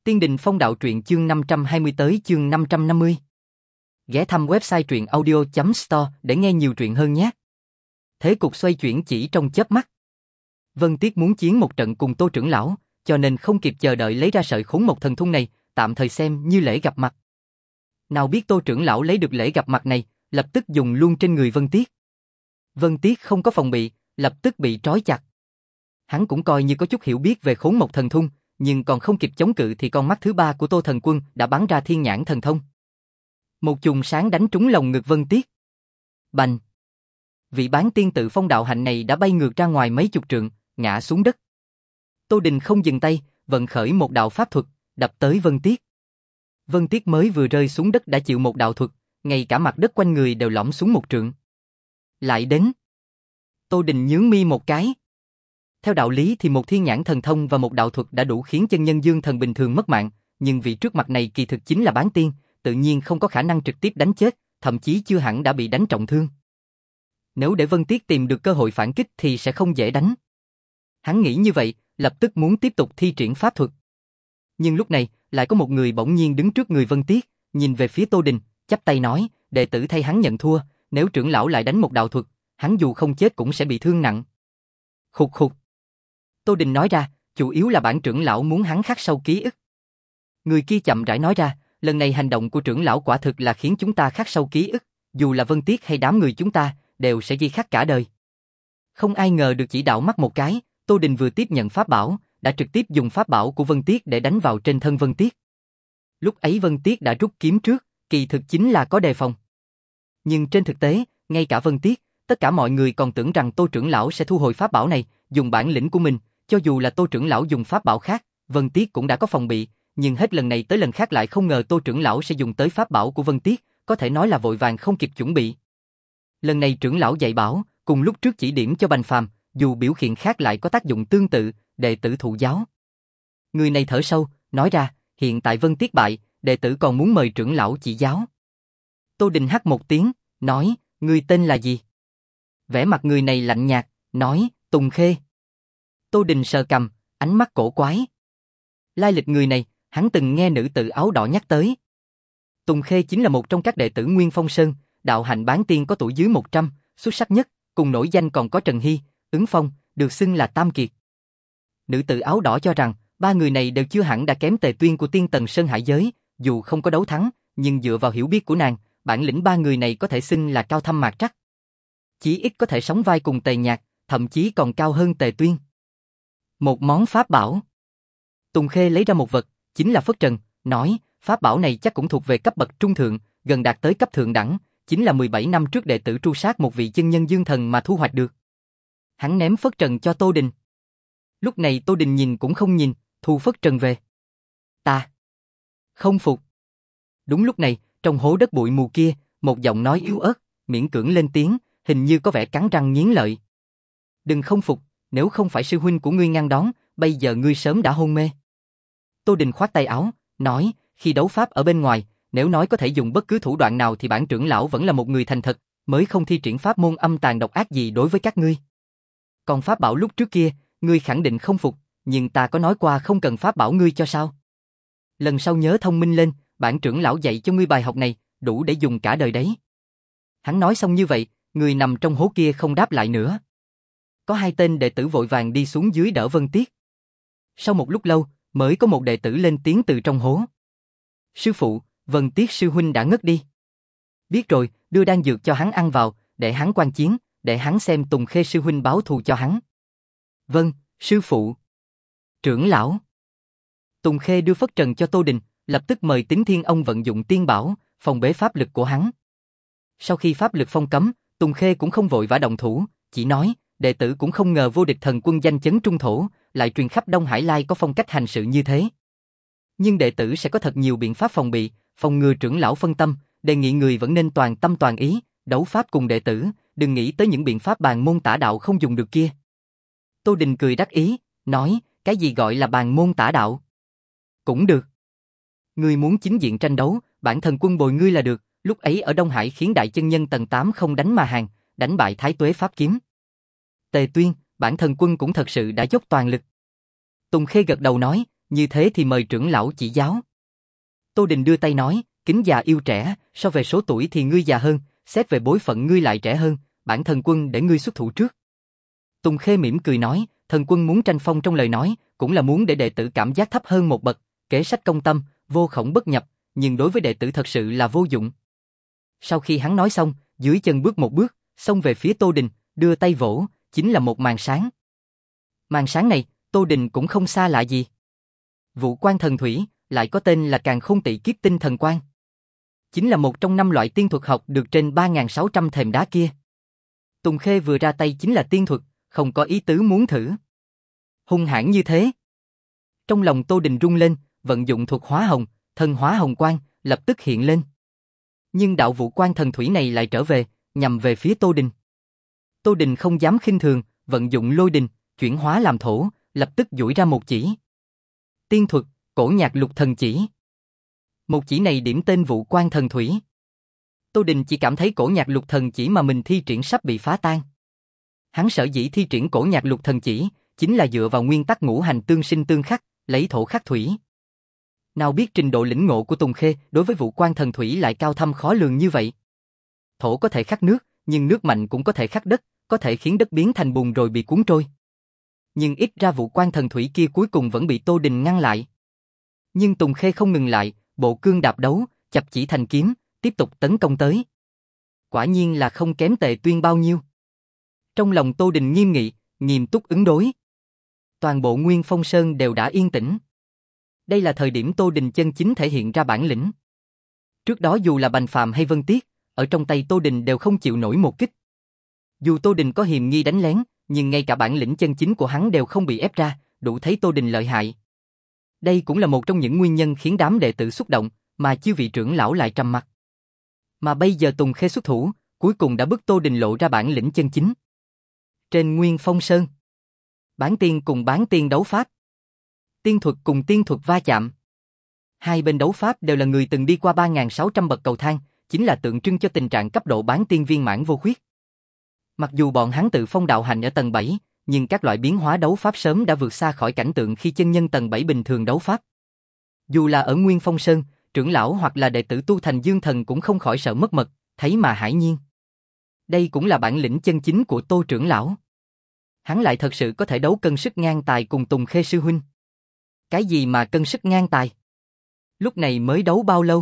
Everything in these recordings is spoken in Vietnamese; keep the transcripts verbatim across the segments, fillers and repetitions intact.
Tiên Đình Phong Đạo Truyện chương năm trăm hai mươi tới chương năm trăm năm mươi. Ghé thăm website truyện audio chấm store để nghe nhiều truyện hơn nhé. Thế cục xoay chuyển chỉ trong chớp mắt. Vân Tiết muốn chiến một trận cùng Tô trưởng lão, cho nên không kịp chờ đợi lấy ra sợi khốn một thần thung này, tạm thời xem như lễ gặp mặt. Nào biết Tô trưởng lão lấy được lễ gặp mặt này, lập tức dùng luôn trên người Vân Tiết. Vân Tiết không có phòng bị, lập tức bị trói chặt. Hắn cũng coi như có chút hiểu biết về khốn một thần thung, nhưng còn không kịp chống cự thì con mắt thứ ba của Tô Thần Quân đã bắn ra thiên nhãn thần thông. Một chùm sáng đánh trúng lồng ngực Vân Tiết. Bành! Vị bán tiên tự phong đạo hạnh này đã bay ngược ra ngoài mấy chục trượng, ngã xuống đất. Tô Đình không dừng tay, vận khởi một đạo pháp thuật, đập tới Vân Tiết. Vân Tiết mới vừa rơi xuống đất đã chịu một đạo thuật, ngay cả mặt đất quanh người đều lõm xuống một trượng. Lại đến. Tô Đình nhướng mi một cái. Theo đạo lý thì một thiên nhãn thần thông và một đạo thuật đã đủ khiến chân nhân dương thần bình thường mất mạng, nhưng vị trước mặt này kỳ thực chính là bán tiên, tự nhiên không có khả năng trực tiếp đánh chết, thậm chí chưa hẳn đã bị đánh trọng thương. Nếu để Vân Tiết tìm được cơ hội phản kích thì sẽ không dễ đánh. Hắn nghĩ như vậy, lập tức muốn tiếp tục thi triển pháp thuật. Nhưng lúc này, lại có một người bỗng nhiên đứng trước người Vân Tiết, nhìn về phía Tô Đình, chắp tay nói, đệ tử thay hắn nhận thua, nếu trưởng lão lại đánh một đạo thuật, hắn dù không chết cũng sẽ bị thương nặng. Khục khục. Tô Đình nói ra, chủ yếu là bản trưởng lão muốn hắn khắc sâu ký ức. Người kia chậm rãi nói ra, lần này hành động của trưởng lão quả thực là khiến chúng ta khắc sâu ký ức, dù là Vân Tiết hay đám người chúng ta, đều sẽ ghi khắc cả đời. Không ai ngờ được chỉ đảo mắt một cái, Tô Đình vừa tiếp nhận pháp bảo, đã trực tiếp dùng pháp bảo của Vân Tiết để đánh vào trên thân Vân Tiết. Lúc ấy Vân Tiết đã rút kiếm trước, kỳ thực chính là có đề phòng. Nhưng trên thực tế, ngay cả Vân Tiết, tất cả mọi người còn tưởng rằng Tô trưởng lão sẽ thu hồi pháp bảo này, dùng bản lĩnh của mình, cho dù là Tô trưởng lão dùng pháp bảo khác, Vân Tiết cũng đã có phòng bị, nhưng hết lần này tới lần khác lại không ngờ Tô trưởng lão sẽ dùng tới pháp bảo của Vân Tiết, có thể nói là vội vàng không kịp chuẩn bị. Lần này trưởng lão dạy bảo, cùng lúc trước chỉ điểm cho Bành Phàm, dù biểu hiện khác lại có tác dụng tương tự, đệ tử thụ giáo. Người này thở sâu, nói ra, hiện tại Vân Tiết bại, đệ tử còn muốn mời trưởng lão chỉ giáo. Tô Đình hắt một tiếng, nói, ngươi tên là gì? Vẻ mặt người này lạnh nhạt, nói, Tùng Khê. Tô Đình sờ cằm, ánh mắt cổ quái. Lai lịch người này, hắn từng nghe nữ tử áo đỏ nhắc tới. Tùng Khê chính là một trong các đệ tử Nguyên Phong Sơn, đạo hạnh bán tiên có tuổi dưới một trăm, xuất sắc nhất, cùng nổi danh còn có Trần Hy, Ứng Phong, được xưng là Tam Kiệt. Nữ tử áo đỏ cho rằng, ba người này đều chưa hẳn đã kém Tề Tuyên của Tiên Tần Sơn Hải giới, dù không có đấu thắng, nhưng dựa vào hiểu biết của nàng, bản lĩnh ba người này có thể xưng là cao thâm mạc trắc. Chí ít có thể sóng vai cùng Tề Nhạc, thậm chí còn cao hơn Tề Tuyên. Một món pháp bảo. Tùng Khê lấy ra một vật, chính là phất trần, nói, pháp bảo này chắc cũng thuộc về cấp bậc trung thượng, gần đạt tới cấp thượng đẳng, chính là mười bảy năm trước đệ tử tru sát một vị chân nhân dương thần mà thu hoạch được. Hắn ném phất trần cho Tô Đình. Lúc này Tô Đình nhìn cũng không nhìn, thu phất trần về. Ta không phục. Đúng lúc này, trong hố đất bụi mù kia, một giọng nói yếu ớt, miễn cưỡng lên tiếng, hình như có vẻ cắn răng nghiến lợi. Đừng không phục, nếu không phải sư huynh của ngươi ngăn đón, bây giờ ngươi sớm đã hôn mê. Tô Đình khoát tay áo, nói, khi đấu pháp ở bên ngoài, nếu nói có thể dùng bất cứ thủ đoạn nào thì bản trưởng lão vẫn là một người thành thật, mới không thi triển pháp môn âm tàn độc ác gì đối với các ngươi. Còn pháp bảo lúc trước kia, ngươi khẳng định không phục, nhưng ta có nói qua không cần pháp bảo ngươi cho sao? Lần sau nhớ thông minh lên, bản trưởng lão dạy cho ngươi bài học này, đủ để dùng cả đời đấy. Hắn nói xong như vậy, người nằm trong hố kia không đáp lại nữa. Có hai tên đệ tử vội vàng đi xuống dưới đỡ Vân Tiết. Sau một lúc lâu, mới có một đệ tử lên tiếng từ trong hố. Sư phụ, Vân Tiết sư huynh đã ngất đi. Biết rồi, đưa đan dược cho hắn ăn vào, để hắn quan chiến, để hắn xem Tùng Khê sư huynh báo thù cho hắn. Vâng, sư phụ. Trưởng lão. Tùng Khê đưa phất trần cho Tô Đình, lập tức mời Tín Thiên Ông vận dụng tiên bảo, phòng bế pháp lực của hắn. Sau khi pháp lực phong cấm, Tùng Khê cũng không vội vã động thủ, chỉ nói, đệ tử cũng không ngờ vô địch thần quân danh chấn trung thổ, lại truyền khắp Đông Hải Lai có phong cách hành sự như thế. Nhưng đệ tử sẽ có thật nhiều biện pháp phòng bị, phòng ngừa trưởng lão phân tâm, đề nghị người vẫn nên toàn tâm toàn ý, đấu pháp cùng đệ tử, đừng nghĩ tới những biện pháp bàn môn tả đạo không dùng được kia. Tô Đình cười đắc ý, nói, cái gì gọi là bàn môn tả đạo? Cũng được. Ngươi muốn chính diện tranh đấu, bản thần quân bồi ngươi là được, lúc ấy ở Đông Hải khiến đại chân nhân tầng tám không đánh mà hàng, đánh bại Thái Tuế Pháp Kiếm. Tề Tuyên, bản thần quân cũng thật sự đã dốc toàn lực. Tùng Khê gật đầu nói, như thế thì mời trưởng lão chỉ giáo. Tô Đình đưa tay nói, kính già yêu trẻ, so về số tuổi thì ngươi già hơn, xét về bối phận ngươi lại trẻ hơn, bản thần quân để ngươi xuất thủ trước. Tùng Khê mỉm cười nói, thần quân muốn tranh phong trong lời nói, cũng là muốn để đệ tử cảm giác thấp hơn một bậc, kế sách công tâm, vô khổng bất nhập, nhưng đối với đệ tử thật sự là vô dụng. Sau khi hắn nói xong, dưới chân bước một bước, xông về phía Tô Đình, đưa tay vỗ, chính là một màn sáng. Màn sáng này, Tô Đình cũng không xa lạ gì. Vụ quan thần thủy, lại có tên là Càn Khôn Tị Kiếp Tinh Thần Quan. Chính là một trong năm loại tiên thuật học được trên ba nghìn sáu trăm thềm đá kia. Tùng Khê vừa ra tay chính là tiên thuật, không có ý tứ muốn thử. Hung hãn như thế. Trong lòng Tô Đình rung lên, vận dụng thuật hóa hồng, thân hóa hồng quang, lập tức hiện lên. Nhưng đạo vụ quan thần thủy này lại trở về, nhằm về phía Tô Đình. Tô Đình không dám khinh thường, vận dụng lôi đình, chuyển hóa làm thổ, lập tức duỗi ra một chỉ. Tiên thuật, cổ nhạc lục thần chỉ. Một chỉ này điểm tên vụ quan thần thủy. Tô Đình chỉ cảm thấy cổ nhạc lục thần chỉ mà mình thi triển sắp bị phá tan. Hắn sở dĩ thi triển cổ nhạc lục thần chỉ, chính là dựa vào nguyên tắc ngũ hành tương sinh tương khắc, lấy thổ khắc thủy. Nào biết trình độ lĩnh ngộ của Tùng Khê đối với vụ quan thần thủy lại cao thâm khó lường như vậy. Thổ có thể khắc nước, nhưng nước mạnh cũng có thể khắc đất, có thể khiến đất biến thành bùn rồi bị cuốn trôi. Nhưng ít ra vụ quan thần thủy kia cuối cùng vẫn bị Tô Đình ngăn lại. Nhưng Tùng Khê không ngừng lại, bộ cương đạp đấu, chập chỉ thành kiếm, tiếp tục tấn công tới. Quả nhiên là không kém Tề Tuyên bao nhiêu. Trong lòng Tô Đình nghiêm nghị, nghiêm túc ứng đối. Toàn bộ Nguyên Phong Sơn đều đã yên tĩnh. Đây là thời điểm Tô Đình chân chính thể hiện ra bản lĩnh. Trước đó dù là Bành Phàm hay Vân Tiết, ở trong tay Tô Đình đều không chịu nổi một kích. Dù Tô Đình có hiềm nghi đánh lén, nhưng ngay cả bản lĩnh chân chính của hắn đều không bị ép ra, đủ thấy Tô Đình lợi hại. Đây cũng là một trong những nguyên nhân khiến đám đệ tử xúc động, mà chư vị trưởng lão lại trầm mặc. Mà bây giờ Tùng Khê xuất thủ, cuối cùng đã bức Tô Đình lộ ra bản lĩnh chân chính. Trên Nguyên Phong Sơn, bán tiên cùng bán tiên đấu pháp, tiên thuật cùng tiên thuật va chạm. Hai bên đấu pháp đều là người từng đi qua ba nghìn sáu trăm bậc cầu thang, chính là tượng trưng cho tình trạng cấp độ bán tiên viên mãn vô khuyết. Mặc dù bọn hắn tự phong đạo hành ở tầng bảy, nhưng các loại biến hóa đấu pháp sớm đã vượt xa khỏi cảnh tượng khi chân nhân tầng bảy bình thường đấu pháp. Dù là ở Nguyên Phong Sơn, trưởng lão hoặc là đệ tử tu thành dương thần cũng không khỏi sợ mất mật, thấy mà hãi nhiên. Đây cũng là bản lĩnh chân chính của Tô trưởng lão. Hắn lại thật sự có thể đấu cân sức ngang tài cùng Tùng Khê sư huynh. Cái gì mà cân sức ngang tài? Lúc này mới đấu bao lâu?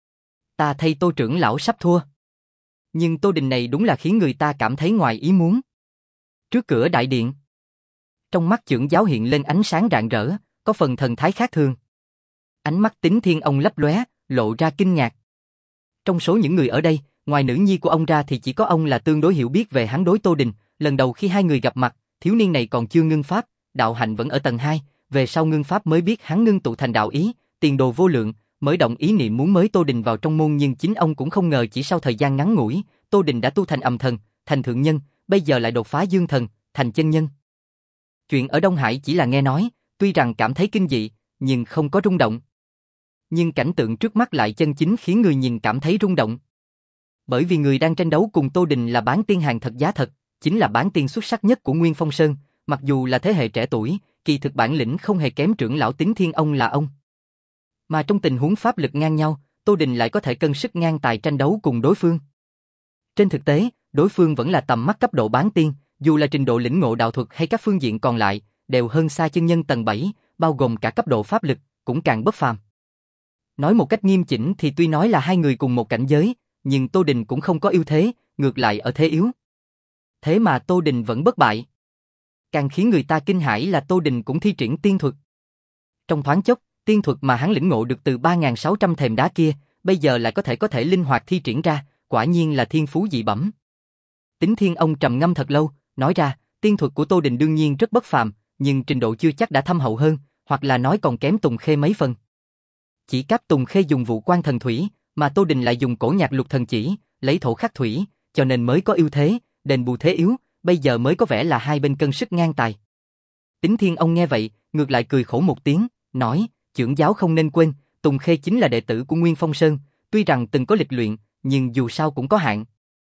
Ta thấy Tô trưởng lão sắp thua. Nhưng Tô Đình này đúng là khiến người ta cảm thấy ngoài ý muốn. Trước cửa đại điện, trong mắt trưởng giáo hiện lên ánh sáng rạng rỡ, có phần thần thái khác thường. Ánh mắt Tín Thiên ông lấp lóe, lộ ra kinh ngạc. Trong số những người ở đây, ngoài nữ nhi của ông ra thì chỉ có ông là tương đối hiểu biết về hắn đối Tô Đình. Lần đầu khi hai người gặp mặt, thiếu niên này còn chưa ngưng pháp, đạo hạnh vẫn ở tầng hai, về sau ngưng pháp mới biết hắn ngưng tụ thành đạo ý, tiền đồ vô lượng, mới động ý niệm muốn mới Tô Đình vào trong môn, nhưng chính ông cũng không ngờ chỉ sau thời gian ngắn ngủi, Tô Đình đã tu thành âm thần, thành thượng nhân, bây giờ lại đột phá dương thần, thành chân nhân. Chuyện ở Đông Hải chỉ là nghe nói, tuy rằng cảm thấy kinh dị, nhưng không có rung động. Nhưng cảnh tượng trước mắt lại chân chính khiến người nhìn cảm thấy rung động. Bởi vì người đang tranh đấu cùng Tô Đình là bán tiên hàng thật giá thật, chính là bán tiên xuất sắc nhất của Nguyên Phong Sơn, mặc dù là thế hệ trẻ tuổi, kỳ thực bản lĩnh không hề kém trưởng lão Tín Thiên ông là ông. Mà trong tình huống pháp lực ngang nhau, Tô Đình lại có thể cân sức ngang tài tranh đấu cùng đối phương. Trên thực tế, đối phương vẫn là tầm mắt cấp độ bán tiên, dù là trình độ lĩnh ngộ đạo thuật hay các phương diện còn lại, đều hơn xa chân nhân tầng bảy, bao gồm cả cấp độ pháp lực, cũng càng bất phàm. Nói một cách nghiêm chỉnh thì tuy nói là hai người cùng một cảnh giới, nhưng Tô Đình cũng không có ưu thế, ngược lại ở thế yếu. Thế mà Tô Đình vẫn bất bại. Càng khiến người ta kinh hãi là Tô Đình cũng thi triển tiên thuật. Trong thoáng chốc, tiên thuật mà hắn lĩnh ngộ được từ ba nghìn sáu trăm thềm đá kia, bây giờ lại có thể có thể linh hoạt thi triển ra, quả nhiên là thiên phú dị bẩm. Tín Thiên ông trầm ngâm thật lâu, nói ra, tiên thuật của Tô Đình đương nhiên rất bất phàm, nhưng trình độ chưa chắc đã thâm hậu hơn, hoặc là nói còn kém Tùng Khê mấy phần. Chỉ cách Tùng Khê dùng vụ quan thần thủy, mà Tô Đình lại dùng cổ nhạc lục thần chỉ, lấy thổ khắc thủy, cho nên mới có ưu thế, đền bù thế yếu, bây giờ mới có vẻ là hai bên cân sức ngang tài. Tín Thiên ông nghe vậy, ngược lại cười khổ một tiếng, nói, trưởng giáo không nên quên, Tùng Khê chính là đệ tử của Nguyên Phong Sơn, tuy rằng từng có lịch luyện, nhưng dù sao cũng có hạn.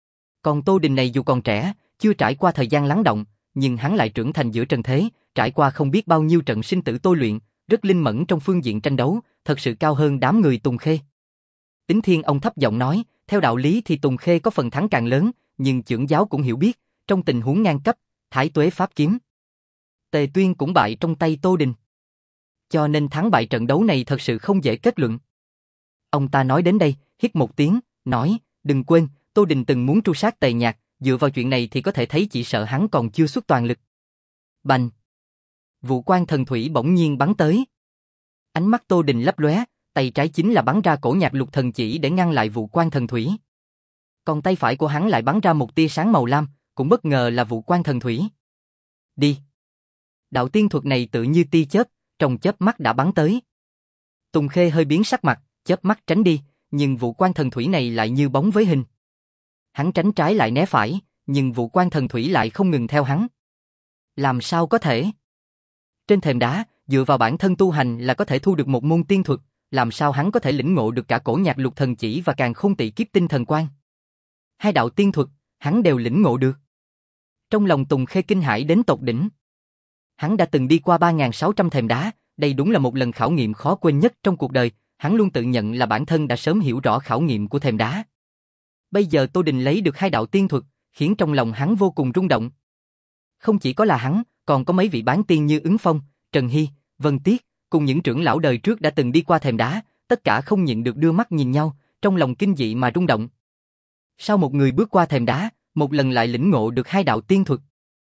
Còn Tô Đình này dù còn trẻ, chưa trải qua thời gian lắng động, nhưng hắn lại trưởng thành giữa trần thế, trải qua không biết bao nhiêu trận sinh tử tôi luyện, rất linh mẫn trong phương diện tranh đấu, thật sự cao hơn đám người Tùng Khê. Tính Thiên ông thấp giọng nói, theo đạo lý thì Tùng Khê có phần thắng càng lớn, nhưng chưởng giáo cũng hiểu biết, trong tình huống ngang cấp, Thái Tuế pháp kiếm. Tề Tuyên cũng bại trong tay Tô Đình. Cho nên thắng bại trận đấu này thật sự không dễ kết luận. Ông ta nói đến đây, hít một tiếng, nói, đừng quên, Tô Đình từng muốn tru sát Tề Nhạc, dựa vào chuyện này thì có thể thấy chỉ sợ hắn còn chưa xuất toàn lực. Bành! Vụ quan thần thủy bỗng nhiên bắn tới. Ánh mắt Tô Đình lấp lóe, tay trái chính là bắn ra cổ nhạc lục thần chỉ để ngăn lại vụ quan thần thủy. Còn tay phải của hắn lại bắn ra một tia sáng màu lam, cũng bất ngờ là vụ quan thần thủy. Đi! Đạo tiên thuật này tự như tia chớp, trong chớp mắt đã bắn tới. Tùng Khê hơi biến sắc mặt, chớp mắt tránh đi, nhưng vụ quan thần thủy này lại như bóng với hình. Hắn tránh trái lại né phải, nhưng vụ quan thần thủy lại không ngừng theo hắn. Làm sao có thể? Trên thềm đá, dựa vào bản thân tu hành là có thể thu được một môn tiên thuật, làm sao hắn có thể lĩnh ngộ được cả cổ nhạc lục thần chỉ và càng khôn tị kiếp tinh thần quang? Hai đạo tiên thuật, hắn đều lĩnh ngộ được. Trong lòng Tùng Khê kinh hãi đến tột đỉnh. Hắn đã từng đi qua ba nghìn sáu trăm thềm đá, đây đúng là một lần khảo nghiệm khó quên nhất trong cuộc đời, hắn luôn tự nhận là bản thân đã sớm hiểu rõ khảo nghiệm của thềm đá. Bây giờ Tô Đình lấy được hai đạo tiên thuật, khiến trong lòng hắn vô cùng rung động. Không chỉ có là hắn, còn có mấy vị bán tiên như Ứng Phong, Trần Hy, Vân Tiết, cùng những trưởng lão đời trước đã từng đi qua thềm đá, tất cả không nhịn được đưa mắt nhìn nhau, trong lòng kinh dị mà rung động. Sao một người bước qua thềm đá, một lần lại lĩnh ngộ được hai đạo tiên thuật?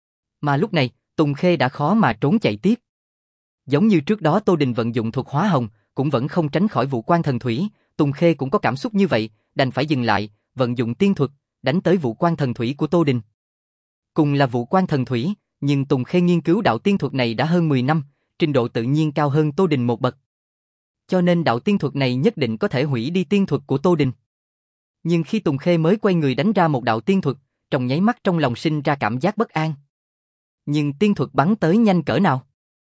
Mà lúc này, Tùng Khê đã khó mà trốn chạy tiếp. Giống như trước đó Tô Đình vận dụng thuật hóa hồng, cũng vẫn không tránh khỏi vụ quan thần thủy, Tùng Khê cũng có cảm xúc như vậy, đành phải dừng lại, vận dụng tiên thuật, đánh tới vụ quan thần thủy của Tô Đình. Cùng là vụ quan thần thủy, nhưng Tùng Khê nghiên cứu đạo tiên thuật này đã hơn mười năm, trình độ tự nhiên cao hơn Tô Đình một bậc. Cho nên đạo tiên thuật này nhất định có thể hủy đi tiên thuật của Tô Đình. Nhưng khi Tùng Khê mới quay người đánh ra một đạo tiên thuật, trong nháy mắt trong lòng sinh ra cảm giác bất an. Nhưng tiên thuật bắn tới nhanh cỡ nào?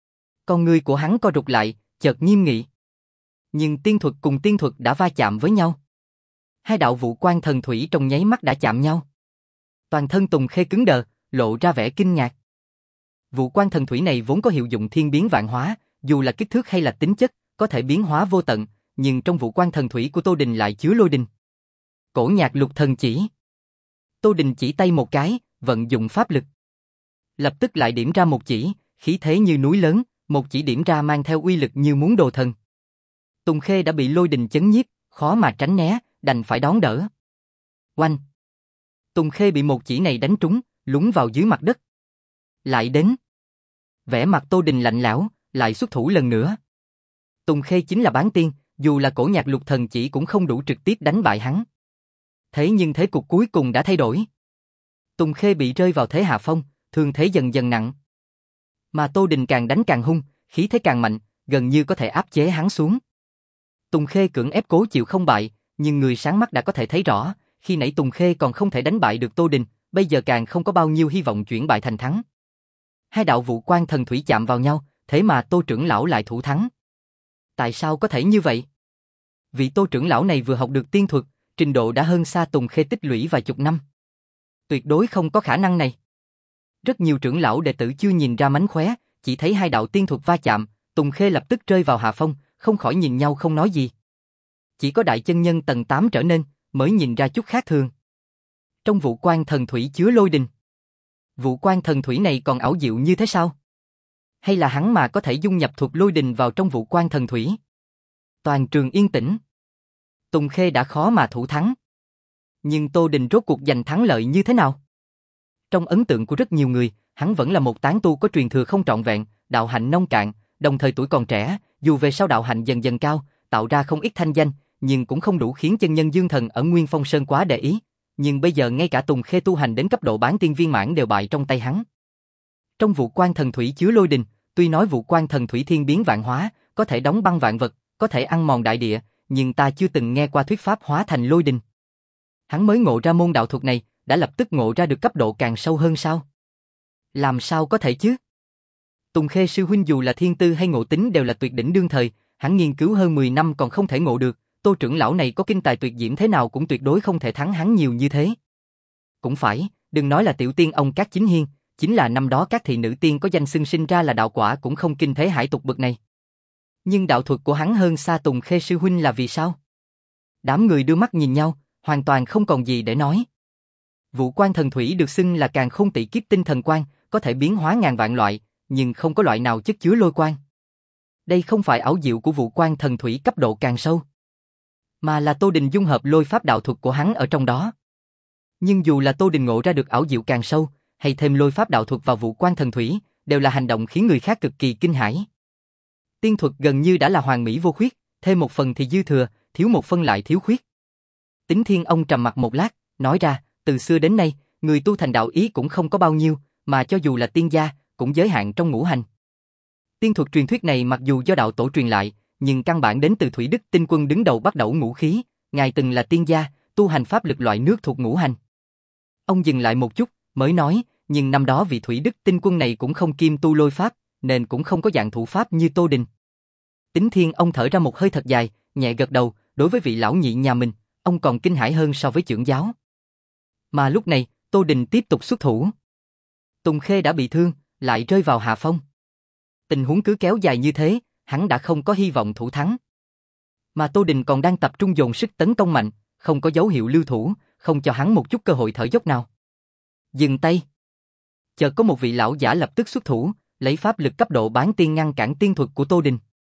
Con người của hắn co rụt lại, chợt nghiêm nghị. Nhưng tiên thuật cùng tiên thuật đã va chạm với nhau. Hai đạo vụ quan thần thủy trong nháy mắt đã chạm nhau. Toàn thân Tùng Khê cứng đờ, lộ ra vẻ kinh ngạc. Vụ quan thần thủy này vốn có hiệu dụng thiên biến vạn hóa, dù là kích thước hay là tính chất, có thể biến hóa vô tận, nhưng trong vụ quan thần thủy của Tô Đình lại chứa lôi đình. Cổ nhạc lục thần chỉ. Tô Đình chỉ tay một cái, vận dụng pháp lực. Lập tức lại điểm ra một chỉ, khí thế như núi lớn, một chỉ điểm ra mang theo uy lực như muốn đồ thần. Tùng Khê đã bị lôi đình chấn nhiếp, khó mà tránh né, đành phải đón đỡ. Oanh! Tùng Khê bị một chỉ này đánh trúng, lún vào dưới mặt đất. Lại đến. Vẻ mặt Tô Đình lạnh lẽo, lại xuất thủ lần nữa. Tùng Khê chính là bán tiên, dù là cổ nhạc lục thần chỉ cũng không đủ trực tiếp đánh bại hắn. Thế nhưng thế cục cuối cùng đã thay đổi. Tùng Khê bị rơi vào thế hạ phong, thương thế dần dần nặng. Mà Tô Đình càng đánh càng hung, khí thế càng mạnh, gần như có thể áp chế hắn xuống. Tùng Khê cưỡng ép cố chịu không bại, nhưng người sáng mắt đã có thể thấy rõ, khi nãy Tùng Khê còn không thể đánh bại được Tô Đình, bây giờ càng không có bao nhiêu hy vọng chuyển bại thành thắng. Hai đạo vụ quan thần thủy chạm vào nhau, thế mà Tô trưởng lão lại thủ thắng. Tại sao có thể như vậy? Vị Tô trưởng lão này vừa học được tiên thuật, trình độ đã hơn xa Tùng Khê tích lũy vài chục năm. Tuyệt đối không có khả năng này. Rất nhiều trưởng lão đệ tử chưa nhìn ra mánh khóe, chỉ thấy hai đạo tiên thuật va chạm, Tùng Khê lập tức rơi vào hạ phong, không khỏi nhìn nhau không nói gì. Chỉ có đại chân nhân tầng tám trở nên, mới nhìn ra chút khác thường. Trong vụ quan thần thủy chứa lôi đình. Vụ quan thần thủy này còn ảo diệu như thế sao? Hay là hắn mà có thể dung nhập thuật lôi đình vào trong vụ quan thần thủy? Toàn trường yên tĩnh. Tùng Khê đã khó mà thủ thắng. Nhưng Tô Đình rốt cuộc giành thắng lợi như thế nào? Trong ấn tượng của rất nhiều người, hắn vẫn là một tán tu có truyền thừa không trọn vẹn, đạo hạnh nông cạn, đồng thời tuổi còn trẻ, dù về sau đạo hạnh dần dần cao, tạo ra không ít thanh danh, nhưng cũng không đủ khiến chân nhân Dương Thần ở Nguyên Phong Sơn quá để ý. Nhưng bây giờ ngay cả Tùng Khê tu hành đến cấp độ bán tiên viên mãn đều bại trong tay hắn. Trong vụ quan thần thủy chứa lôi đình, tuy nói vụ quan thần thủy thiên biến vạn hóa, có thể đóng băng vạn vật, có thể ăn mòn đại địa, nhưng ta chưa từng nghe qua thuyết pháp hóa thành lôi đình. Hắn mới ngộ ra môn đạo thuật này, đã lập tức ngộ ra được cấp độ càng sâu hơn sao? Làm sao có thể chứ? Tùng Khê sư huynh dù là thiên tư hay ngộ tính đều là tuyệt đỉnh đương thời, hắn nghiên cứu hơn mười năm còn không thể ngộ được, Tô trưởng lão này có kinh tài tuyệt diễm thế nào cũng tuyệt đối không thể thắng hắn nhiều như thế. Cũng phải, đừng nói là tiểu tiên ông Cát Chính Hiên, chính là năm đó các thị nữ tiên có danh xưng sinh ra là đạo quả cũng không kinh thế hải tục bực này. Nhưng đạo thuật của hắn hơn xa Tùng Khê sư huynh là vì sao? Đám người đưa mắt nhìn nhau, hoàn toàn không còn gì để nói. Vũ quan thần thủy được xưng là càn khôn tỷ kiếp tinh thần quan, có thể biến hóa ngàn vạn loại, nhưng không có loại nào chất chứa lôi quan. Đây không phải ảo diệu của vũ quan thần thủy cấp độ càng sâu, mà là Tô Đình dung hợp lôi pháp đạo thuật của hắn ở trong đó. Nhưng dù là Tô Đình ngộ ra được ảo diệu càng sâu, hay thêm lôi pháp đạo thuật vào vũ quan thần thủy, đều là hành động khiến người khác cực kỳ kinh hãi. Tiên thuật gần như đã là hoàn mỹ vô khuyết, thêm một phần thì dư thừa, thiếu một phân lại thiếu khuyết. Tính Thiên ông trầm mặt một lát, nói ra, từ xưa đến nay, người tu thành đạo ý cũng không có bao nhiêu, mà cho dù là tiên gia, cũng giới hạn trong ngũ hành. Tiên thuật truyền thuyết này mặc dù do đạo tổ truyền lại, nhưng căn bản đến từ Thủy Đức Tinh Quân đứng đầu bắt đầu ngũ khí, ngài từng là tiên gia, tu hành pháp lực loại nước thuộc ngũ hành. Ông dừng lại một chút, mới nói, nhưng năm đó vị Thủy Đức Tinh Quân này cũng không kiêm tu lôi pháp, nên cũng không có dạng thủ pháp như Tô Đình. Tính Thiên ông thở ra một hơi thật dài, nhẹ gật đầu, đối với vị lão nhị nhà mình, ông còn kinh hãi hơn so với trưởng giáo. Mà lúc này, Tô Đình tiếp tục xuất thủ. Tùng Khê đã bị thương, lại rơi vào hạ phong. Tình huống cứ kéo dài như thế, hắn đã không có hy vọng thủ thắng. Mà Tô Đình còn đang tập trung dồn sức tấn công mạnh, không có dấu hiệu lưu thủ, không cho hắn một chút cơ hội thở dốc nào. Dừng tay. Chợt có một vị lão giả lập tức xuất thủ, lấy pháp lực cấp độ bán tiên ngăn cản tiên thuật của Tô Đình.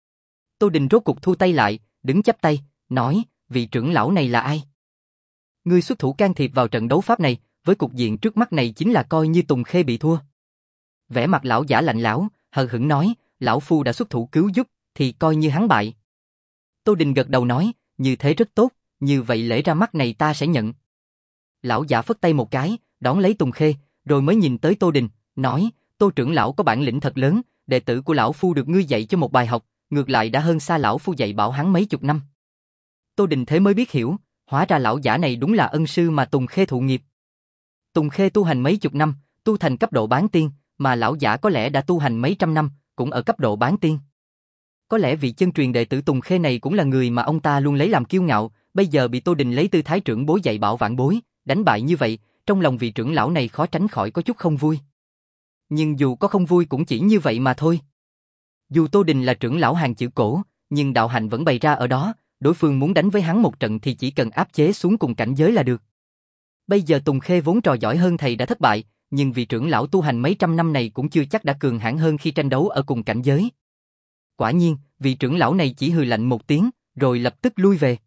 Tô Đình rốt cục thu tay lại, đứng chắp tay, nói, vị trưởng lão này là ai? Ngươi xuất thủ can thiệp vào trận đấu pháp này, với cục diện trước mắt này chính là coi như Tùng Khê bị thua. Vẻ mặt lão giả lạnh lẽo, hờ hững nói, lão phu đã xuất thủ cứu giúp, thì coi như hắn bại. Tô Đình gật đầu nói, như thế rất tốt, như vậy lễ ra mắt này ta sẽ nhận. Lão giả phất tay một cái, đón lấy Tùng Khê, rồi mới nhìn tới Tô Đình, nói, Tô trưởng lão có bản lĩnh thật lớn, đệ tử của lão phu được ngươi dạy cho một bài học, ngược lại đã hơn xa lão phu dạy bảo hắn mấy chục năm. Tô Đình thế mới biết hiểu, hóa ra lão giả này đúng là ân sư mà Tùng Khê thụ nghiệp. Tùng Khê tu hành mấy chục năm, tu thành cấp độ bán tiên, mà lão giả có lẽ đã tu hành mấy trăm năm, cũng ở cấp độ bán tiên. Có lẽ vị chân truyền đệ tử Tùng Khê này cũng là người mà ông ta luôn lấy làm kiêu ngạo, bây giờ bị Tô Đình lấy tư thái trưởng bối dạy bảo vãn bối, đánh bại như vậy, trong lòng vị trưởng lão này khó tránh khỏi có chút không vui. Nhưng dù có không vui cũng chỉ như vậy mà thôi. Dù Tô Đình là trưởng lão hàng chữ cổ, nhưng đạo hạnh vẫn bày ra ở đó, đối phương muốn đánh với hắn một trận thì chỉ cần áp chế xuống cùng cảnh giới là được. Bây giờ Tùng Khê vốn trò giỏi hơn thầy đã thất bại, nhưng vị trưởng lão tu hành mấy trăm năm này cũng chưa chắc đã cường hãn hơn khi tranh đấu ở cùng cảnh giới. Quả nhiên, vị trưởng lão này chỉ hừ lạnh một tiếng, rồi lập tức lui về.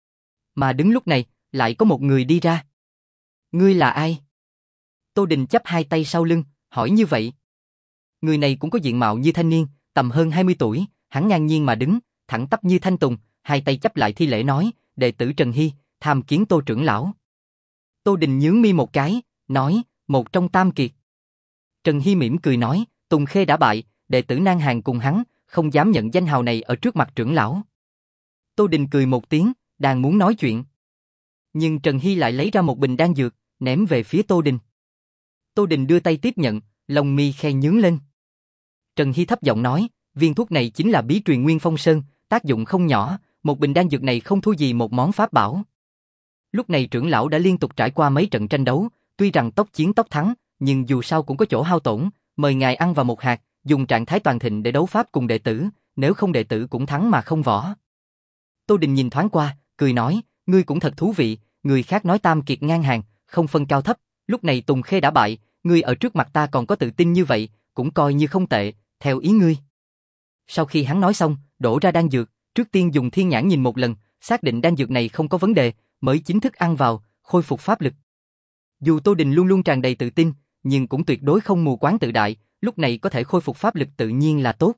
Mà đứng lúc này, lại có một người đi ra. Ngươi là ai? Tô Đình chắp hai tay sau lưng, hỏi như vậy. Người này cũng có diện mạo như thanh niên, tầm hơn hai mươi tuổi, hắn ngang nhiên mà đứng, thẳng tắp như thanh tùng, hai tay chắp lại thi lễ nói, đệ tử Trần Hy, tham kiến Tô trưởng lão. Tô Đình nhướng mi một cái, nói, một trong tam kiệt. Trần Hy mỉm cười nói, Tùng Khê đã bại, đệ tử nan hàng cùng hắn, không dám nhận danh hào này ở trước mặt trưởng lão. Tô Đình cười một tiếng, đang muốn nói chuyện. Nhưng Trần Hy lại lấy ra một bình đan dược, ném về phía Tô Đình. Tô Đình đưa tay tiếp nhận, lông mi khe nhướng lên. Trần Hy thấp giọng nói, viên thuốc này chính là bí truyền Nguyên Phong Sơn, tác dụng không nhỏ, một bình đan dược này không thua gì một món pháp bảo. Lúc này trưởng lão đã liên tục trải qua mấy trận tranh đấu, tuy rằng tốc chiến tốc thắng, nhưng dù sao cũng có chỗ hao tổn, mời ngài ăn vào một hạt, dùng trạng thái toàn thịnh để đấu pháp cùng đệ tử, nếu không đệ tử cũng thắng mà không võ. Tô Đình nhìn thoáng qua, cười nói, ngươi cũng thật thú vị, người khác nói tam kiệt ngang hàng, không phân cao thấp, lúc này Tùng Khê đã bại, ngươi ở trước mặt ta còn có tự tin như vậy, cũng coi như không tệ, theo ý ngươi. Sau khi hắn nói xong, đổ ra đan dược, trước tiên dùng thiên nhãn nhìn một lần, xác định đan dược này không có vấn đề, mới chính thức ăn vào, khôi phục pháp lực. Dù Tô Đình luôn luôn tràn đầy tự tin, nhưng cũng tuyệt đối không mù quáng tự đại, lúc này có thể khôi phục pháp lực tự nhiên là tốt.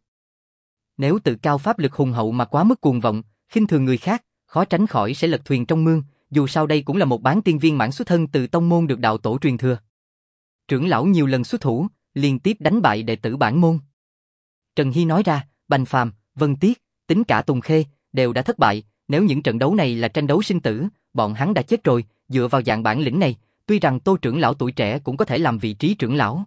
Nếu tự cao pháp lực hùng hậu mà quá mức cuồng vọng, khinh thường người khác, khó tránh khỏi sẽ lật thuyền trong mương, dù sao đây cũng là một bán tiên viên mãn xuất thân từ tông môn được đạo tổ truyền thừa. Trưởng lão nhiều lần xuất thủ, liên tiếp đánh bại đệ tử bản môn. Trần Hy nói ra, Bành Phàm, Vân Tiết, tính cả Tùng Khê, đều đã thất bại, nếu những trận đấu này là tranh đấu sinh tử, bọn hắn đã chết rồi, dựa vào dạng bản lĩnh này, tuy rằng Tô trưởng lão tuổi trẻ cũng có thể làm vị trí trưởng lão.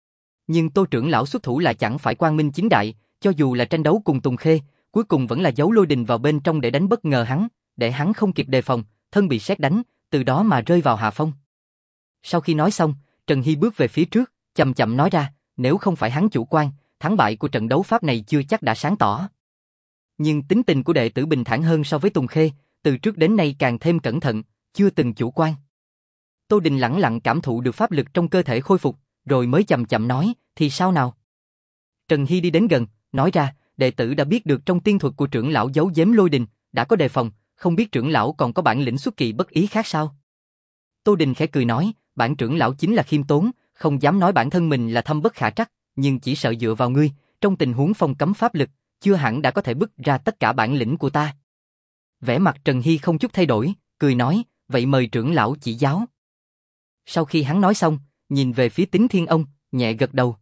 Nhưng Tô trưởng lão xuất thủ là chẳng phải quang minh chính đại, cho dù là tranh đấu cùng Tùng Khê, cuối cùng vẫn là giấu Lôi Đình vào bên trong để đánh bất ngờ hắn, để hắn không kịp đề phòng, thân bị sét đánh, từ đó mà rơi vào hạ phong. Sau khi nói xong, Trần Hy bước về phía trước, chậm chậm nói ra, nếu không phải hắn chủ quan, thắng bại của trận đấu pháp này chưa chắc đã sáng tỏ. Nhưng tính tình của đệ tử bình thản hơn so với Tùng Khê, từ trước đến nay càng thêm cẩn thận, chưa từng chủ quan. Tô Đình lẳng lặng cảm thụ được pháp lực trong cơ thể khôi phục, rồi mới chậm chậm nói, thì sao nào? Trần Hy đi đến gần, nói ra, đệ tử đã biết được trong tiên thuật của trưởng lão giấu giếm Lôi Đình, đã có đề phòng, không biết trưởng lão còn có bản lĩnh xuất kỳ bất ý khác sao? Tô Đình khẽ cười nói, bản trưởng lão chính là khiêm tốn, không dám nói bản thân mình là thâm bất khả trắc, nhưng chỉ sợ dựa vào ngươi, trong tình huống phong cấm pháp lực, chưa hẳn đã có thể bứt ra tất cả bản lĩnh của ta. Vẻ mặt Trần Hy không chút thay đổi, cười nói, vậy mời trưởng lão chỉ giáo. Sau khi hắn nói xong, nhìn về phía Tín Thiên Ông, nhẹ gật đầu.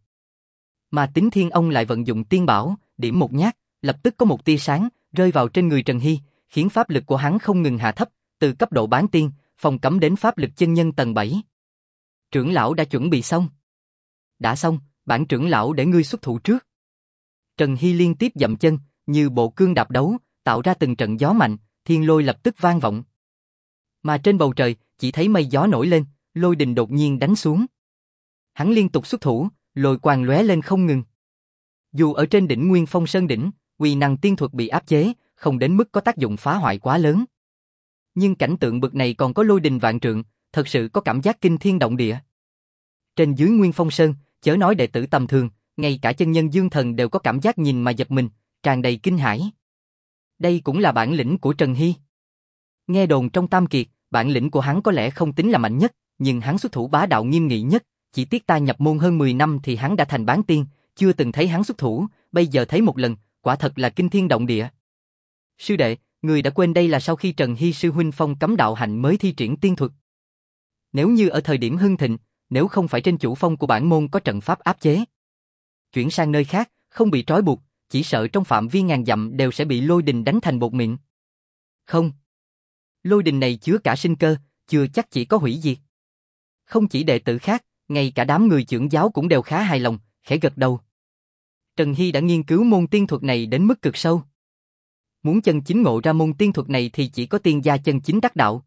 Mà Tín Thiên Ông lại vận dụng tiên bảo, điểm một nhát, lập tức có một tia sáng rơi vào trên người Trần Hy, khiến pháp lực của hắn không ngừng hạ thấp, từ cấp độ bán tiên, phong cấm đến pháp lực chân nhân tầng bảy. Trưởng lão đã chuẩn bị xong. Đã xong, bản trưởng lão để ngươi xuất thủ trước. Trần Hy liên tiếp dậm chân, như bộ cương đạp đấu, tạo ra từng trận gió mạnh, thiên lôi lập tức vang vọng. Mà trên bầu trời, chỉ thấy mây gió nổi lên, Lôi Đình đột nhiên đánh xuống. Hắn liên tục xuất thủ, lôi quang lóe lên không ngừng. Dù ở trên đỉnh Nguyên Phong Sơn đỉnh, uy năng tiên thuật bị áp chế, không đến mức có tác dụng phá hoại quá lớn. Nhưng cảnh tượng bực này còn có lôi đình vạn trượng, thật sự có cảm giác kinh thiên động địa. Trên dưới Nguyên Phong Sơn, chớ nói đệ tử tầm thường, ngay cả chân nhân Dương Thần đều có cảm giác nhìn mà giật mình, tràn đầy kinh hãi. Đây cũng là bản lĩnh của Trần Hy. Nghe đồn trong Tam Kiệt, bản lĩnh của hắn có lẽ không tính là mạnh nhất, nhưng hắn xuất thủ bá đạo nghiêm nghị nhất, chỉ tiếc ta nhập môn hơn mười năm thì hắn đã thành bán tiên, chưa từng thấy hắn xuất thủ, bây giờ thấy một lần, quả thật là kinh thiên động địa. Sư đệ, người đã quên đây là sau khi Trần Hy sư huynh phong cấm đạo hạnh mới thi triển tiên thuật. Nếu như ở thời điểm hưng thịnh, nếu không phải trên chủ phong của bản môn có trận pháp áp chế, chuyển sang nơi khác, không bị trói buộc, chỉ sợ trong phạm vi ngàn dặm đều sẽ bị lôi đình đánh thành bột mịn. Không. Lôi đình này chứa cả sinh cơ, chưa chắc chỉ có hủy diệt. Không chỉ đệ tử khác, ngay cả đám người trưởng giáo cũng đều khá hài lòng, khẽ gật đầu. Trần Hy đã nghiên cứu môn tiên thuật này đến mức cực sâu. Muốn chân chính ngộ ra môn tiên thuật này thì chỉ có tiên gia chân chính đắc đạo.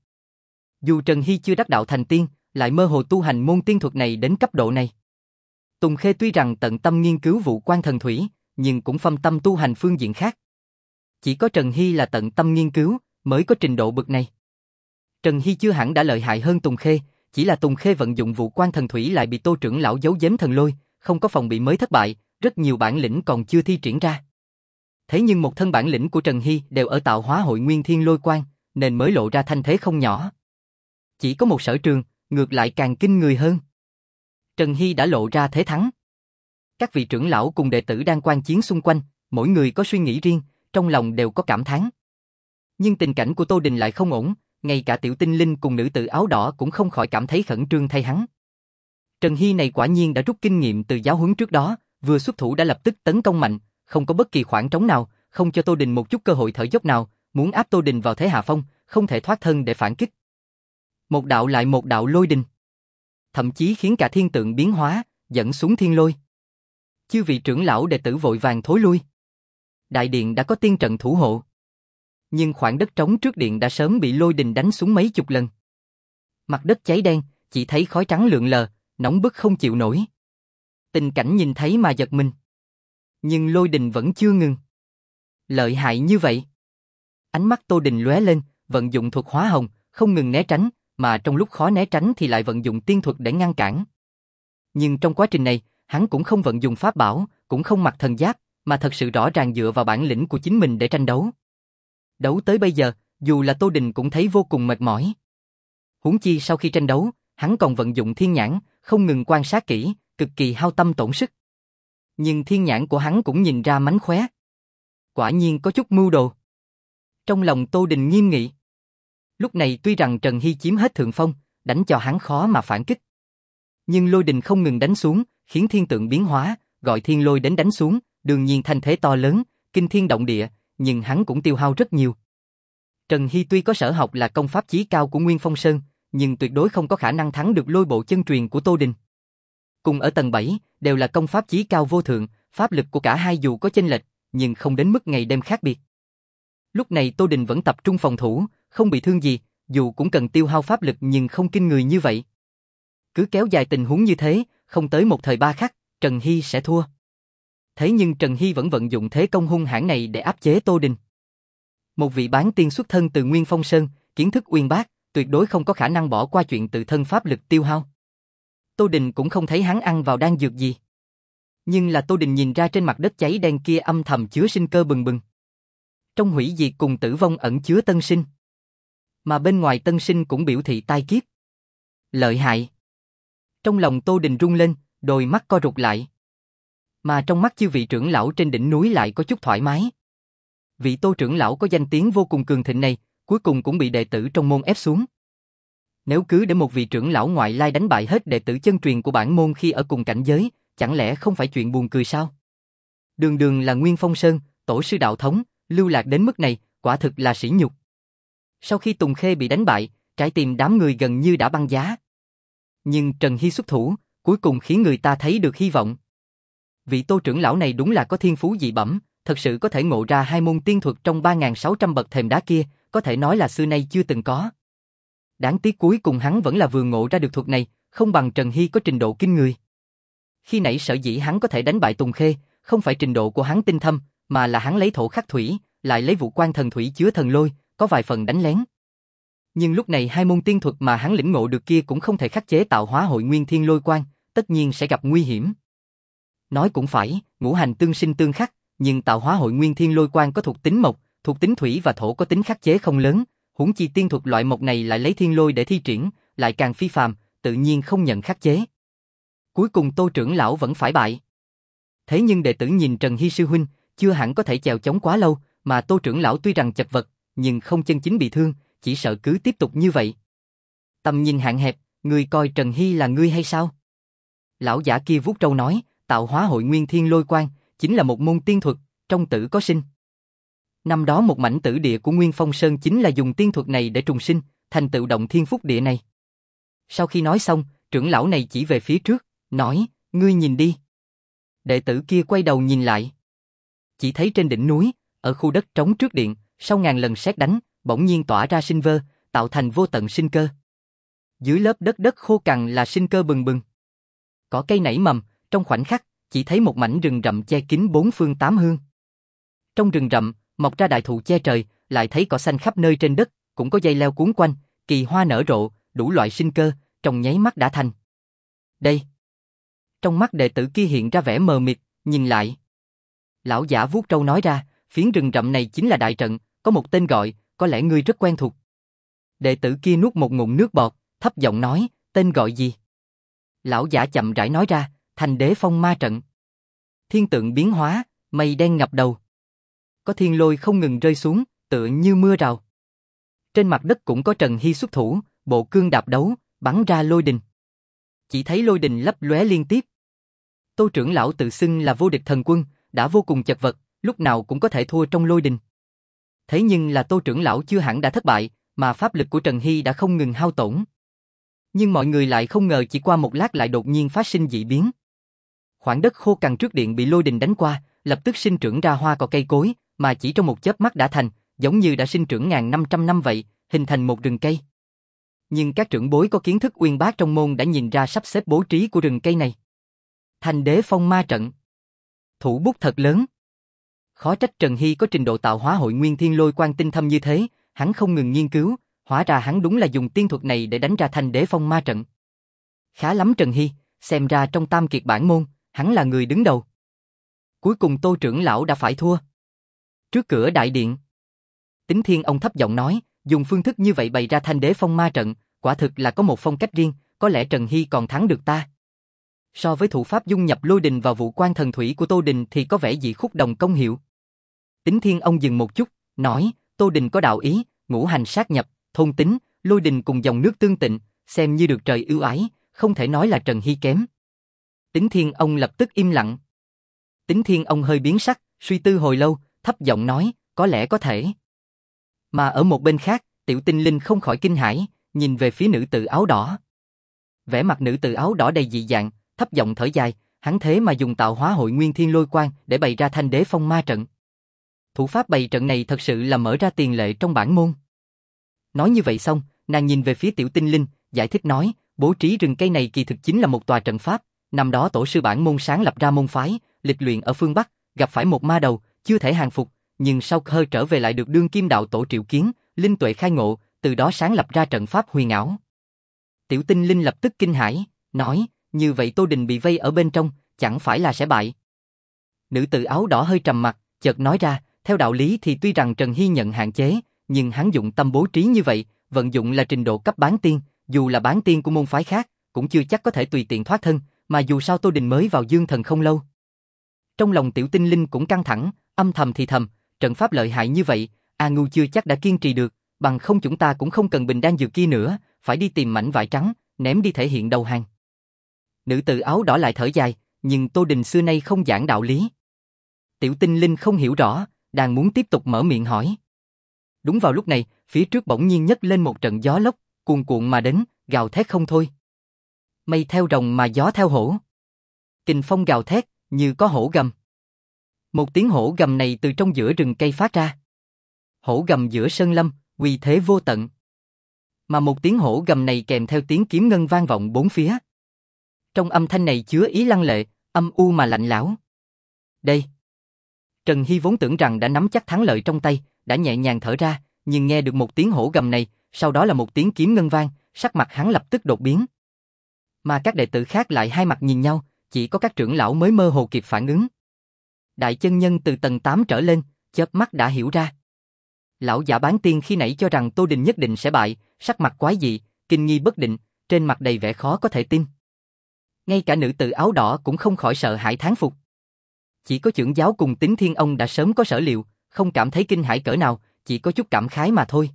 Dù Trần Hy chưa đắc đạo thành tiên, lại mơ hồ tu hành môn tiên thuật này đến cấp độ này. Tùng Khê tuy rằng tận tâm nghiên cứu vụ quan thần thủy, nhưng cũng phân tâm tu hành phương diện khác. Chỉ có Trần Hy là tận tâm nghiên cứu, mới có trình độ bậc này. Trần Hy chưa hẳn đã lợi hại hơn Tùng Khê, chỉ là Tùng Khê vận dụng vụ quan thần thủy lại bị Tô trưởng lão giấu giếm thần lôi, không có phòng bị mới thất bại, rất nhiều bản lĩnh còn chưa thi triển ra. Thế nhưng một thân bản lĩnh của Trần Hy đều ở tạo hóa hội nguyên thiên lôi quan, nên mới lộ ra thanh thế không nhỏ. Chỉ có một sở trường, ngược lại càng kinh người hơn. Trần Hy đã lộ ra thế thắng. Các vị trưởng lão cùng đệ tử đang quan chiến xung quanh, mỗi người có suy nghĩ riêng, trong lòng đều có cảm thán. Nhưng tình cảnh của Tô Đình lại không ổn, ngay cả tiểu tinh linh cùng nữ tử áo đỏ cũng không khỏi cảm thấy khẩn trương thay hắn. Trần Hy này quả nhiên đã rút kinh nghiệm từ giáo huấn trước đó, vừa xuất thủ đã lập tức tấn công mạnh, không có bất kỳ khoảng trống nào, không cho Tô Đình một chút cơ hội thở dốc nào, muốn áp Tô Đình vào thế hạ phong, không thể thoát thân để phản kích. Một đạo lại một đạo lôi đình, thậm chí khiến cả thiên tượng biến hóa, dẫn xuống thiên lôi. Chư vị trưởng lão đệ tử vội vàng thối lui. Đại điện đã có tiên trận thủ hộ. Nhưng khoảng đất trống trước điện đã sớm bị lôi đình đánh xuống mấy chục lần. Mặt đất cháy đen, chỉ thấy khói trắng lượn lờ, nóng bức không chịu nổi. Tình cảnh nhìn thấy mà giật mình. Nhưng lôi đình vẫn chưa ngừng. Lợi hại như vậy. Ánh mắt Tô Đình lóe lên, vận dụng thuật hóa hồng, không ngừng né tránh, mà trong lúc khó né tránh thì lại vận dụng tiên thuật để ngăn cản. Nhưng trong quá trình này, hắn cũng không vận dụng pháp bảo, cũng không mặc thần giáp, mà thật sự rõ ràng dựa vào bản lĩnh của chính mình để tranh đấu. Đấu tới bây giờ, dù là Tô Đình cũng thấy vô cùng mệt mỏi. Huống chi sau khi tranh đấu, hắn còn vận dụng thiên nhãn, không ngừng quan sát kỹ, cực kỳ hao tâm tổn sức. Nhưng thiên nhãn của hắn cũng nhìn ra mánh khóe. Quả nhiên có chút mưu đồ. Trong lòng Tô Đình nghiêm nghị. Lúc này tuy rằng Trần Hy chiếm hết thượng phong, đánh cho hắn khó mà phản kích. Nhưng lôi đình không ngừng đánh xuống, khiến thiên tượng biến hóa, gọi thiên lôi đến đánh xuống, đương nhiên thanh thế to lớn, kinh thiên động địa, nhưng hắn cũng tiêu hao rất nhiều. Trần Hy tuy có sở học là công pháp chí cao của Nguyên Phong Sơn, nhưng tuyệt đối không có khả năng thắng được lôi bộ chân truyền của Tô Đình. Cùng ở tầng bảy, đều là công pháp chí cao vô thượng, pháp lực của cả hai dù có chênh lệch, nhưng không đến mức ngày đêm khác biệt. Lúc này Tô Đình vẫn tập trung phòng thủ, không bị thương gì, dù cũng cần tiêu hao pháp lực nhưng không kinh người như vậy. Cứ kéo dài tình huống như thế, không tới một thời ba khắc, Trần Hy sẽ thua. Thế nhưng Trần Hy vẫn vận dụng thế công hung hãn này để áp chế Tô Đình. Một vị bán tiên xuất thân từ Nguyên Phong Sơn, kiến thức uyên bác, tuyệt đối không có khả năng bỏ qua chuyện tự thân pháp lực tiêu hao. Tô Đình cũng không thấy hắn ăn vào đan dược gì. Nhưng là Tô Đình nhìn ra trên mặt đất cháy đen kia âm thầm chứa sinh cơ bừng bừng. Trong hủy diệt cùng tử vong ẩn chứa tân sinh. Mà bên ngoài tân sinh cũng biểu thị tai kiếp. Lợi hại. Trong lòng Tô Đình rung lên, đôi mắt co rụt lại. Mà trong mắt chư vị trưởng lão trên đỉnh núi lại có chút thoải mái. Vị Tô trưởng lão có danh tiếng vô cùng cường thịnh này, cuối cùng cũng bị đệ tử trong môn ép xuống. Nếu cứ để một vị trưởng lão ngoại lai đánh bại hết đệ tử chân truyền của bản môn khi ở cùng cảnh giới, chẳng lẽ không phải chuyện buồn cười sao? Đường đường là Nguyên Phong Sơn, tổ sư đạo thống, lưu lạc đến mức này, quả thực là sỉ nhục. Sau khi Tùng Khê bị đánh bại, trái tim đám người gần như đã băng giá. Nhưng Trần Hy xuất thủ, cuối cùng khiến người ta thấy được hy vọng. Vị Tô trưởng lão này đúng là có thiên phú dị bẩm, thật sự có thể ngộ ra hai môn tiên thuật trong ba nghìn sáu trăm bậc thềm đá kia, có thể nói là xưa nay chưa từng có. Đáng tiếc cuối cùng hắn vẫn là vừa ngộ ra được thuật này, không bằng Trần Hy có trình độ kinh người. Khi nãy sở dĩ hắn có thể đánh bại Tùng Khê, không phải trình độ của hắn tinh thâm, mà là hắn lấy thổ khắc thủy, lại lấy vũ quan thần thủy chứa thần lôi, có vài phần đánh lén. Nhưng lúc này hai môn tiên thuật mà hắn lĩnh ngộ được kia cũng không thể khắc chế tạo hóa hội nguyên thiên lôi quan, tất nhiên sẽ gặp nguy hiểm. Nói cũng phải, ngũ hành tương sinh tương khắc, nhưng tạo hóa hội nguyên thiên lôi quan có thuộc tính mộc, thuộc tính thủy và thổ có tính khắc chế không lớn, huống chi tiên thuật loại mộc này lại lấy thiên lôi để thi triển, lại càng phi phàm, tự nhiên không nhận khắc chế. Cuối cùng Tô trưởng lão vẫn phải bại. Thế nhưng đệ tử nhìn Trần Hy sư huynh, chưa hẳn có thể chèo chống quá lâu, mà Tô trưởng lão tuy rằng chật vật, nhưng không chân chính bị thương, chỉ sợ cứ tiếp tục như vậy. Tầm nhìn hạn hẹp, ngươi coi Trần Hy là ngươi hay sao? Lão giả kia vuốt trâu nói, tạo hóa hội nguyên thiên lôi quan, chính là một môn tiên thuật, trong tử có sinh. Năm đó một mảnh tử địa của Nguyên Phong Sơn chính là dùng tiên thuật này để trùng sinh, thành tựu động thiên phúc địa này. Sau khi nói xong, trưởng lão này chỉ về phía trước, nói, ngươi nhìn đi. Đệ tử kia quay đầu nhìn lại. Chỉ thấy trên đỉnh núi, ở khu đất trống trước điện, sau ngàn lần sét đánh, bỗng nhiên tỏa ra sinh vơ, tạo thành vô tận sinh cơ. Dưới lớp đất đất khô cằn là sinh cơ bừng bừng. Cỏ cây nảy mầm, trong khoảnh khắc, chỉ thấy một mảnh rừng rậm che kín bốn phương tám hướng. Trong rừng rậm, mọc ra đại thụ che trời, lại thấy cỏ xanh khắp nơi trên đất, cũng có dây leo cuốn quanh, kỳ hoa nở rộ, đủ loại sinh cơ, trong nháy mắt đã thành. Đây. Trong mắt đệ tử kia hiện ra vẻ mờ mịt, nhìn lại. Lão giả vuốt trâu nói ra, phiến rừng rậm này chính là đại trận, có một tên gọi, có lẽ ngươi rất quen thuộc. Đệ tử kia nuốt một ngụm nước bọt, thấp giọng nói, tên gọi gì? Lão giả chậm rãi nói ra, Thành Đế Phong Ma Trận. Thiên tượng biến hóa, mây đen ngập đầu. Có thiên lôi không ngừng rơi xuống, tựa như mưa rào. Trên mặt đất cũng có Trần Hy xuất thủ, bộ cương đạp đấu, bắn ra lôi đình. Chỉ thấy lôi đình lấp lóe liên tiếp. Tô trưởng lão tự xưng là vô địch thần quân, đã vô cùng chật vật, lúc nào cũng có thể thua trong lôi đình. Thế nhưng là Tô trưởng lão chưa hẳn đã thất bại, mà pháp lực của Trần Hy đã không ngừng hao tổn. Nhưng mọi người lại không ngờ chỉ qua một lát lại đột nhiên phát sinh dị biến. Khoảng đất khô cằn trước điện bị lôi đình đánh qua, lập tức sinh trưởng ra hoa cỏ cây cối, mà chỉ trong một chớp mắt đã thành, giống như đã sinh trưởng ngàn năm trăm năm vậy, hình thành một rừng cây. Nhưng các trưởng bối có kiến thức uyên bác trong môn đã nhìn ra sắp xếp bố trí của rừng cây này. Thành Đế Phong Ma Trận. Thủ bút thật lớn. Khó trách Trần Hy có trình độ tạo hóa hội nguyên thiên lôi quan tinh thâm như thế, hắn không ngừng nghiên cứu, hóa ra hắn đúng là dùng tiên thuật này để đánh ra Thành Đế Phong Ma Trận. Khá lắm Trần Hy, xem ra trong tam kiệt bản môn, hắn là người đứng đầu. Cuối cùng Tô trưởng lão đã phải thua. Trước cửa đại điện, Tính Thiên ông thấp giọng nói, dùng phương thức như vậy bày ra Thành Đế Phong Ma Trận, quả thực là có một phong cách riêng, có lẽ Trần Hy còn thắng được ta. So với thủ pháp dung nhập lôi đình vào vũ quan thần thủy của Tô Đình thì có vẻ dị khúc đồng công hiệu. Tính Thiên ông dừng một chút, nói, Tô Đình có đạo ý, ngũ hành sát nhập, thôn tính, lôi đình cùng dòng nước tương tịnh, xem như được trời ưu ái, không thể nói là Trần Hy kém. Tính Thiên ông lập tức im lặng. Tính Thiên ông hơi biến sắc, suy tư hồi lâu, thấp giọng nói, có lẽ có thể. Mà ở một bên khác, Tiểu Tinh Linh không khỏi kinh hãi, nhìn về phía nữ tử áo đỏ. Vẻ mặt nữ tử áo đỏ đầy dị dạng, thấp giọng thở dài, hắn thế mà dùng tạo hóa hội nguyên thiên lôi quan để bày ra Thành Đế Phong Ma Trận. Thủ pháp bày trận này thật sự là mở ra tiền lệ trong bản môn. Nói như vậy xong, nàng nhìn về phía Tiểu Tinh Linh, giải thích nói, bố trí rừng cây này kỳ thực chính là một tòa trận pháp, Năm đó tổ sư bản môn sáng lập ra môn phái, lịch luyện ở phương Bắc, gặp phải một ma đầu, chưa thể hàng phục, nhưng sau hơi trở về lại được đương kim đạo tổ triệu kiến, linh tuệ khai ngộ, từ đó sáng lập ra trận pháp huyền ảo. Tiểu Tinh Linh lập tức kinh hãi, nói, như vậy Tô Đình bị vây ở bên trong, chẳng phải là sẽ bại. Nữ tử áo đỏ hơi trầm mặt, chợt nói ra, theo đạo lý thì tuy rằng Trần Hy nhận hạn chế, nhưng hắn dụng tâm bố trí như vậy, vận dụng là trình độ cấp bán tiên, dù là bán tiên của môn phái khác, cũng chưa chắc có thể tùy tiện thoát thân, mà dù sao Tô Đình mới vào Dương Thần không lâu. Trong lòng Tiểu Tinh Linh cũng căng thẳng, âm thầm thì thầm, trận pháp lợi hại như vậy, A Ngưu chưa chắc đã kiên trì được, bằng không chúng ta cũng không cần bình đan dược kia nữa, phải đi tìm mảnh vải trắng, ném đi thể hiện đầu hàng. Nữ tử áo đỏ lại thở dài, nhưng Tô Đình xưa nay không giảng đạo lý. Tiểu Tinh Linh không hiểu rõ, đang muốn tiếp tục mở miệng hỏi. Đúng vào lúc này, phía trước bỗng nhiên nhấc lên một trận gió lốc, cuồn cuộn mà đến, gào thét không thôi. Mây theo rồng mà gió theo hổ. Kình phong gào thét, như có hổ gầm. Một tiếng hổ gầm này từ trong giữa rừng cây phát ra. Hổ gầm giữa sơn lâm, uy thế vô tận. Mà một tiếng hổ gầm này kèm theo tiếng kiếm ngân vang vọng bốn phía. Trong âm thanh này chứa ý lăng lệ, âm u mà lạnh lẽo. Đây. Trần Hy vốn tưởng rằng đã nắm chắc thắng lợi trong tay, đã nhẹ nhàng thở ra, nhưng nghe được một tiếng hổ gầm này, sau đó là một tiếng kiếm ngân vang, sắc mặt hắn lập tức đột biến. Mà các đệ tử khác lại hai mặt nhìn nhau, chỉ có các trưởng lão mới mơ hồ kịp phản ứng. Đại chân nhân từ tầng tám trở lên, chớp mắt đã hiểu ra. Lão giả bán tiên khi nãy cho rằng Tô Đình nhất định sẽ bại, sắc mặt quái dị, kinh nghi bất định, trên mặt đầy vẻ khó có thể tin. Ngay cả nữ tử áo đỏ cũng không khỏi sợ hãi thán phục. Chỉ có trưởng giáo cùng Tín Thiên Ông đã sớm có sở liệu, không cảm thấy kinh hãi cỡ nào, chỉ có chút cảm khái mà thôi.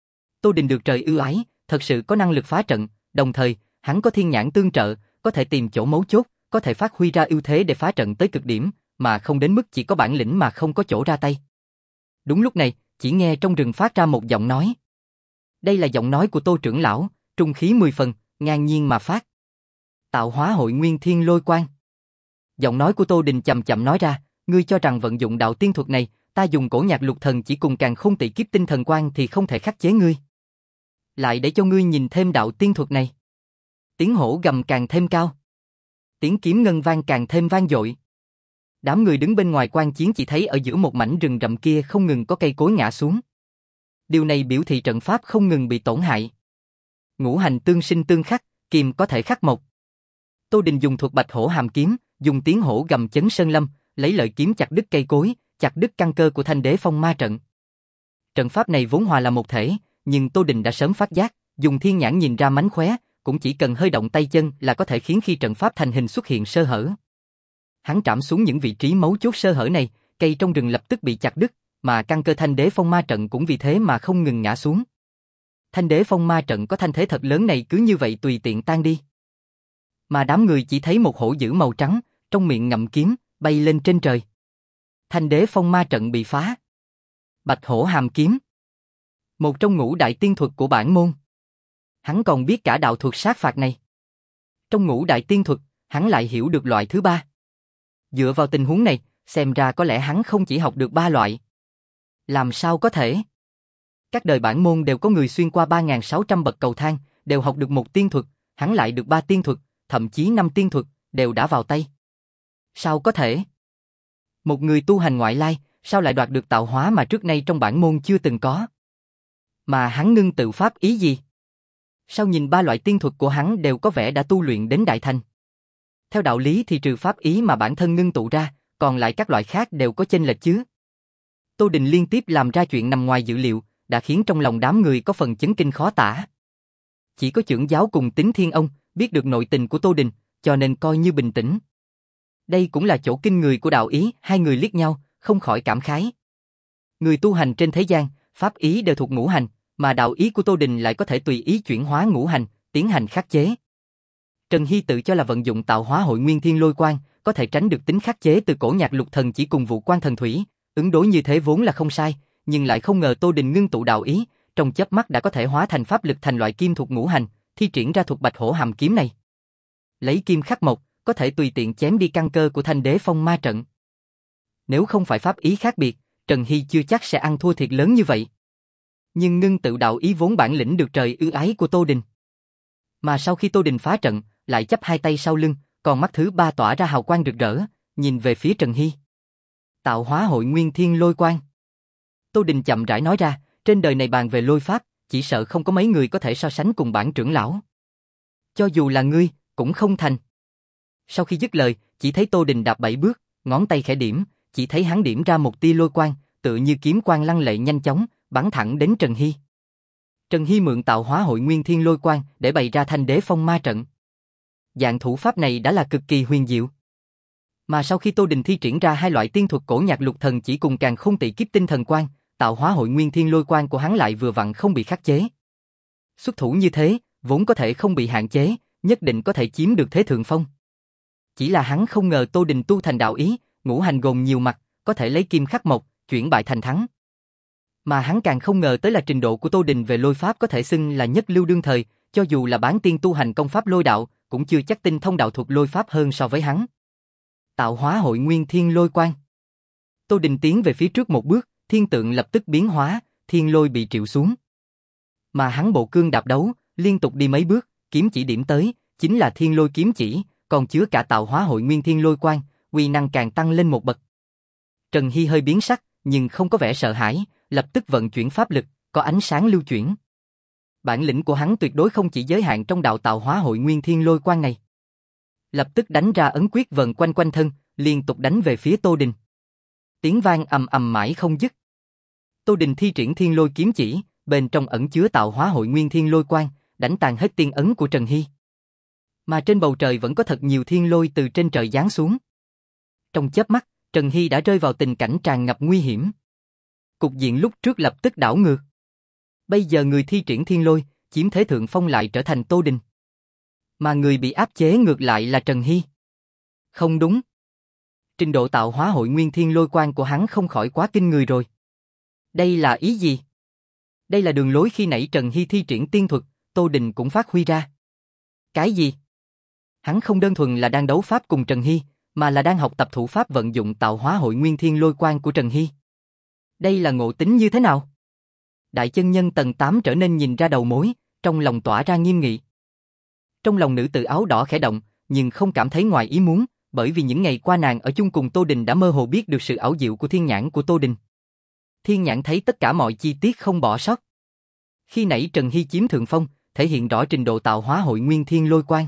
Tô Đình được trời ưu ái, thật sự có năng lực phá trận, đồng thời, hắn có thiên nhãn tương trợ, có thể tìm chỗ mấu chốt, có thể phát huy ra ưu thế để phá trận tới cực điểm, mà không đến mức chỉ có bản lĩnh mà không có chỗ ra tay. Đúng lúc này, chỉ nghe trong rừng phát ra một giọng nói. Đây là giọng nói của Tô trưởng lão, trung khí mười phần, ngang nhiên mà phát. Tạo hóa hội nguyên thiên lôi quang. Giọng nói của Tô Đình chậm chậm nói ra, ngươi cho rằng vận dụng đạo tiên thuật này, ta dùng cổ nhạc lục thần chỉ cùng càng không tỷ kiếp tinh thần quang thì không thể khắc chế ngươi. Lại để cho ngươi nhìn thêm đạo tiên thuật này. Tiếng hổ gầm càng thêm cao. Tiếng kiếm ngân vang càng thêm vang dội. Đám người đứng bên ngoài quan chiến chỉ thấy ở giữa một mảnh rừng rậm kia không ngừng có cây cối ngã xuống. Điều này biểu thị trận pháp không ngừng bị tổn hại. Ngũ hành tương sinh tương khắc, kiềm có thể khắc mộc. Tô Đình dùng thuật bạch hổ hàm kiếm, dùng tiếng hổ gầm chấn sơn lâm, lấy lợi kiếm chặt đứt cây cối, chặt đứt căn cơ của Thanh Đế Phong Ma trận. Trận pháp này vốn hòa là một thể, nhưng Tô Đình đã sớm phát giác, dùng thiên nhãn nhìn ra mánh khóe, cũng chỉ cần hơi động tay chân là có thể khiến khi trận pháp thành hình xuất hiện sơ hở. Hắn trảm xuống những vị trí mấu chốt sơ hở này, cây trong rừng lập tức bị chặt đứt, mà căn cơ Thanh Đế Phong Ma trận cũng vì thế mà không ngừng ngã xuống. Thanh Đế Phong Ma trận có thanh thế thật lớn này cứ như vậy tùy tiện tan đi. Mà đám người chỉ thấy một hổ dữ màu trắng, trong miệng ngậm kiếm, bay lên trên trời. Thanh Đế Phong Ma trận bị phá. Bạch hổ hàm kiếm. Một trong ngũ đại tiên thuật của bản môn. Hắn còn biết cả đạo thuật sát phạt này. Trong ngũ đại tiên thuật, hắn lại hiểu được loại thứ ba. Dựa vào tình huống này, xem ra có lẽ hắn không chỉ học được ba loại. Làm sao có thể? Các đời bản môn đều có người xuyên qua ba nghìn sáu trăm bậc cầu thang, đều học được một tiên thuật, hắn lại được ba tiên thuật, thậm chí năm tiên thuật, đều đã vào tay. Sao có thể? Một người tu hành ngoại lai, sao lại đoạt được tạo hóa mà trước nay trong bản môn chưa từng có? Mà hắn ngưng tự pháp ý gì? Sao nhìn ba loại tiên thuật của hắn đều có vẻ đã tu luyện đến đại thành? Theo đạo lý thì trừ pháp ý mà bản thân ngưng tụ ra, còn lại các loại khác đều có chênh lệch chứ. Tô Đình liên tiếp làm ra chuyện nằm ngoài dự liệu, đã khiến trong lòng đám người có phần chấn kinh khó tả. Chỉ có trưởng giáo cùng Tín Thiên Ông biết được nội tình của Tô Đình, cho nên coi như bình tĩnh. Đây cũng là chỗ kinh người của đạo ý, hai người liếc nhau, không khỏi cảm khái. Người tu hành trên thế gian, pháp ý đều thuộc ngũ hành, mà đạo ý của Tô Đình lại có thể tùy ý chuyển hóa ngũ hành, tiến hành khắc chế. Trần Hy tự cho là vận dụng tạo hóa hội nguyên thiên lôi quang, có thể tránh được tính khắc chế từ cổ nhạc lục thần chỉ cùng vụ quan thần thủy, ứng đối như thế vốn là không sai, nhưng lại không ngờ Tô Đình ngưng tụ đạo ý, trong chớp mắt đã có thể hóa thành pháp lực thành loại kim thuộc ngũ hành, thi triển ra thuật bạch hổ hàm kiếm này. Lấy kim khắc mộc, có thể tùy tiện chém đi căn cơ của Thanh Đế Phong Ma trận. Nếu không phải pháp ý khác biệt, Trần Hy chưa chắc sẽ ăn thua thiệt lớn như vậy. Nhưng ngưng tự đạo ý vốn bản lĩnh được trời ưu ái của Tô Đình. Mà sau khi Tô Đình phá trận, lại chắp hai tay sau lưng, còn mắt thứ ba tỏa ra hào quang rực rỡ, nhìn về phía Trần Hy. Tạo hóa hội nguyên thiên lôi quang. Tô Đình chậm rãi nói ra, trên đời này bàn về lôi pháp, chỉ sợ không có mấy người có thể so sánh cùng bản trưởng lão. Cho dù là ngươi, cũng không thành. Sau khi dứt lời, chỉ thấy Tô Đình đạp bảy bước, ngón tay khẽ điểm, chỉ thấy hắn điểm ra một tia lôi quang, tựa như kiếm quang lăng lệ nhanh chóng, bắn thẳng đến Trần Hy. Trần Hy mượn tạo hóa hội nguyên thiên lôi quang để bày ra thanh đế phong ma trận. Dạng thủ pháp này đã là cực kỳ huyền diệu. Mà sau khi Tô Đình thi triển ra hai loại tiên thuật cổ nhạc lục thần chỉ cùng càng không tị kiếp tinh thần quang, tạo hóa hội nguyên thiên lôi quang của hắn lại vừa vặn không bị khắc chế. Xuất thủ như thế, vốn có thể không bị hạn chế, nhất định có thể chiếm được thế thượng phong. Chỉ là hắn không ngờ Tô Đình tu thành đạo ý, ngũ hành gồm nhiều mặt, có thể lấy kim khắc mộc, chuyển bại thành thắng. Mà hắn càng không ngờ tới là trình độ của Tô Đình về lôi pháp có thể xưng là nhất lưu đương thời, cho dù là bán tiên tu hành công pháp lôi đạo, cũng chưa chắc tinh thông đạo thuật lôi pháp hơn so với hắn. Tạo hóa hội nguyên thiên lôi quang. Tô Đình tiến về phía trước một bước, thiên tượng lập tức biến hóa, thiên lôi bị triệu xuống. Mà hắn bộ cương đạp đấu, liên tục đi mấy bước, kiếm chỉ điểm tới, chính là thiên lôi kiếm chỉ, còn chứa cả tạo hóa hội nguyên thiên lôi quang, uy năng càng tăng lên một bậc. Trần Hy hơi biến sắc, nhưng không có vẻ sợ hãi, lập tức vận chuyển pháp lực, có ánh sáng lưu chuyển. Bản lĩnh của hắn tuyệt đối không chỉ giới hạn trong đạo tạo hóa hội nguyên thiên lôi quang này. Lập tức đánh ra ấn quyết vần quanh quanh thân, liên tục đánh về phía Tô Đình. Tiếng vang ầm ầm mãi không dứt. Tô Đình thi triển thiên lôi kiếm chỉ, bên trong ẩn chứa tạo hóa hội nguyên thiên lôi quang, đánh tàn hết tiên ấn của Trần Hy. Mà trên bầu trời vẫn có thật nhiều thiên lôi từ trên trời giáng xuống. Trong chớp mắt, Trần Hy đã rơi vào tình cảnh tràn ngập nguy hiểm. Cục diện lúc trước lập tức đảo ngược. Bây giờ người thi triển thiên lôi, chiếm thế thượng phong lại trở thành Tô Đình. Mà người bị áp chế ngược lại là Trần Hy. Không đúng. Trình độ tạo hóa hội nguyên thiên lôi quang của hắn không khỏi quá kinh người rồi. Đây là ý gì? Đây là đường lối khi nãy Trần Hy thi triển tiên thuật, Tô Đình cũng phát huy ra. Cái gì? Hắn không đơn thuần là đang đấu pháp cùng Trần Hy, mà là đang học tập thủ pháp vận dụng tạo hóa hội nguyên thiên lôi quang của Trần Hy. Đây là ngộ tính như thế nào? Đại chân nhân tầng tám trở nên nhìn ra đầu mối, trong lòng tỏa ra nghiêm nghị. Trong lòng nữ tử áo đỏ khẽ động, nhưng không cảm thấy ngoài ý muốn, bởi vì những ngày qua nàng ở chung cùng Tô Đình đã mơ hồ biết được sự ảo diệu của thiên nhãn của Tô Đình. Thiên nhãn thấy tất cả mọi chi tiết không bỏ sót. Khi nãy Trần Hy chiếm thượng phong, thể hiện rõ trình độ tạo hóa hội nguyên thiên lôi quang.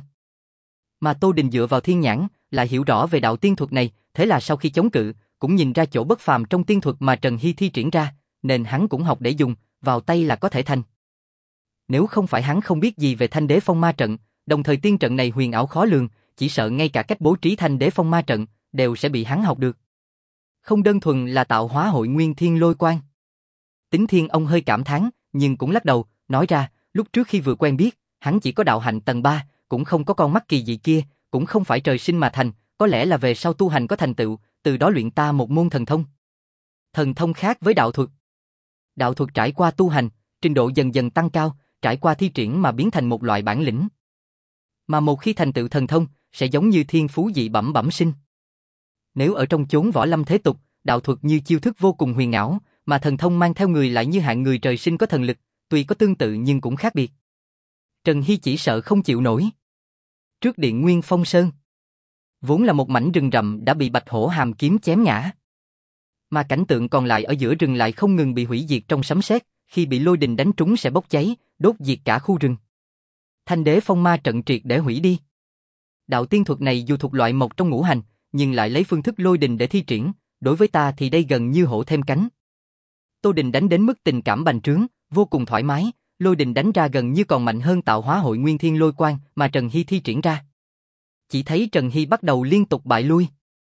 Mà Tô Đình dựa vào thiên nhãn, lại hiểu rõ về đạo tiên thuật này, thế là sau khi chống cự, cũng nhìn ra chỗ bất phàm trong tiên thuật mà Trần Hy thi triển ra, nên hắn cũng học để dùng, vào tay là có thể thành. Nếu không phải hắn không biết gì về thanh đế phong ma trận, đồng thời tiên trận này huyền ảo khó lường, chỉ sợ ngay cả cách bố trí thanh đế phong ma trận, đều sẽ bị hắn học được. Không đơn thuần là tạo hóa hội nguyên thiên lôi quang. Tính Thiên ông hơi cảm thán, nhưng cũng lắc đầu, nói ra, lúc trước khi vừa quen biết, hắn chỉ có đạo hạnh tầng ba, cũng không có con mắt kỳ dị kia, cũng không phải trời sinh mà thành, có lẽ là về sau tu hành có thành tựu, từ đó luyện ta một môn thần thông. Thần thông khác với đạo thuật. Đạo thuật trải qua tu hành, trình độ dần dần tăng cao, trải qua thi triển mà biến thành một loại bản lĩnh. Mà một khi thành tựu thần thông, sẽ giống như thiên phú dị bẩm bẩm sinh. Nếu ở trong chốn võ lâm thế tục, đạo thuật như chiêu thức vô cùng huyền ảo, mà thần thông mang theo người lại như hạng người trời sinh có thần lực, tuy có tương tự nhưng cũng khác biệt. Trần Hy chỉ sợ không chịu nổi. Trước điện Nguyên Phong Sơn, vốn là một mảnh rừng rậm đã bị bạch hổ hàm kiếm chém ngã. Mà cảnh tượng còn lại ở giữa rừng lại không ngừng bị hủy diệt trong sấm sét, khi bị lôi đình đánh trúng sẽ bốc cháy, đốt diệt cả khu rừng. Thanh đế phong ma trận triệt để hủy đi. Đạo tiên thuật này dù thuộc loại một trong ngũ hành, nhưng lại lấy phương thức lôi đình để thi triển, đối với ta thì đây gần như hổ thêm cánh. Tô Đình đánh đến mức tình cảm bành trướng, vô cùng thoải mái, lôi đình đánh ra gần như còn mạnh hơn tạo hóa hội nguyên thiên lôi quang mà Trần Hy thi triển ra. Chỉ thấy Trần Hy bắt đầu liên tục bại lui.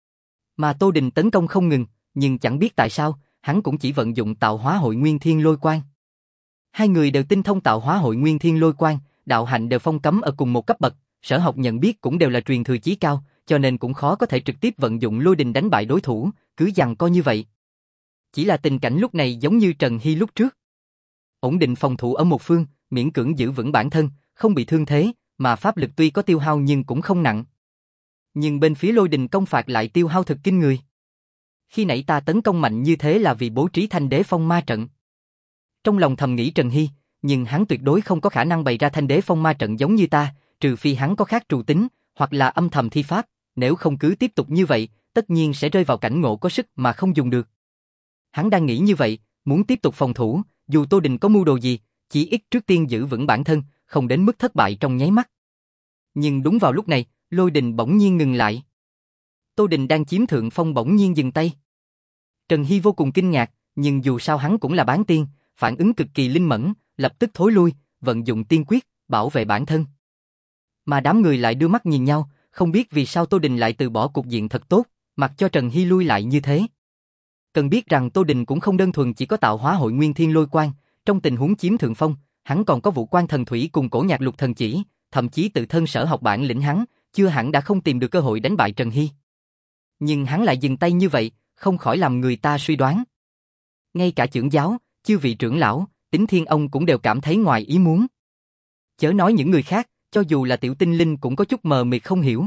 Mà Tô Đình tấn công không ngừng, nhưng chẳng biết tại sao, hắn cũng chỉ vận dụng tạo hóa hội nguyên thiên lôi quang. Hai người đều tinh thông tạo hóa hội nguyên thiên lôi quang, đạo hạnh đều phong cấm ở cùng một cấp bậc, sở học nhận biết cũng đều là truyền thừa chí cao, cho nên cũng khó có thể trực tiếp vận dụng lôi đình đánh bại đối thủ, cứ giằng co như vậy. Chỉ là tình cảnh lúc này giống như Trần Hy lúc trước. Ổn định phòng thủ ở một phương, miễn cưỡng giữ vững bản thân, không bị thương thế, mà pháp lực tuy có tiêu hao nhưng cũng không nặng. Nhưng bên phía lôi đình công phạt lại tiêu hao thực kinh người. Khi nãy ta tấn công mạnh như thế là vì bố trí thanh đế phong ma trận. Trong lòng thầm nghĩ Trần Hy, nhưng hắn tuyệt đối không có khả năng bày ra thanh đế phong ma trận giống như ta, trừ phi hắn có khác trù tính, hoặc là âm thầm thi pháp, nếu không cứ tiếp tục như vậy, tất nhiên sẽ rơi vào cảnh ngộ có sức mà không dùng được. Hắn đang nghĩ như vậy, muốn tiếp tục phòng thủ, dù Tô Đình có mưu đồ gì, chỉ ít trước tiên giữ vững bản thân, không đến mức thất bại trong nháy mắt. Nhưng đúng vào lúc này, Lôi Đình bỗng nhiên ngừng lại. Tô Đình đang chiếm thượng phong bỗng nhiên dừng tay. Trần Hy vô cùng kinh ngạc, nhưng dù sao hắn cũng là bán tiên, phản ứng cực kỳ linh mẫn, lập tức thối lui, vận dụng tiên quyết, bảo vệ bản thân. Mà đám người lại đưa mắt nhìn nhau, không biết vì sao Tô Đình lại từ bỏ cục diện thật tốt, mặc cho Trần Hy lui lại như thế. Cần biết rằng Tô Đình cũng không đơn thuần chỉ có tạo hóa hội nguyên thiên lôi quan, trong tình huống chiếm thượng phong, hắn còn có vũ quan thần thủy cùng cổ nhạc lục thần chỉ, thậm chí tự thân sở học bản lĩnh hắn, chưa hẳn đã không tìm được cơ hội đánh bại Trần Hy. Nhưng hắn lại dừng tay như vậy, không khỏi làm người ta suy đoán. Ngay cả trưởng giáo, chư vị trưởng lão, Tính Thiên ông cũng đều cảm thấy ngoài ý muốn. Chớ nói những người khác, cho dù là Tiểu Tinh Linh cũng có chút mờ mịt không hiểu.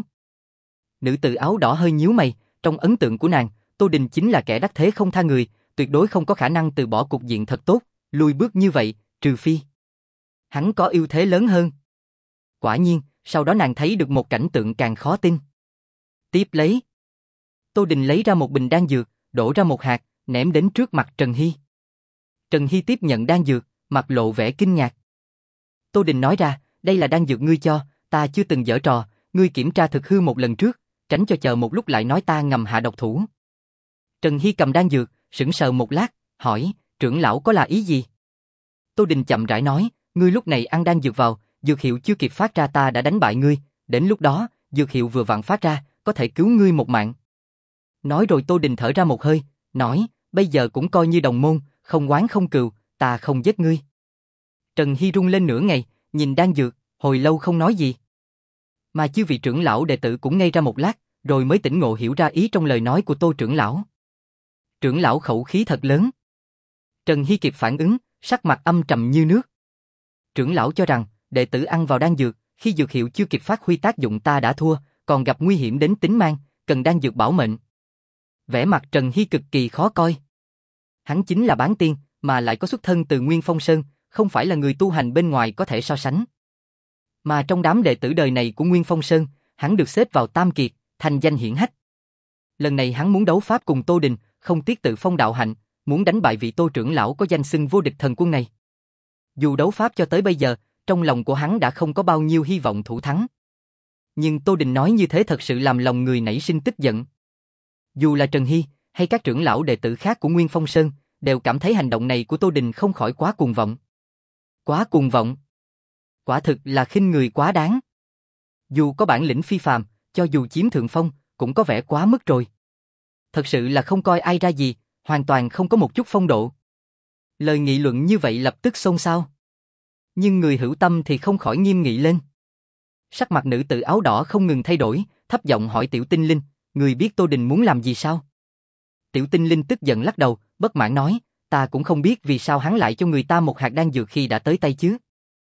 Nữ tử áo đỏ hơi nhíu mày, trong ấn tượng của nàng, Tô Đình chính là kẻ đắc thế không tha người, tuyệt đối không có khả năng từ bỏ cục diện thật tốt, lùi bước như vậy, trừ phi hắn có ưu thế lớn hơn. Quả nhiên, sau đó nàng thấy được một cảnh tượng càng khó tin. Tiếp lấy, Tô Đình lấy ra một bình đan dược, đổ ra một hạt, ném đến trước mặt Trần Hy. Trần Hy tiếp nhận đan dược, mặt lộ vẻ kinh ngạc. Tô Đình nói ra, đây là đan dược ngươi cho, ta chưa từng giở trò, ngươi kiểm tra thực hư một lần trước, tránh cho chờ một lúc lại nói ta ngầm hạ độc thủ. Trần Hy cầm đan dược, sững sờ một lát, hỏi, trưởng lão có là ý gì? Tô Đình chậm rãi nói, ngươi lúc này ăn đan dược vào, dược hiệu chưa kịp phát ra ta đã đánh bại ngươi, đến lúc đó, dược hiệu vừa vặn phát ra, có thể cứu ngươi một mạng. Nói rồi Tô Đình thở ra một hơi, nói, bây giờ cũng coi như đồng môn, không oán không cừu, ta không giết ngươi. Trần Hy rung lên nửa ngày, nhìn đan dược, hồi lâu không nói gì. Mà chư vị trưởng lão đệ tử cũng ngây ra một lát, rồi mới tỉnh ngộ hiểu ra ý trong lời nói của Tô trưởng lão. Trưởng lão khẩu khí thật lớn. Trần Hy kịp phản ứng, sắc mặt âm trầm như nước. Trưởng lão cho rằng, đệ tử ăn vào đan dược, khi dược hiệu chưa kịp phát huy tác dụng ta đã thua, còn gặp nguy hiểm đến tính mạng, cần đan dược bảo mệnh. Vẻ mặt Trần Hy cực kỳ khó coi. Hắn chính là bán tiên, mà lại có xuất thân từ Nguyên Phong Sơn, không phải là người tu hành bên ngoài có thể so sánh. Mà trong đám đệ tử đời này của Nguyên Phong Sơn, hắn được xếp vào tam kiệt, thành danh hiển hách. Lần này hắn muốn đấu pháp cùng Tô Đình, không tiếc tự phong đạo hạnh, muốn đánh bại vị Tô trưởng lão có danh xưng vô địch thần quân này. Dù đấu pháp cho tới bây giờ, trong lòng của hắn đã không có bao nhiêu hy vọng thủ thắng. Nhưng Tô Đình nói như thế thật sự làm lòng người nảy sinh tức giận. Dù là Trần Hy, hay các trưởng lão đệ tử khác của Nguyên Phong Sơn, đều cảm thấy hành động này của Tô Đình không khỏi quá cuồng vọng. Quá cuồng vọng. Quả thực là khinh người quá đáng. Dù có bản lĩnh phi phàm, cho dù chiếm thượng phong, cũng có vẻ quá mức rồi. Thật sự là không coi ai ra gì, hoàn toàn không có một chút phong độ. Lời nghị luận như vậy lập tức xôn xao. Nhưng người hữu tâm thì không khỏi nghiêm nghị lên. Sắc mặt nữ tử áo đỏ không ngừng thay đổi, thấp giọng hỏi Tiểu Tinh Linh, người biết Tô Đình muốn làm gì sao? Tiểu Tinh Linh tức giận lắc đầu, bất mãn nói, ta cũng không biết vì sao hắn lại cho người ta một hạt đan dược khi đã tới tay chứ.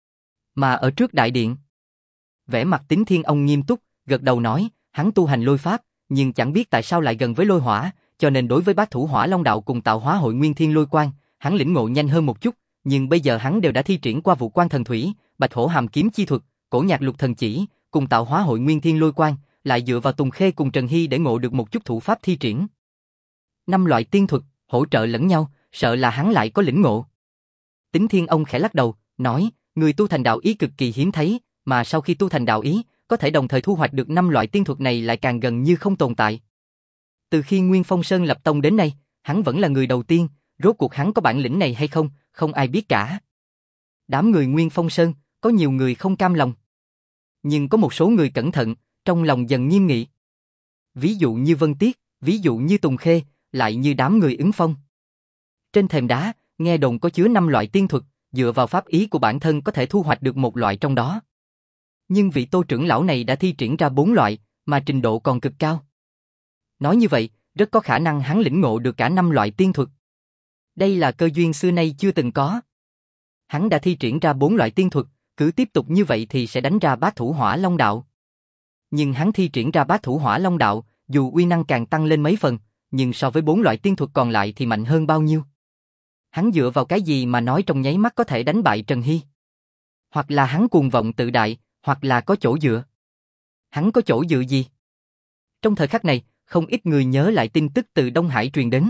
Mà ở trước đại điện, vẻ mặt Tính Thiên ông nghiêm túc, gật đầu nói, hắn tu hành lôi pháp, nhưng chẳng biết tại sao lại gần với lôi hỏa, cho nên đối với bát thủ hỏa long đạo cùng tạo hóa hội nguyên thiên lôi quan, hắn lĩnh ngộ nhanh hơn một chút, nhưng bây giờ hắn đều đã thi triển qua vũ quan thần thủy, bạch hổ hàm kiếm chi thuật, cổ nhạc lục thần chỉ, cùng tạo hóa hội nguyên thiên lôi quan, lại dựa vào Tùng Khê cùng Trần Hy để ngộ được một chút thủ pháp thi triển. Năm loại tiên thuật, hỗ trợ lẫn nhau, sợ là hắn lại có lĩnh ngộ. Tính Thiên ông khẽ lắc đầu, nói, người tu thành đạo ý cực kỳ hiếm thấy, mà sau khi tu thành đạo ý, có thể đồng thời thu hoạch được năm loại tiên thuật này lại càng gần như không tồn tại. Từ khi Nguyên Phong Sơn lập tông đến nay, hắn vẫn là người đầu tiên, rốt cuộc hắn có bản lĩnh này hay không, không ai biết cả. Đám người Nguyên Phong Sơn, có nhiều người không cam lòng. Nhưng có một số người cẩn thận, trong lòng dần nghiêm nghị. Ví dụ như Vân Tiết, ví dụ như Tùng Khê, lại như đám người Ứng Phong. Trên thềm đá, nghe đồn có chứa năm loại tiên thuật, dựa vào pháp ý của bản thân có thể thu hoạch được một loại trong đó. Nhưng vị Tô trưởng lão này đã thi triển ra bốn loại, mà trình độ còn cực cao. Nói như vậy, rất có khả năng hắn lĩnh ngộ được cả năm loại tiên thuật. Đây là cơ duyên xưa nay chưa từng có. Hắn đã thi triển ra bốn loại tiên thuật, cứ tiếp tục như vậy thì sẽ đánh ra bát thủ hỏa long đạo. Nhưng hắn thi triển ra bát thủ hỏa long đạo, dù uy năng càng tăng lên mấy phần, nhưng so với bốn loại tiên thuật còn lại thì mạnh hơn bao nhiêu? Hắn dựa vào cái gì mà nói trong nháy mắt có thể đánh bại Trần Hy? Hoặc là hắn cuồng vọng tự đại, hoặc là có chỗ dựa. Hắn có chỗ dựa gì? Trong thời khắc này, không ít người nhớ lại tin tức từ Đông Hải truyền đến.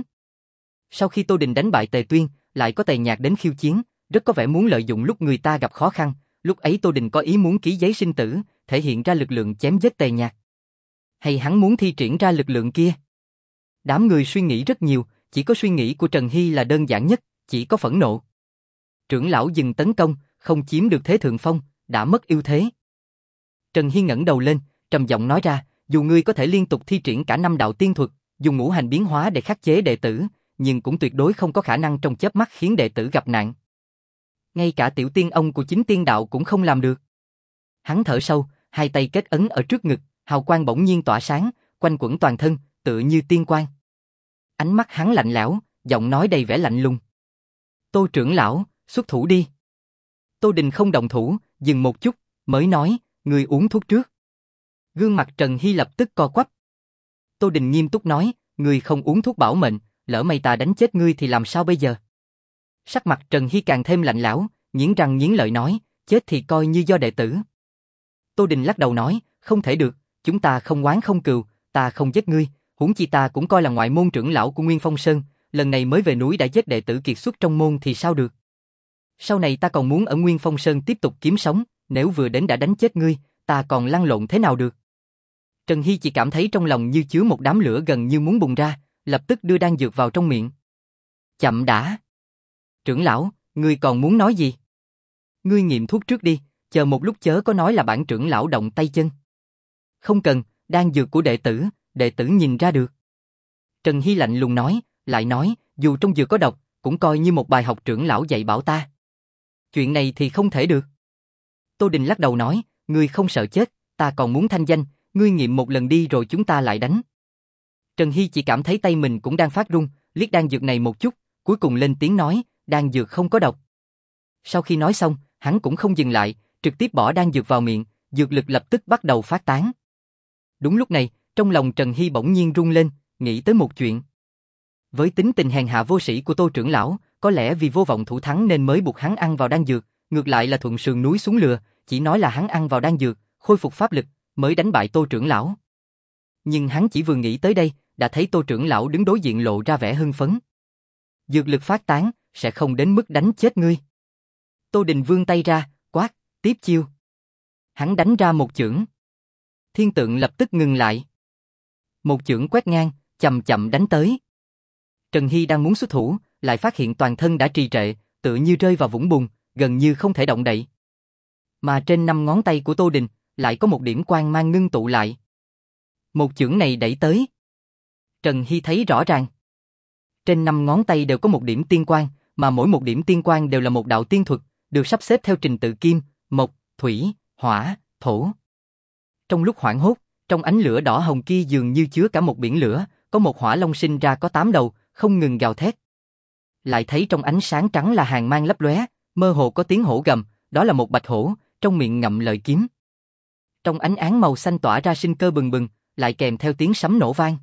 Sau khi Tô Đình đánh bại Tề Tuyên, lại có Tề Nhạc đến khiêu chiến, rất có vẻ muốn lợi dụng lúc người ta gặp khó khăn, lúc ấy Tô Đình có ý muốn ký giấy sinh tử, thể hiện ra lực lượng chém giết Tề Nhạc. Hay hắn muốn thi triển ra lực lượng kia? Đám người suy nghĩ rất nhiều, chỉ có suy nghĩ của Trần Hy là đơn giản nhất, chỉ có phẫn nộ. Trưởng lão dừng tấn công, không chiếm được thế thượng phong, đã mất ưu thế. Trần Hy ngẩng đầu lên, trầm giọng nói ra, dù ngươi có thể liên tục thi triển cả năm đạo tiên thuật, dùng ngũ hành biến hóa để khắc chế đệ tử, nhưng cũng tuyệt đối không có khả năng trong chớp mắt khiến đệ tử gặp nạn. Ngay cả tiểu tiên ông của chính tiên đạo cũng không làm được. Hắn thở sâu, hai tay kết ấn ở trước ngực, hào quang bỗng nhiên tỏa sáng, quanh quẩn toàn thân, tựa như tiên quang. Ánh mắt hắn lạnh lẽo, giọng nói đầy vẻ lạnh lùng. Tô trưởng lão, xuất thủ đi. Tô Đình không động thủ, dừng một chút, mới nói, ngươi uống thuốc trước. Gương mặt Trần Hy lập tức co quắp. Tô Đình nghiêm túc nói, ngươi không uống thuốc bảo mệnh, lỡ may ta đánh chết ngươi thì làm sao bây giờ? Sắc mặt Trần Hy càng thêm lạnh lẽo, nghiến răng nghiến lợi nói, chết thì coi như do đệ tử. Tô Đình lắc đầu nói, không thể được, chúng ta không oán không cừu, ta không giết ngươi, huống chi ta cũng coi là ngoại môn trưởng lão của Nguyên Phong Sơn, lần này mới về núi đã giết đệ tử kiệt xuất trong môn thì sao được? Sau này ta còn muốn ở Nguyên Phong Sơn tiếp tục kiếm sống, nếu vừa đến đã đánh chết ngươi, ta còn lăn lộn thế nào được? Trần Hy chỉ cảm thấy trong lòng như chứa một đám lửa gần như muốn bùng ra, lập tức đưa đan dược vào trong miệng. Chậm đã. Trưởng lão, ngươi còn muốn nói gì? Ngươi nghiệm thuốc trước đi, chờ một lúc chớ có nói là bản trưởng lão động tay chân. Không cần, đan dược của đệ tử, đệ tử nhìn ra được. Trần Hy lạnh lùng nói, lại nói, dù trong dược có độc, cũng coi như một bài học trưởng lão dạy bảo ta. Chuyện này thì không thể được. Tô Đình lắc đầu nói, ngươi không sợ chết, ta còn muốn thanh danh, ngươi nghiệm một lần đi rồi chúng ta lại đánh. Trần Hy chỉ cảm thấy tay mình cũng đang phát run, liếc đan dược này một chút, cuối cùng lên tiếng nói, đan dược không có độc. Sau khi nói xong, hắn cũng không dừng lại, trực tiếp bỏ đan dược vào miệng, dược lực lập tức bắt đầu phát tán. Đúng lúc này, trong lòng Trần Hy bỗng nhiên rung lên, nghĩ tới một chuyện. Với tính tình hèn hạ vô sĩ của Tô trưởng lão, có lẽ vì vô vọng thủ thắng nên mới buộc hắn ăn vào đan dược, ngược lại là thuận sườn núi xuống lừa, chỉ nói là hắn ăn vào đan dược, khôi phục pháp lực, mới đánh bại Tô trưởng lão. Nhưng hắn chỉ vừa nghĩ tới đây, đã thấy Tô trưởng lão đứng đối diện lộ ra vẻ hưng phấn. Dược lực phát tán, sẽ không đến mức đánh chết ngươi. Tô Đình vươn tay ra, quát, tiếp chiêu. Hắn đánh ra một chưởng. Thiên tượng lập tức ngừng lại. Một chưởng quét ngang, chậm chậm đánh tới. Trần Hy đang muốn xuất thủ, lại phát hiện toàn thân đã trì trệ, tựa như rơi vào vũng bùn, gần như không thể động đậy. Mà trên năm ngón tay của Tô Đình, lại có một điểm quang mang ngưng tụ lại. Một chưởng này đẩy tới. Trần Hy thấy rõ ràng. Trên năm ngón tay đều có một điểm tiên quang, mà mỗi một điểm tiên quang đều là một đạo tiên thuật, được sắp xếp theo trình tự kim, mộc, thủy, hỏa, thổ. Trong lúc hoảng hốt, trong ánh lửa đỏ hồng kia dường như chứa cả một biển lửa, có một hỏa long sinh ra có tám đầu, không ngừng gào thét. Lại thấy trong ánh sáng trắng là hàng mang lấp lóe, mơ hồ có tiếng hổ gầm, đó là một bạch hổ, trong miệng ngậm lợi kiếm. Trong ánh án màu xanh tỏa ra sinh cơ bừng bừng, lại kèm theo tiếng sấm nổ vang.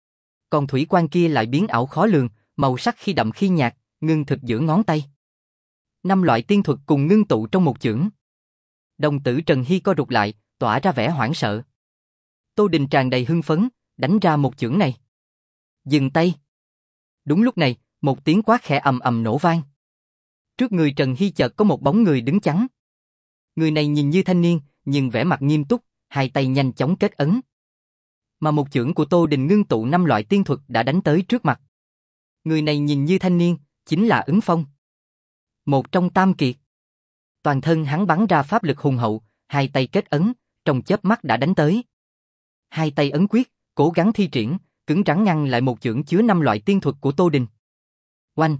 Còn thủy quang kia lại biến ảo khó lường, màu sắc khi đậm khi nhạt, ngưng thực giữa ngón tay. Năm loại tiên thuật cùng ngưng tụ trong một chưởng. Đồng tử Trần Hy co rụt lại, tỏa ra vẻ hoảng sợ. Tô Đình tràn đầy hưng phấn, đánh ra một chưởng này. Dừng tay. Đúng lúc này, một tiếng quát khẽ ầm ầm nổ vang. Trước người Trần Hy chợt có một bóng người đứng chắn. Người này nhìn như thanh niên, nhưng vẻ mặt nghiêm túc, hai tay nhanh chóng kết ấn. Mà một chưởng của Tô Đình ngưng tụ năm loại tiên thuật đã đánh tới trước mặt. Người này nhìn như thanh niên, chính là Ứng Phong. Một trong tam kiệt. Toàn thân hắn bắn ra pháp lực hùng hậu, hai tay kết ấn, trong chớp mắt đã đánh tới. Hai tay ấn quyết, cố gắng thi triển, cứng rắn ngăn lại một chưởng chứa năm loại tiên thuật của Tô Đình. Oanh!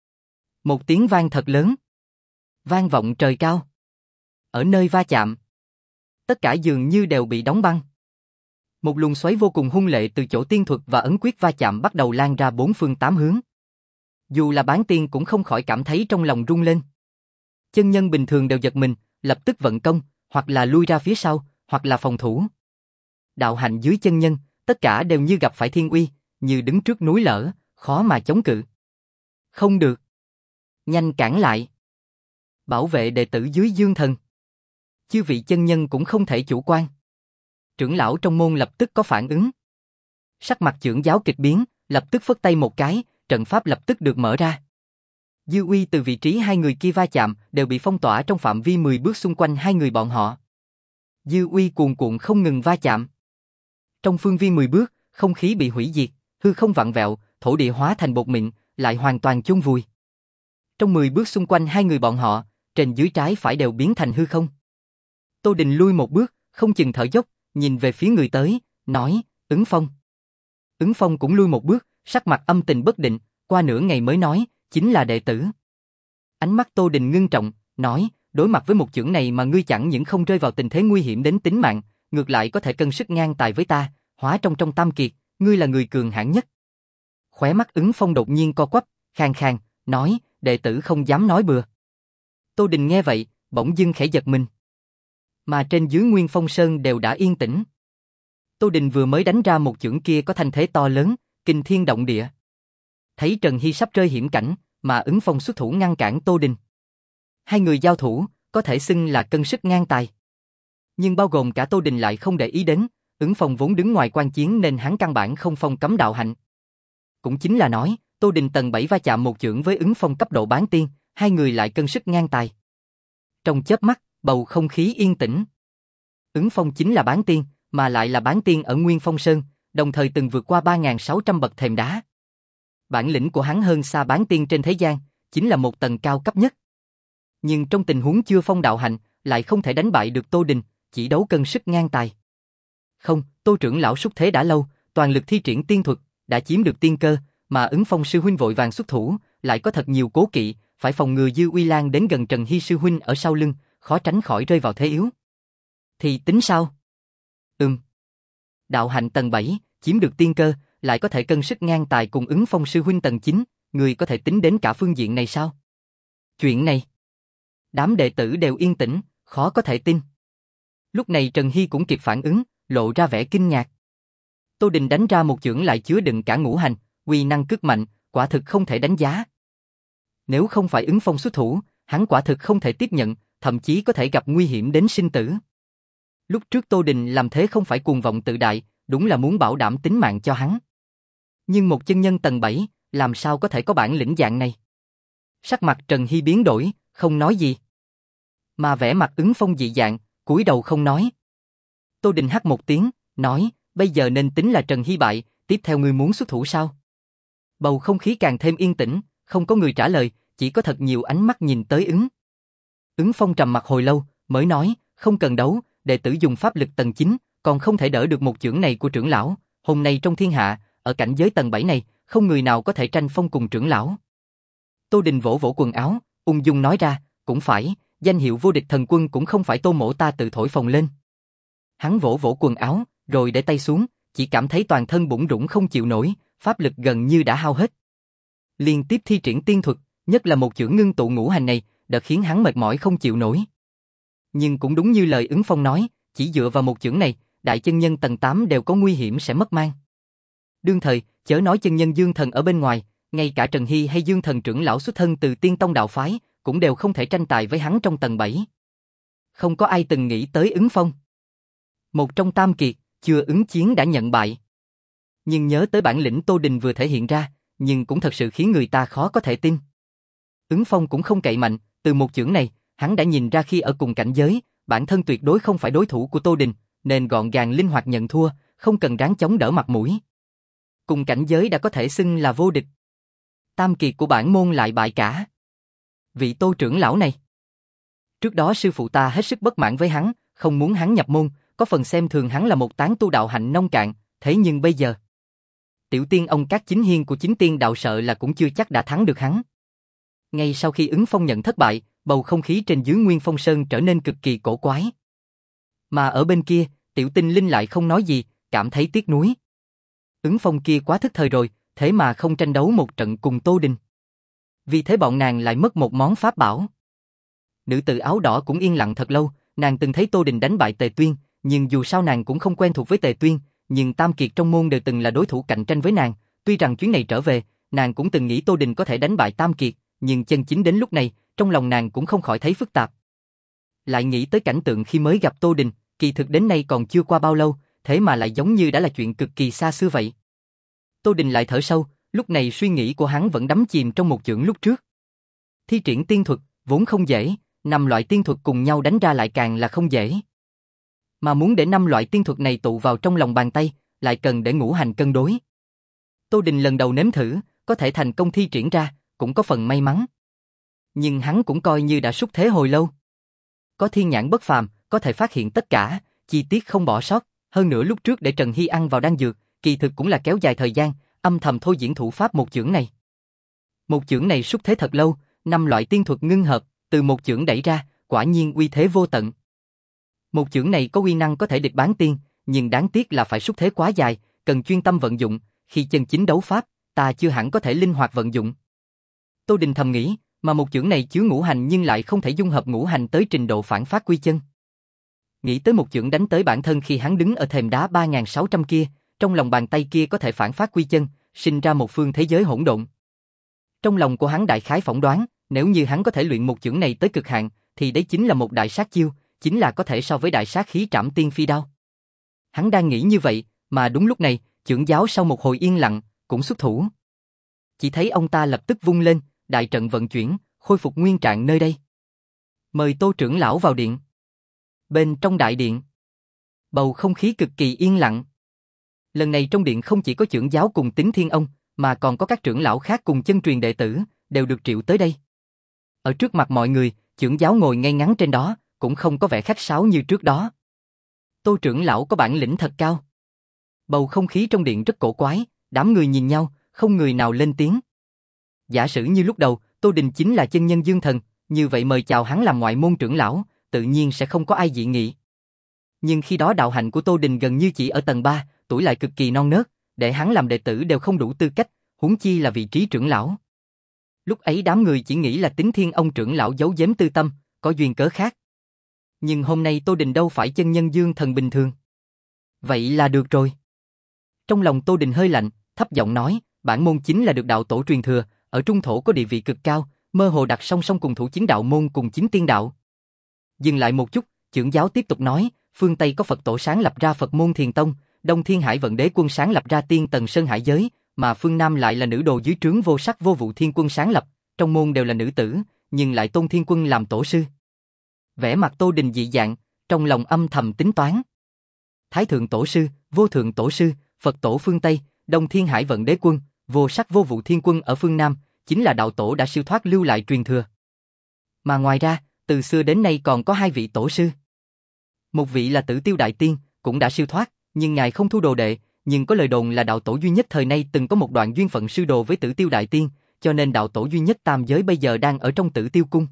Một tiếng vang thật lớn. Vang vọng trời cao. Ở nơi va chạm, tất cả dường như đều bị đóng băng. Một luồng xoáy vô cùng hung lệ từ chỗ tiên thuật và ấn quyết va chạm bắt đầu lan ra bốn phương tám hướng. Dù là bán tiên cũng không khỏi cảm thấy trong lòng rung lên. Chân nhân bình thường đều giật mình, lập tức vận công, hoặc là lui ra phía sau, hoặc là phòng thủ. Đạo hạnh dưới chân nhân, tất cả đều như gặp phải thiên uy, như đứng trước núi lở, khó mà chống cự. Không được. Nhanh cản lại. Bảo vệ đệ tử dưới dương thần. Chư vị chân nhân cũng không thể chủ quan. Trưởng lão trong môn lập tức có phản ứng. Sắc mặt trưởng giáo kịch biến, lập tức phất tay một cái, trận pháp lập tức được mở ra. Dư uy từ vị trí hai người kia va chạm đều bị phong tỏa trong phạm vi mười bước xung quanh hai người bọn họ. Dư uy cuồn cuộn không ngừng va chạm. Trong phương viên mười bước, không khí bị hủy diệt, hư không vặn vẹo, thổ địa hóa thành bột mịn, lại hoàn toàn chôn vùi. Trong mười bước xung quanh hai người bọn họ, trên dưới trái phải đều biến thành hư không. Tô Đình lui một bước, không chừng thở dốc, nhìn về phía người tới, nói, Ứng Phong. Ứng Phong cũng lui một bước, sắc mặt âm tình bất định, qua nửa ngày mới nói, chính là đệ tử. Ánh mắt Tô Đình ngưng trọng, nói, đối mặt với một chưởng này mà ngươi chẳng những không rơi vào tình thế nguy hiểm đến tính mạng, ngược lại có thể cân sức ngang tài với ta, hóa trong trong tam kiệt, ngươi là người cường hãn nhất. Khóe mắt Ứng Phong đột nhiên co quắp, khàn khàn, nói, đệ tử không dám nói bừa. Tô Đình nghe vậy, bỗng dưng khẽ giật mình. Mà trên dưới Nguyên Phong Sơn đều đã yên tĩnh. Tô Đình vừa mới đánh ra một chưởng kia có thanh thế to lớn, kinh thiên động địa. Thấy Trần Hy sắp rơi hiểm cảnh, mà Ứng Phong xuất thủ ngăn cản Tô Đình. Hai người giao thủ, có thể xưng là cân sức ngang tài. Nhưng bao gồm cả Tô Đình lại không để ý đến, Ứng Phong vốn đứng ngoài quan chiến nên hắn căn bản không phong cấm đạo hạnh. Cũng chính là nói, Tô Đình tầng bảy va chạm một chưởng với Ứng Phong cấp độ bán tiên, hai người lại cân sức ngang tài. Trong chớp mắt, bầu không khí yên tĩnh. Ứng Phong chính là bán tiên, mà lại là bán tiên ở Nguyên Phong Sơn, đồng thời từng vượt qua ba nghìn sáu trăm bậc thềm đá. Bản lĩnh của hắn hơn xa bán tiên trên thế gian, chính là một tầng cao cấp nhất. Nhưng trong tình huống chưa phong đạo hạnh, lại không thể đánh bại được Tô Đình, chỉ đấu cân sức ngang tài. Không, Tô trưởng lão xúc thế đã lâu, toàn lực thi triển tiên thuật, đã chiếm được tiên cơ, mà Ứng Phong sư huynh vội vàng xuất thủ, lại có thật nhiều cố kỵ, phải phòng ngừa Dư Uy Lan đến gần Trần Hy sư huynh ở sau lưng, khó tránh khỏi rơi vào thế yếu. Thì tính sao? Ừm. Đạo hạnh tầng bảy, chiếm được tiên cơ, lại có thể cân sức ngang tài cùng Ứng Phong sư huynh tầng chín, người có thể tính đến cả phương diện này sao? Chuyện này, đám đệ tử đều yên tĩnh, khó có thể tin. Lúc này Trần Hy cũng kịp phản ứng, lộ ra vẻ kinh ngạc. Tô Đình đánh ra một chưởng lại chứa đựng cả ngũ hành, uy năng cực mạnh, quả thực không thể đánh giá. Nếu không phải Ứng Phong xuất thủ, hắn quả thực không thể tiếp nhận, thậm chí có thể gặp nguy hiểm đến sinh tử. Lúc trước Tô Đình làm thế không phải cuồng vọng tự đại, đúng là muốn bảo đảm tính mạng cho hắn. Nhưng một chân nhân tầng bảy, làm sao có thể có bản lĩnh dạng này? Sắc mặt Trần Hy biến đổi, không nói gì. Mà vẻ mặt Ứng Phong dị dạng, cúi đầu không nói. Tô Đình hắt một tiếng, nói, bây giờ nên tính là Trần Hy bại, tiếp theo ngươi muốn xuất thủ sao? Bầu không khí càng thêm yên tĩnh, không có người trả lời, chỉ có thật nhiều ánh mắt nhìn tới Ứng. Ứng Phong trầm mặt hồi lâu, mới nói, không cần đấu, đệ tử dùng pháp lực tầng chín, còn không thể đỡ được một chưởng này của trưởng lão, hôm nay trong thiên hạ, ở cảnh giới tầng bảy này, không người nào có thể tranh phong cùng trưởng lão. Tô Đình vỗ vỗ quần áo, ung dung nói ra, cũng phải, danh hiệu vô địch thần quân cũng không phải Tô mỗ ta tự thổi phồng lên. Hắn vỗ vỗ quần áo, rồi để tay xuống, chỉ cảm thấy toàn thân bủn rủn không chịu nổi, pháp lực gần như đã hao hết. Liên tiếp thi triển tiên thuật, nhất là một chưởng ngưng tụ ngũ hành này, đã khiến hắn mệt mỏi không chịu nổi. Nhưng cũng đúng như lời Ứng Phong nói, chỉ dựa vào một chưởng này, đại chân nhân tầng tám đều có nguy hiểm sẽ mất mang. Đương thời, chớ nói chân nhân Dương Thần ở bên ngoài, ngay cả Trần Hy hay Dương Thần trưởng lão xuất thân từ Tiên Tông đạo phái, cũng đều không thể tranh tài với hắn trong tầng bảy. Không có ai từng nghĩ tới Ứng Phong. Một trong tam kiệt, chưa ứng chiến đã nhận bại. Nhưng nhớ tới bản lĩnh Tô Đình vừa thể hiện ra, nhưng cũng thật sự khiến người ta khó có thể tin. Ứng Phong cũng không cậy mạnh, từ một chưởng này, hắn đã nhìn ra khi ở cùng cảnh giới, bản thân tuyệt đối không phải đối thủ của Tô Đình, nên gọn gàng linh hoạt nhận thua, không cần ráng chống đỡ mặt mũi. Cùng cảnh giới đã có thể xưng là vô địch. Tam kiệt của bản môn lại bại cả. Vị Tô trưởng lão này. Trước đó sư phụ ta hết sức bất mãn với hắn, không muốn hắn nhập môn, có phần xem thường hắn là một tán tu đạo hạnh nông cạn, thế nhưng bây giờ, tiểu tiên ông các chính hiên của chính tiên đạo sợ là cũng chưa chắc đã thắng được hắn. Ngay sau khi Ứng Phong nhận thất bại, bầu không khí trên dưới Nguyên Phong Sơn trở nên cực kỳ cổ quái. Mà ở bên kia, tiểu tinh linh lại không nói gì, cảm thấy tiếc nuối. Ứng Phong kia quá thức thời rồi, thế mà không tranh đấu một trận cùng Tô Đình. Vì thế bọn nàng lại mất một món pháp bảo. Nữ tử áo đỏ cũng yên lặng thật lâu, nàng từng thấy Tô Đình đánh bại Tề Tuyên, nhưng dù sao nàng cũng không quen thuộc với Tề Tuyên, nhưng tam kiệt trong môn đều từng là đối thủ cạnh tranh với nàng, tuy rằng chuyến này trở về, nàng cũng từng nghĩ Tô Đình có thể đánh bại tam kiệt, nhưng chân chính đến lúc này, trong lòng nàng cũng không khỏi thấy phức tạp. Lại nghĩ tới cảnh tượng khi mới gặp Tô Đình, kỳ thực đến nay còn chưa qua bao lâu, thế mà lại giống như đã là chuyện cực kỳ xa xưa vậy. Tô Đình lại thở sâu, lúc này suy nghĩ của hắn vẫn đắm chìm trong một chưởng lúc trước. Thi triển tiên thuật, vốn không dễ, năm loại tiên thuật cùng nhau đánh ra lại càng là không dễ. Mà muốn để năm loại tiên thuật này tụ vào trong lòng bàn tay, lại cần để ngũ hành cân đối. Tô Đình lần đầu nếm thử, có thể thành công thi triển ra, cũng có phần may mắn. Nhưng hắn cũng coi như đã súc thế hồi lâu. Có thiên nhãn bất phàm, có thể phát hiện tất cả, chi tiết không bỏ sót. Hơn nữa lúc trước để Trần Hy ăn vào đan dược, kỳ thực cũng là kéo dài thời gian, âm thầm thôi diễn thủ pháp một chưởng này. Một chưởng này súc thế thật lâu, năm loại tiên thuật ngưng hợp, từ một chưởng đẩy ra, quả nhiên uy thế vô tận. Một chưởng này có uy năng có thể địch bán tiên, nhưng đáng tiếc là phải súc thế quá dài, cần chuyên tâm vận dụng, khi chân chính đấu pháp, ta chưa hẳn có thể linh hoạt vận dụng. Tô Đình thầm nghĩ, mà một chưởng này chứa ngũ hành nhưng lại không thể dung hợp ngũ hành tới trình độ phản phát quy chân. Nghĩ tới một chưởng đánh tới bản thân khi hắn đứng ở thềm đá ba nghìn sáu trăm kia, trong lòng bàn tay kia có thể phản phát quy chân, sinh ra một phương thế giới hỗn độn. Trong lòng của hắn đại khái phỏng đoán, nếu như hắn có thể luyện một chưởng này tới cực hạn, thì đấy chính là một đại sát chiêu, chính là có thể so với đại sát khí trảm tiên phi đao. Hắn đang nghĩ như vậy, mà đúng lúc này, chưởng giáo sau một hồi yên lặng, cũng xuất thủ. Chỉ thấy ông ta lập tức vung lên, đại trận vận chuyển, khôi phục nguyên trạng nơi đây. Mời Tô trưởng lão vào điện. Bên trong đại điện, bầu không khí cực kỳ yên lặng. Lần này trong điện không chỉ có chưởng giáo cùng Tín Thiên Ông, mà còn có các trưởng lão khác cùng chân truyền đệ tử, đều được triệu tới đây. Ở trước mặt mọi người, chưởng giáo ngồi ngay ngắn trên đó, cũng không có vẻ khách sáo như trước đó. Tô trưởng lão có bản lĩnh thật cao. Bầu không khí trong điện rất cổ quái, đám người nhìn nhau, không người nào lên tiếng. Giả sử như lúc đầu, Tô Đình chính là chân nhân dương thần, như vậy mời chào hắn làm ngoại môn trưởng lão, tự nhiên sẽ không có ai dị nghị. Nhưng khi đó đạo hạnh của Tô Đình gần như chỉ ở tầng ba, tuổi lại cực kỳ non nớt, để hắn làm đệ tử đều không đủ tư cách, huống chi là vị trí trưởng lão. Lúc ấy đám người chỉ nghĩ là Tín Thiên Ông trưởng lão giấu giếm tư tâm, có duyên cớ khác. Nhưng hôm nay Tô Đình đâu phải chân nhân dương thần bình thường. Vậy là được rồi. Trong lòng Tô Đình hơi lạnh, thấp giọng nói, bản môn chính là được đạo tổ truyền thừa, ở trung thổ có địa vị cực cao, mơ hồ đặt song song cùng thủ chính đạo môn cùng chính tiên đạo. Dừng lại một chút, trưởng giáo tiếp tục nói, phương Tây có Phật tổ sáng lập ra Phật môn Thiền Tông, Đông Thiên Hải Vận Đế Quân sáng lập ra Tiên Tần Sơn Hải Giới, mà phương Nam lại là nữ đồ dưới trướng Vô Sắc Vô Vụ Thiên Quân sáng lập, trong môn đều là nữ tử, nhưng lại tôn Thiên Quân làm tổ sư. Vẻ mặt Tô Đình dị dạng, trong lòng âm thầm tính toán. Thái Thượng Tổ sư, Vô Thượng Tổ sư, Phật tổ phương Tây, Đông Thiên Hải Vận Đế Quân, Vô Sắc Vô Vụ Thiên Quân ở phương Nam, chính là đạo tổ đã siêu thoát lưu lại truyền thừa. Mà ngoài ra, từ xưa đến nay còn có hai vị tổ sư. Một vị là Tử Tiêu Đại Tiên, cũng đã siêu thoát, nhưng ngài không thu đồ đệ, nhưng có lời đồn là đạo tổ duy nhất thời nay từng có một đoạn duyên phận sư đồ với Tử Tiêu Đại Tiên, cho nên đạo tổ duy nhất tam giới bây giờ đang ở trong Tử Tiêu Cung.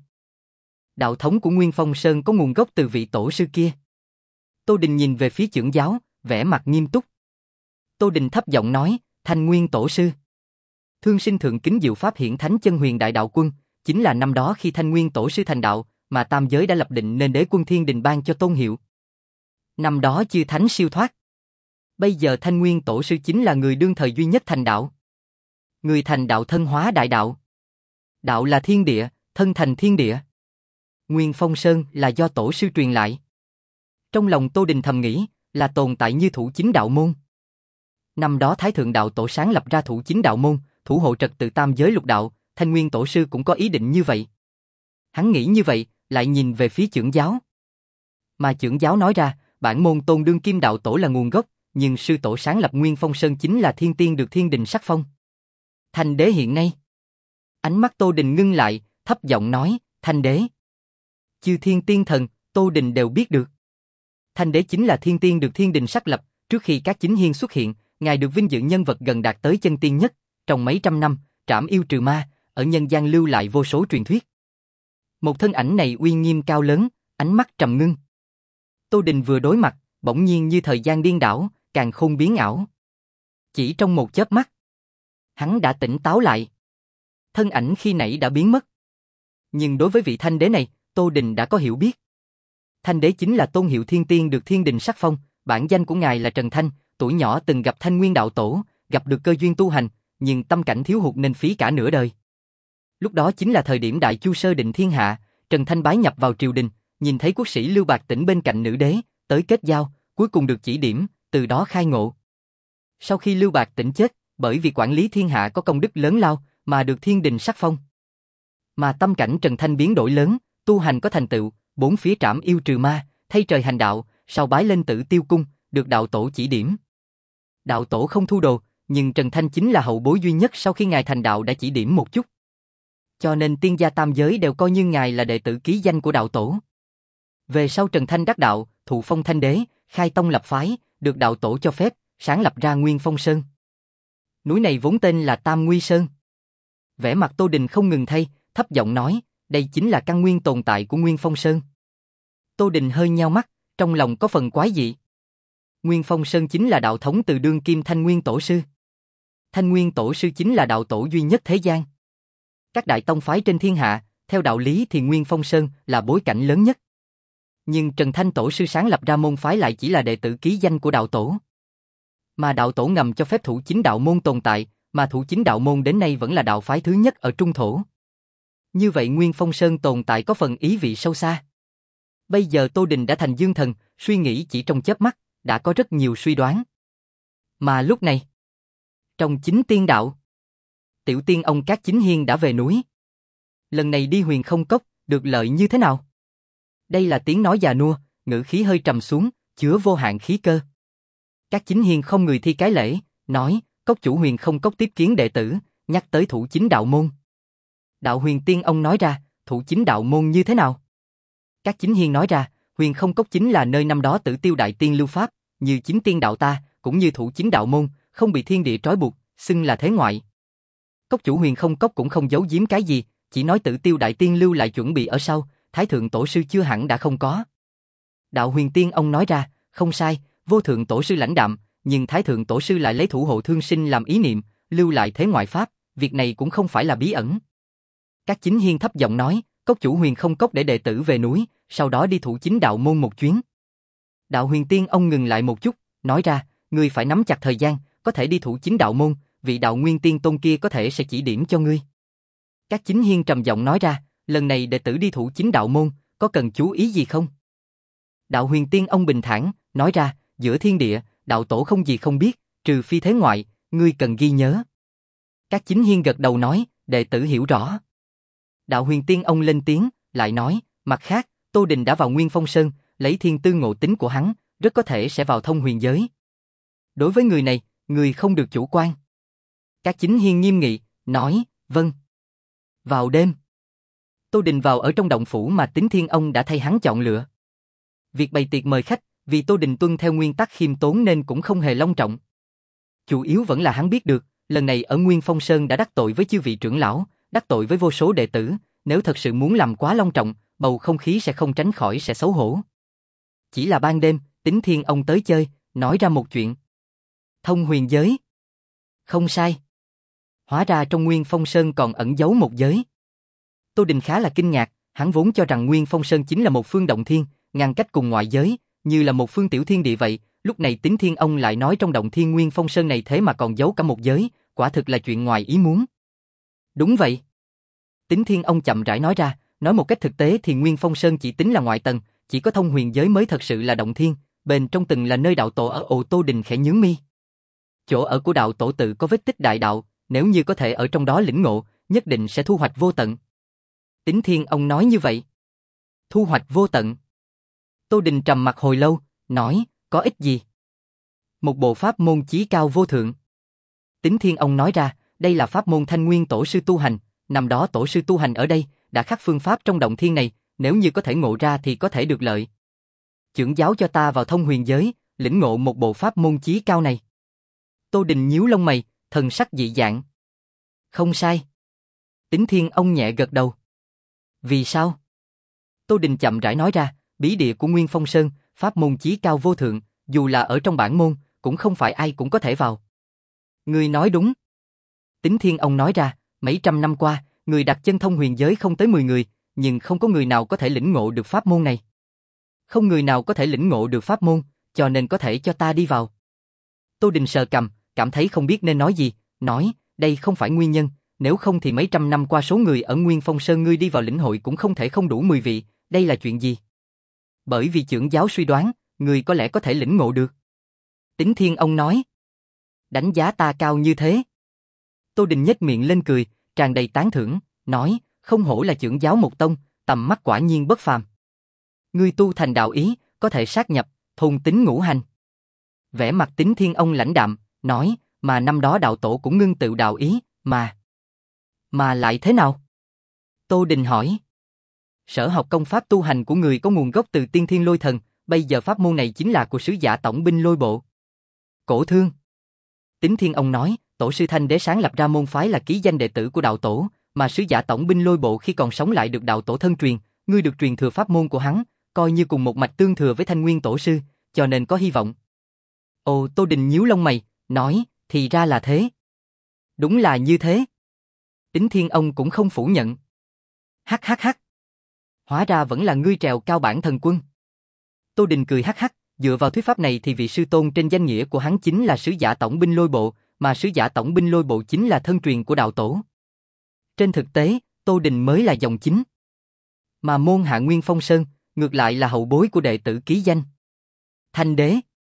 Đạo thống của Nguyên Phong Sơn có nguồn gốc từ vị tổ sư kia. Tô Đình nhìn về phía trưởng giáo, vẻ mặt nghiêm túc. Tô Đình thấp giọng nói, Thanh Nguyên Tổ sư. Thương sinh thượng kính diệu pháp hiển thánh chân huyền đại đạo quân, chính là năm đó khi Thanh Nguyên Tổ sư thành đạo, mà tam giới đã lập định nên đế quân thiên đình ban cho tôn hiệu. Năm đó chư thánh siêu thoát. Bây giờ Thanh Nguyên Tổ sư chính là người đương thời duy nhất thành đạo. Người thành đạo thân hóa đại đạo. Đạo là thiên địa, thân thành thiên địa. Nguyên Phong Sơn là do tổ sư truyền lại. Trong lòng Tô Đình thầm nghĩ, là tồn tại như thủ chính đạo môn. Năm đó Thái Thượng đạo tổ sáng lập ra thủ chính đạo môn, thủ hộ trật tự tam giới lục đạo, Thanh Nguyên Tổ sư cũng có ý định như vậy. Hắn nghĩ như vậy, lại nhìn về phía trưởng giáo. Mà trưởng giáo nói ra, bản môn tôn đương kim đạo tổ là nguồn gốc, nhưng sư tổ sáng lập Nguyên Phong Sơn chính là thiên tiên được thiên đình sắc phong. Thanh đế hiện nay. Ánh mắt Tô Đình ngưng lại, thấp giọng nói, Thanh đế. Chư thiên tiên thần, Tô Đình đều biết được. Thanh đế chính là thiên tiên được thiên đình sắc lập, trước khi các chính hiên xuất hiện, ngài được vinh dự nhân vật gần đạt tới chân tiên nhất, trong mấy trăm năm, trảm yêu trừ ma, ở nhân gian lưu lại vô số truyền thuyết. Một thân ảnh này uy nghiêm cao lớn, ánh mắt trầm ngưng. Tô Đình vừa đối mặt, bỗng nhiên như thời gian điên đảo, càng khôn biến ảo. Chỉ trong một chớp mắt, hắn đã tỉnh táo lại. Thân ảnh khi nãy đã biến mất. Nhưng đối với vị Thanh đế này, Tô Đình đã có hiểu biết. Thanh đế chính là tôn hiệu thiên tiên được thiên đình sắc phong, bản danh của ngài là Trần Thanh, tuổi nhỏ từng gặp Thanh Nguyên đạo tổ, gặp được cơ duyên tu hành, nhưng tâm cảnh thiếu hụt nên phí cả nửa đời. Lúc đó chính là thời điểm Đại Chu sơ định thiên hạ, Trần Thanh bái nhập vào triều đình, nhìn thấy quốc sĩ Lưu Bạc Tỉnh bên cạnh nữ đế, tới kết giao, cuối cùng được chỉ điểm, từ đó khai ngộ. Sau khi Lưu Bạc Tỉnh chết, bởi vì quản lý thiên hạ có công đức lớn lao, mà được thiên đình sắc phong. Mà tâm cảnh Trần Thanh biến đổi lớn, tu hành có thành tựu, bốn phía trảm yêu trừ ma, thay trời hành đạo, sau bái lên Tử Tiêu cung, được đạo tổ chỉ điểm. Đạo tổ không thu đồ, nhưng Trần Thanh chính là hậu bối duy nhất sau khi ngài thành đạo đã chỉ điểm một chút. Cho nên tiên gia tam giới đều coi như ngài là đệ tử ký danh của đạo tổ. Về sau Trần Thanh đắc đạo, thụ phong Thanh đế, khai tông lập phái, được đạo tổ cho phép, sáng lập ra Nguyên Phong Sơn. Núi này vốn tên là Tam Nguy Sơn. Vẻ mặt Tô Đình không ngừng thay, thấp giọng nói, đây chính là căn nguyên tồn tại của Nguyên Phong Sơn. Tô Đình hơi nheo mắt, trong lòng có phần quái dị. Nguyên Phong Sơn chính là đạo thống từ đương kim Thanh Nguyên Tổ Sư. Thanh Nguyên Tổ Sư chính là đạo tổ duy nhất thế gian. Các đại tông phái trên thiên hạ, theo đạo lý thì Nguyên Phong Sơn là bối cảnh lớn nhất. Nhưng Trần Thanh Tổ Sư sáng lập ra môn phái lại chỉ là đệ tử ký danh của đạo tổ. Mà đạo tổ ngầm cho phép thủ chính đạo môn tồn tại, mà thủ chính đạo môn đến nay vẫn là đạo phái thứ nhất ở Trung Thổ. Như vậy Nguyên Phong Sơn tồn tại có phần ý vị sâu xa. Bây giờ Tô Đình đã thành dương thần, suy nghĩ chỉ trong chớp mắt, đã có rất nhiều suy đoán. Mà lúc này, trong chính tiên đạo, tiểu tiên ông Cát Chính Hiên đã về núi. Lần này đi Huyền Không Cốc, được lợi như thế nào? Đây là tiếng nói già nua, ngữ khí hơi trầm xuống, chứa vô hạn khí cơ. Cát Chính Hiên không người thi cái lễ, nói, cốc chủ Huyền Không Cốc tiếp kiến đệ tử, nhắc tới thủ chính đạo môn. Đạo Huyền Tiên ông nói ra, thủ chính đạo môn như thế nào? Cát Chính Hiên nói ra, Huyền Không Cốc chính là nơi năm đó Tử Tiêu đại tiên lưu pháp, như chính tiên đạo ta, cũng như thủ chính đạo môn, không bị thiên địa trói buộc, xưng là thế ngoại. Cốc chủ Huyền Không Cốc cũng không giấu giếm cái gì, chỉ nói Tử Tiêu đại tiên lưu lại chuẩn bị ở sau, Thái thượng tổ sư chưa hẳn đã không có. Đạo Huyền Tiên ông nói ra, không sai, vô thượng tổ sư lãnh đạm, nhưng Thái thượng tổ sư lại lấy thủ hộ thương sinh làm ý niệm, lưu lại thế ngoại pháp, việc này cũng không phải là bí ẩn. Cát Chính Hiên thấp giọng nói, cốc chủ Huyền Không Cốc để đệ tử về núi, sau đó đi thủ chính đạo môn một chuyến. Đạo Huyền Tiên ông ngừng lại một chút, nói ra, ngươi phải nắm chặt thời gian, có thể đi thủ chính đạo môn, vị đạo nguyên tiên tôn kia có thể sẽ chỉ điểm cho ngươi. Cát Chính Hiên trầm giọng nói ra, lần này đệ tử đi thủ chính đạo môn, có cần chú ý gì không? Đạo Huyền Tiên ông bình thản, nói ra, giữa thiên địa, đạo tổ không gì không biết, trừ phi thế ngoại, ngươi cần ghi nhớ. Cát Chính Hiên gật đầu nói, đệ tử hiểu rõ. Đạo Huyền Tiên ông lên tiếng, lại nói, mặt khác, Tô Đình đã vào Nguyên Phong Sơn, lấy thiên tư ngộ tính của hắn, rất có thể sẽ vào thông huyền giới. Đối với người này, người không được chủ quan. Cát Chính Hiên nghiêm nghị, nói, vâng. Vào đêm, Tô Đình vào ở trong động phủ mà Tín Thiên ông đã thay hắn chọn lựa. Việc bày tiệc mời khách, vì Tô Đình tuân theo nguyên tắc khiêm tốn nên cũng không hề long trọng. Chủ yếu vẫn là hắn biết được, lần này ở Nguyên Phong Sơn đã đắc tội với chư vị trưởng lão, đắc tội với vô số đệ tử, nếu thật sự muốn làm quá long trọng, bầu không khí sẽ không tránh khỏi sẽ xấu hổ. Chỉ là ban đêm, Tín Thiên ông tới chơi, nói ra một chuyện. Thông huyền giới. Không sai. Hóa ra trong Nguyên Phong Sơn còn ẩn giấu một giới. Tô Đình khá là kinh ngạc, hắn vốn cho rằng Nguyên Phong Sơn chính là một phương động thiên, ngăn cách cùng ngoại giới, như là một phương tiểu thiên địa vậy, lúc này Tín Thiên ông lại nói trong động thiên Nguyên Phong Sơn này thế mà còn giấu cả một giới, quả thực là chuyện ngoài ý muốn. Đúng vậy. Tín Thiên ông chậm rãi nói ra, nói một cách thực tế thì Nguyên Phong Sơn chỉ tính là ngoại tầng, chỉ có thông huyền giới mới thật sự là động thiên, bên trong từng là nơi đạo tổ ở. Ồ, Tô Đình khẽ nhướng mi. Chỗ ở của đạo tổ tự có vết tích đại đạo, nếu như có thể ở trong đó lĩnh ngộ, nhất định sẽ thu hoạch vô tận. Tín Thiên ông nói như vậy. Thu hoạch vô tận. Tô Đình trầm mặt hồi lâu, nói, có ích gì? Một bộ pháp môn chí cao vô thượng. Tín Thiên ông nói ra, đây là pháp môn Thanh Nguyên tổ sư tu hành, năm đó tổ sư tu hành ở đây, đã khắc phương pháp trong động thiên này, nếu như có thể ngộ ra thì có thể được lợi. Chưởng giáo cho ta vào thông huyền giới, lĩnh ngộ một bộ pháp môn chí cao này. Tô Đình nhíu lông mày, thần sắc dị dạng. Không sai. Tín Thiên ông nhẹ gật đầu. Vì sao? Tô Đình chậm rãi nói ra, bí địa của Nguyên Phong Sơn, pháp môn chí cao vô thượng, dù là ở trong bản môn, cũng không phải ai cũng có thể vào. Ngươi nói đúng. Tín Thiên ông nói ra, mấy trăm năm qua, người đặt chân thông huyền giới không tới mười người, nhưng không có người nào có thể lĩnh ngộ được pháp môn này. Không người nào có thể lĩnh ngộ được pháp môn, cho nên có thể cho ta đi vào. Tô Đình sờ cằm, cảm thấy không biết nên nói gì, nói, đây không phải nguyên nhân, nếu không thì mấy trăm năm qua số người ở Nguyên Phong Sơn ngươi đi vào lĩnh hội cũng không thể không đủ mười vị, đây là chuyện gì? Bởi vì chưởng giáo suy đoán, người có lẽ có thể lĩnh ngộ được. Tính Thiên Ông nói. Đánh giá ta cao như thế. Tô Đình nhếch miệng lên cười, tràn đầy tán thưởng, nói, không hổ là trưởng giáo một tông, tầm mắt quả nhiên bất phàm. Ngươi tu thành đạo ý, có thể sát nhập, thôn tính ngũ hành. Vẻ mặt Tính Thiên Ông lãnh đạm, nói, mà năm đó đạo tổ cũng ngưng tụ đạo ý, mà... Mà lại thế nào? Tô Đình hỏi. Sở học công pháp tu hành của người có nguồn gốc từ tiên thiên lôi thần, bây giờ pháp môn này chính là của sứ giả tổng binh lôi bộ. Cổ thương. Tính Thiên Ông nói, tổ sư Thanh Đế sáng lập ra môn phái là ký danh đệ tử của đạo tổ, mà sứ giả tổng binh lôi bộ khi còn sống lại được đạo tổ thân truyền, ngươi được truyền thừa pháp môn của hắn, coi như cùng một mạch tương thừa với Thanh Nguyên tổ sư, cho nên có hy vọng. Ồ, Tô Đình nhíu lông mày, nói, thì ra là thế. Đúng là như thế. Tính Thiên Ông cũng không phủ nhận. Hắc hắc hắc. Hóa ra vẫn là ngươi trèo cao bản thần quân. Tô Đình cười hắc hắc, dựa vào thuyết pháp này thì vị sư tôn trên danh nghĩa của hắn chính là sứ giả tổng binh lôi bộ, mà sứ giả tổng binh lôi bộ chính là thân truyền của đạo tổ. Trên thực tế, Tô Đình mới là dòng chính. Mà môn hạ Nguyên Phong Sơn, ngược lại là hậu bối của đệ tử ký danh Thanh Đế.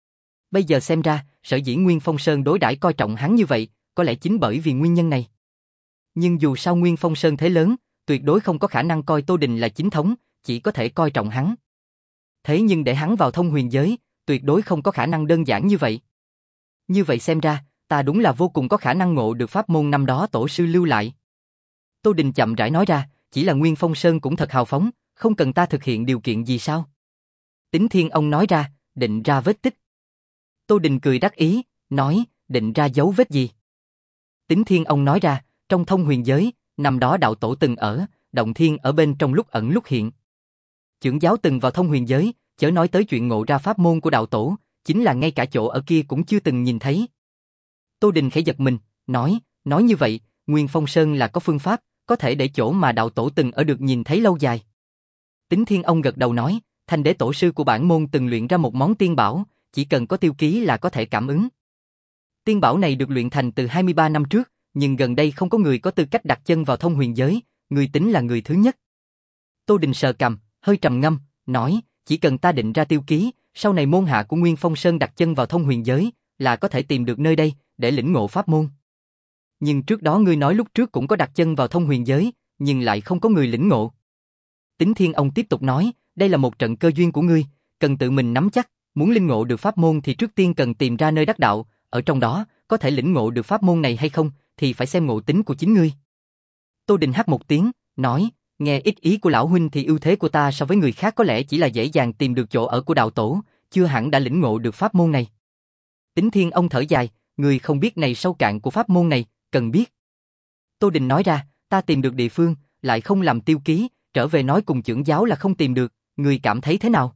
Bây giờ xem ra, sở dĩ Nguyên Phong Sơn đối đãi coi trọng hắn như vậy, có lẽ chính bởi vì nguyên nhân này. Nhưng dù sao Nguyên Phong Sơn thế lớn, tuyệt đối không có khả năng coi Tô Đình là chính thống, chỉ có thể coi trọng hắn. Thế nhưng để hắn vào thông huyền giới, tuyệt đối không có khả năng đơn giản như vậy. Như vậy xem ra, ta đúng là vô cùng có khả năng ngộ được pháp môn năm đó tổ sư lưu lại. Tô Đình chậm rãi nói ra, chỉ là Nguyên Phong Sơn cũng thật hào phóng, không cần ta thực hiện điều kiện gì sao? Tính Thiên Ông nói ra, định ra vết tích. Tô Đình cười đắc ý, nói, định ra dấu vết gì? Tính Thiên Ông nói ra, trong thông huyền giới, năm đó đạo tổ từng ở, động thiên ở bên trong lúc ẩn lúc hiện. Chưởng giáo từng vào thông huyền giới, chớ nói tới chuyện ngộ ra pháp môn của đạo tổ, chính là ngay cả chỗ ở kia cũng chưa từng nhìn thấy. Tô Đình khẽ giật mình, nói, nói như vậy, Nguyên Phong Sơn là có phương pháp, có thể để chỗ mà đạo tổ từng ở được nhìn thấy lâu dài. Tính Thiên Ông gật đầu nói, Thanh Đế tổ sư của bản môn từng luyện ra một món tiên bảo, chỉ cần có tiêu ký là có thể cảm ứng. Tiên bảo này được luyện thành từ hai mươi ba năm trước, nhưng gần đây không có người có tư cách đặt chân vào thông huyền giới, người tính là người thứ nhất. Tô Đình sờ cằm, hơi trầm ngâm, nói, chỉ cần ta định ra tiêu ký, sau này môn hạ của Nguyên Phong Sơn đặt chân vào thông huyền giới, là có thể tìm được nơi đây, để lĩnh ngộ pháp môn. Nhưng trước đó ngươi nói lúc trước cũng có đặt chân vào thông huyền giới, nhưng lại không có người lĩnh ngộ. Tính Thiên Ông tiếp tục nói, đây là một trận cơ duyên của ngươi, cần tự mình nắm chắc, muốn lĩnh ngộ được pháp môn thì trước tiên cần tìm ra nơi đắc đạo, ở trong đó, có thể lĩnh ngộ được pháp môn này hay không, thì phải xem ngộ tính của chính ngươi. Tô Đình hắt một tiếng, nói, nghe ít ý của lão huynh thì ưu thế của ta so với người khác có lẽ chỉ là dễ dàng tìm được chỗ ở của đạo tổ, chưa hẳn đã lĩnh ngộ được pháp môn này. Tính Thiên Ông thở dài, người không biết này sâu cạn của pháp môn này, cần biết. Tô Đình nói ra, ta tìm được địa phương, lại không làm tiêu ký, trở về nói cùng chưởng giáo là không tìm được, người cảm thấy thế nào?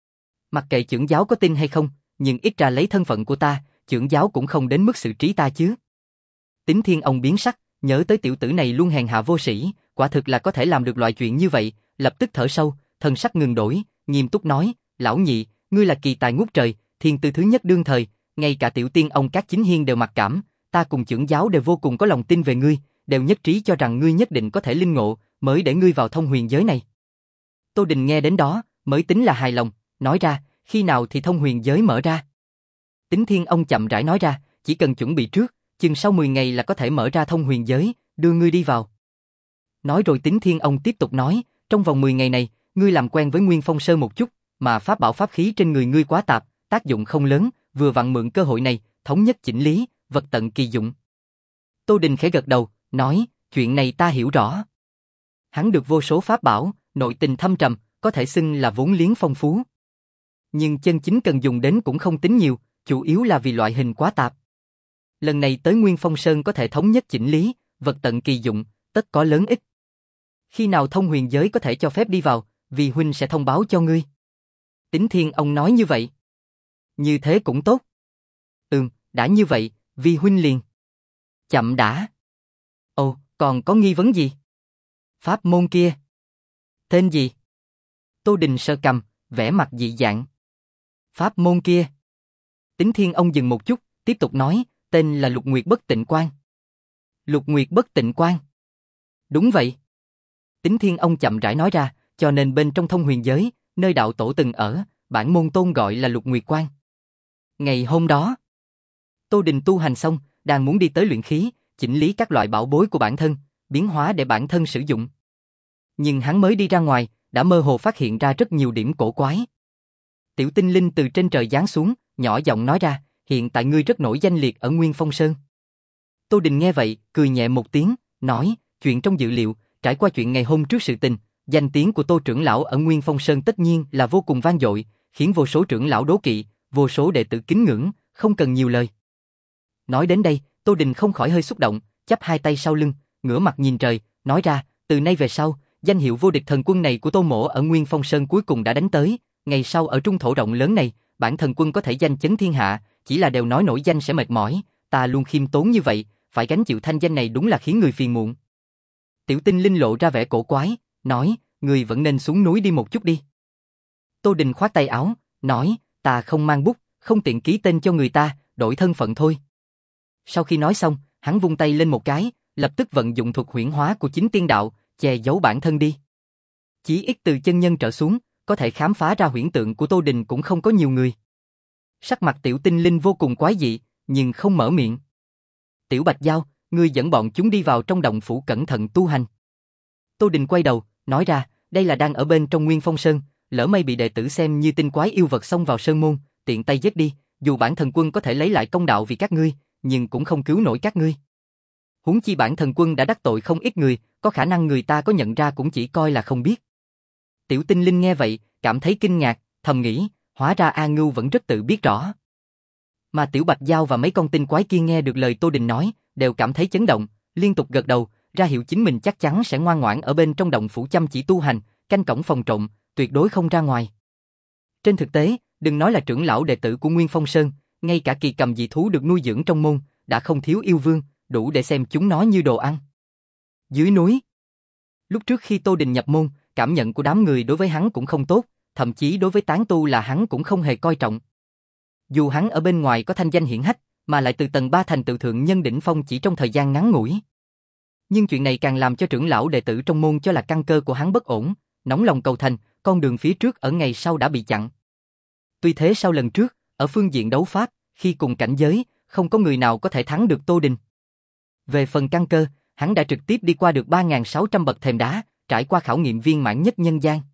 Mặc kệ chưởng giáo có tin hay không, nhưng ít ra lấy thân phận của ta, chưởng giáo cũng không đến mức xử trí ta chứ. Tính Thiên Ông biến sắc, nhớ tới tiểu tử này luôn hèn hạ vô sĩ, quả thực là có thể làm được loại chuyện như vậy, lập tức thở sâu, thần sắc ngừng đổi, nghiêm túc nói, lão nhị, ngươi là kỳ tài ngút trời, thiên tư thứ nhất đương thời, ngay cả tiểu tiên ông các chính hiên đều mặc cảm, ta cùng chưởng giáo đều vô cùng có lòng tin về ngươi, đều nhất trí cho rằng ngươi nhất định có thể linh ngộ, mới để ngươi vào thông huyền giới này. Tô Đình nghe đến đó, mới tính là hài lòng, nói ra, khi nào thì thông huyền giới mở ra? Tính Thiên Ông chậm rãi nói ra, chỉ cần chuẩn bị trước, chừng sau mười ngày là có thể mở ra thông huyền giới, đưa ngươi đi vào. Nói rồi Tính Thiên Ông tiếp tục nói, trong vòng mười ngày này, ngươi làm quen với Nguyên Phong Sơn một chút, mà pháp bảo pháp khí trên người ngươi quá tạp, tác dụng không lớn, vừa vặn mượn cơ hội này, thống nhất chỉnh lý, vật tận kỳ dụng. Tô Đình khẽ gật đầu, nói, chuyện này ta hiểu rõ. Hắn được vô số pháp bảo, nội tình thâm trầm, có thể xưng là vốn liếng phong phú. Nhưng chân chính cần dùng đến cũng không tính nhiều, chủ yếu là vì loại hình quá tạp. Lần này tới Nguyên Phong Sơn có thể thống nhất chỉnh lý, vật tận kỳ dụng, tất có lớn ích. Khi nào thông huyền giới có thể cho phép đi vào, vì huynh sẽ thông báo cho ngươi. Tính Thiên Ông nói như vậy. Như thế cũng tốt. Ừm, đã như vậy, vi huynh liền. Chậm đã. Ồ, còn có nghi vấn gì? Pháp môn kia. Tên gì? Tô Đình sơ cầm, vẻ mặt dị dạng. Pháp môn kia. Tính Thiên Ông dừng một chút, tiếp tục nói, tên là Lục Nguyệt Bất Tịnh Quan. Lục Nguyệt Bất Tịnh Quan. Đúng vậy. Tính Thiên Ông chậm rãi nói ra, cho nên bên trong thông huyền giới, nơi đạo tổ từng ở, bản môn tôn gọi là Lục Nguyệt Quan. Ngày hôm đó, Tô Đình tu hành xong, đang muốn đi tới luyện khí, chỉnh lý các loại bảo bối của bản thân, biến hóa để bản thân sử dụng. Nhưng hắn mới đi ra ngoài, đã mơ hồ phát hiện ra rất nhiều điểm cổ quái. Tiểu tinh linh từ trên trời giáng xuống, nhỏ giọng nói ra, hiện tại ngươi rất nổi danh liệt ở Nguyên Phong Sơn. Tô Đình nghe vậy, cười nhẹ một tiếng, nói, chuyện trong dự liệu, trải qua chuyện ngày hôm trước sự tình, danh tiếng của Tô trưởng lão ở Nguyên Phong Sơn tất nhiên là vô cùng vang dội, khiến vô số trưởng lão đố kỵ, vô số đệ tử kính ngưỡng, không cần nhiều lời. Nói đến đây, Tô Đình không khỏi hơi xúc động, chắp hai tay sau lưng, ngửa mặt nhìn trời, nói ra, từ nay về sau, danh hiệu vô địch thần quân này của Tô Mỗ ở Nguyên Phong Sơn cuối cùng đã đánh tới, ngày sau ở trung thổ rộng lớn này, bản thần quân có thể danh chấn thiên hạ, chỉ là đều nói nổi danh sẽ mệt mỏi, ta luôn khiêm tốn như vậy, phải gánh chịu thanh danh này đúng là khiến người phiền muộn. Tiểu tinh linh lộ ra vẻ cổ quái, nói, người vẫn nên xuống núi đi một chút đi. Tô Đình khoát tay áo, nói, ta không mang bút, không tiện ký tên cho người ta, đổi thân phận thôi. Sau khi nói xong, hắn vung tay lên một cái, lập tức vận dụng thuật huyễn hóa của chính tiên đạo, che giấu bản thân đi. Chỉ ít từ chân nhân trở xuống, có thể khám phá ra huyễn tượng của Tô Đình cũng không có nhiều người. Sắc mặt tiểu tinh linh vô cùng quái dị, nhưng không mở miệng. Tiểu Bạch Giao, ngươi dẫn bọn chúng đi vào trong động phủ cẩn thận tu hành. Tô Đình quay đầu, nói ra, đây là đang ở bên trong Nguyên Phong Sơn, lỡ may bị đệ tử xem như tinh quái yêu vật xông vào sơn môn, tiện tay giết đi, dù bản thần quân có thể lấy lại công đạo vì các ngươi, nhưng cũng không cứu nổi các ngươi. Huống chi bản thần quân đã đắc tội không ít người, có khả năng người ta có nhận ra cũng chỉ coi là không biết. Tiểu tinh linh nghe vậy, cảm thấy kinh ngạc, thầm nghĩ, hóa ra A Ngưu vẫn rất tự biết rõ. Mà Tiểu Bạch Giao và mấy con tinh quái kia nghe được lời Tô Đình nói, đều cảm thấy chấn động, liên tục gật đầu, ra hiệu chính mình chắc chắn sẽ ngoan ngoãn ở bên trong động phủ chăm chỉ tu hành, canh cổng phòng trộm, tuyệt đối không ra ngoài. Trên thực tế, đừng nói là trưởng lão đệ tử của Nguyên Phong Sơn, ngay cả kỳ cầm dị thú được nuôi dưỡng trong môn, đã không thiếu yêu vương, đủ để xem chúng nó như đồ ăn. Dưới núi, lúc trước khi Tô Đình nhập môn, cảm nhận của đám người đối với hắn cũng không tốt, thậm chí đối với tán tu là hắn cũng không hề coi trọng. Dù hắn ở bên ngoài có thanh danh hiển hách, mà lại từ tầng ba thành tựu thượng nhân đỉnh phong chỉ trong thời gian ngắn ngủi. Nhưng chuyện này càng làm cho trưởng lão đệ tử trong môn cho là căn cơ của hắn bất ổn, nóng lòng cầu thành, con đường phía trước ở ngày sau đã bị chặn. Tuy thế sau lần trước, ở phương diện đấu pháp, khi cùng cảnh giới, không có người nào có thể thắng được Tô Đình. Về phần căn cơ, hắn đã trực tiếp đi qua được ba nghìn sáu trăm bậc thềm đá, trải qua khảo nghiệm viên mãn nhất nhân gian.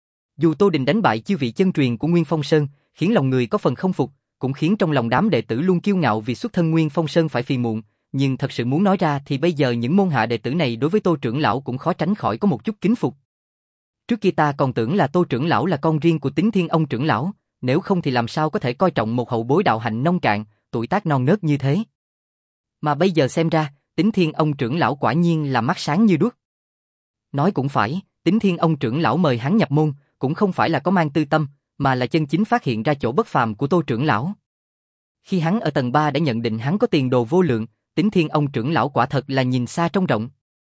Dù Tô Đình đánh bại chư vị chân truyền của Nguyên Phong Sơn, khiến lòng người có phần không phục, cũng khiến trong lòng đám đệ tử luôn kiêu ngạo vì xuất thân Nguyên Phong Sơn phải phiền muộn, nhưng thật sự muốn nói ra thì bây giờ những môn hạ đệ tử này đối với Tô trưởng lão cũng khó tránh khỏi có một chút kính phục. Trước kia ta còn tưởng là Tô trưởng lão là con riêng của Tín Thiên ông trưởng lão, nếu không thì làm sao có thể coi trọng một hậu bối đạo hạnh nông cạn, tuổi tác non nớt như thế. Mà bây giờ xem ra, Tín Thiên ông trưởng lão quả nhiên là mắt sáng như đuốc. Nói cũng phải, Tín Thiên ông trưởng lão mời hắn nhập môn, cũng không phải là có mang tư tâm, mà là chân chính phát hiện ra chỗ bất phàm của Tô trưởng lão. Khi hắn ở tầng ba đã nhận định hắn có tiền đồ vô lượng, Tín Thiên ông trưởng lão quả thật là nhìn xa trông rộng.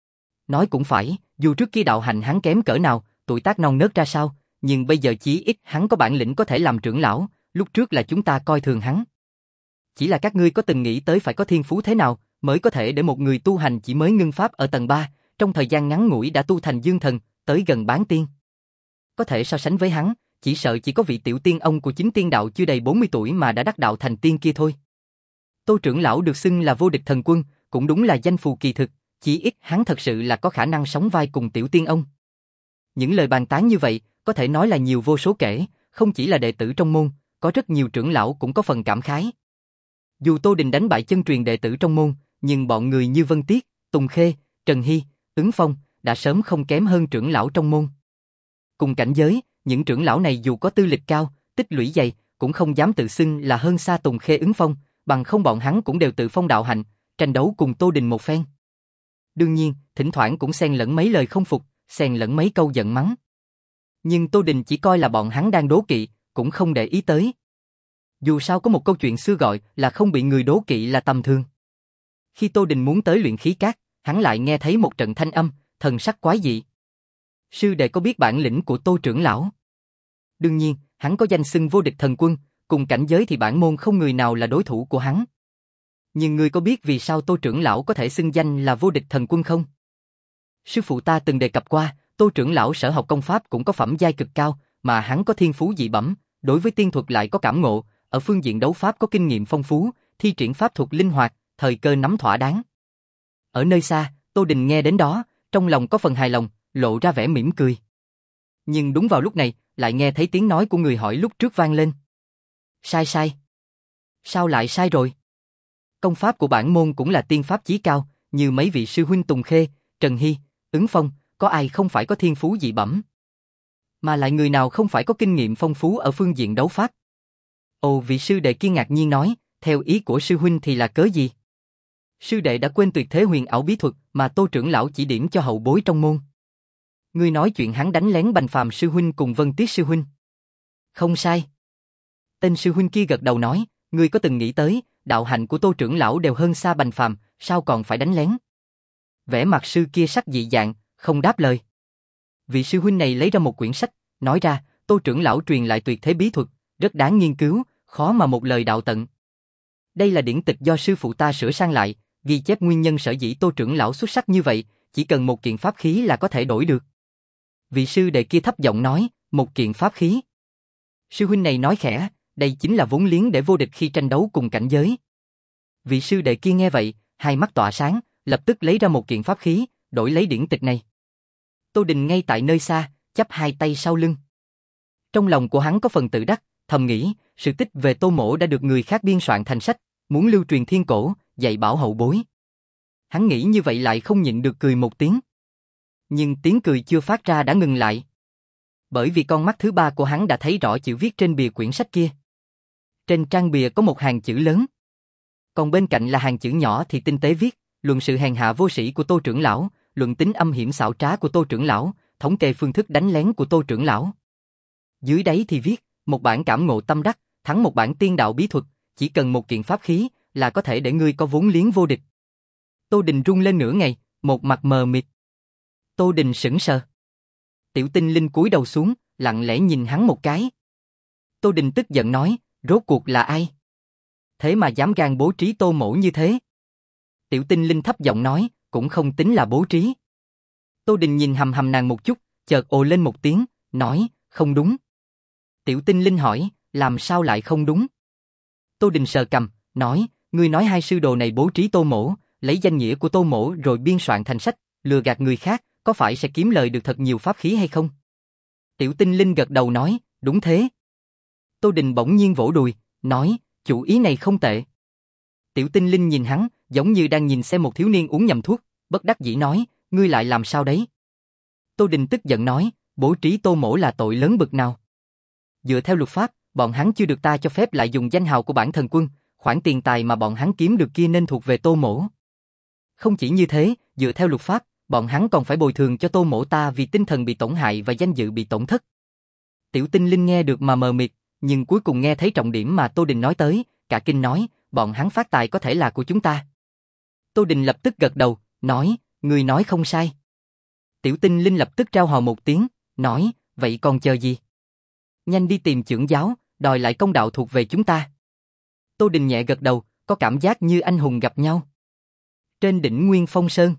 Nói cũng phải, dù trước kia đạo hạnh hắn kém cỡ nào, tuổi tác non nớt ra sao, nhưng bây giờ chí ít hắn có bản lĩnh có thể làm trưởng lão, lúc trước là chúng ta coi thường hắn. Chỉ là các ngươi có từng nghĩ tới phải có thiên phú thế nào, mới có thể để một người tu hành chỉ mới ngưng pháp ở tầng ba, trong thời gian ngắn ngủi đã tu thành dương thần, tới gần bán tiên. Có thể so sánh với hắn, chỉ sợ chỉ có vị tiểu tiên ông của chính tiên đạo chưa đầy bốn mươi tuổi mà đã đắc đạo thành tiên kia thôi. Tô trưởng lão được xưng là vô địch thần quân, cũng đúng là danh phù kỳ thực, chỉ ít hắn thật sự là có khả năng sóng vai cùng tiểu tiên ông. Những lời bàn tán như vậy, có thể nói là nhiều vô số kể, không chỉ là đệ tử trong môn, có rất nhiều trưởng lão cũng có phần cảm khái. Dù Tô Đình đánh bại chân truyền đệ tử trong môn, nhưng bọn người như Vân Tiết, Tùng Khê, Trần Hy, Ứng Phong đã sớm không kém hơn trưởng lão trong môn. Cùng cảnh giới, những trưởng lão này dù có tư lịch cao, tích lũy dày, cũng không dám tự xưng là hơn xa Tùng Khê, Ứng Phong, bằng không bọn hắn cũng đều tự phong đạo hạnh, tranh đấu cùng Tô Đình một phen. Đương nhiên, thỉnh thoảng cũng xen lẫn mấy lời không phục, xen lẫn mấy câu giận mắng. Nhưng Tô Đình chỉ coi là bọn hắn đang đố kỵ, cũng không để ý tới. Dù sao có một câu chuyện xưa gọi là không bị người đố kỵ là tầm thường. Khi Tô Đình muốn tới luyện khí cát, hắn lại nghe thấy một trận thanh âm, thần sắc quái dị. Sư đệ có biết bản lĩnh của Tô trưởng lão? Đương nhiên, hắn có danh xưng vô địch thần quân, cùng cảnh giới thì bản môn không người nào là đối thủ của hắn. Nhưng ngươi có biết vì sao Tô trưởng lão có thể xưng danh là vô địch thần quân không? Sư phụ ta từng đề cập qua, Tô trưởng lão sở học công pháp cũng có phẩm giai cực cao, mà hắn có thiên phú dị bẩm, đối với tiên thuật lại có cảm ngộ, ở phương diện đấu pháp có kinh nghiệm phong phú, thi triển pháp thuật linh hoạt, thời cơ nắm thỏa đáng. Ở nơi xa, Tô Đình nghe đến đó, trong lòng có phần hài lòng, lộ ra vẻ mỉm cười. Nhưng đúng vào lúc này, lại nghe thấy tiếng nói của người hỏi lúc trước vang lên. Sai sai. Sao lại sai rồi? Công pháp của bản môn cũng là tiên pháp chí cao, như mấy vị sư huynh Tùng Khê, Trần Hy, Ứng Phong, có ai không phải có thiên phú dị bẩm? Mà lại người nào không phải có kinh nghiệm phong phú ở phương diện đấu pháp? Ồ, vị sư đệ kia ngạc nhiên nói, theo ý của sư huynh thì là cớ gì? Sư đệ đã quên tuyệt thế huyền ảo bí thuật mà Tô trưởng lão chỉ điểm cho hậu bối trong môn. Ngươi nói chuyện hắn đánh lén Bành Phàm sư huynh cùng Vân Tiết sư huynh. Không sai. Tên sư huynh kia gật đầu nói, ngươi có từng nghĩ tới, đạo hạnh của Tô trưởng lão đều hơn xa Bành Phàm, sao còn phải đánh lén? Vẻ mặt sư kia sắc dị dạng, không đáp lời. Vị sư huynh này lấy ra một quyển sách, nói ra, Tô trưởng lão truyền lại tuyệt thế bí thuật, rất đáng nghiên cứu, khó mà một lời đạo tận. Đây là điển tịch do sư phụ ta sửa sang lại, ghi chép nguyên nhân sở dĩ Tô trưởng lão xuất sắc như vậy, chỉ cần một kiện pháp khí là có thể đổi được. Vị sư đệ kia thấp giọng nói, một kiện pháp khí. Sư huynh này nói khẽ, đây chính là vốn liếng để vô địch khi tranh đấu cùng cảnh giới. Vị sư đệ kia nghe vậy, hai mắt tỏa sáng, lập tức lấy ra một kiện pháp khí, đổi lấy điển tịch này. Tô Đình ngay tại nơi xa, chắp hai tay sau lưng. Trong lòng của hắn có phần tự đắc, thầm nghĩ, sự tích về Tô Mỗ đã được người khác biên soạn thành sách, muốn lưu truyền thiên cổ, dạy bảo hậu bối. Hắn nghĩ như vậy lại không nhịn được cười một tiếng. Nhưng tiếng cười chưa phát ra đã ngừng lại. Bởi vì con mắt thứ ba của hắn đã thấy rõ chữ viết trên bìa quyển sách kia. Trên trang bìa có một hàng chữ lớn. Còn bên cạnh là hàng chữ nhỏ thì tinh tế viết, luận sự hèn hạ vô sĩ của Tô trưởng lão, luận tính âm hiểm xảo trá của Tô trưởng lão, thống kê phương thức đánh lén của Tô trưởng lão. Dưới đáy thì viết, một bản cảm ngộ tâm đắc, thắng một bản tiên đạo bí thuật, chỉ cần một kiện pháp khí là có thể để ngươi có vốn liếng vô địch. Tô Đình run lên nửa ngày, một mặt mờ mịt. Tô Đình sững sờ. Tiểu Tinh Linh cúi đầu xuống, lặng lẽ nhìn hắn một cái. Tô Đình tức giận nói, rốt cuộc là ai? Thế mà dám gan bố trí Tô Mỗ như thế? Tiểu Tinh Linh thấp giọng nói, cũng không tính là bố trí. Tô Đình nhìn hầm hầm nàng một chút, chợt ồ lên một tiếng, nói, không đúng. Tiểu Tinh Linh hỏi, làm sao lại không đúng? Tô Đình sờ cằm, nói, ngươi nói hai sư đồ này bố trí Tô Mỗ, lấy danh nghĩa của Tô Mỗ rồi biên soạn thành sách, lừa gạt người khác, có phải sẽ kiếm lời được thật nhiều pháp khí hay không? Tiểu Tinh Linh gật đầu nói, đúng thế. Tô Đình bỗng nhiên vỗ đùi, nói, chủ ý này không tệ. Tiểu Tinh Linh nhìn hắn, giống như đang nhìn xem một thiếu niên uống nhầm thuốc, bất đắc dĩ nói, ngươi lại làm sao đấy? Tô Đình tức giận nói, bố trí Tô Mỗ là tội lớn bực nào? Dựa theo luật pháp, bọn hắn chưa được ta cho phép lại dùng danh hào của bản thần quân, khoản tiền tài mà bọn hắn kiếm được kia nên thuộc về Tô Mỗ. Không chỉ như thế, dựa theo luật pháp, bọn hắn còn phải bồi thường cho Tô Mỗ ta vì tinh thần bị tổn hại và danh dự bị tổn thất. Tiểu Tinh Linh nghe được mà mờ mịt, nhưng cuối cùng nghe thấy trọng điểm mà Tô Đình nói tới, cả kinh nói, bọn hắn phát tài có thể là của chúng ta. Tô Đình lập tức gật đầu, nói, người nói không sai. Tiểu Tinh Linh lập tức trao hò một tiếng, nói, vậy còn chờ gì? Nhanh đi tìm trưởng giáo, đòi lại công đạo thuộc về chúng ta. Tô Đình nhẹ gật đầu, có cảm giác như anh hùng gặp nhau. Trên đỉnh Nguyên Phong Sơn,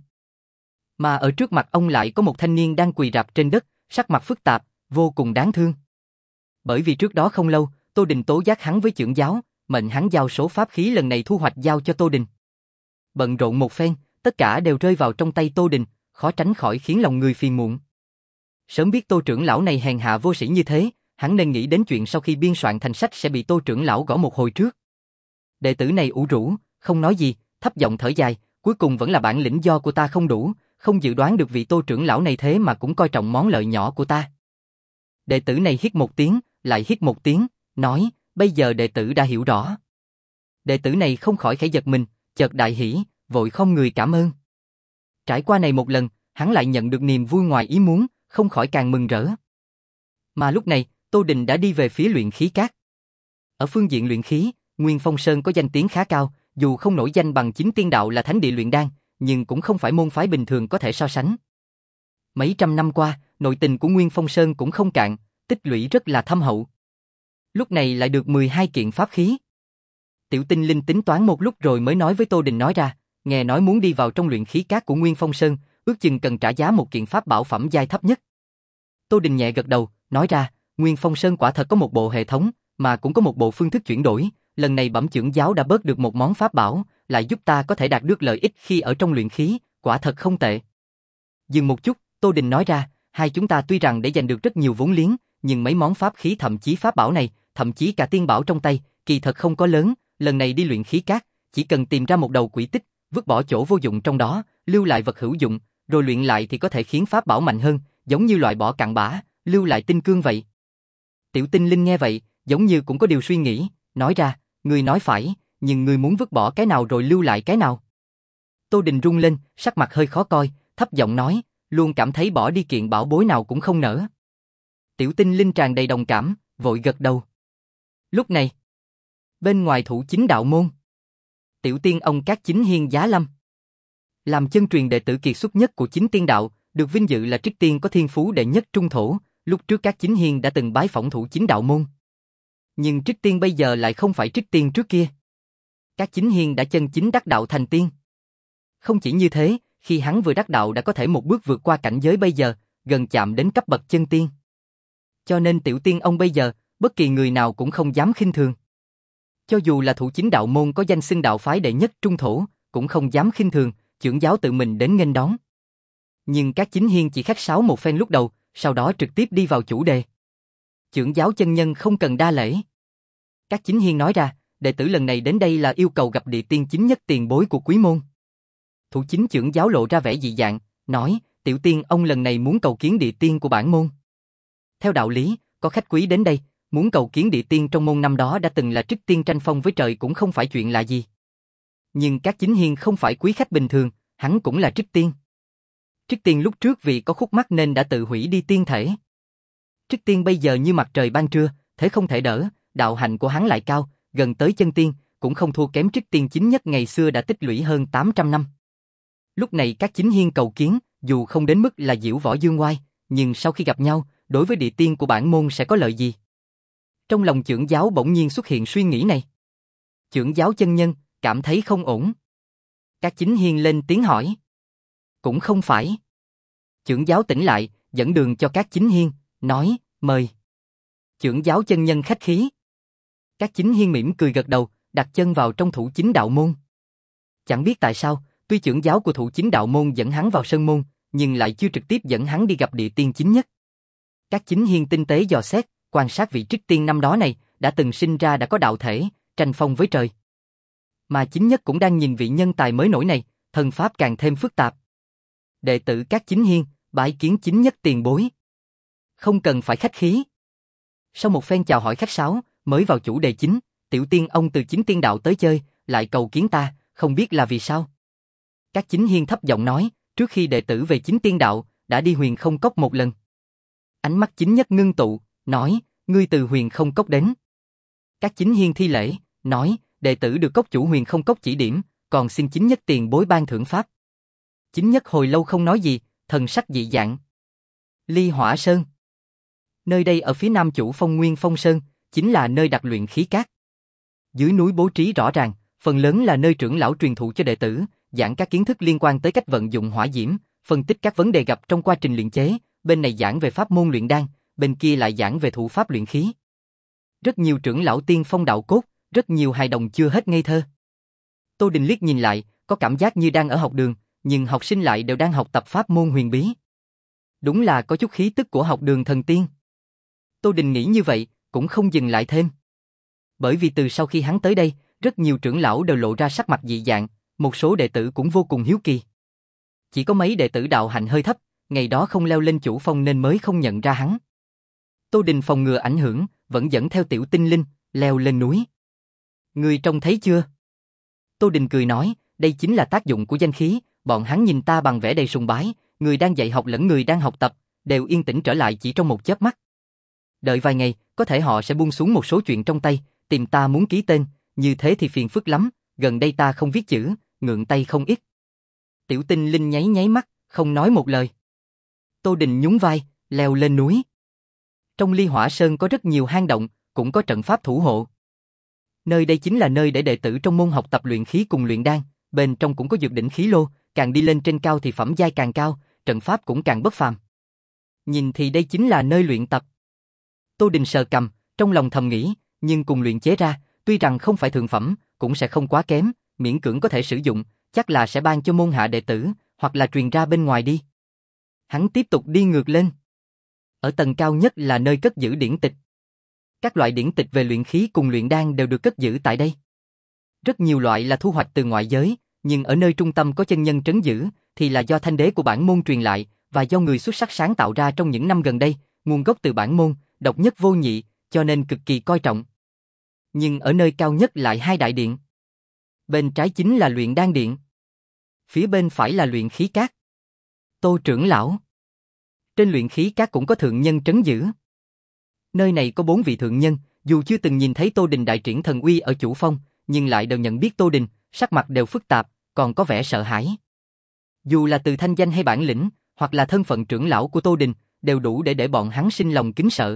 mà ở trước mặt ông lại có một thanh niên đang quỳ rạp trên đất, sắc mặt phức tạp, vô cùng đáng thương. Bởi vì trước đó không lâu, Tô Đình tố giác hắn với trưởng giáo, mệnh hắn giao số pháp khí lần này thu hoạch giao cho Tô Đình. Bận rộn một phen, tất cả đều rơi vào trong tay Tô Đình, khó tránh khỏi khiến lòng người phiền muộn. Sớm biết Tô trưởng lão này hèn hạ vô sĩ như thế, hắn nên nghĩ đến chuyện sau khi biên soạn thành sách sẽ bị Tô trưởng lão gõ một hồi trước. Đệ tử này ủ rũ, không nói gì, thấp giọng thở dài, cuối cùng vẫn là bản lĩnh do của ta không đủ, không dự đoán được vị Tô trưởng lão này thế mà cũng coi trọng món lợi nhỏ của ta. Đệ tử này hít một tiếng, lại hít một tiếng, nói, bây giờ đệ tử đã hiểu rõ. Đệ tử này không khỏi khẽ giật mình, chợt đại hỉ, vội không người cảm ơn. Trải qua này một lần, hắn lại nhận được niềm vui ngoài ý muốn, không khỏi càng mừng rỡ. Mà lúc này, Tô Đình đã đi về phía luyện khí cát. Ở phương diện luyện khí, Nguyên Phong Sơn có danh tiếng khá cao, dù không nổi danh bằng chính tiên đạo là thánh địa luyện đan, nhưng cũng không phải môn phái bình thường có thể so sánh. Mấy trăm năm qua, nội tình của Nguyên Phong Sơn cũng không cạn, tích lũy rất là thâm hậu. Lúc này lại được mười hai kiện pháp khí. Tiểu Tinh Linh tính toán một lúc rồi mới nói với Tô Đình nói ra, nghe nói muốn đi vào trong luyện khí cát của Nguyên Phong Sơn, ước chừng cần trả giá một kiện pháp bảo phẩm giai thấp nhất. Tô Đình nhẹ gật đầu, nói ra, Nguyên Phong Sơn quả thật có một bộ hệ thống, mà cũng có một bộ phương thức chuyển đổi, lần này bẩm chưởng giáo đã bớt được một món pháp bảo, lại giúp ta có thể đạt được lợi ích khi ở trong luyện khí, quả thật không tệ. Dừng một chút, Tô Đình nói ra, hai chúng ta tuy rằng để giành được rất nhiều vốn liếng, nhưng mấy món pháp khí thậm chí pháp bảo này, thậm chí cả tiên bảo trong tay, kỳ thật không có lớn, lần này đi luyện khí cát, chỉ cần tìm ra một đầu quỷ tích, vứt bỏ chỗ vô dụng trong đó, lưu lại vật hữu dụng, rồi luyện lại thì có thể khiến pháp bảo mạnh hơn, giống như loại bỏ cặn bã, lưu lại tinh cương vậy. Tiểu Tinh Linh nghe vậy, giống như cũng có điều suy nghĩ, nói ra, ngươi nói phải, nhưng ngươi muốn vứt bỏ cái nào rồi lưu lại cái nào? Tô Đình run lên, sắc mặt hơi khó coi, thấp giọng nói, luôn cảm thấy bỏ đi kiện bảo bối nào cũng không nỡ. Tiểu Tinh Linh tràn đầy đồng cảm, vội gật đầu. Lúc này, bên ngoài Thủ Chính đạo môn, Tiểu Tiên ông Các Chính Hiên giá lâm. Làm chân truyền đệ tử kiệt xuất nhất của Chính Tiên đạo, được vinh dự là Trích Tiên có thiên phú đệ nhất trung thổ, lúc trước Các Chính Hiên đã từng bái phỏng Thủ Chính đạo môn. Nhưng Trích Tiên bây giờ lại không phải Trích Tiên trước kia. Các Chính Hiên đã chân chính đắc đạo thành tiên. Không chỉ như thế, khi hắn vừa đắc đạo đã có thể một bước vượt qua cảnh giới bây giờ, gần chạm đến cấp bậc chân tiên. Cho nên Tiểu Tiên ông bây giờ, bất kỳ người nào cũng không dám khinh thường. Cho dù là Thủ Chính đạo môn có danh xưng đạo phái đệ nhất trung thổ, cũng không dám khinh thường, trưởng giáo tự mình đến nghênh đón. Nhưng Các Chính Hiên chỉ khách sáo một phen lúc đầu, sau đó trực tiếp đi vào chủ đề. Trưởng giáo chân nhân không cần đa lễ. Các Chính Hiên nói ra, đệ tử lần này đến đây là yêu cầu gặp địa tiên chính nhất tiền bối của quý môn. Thủ Chính trưởng giáo lộ ra vẻ dị dạng, nói, Tiểu Tiên ông lần này muốn cầu kiến địa tiên của bản môn. Theo đạo lý, có khách quý đến đây, muốn cầu kiến địa tiên trong môn năm đó đã từng là Trích Tiên tranh phong với trời cũng không phải chuyện lạ gì. Nhưng Các Chính Hiên không phải quý khách bình thường, hắn cũng là Trích Tiên. Trích Tiên lúc trước vì có khúc mắc nên đã tự hủy đi tiên thể. Trích Tiên bây giờ như mặt trời ban trưa, thế không thể đỡ, đạo hạnh của hắn lại cao, gần tới chân tiên, cũng không thua kém Trích Tiên chính nhất ngày xưa đã tích lũy hơn tám trăm năm. Lúc này Các Chính Hiên cầu kiến, dù không đến mức là diễu võ dương oai, nhưng sau khi gặp nhau, đối với địa tiên của bản môn sẽ có lợi gì? Trong lòng trưởng giáo bỗng nhiên xuất hiện suy nghĩ này. Trưởng giáo chân nhân, cảm thấy không ổn. Các Chính Hiên lên tiếng hỏi. Cũng không phải. Trưởng giáo tỉnh lại, dẫn đường cho Các Chính Hiên, nói, mời. Trưởng giáo chân nhân khách khí. Các Chính Hiên mỉm cười gật đầu, đặt chân vào trong Thủ Chính đạo môn. Chẳng biết tại sao, tuy trưởng giáo của Thủ Chính đạo môn dẫn hắn vào sân môn, nhưng lại chưa trực tiếp dẫn hắn đi gặp địa tiên chính nhất. Các Chính Hiên tinh tế dò xét, quan sát vị Trích Tiên năm đó này, đã từng sinh ra đã có đạo thể, tranh phong với trời. Mà chính nhất cũng đang nhìn vị nhân tài mới nổi này, thần pháp càng thêm phức tạp. Đệ tử Các Chính Hiên, bái kiến chính nhất tiền bối. Không cần phải khách khí. Sau một phen chào hỏi khách sáo, mới vào chủ đề chính, Tiểu Tiên ông từ Chính Tiên đạo tới chơi, lại cầu kiến ta, không biết là vì sao. Các Chính Hiên thấp giọng nói, trước khi đệ tử về Chính Tiên đạo, đã đi Huyền Không Cốc một lần. Ánh mắt chính nhất ngưng tụ, nói, ngươi từ Huyền Không Cốc đến. Các Chính Hiên thi lễ, nói, đệ tử được cốc chủ Huyền Không Cốc chỉ điểm, còn xin chính nhất tiền bối ban thưởng pháp. Chính nhất hồi lâu không nói gì, thần sắc dị dạng. Ly Hỏa Sơn. Nơi đây ở phía nam chủ phong Nguyên Phong Sơn, chính là nơi đặt luyện khí cát. Dưới núi bố trí rõ ràng, phần lớn là nơi trưởng lão truyền thụ cho đệ tử, giảng các kiến thức liên quan tới cách vận dụng hỏa diễm, phân tích các vấn đề gặp trong quá trình luyện chế, bên này giảng về pháp môn luyện đan, bên kia lại giảng về thủ pháp luyện khí. Rất nhiều trưởng lão tiên phong đạo cốt, rất nhiều hài đồng chưa hết ngây thơ. Tô Đình liếc nhìn lại, có cảm giác như đang ở học đường, nhưng học sinh lại đều đang học tập pháp môn huyền bí. Đúng là có chút khí tức của học đường thần tiên. Tô Đình nghĩ như vậy, cũng không dừng lại thêm. Bởi vì từ sau khi hắn tới đây, rất nhiều trưởng lão đều lộ ra sắc mặt dị dạng, một số đệ tử cũng vô cùng hiếu kỳ. Chỉ có mấy đệ tử đạo hạnh hơi thấp, ngày đó không leo lên chủ phong nên mới không nhận ra hắn. Tô Đình phòng ngừa ảnh hưởng, vẫn dẫn theo Tiểu Tinh Linh, leo lên núi. Người trông thấy chưa? Tô Đình cười nói, đây chính là tác dụng của danh khí, bọn hắn nhìn ta bằng vẻ đầy sùng bái, người đang dạy học lẫn người đang học tập, đều yên tĩnh trở lại chỉ trong một chớp mắt. Đợi vài ngày, có thể họ sẽ buông xuống một số chuyện trong tay, tìm ta muốn ký tên, như thế thì phiền phức lắm, gần đây ta không viết chữ, ngượng tay không ít. Tiểu Tinh Linh nháy nháy mắt, không nói một lời. Tô Đình nhún vai, leo lên núi. Trong Ly Hỏa Sơn có rất nhiều hang động, cũng có trận pháp thủ hộ. Nơi đây chính là nơi để đệ tử trong môn học tập luyện khí cùng luyện đan, bên trong cũng có dược đỉnh khí lô, càng đi lên trên cao thì phẩm giai càng cao, trận pháp cũng càng bất phàm. Nhìn thì đây chính là nơi luyện tập. Tô Đình sờ cằm, trong lòng thầm nghĩ, nhưng cùng luyện chế ra, tuy rằng không phải thượng phẩm, cũng sẽ không quá kém, miễn cưỡng có thể sử dụng, chắc là sẽ ban cho môn hạ đệ tử, hoặc là truyền ra bên ngoài đi. Hắn tiếp tục đi ngược lên. Ở tầng cao nhất là nơi cất giữ điển tịch. Các loại điển tịch về luyện khí cùng luyện đan đều được cất giữ tại đây. Rất nhiều loại là thu hoạch từ ngoại giới, nhưng ở nơi trung tâm có chân nhân trấn giữ, thì là do thanh đế của bản môn truyền lại, và do người xuất sắc sáng tạo ra trong những năm gần đây, nguồn gốc từ bản môn, độc nhất vô nhị, cho nên cực kỳ coi trọng. Nhưng ở nơi cao nhất lại hai đại điện. Bên trái chính là luyện đan điện. Phía bên phải là luyện khí cát. Tô trưởng lão. Trên luyện khí cát cũng có thượng nhân trấn giữ. Nơi này có bốn vị thượng nhân, dù chưa từng nhìn thấy Tô Đình đại triển thần uy ở chủ phong, nhưng lại đều nhận biết Tô Đình, sắc mặt đều phức tạp, còn có vẻ sợ hãi. Dù là từ thanh danh hay bản lĩnh, hoặc là thân phận trưởng lão của Tô Đình, đều đủ để để bọn hắn sinh lòng kính sợ.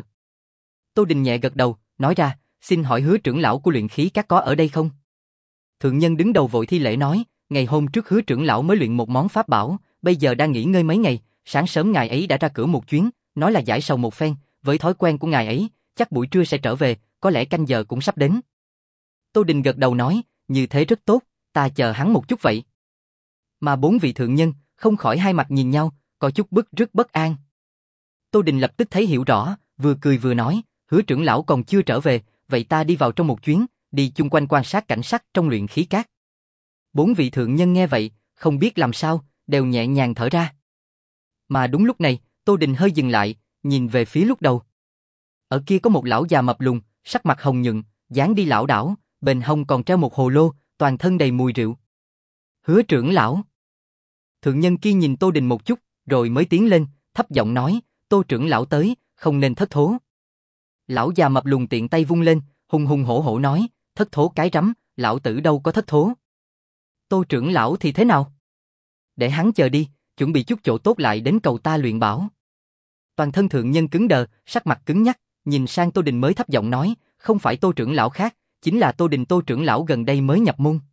Tô Đình nhẹ gật đầu, nói ra, xin hỏi Hứa trưởng lão của luyện khí các có ở đây không? Thượng nhân đứng đầu vội thi lễ nói, ngày hôm trước Hứa trưởng lão mới luyện một món pháp bảo, bây giờ đang nghỉ ngơi mấy ngày, sáng sớm ngài ấy đã ra cửa một chuyến, nói là giải sầu một phen, với thói quen của ngài ấy, chắc buổi trưa sẽ trở về, có lẽ canh giờ cũng sắp đến. Tô Đình gật đầu nói, như thế rất tốt, ta chờ hắn một chút vậy. Mà bốn vị thượng nhân, không khỏi hai mặt nhìn nhau, có chút bức rất bất an. Tô Đình lập tức thấy hiểu rõ, vừa cười vừa nói, Hứa trưởng lão còn chưa trở về, vậy ta đi vào trong một chuyến, đi chung quanh quan sát cảnh sắc trong luyện khí cát. Bốn vị thượng nhân nghe vậy, không biết làm sao, đều nhẹ nhàng thở ra. Mà đúng lúc này, Tô Đình hơi dừng lại, nhìn về phía lúc đầu. Ở kia có một lão già mập lùn, sắc mặt hồng nhuận, dáng đi lảo đảo, bên hông còn treo một hồ lô, toàn thân đầy mùi rượu. Hứa trưởng lão. Thượng nhân kia nhìn Tô Đình một chút, rồi mới tiến lên, thấp giọng nói, Tô trưởng lão tới, không nên thất thố. Lão già mập lùn tiện tay vung lên, hùng hùng hổ hổ nói, thất thố cái rắm, lão tử đâu có thất thố. Tô trưởng lão thì thế nào? Để hắn chờ đi, chuẩn bị chút chỗ tốt lại đến cầu ta luyện bảo. Toàn thân thượng nhân cứng đờ, sắc mặt cứng nhắc, nhìn sang Tô Đình mới thấp giọng nói, không phải Tô trưởng lão khác, chính là Tô Đình Tô trưởng lão gần đây mới nhập môn.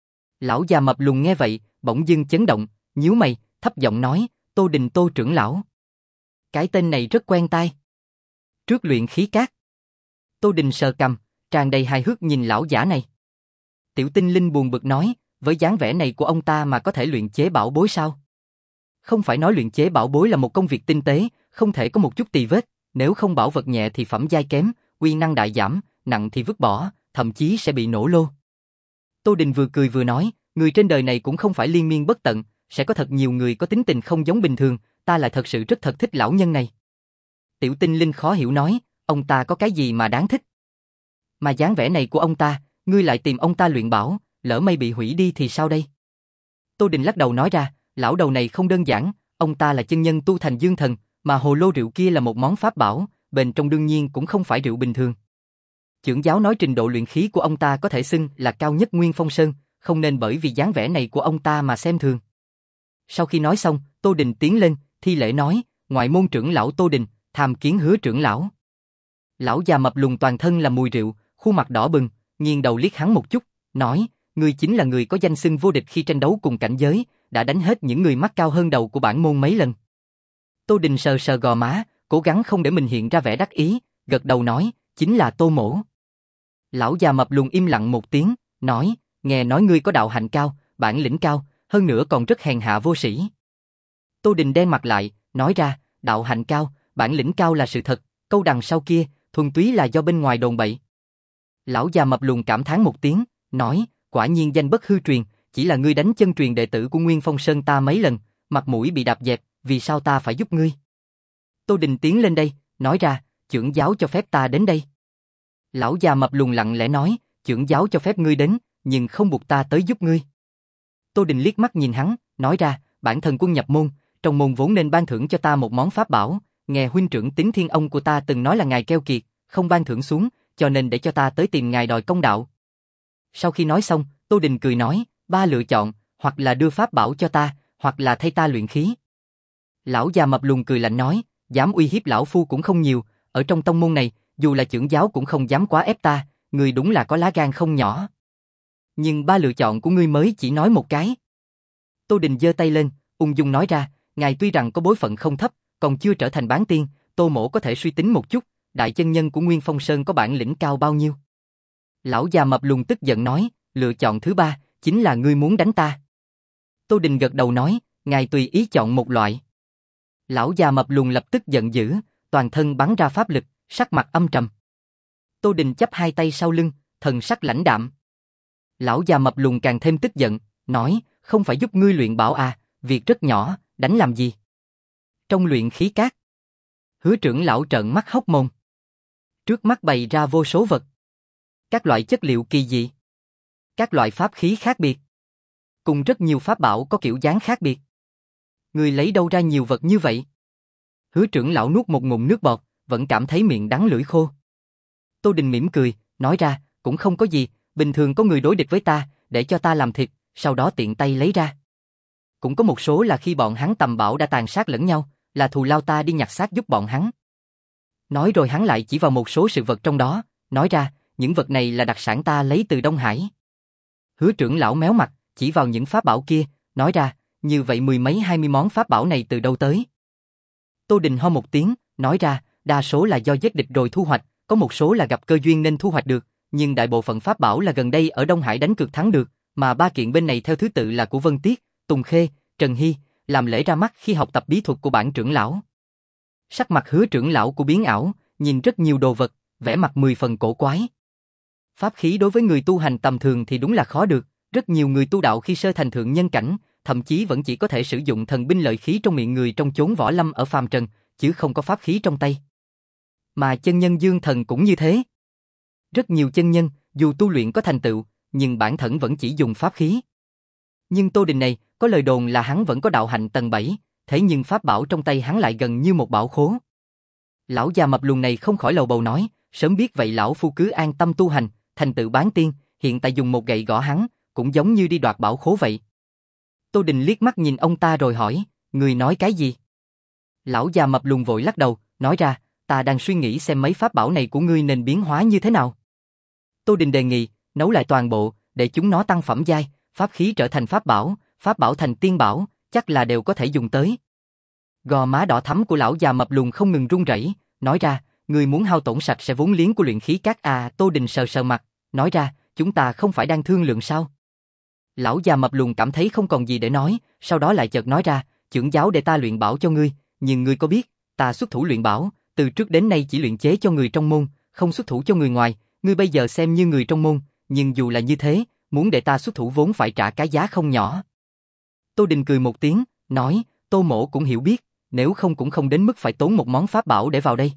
Lão già mập lùn nghe vậy, bỗng dưng chấn động, nhíu mày, thấp giọng nói, Tô Đình Tô trưởng lão. Cái tên này rất quen tai. Trước luyện khí cát. Tô Đình sờ cằm, tràn đầy hài hước nhìn lão giả này. Tiểu Tinh Linh buồn bực nói, với dáng vẻ này của ông ta mà có thể luyện chế bảo bối sao? Không phải nói luyện chế bảo bối là một công việc tinh tế, không thể có một chút tì vết, nếu không bảo vật nhẹ thì phẩm giai kém, uy năng đại giảm, nặng thì vứt bỏ, thậm chí sẽ bị nổ lô. Tô Đình vừa cười vừa nói, người trên đời này cũng không phải liên miên bất tận, sẽ có thật nhiều người có tính tình không giống bình thường, ta lại thật sự rất thật thích lão nhân này. Tiểu Tinh Linh khó hiểu nói, ông ta có cái gì mà đáng thích? Mà dáng vẻ này của ông ta, ngươi lại tìm ông ta luyện bảo, lỡ may bị hủy đi thì sao đây? Tô Đình lắc đầu nói ra, lão đầu này không đơn giản, ông ta là chân nhân tu thành dương thần, mà hồ lô rượu kia là một món pháp bảo, bên trong đương nhiên cũng không phải rượu bình thường. Trưởng giáo nói trình độ luyện khí của ông ta có thể xưng là cao nhất Nguyên Phong Sơn, không nên bởi vì dáng vẻ này của ông ta mà xem thường. Sau khi nói xong, Tô Đình tiến lên, thi lễ nói, ngoại môn trưởng lão Tô Đình, tham kiến Hứa trưởng lão. Lão già mập lùn toàn thân là mùi rượu, khuôn mặt đỏ bừng, nghiêng đầu liếc hắn một chút, nói, ngươi chính là người có danh xưng vô địch khi tranh đấu cùng cảnh giới, đã đánh hết những người mắt cao hơn đầu của bản môn mấy lần. Tô Đình sờ sờ gò má, cố gắng không để mình hiện ra vẻ đắc ý, gật đầu nói, chính là Tô mỗ. Lão già mập lùn im lặng một tiếng, nói, nghe nói ngươi có đạo hạnh cao, bản lĩnh cao, hơn nữa còn rất hèn hạ vô sĩ. Tô Đình đen mặt lại, nói ra, đạo hạnh cao, bản lĩnh cao là sự thật, câu đằng sau kia, thuần túy là do bên ngoài đồn bậy. Lão già mập lùn cảm thán một tiếng, nói, quả nhiên danh bất hư truyền, chỉ là ngươi đánh chân truyền đệ tử của Nguyên Phong Sơn ta mấy lần, mặt mũi bị đạp dẹp, vì sao ta phải giúp ngươi? Tô Đình tiến lên đây, nói ra, trưởng giáo cho phép ta đến đây. Lão già mập lùn lặng lẽ nói, trưởng giáo cho phép ngươi đến, nhưng không buộc ta tới giúp ngươi. Tô Đình liếc mắt nhìn hắn, nói ra, bản thân quân nhập môn, trong môn vốn nên ban thưởng cho ta một món pháp bảo, nghe huynh trưởng Tín Thiên Ông của ta từng nói là ngài keo kiệt, không ban thưởng xuống, cho nên để cho ta tới tìm ngài đòi công đạo. Sau khi nói xong, Tô Đình cười nói, ba lựa chọn, hoặc là đưa pháp bảo cho ta, hoặc là thay ta luyện khí. Lão già mập lùn cười lạnh nói, dám uy hiếp lão phu cũng không nhiều, ở trong tông môn này, dù là trưởng giáo cũng không dám quá ép ta, ngươi đúng là có lá gan không nhỏ. Nhưng ba lựa chọn của ngươi mới chỉ nói một cái. Tô Đình giơ tay lên, ung dung nói ra, ngài tuy rằng có bối phận không thấp, còn chưa trở thành bán tiên, Tô mỗ có thể suy tính một chút, đại chân nhân của Nguyên Phong Sơn có bản lĩnh cao bao nhiêu? Lão già mập lùn tức giận nói, lựa chọn thứ ba, chính là ngươi muốn đánh ta. Tô Đình gật đầu nói, ngài tùy ý chọn một loại. Lão già mập lùn lập tức giận dữ, toàn thân bắn ra pháp lực, sắc mặt âm trầm. Tô Đình chắp hai tay sau lưng, thần sắc lãnh đạm. Lão già mập lùn càng thêm tức giận, nói, không phải giúp ngươi luyện bảo à, việc rất nhỏ, đánh làm gì? Trong luyện khí cát, Hứa trưởng lão trợn mắt hốc mồm. Trước mắt bày ra vô số vật. Các loại chất liệu kỳ dị. Các loại pháp khí khác biệt. Cùng rất nhiều pháp bảo có kiểu dáng khác biệt. Người lấy đâu ra nhiều vật như vậy? Hứa trưởng lão nuốt một ngụm nước bọt, vẫn cảm thấy miệng đắng lưỡi khô. Tô Đình mỉm cười, nói ra, cũng không có gì, bình thường có người đối địch với ta, để cho ta làm thịt, sau đó tiện tay lấy ra. Cũng có một số là khi bọn hắn tầm bảo đã tàn sát lẫn nhau, là thù lao ta đi nhặt xác giúp bọn hắn. Nói rồi hắn lại chỉ vào một số sự vật trong đó, nói ra, những vật này là đặc sản ta lấy từ Đông Hải. Hứa trưởng lão méo mặt, chỉ vào những pháp bảo kia, nói ra, như vậy mười mấy hai mươi món pháp bảo này từ đâu tới? Tô Đình ho một tiếng, nói ra, đa số là do giết địch rồi thu hoạch, có một số là gặp cơ duyên nên thu hoạch được, nhưng đại bộ phận pháp bảo là gần đây ở Đông Hải đánh cược thắng được, mà ba kiện bên này theo thứ tự là của Vân Tiết, Tùng Khê, Trần Hy, làm lễ ra mắt khi học tập bí thuật của bản trưởng lão. Sắc mặt Hứa trưởng lão của biến ảo, nhìn rất nhiều đồ vật, vẻ mặt mười phần cổ quái. Pháp khí đối với người tu hành tầm thường thì đúng là khó được, rất nhiều người tu đạo khi sơ thành thượng nhân cảnh, thậm chí vẫn chỉ có thể sử dụng thần binh lợi khí trong miệng người trong chốn võ lâm ở phàm trần, chứ không có pháp khí trong tay. Mà chân nhân Dương Thần cũng như thế. Rất nhiều chân nhân, dù tu luyện có thành tựu, nhưng bản thân vẫn chỉ dùng pháp khí. Nhưng Tô Đình này, có lời đồn là hắn vẫn có đạo hạnh tầng bảy, thế nhưng pháp bảo trong tay hắn lại gần như một bảo khố. Lão già mập lùn này không khỏi lầu bầu nói, sớm biết vậy lão phu cứ an tâm tu hành, thành tựu bán tiên, hiện tại dùng một gậy gõ hắn, cũng giống như đi đoạt bảo khố vậy. Tô Đình liếc mắt nhìn ông ta rồi hỏi, người nói cái gì? Lão già mập lùn vội lắc đầu, nói ra, ta đang suy nghĩ xem mấy pháp bảo này của ngươi nên biến hóa như thế nào. Tô Đình đề nghị, nấu lại toàn bộ, để chúng nó tăng phẩm giai, pháp khí trở thành pháp bảo, pháp bảo thành tiên bảo, chắc là đều có thể dùng tới. Gò má đỏ thắm của lão già mập lùn không ngừng run rẩy, nói ra, ngươi muốn hao tổn sạch sẽ vốn liếng của luyện khí cát à? Tô Đình sờ sờ mặt, nói ra, chúng ta không phải đang thương lượng sao? Lão già mập lùn cảm thấy không còn gì để nói, sau đó lại chợt nói ra, trưởng giáo để ta luyện bảo cho ngươi, nhưng ngươi có biết, ta xuất thủ luyện bảo, từ trước đến nay chỉ luyện chế cho người trong môn, không xuất thủ cho người ngoài, ngươi bây giờ xem như người trong môn, nhưng dù là như thế, muốn để ta xuất thủ vốn phải trả cái giá không nhỏ. Tô Đình cười một tiếng, nói, Tô mỗ cũng hiểu biết, nếu không cũng không đến mức phải tốn một món pháp bảo để vào đây.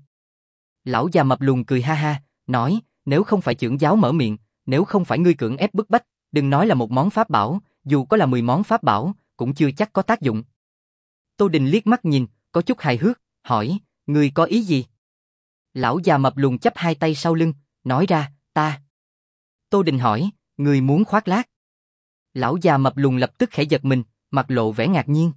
Lão già mập lùn cười ha ha, nói, nếu không phải trưởng giáo mở miệng, nếu không phải ngươi cưỡng ép bức bách, đừng nói là một món pháp bảo, dù có là mười món pháp bảo, cũng chưa chắc có tác dụng. Tô Đình liếc mắt nhìn, có chút hài hước, hỏi, ngươi có ý gì? Lão già mập lùn chắp hai tay sau lưng, nói ra, ta. Tô Đình hỏi, ngươi muốn khoác lác? Lão già mập lùn lập tức khẽ giật mình, mặt lộ vẻ ngạc nhiên.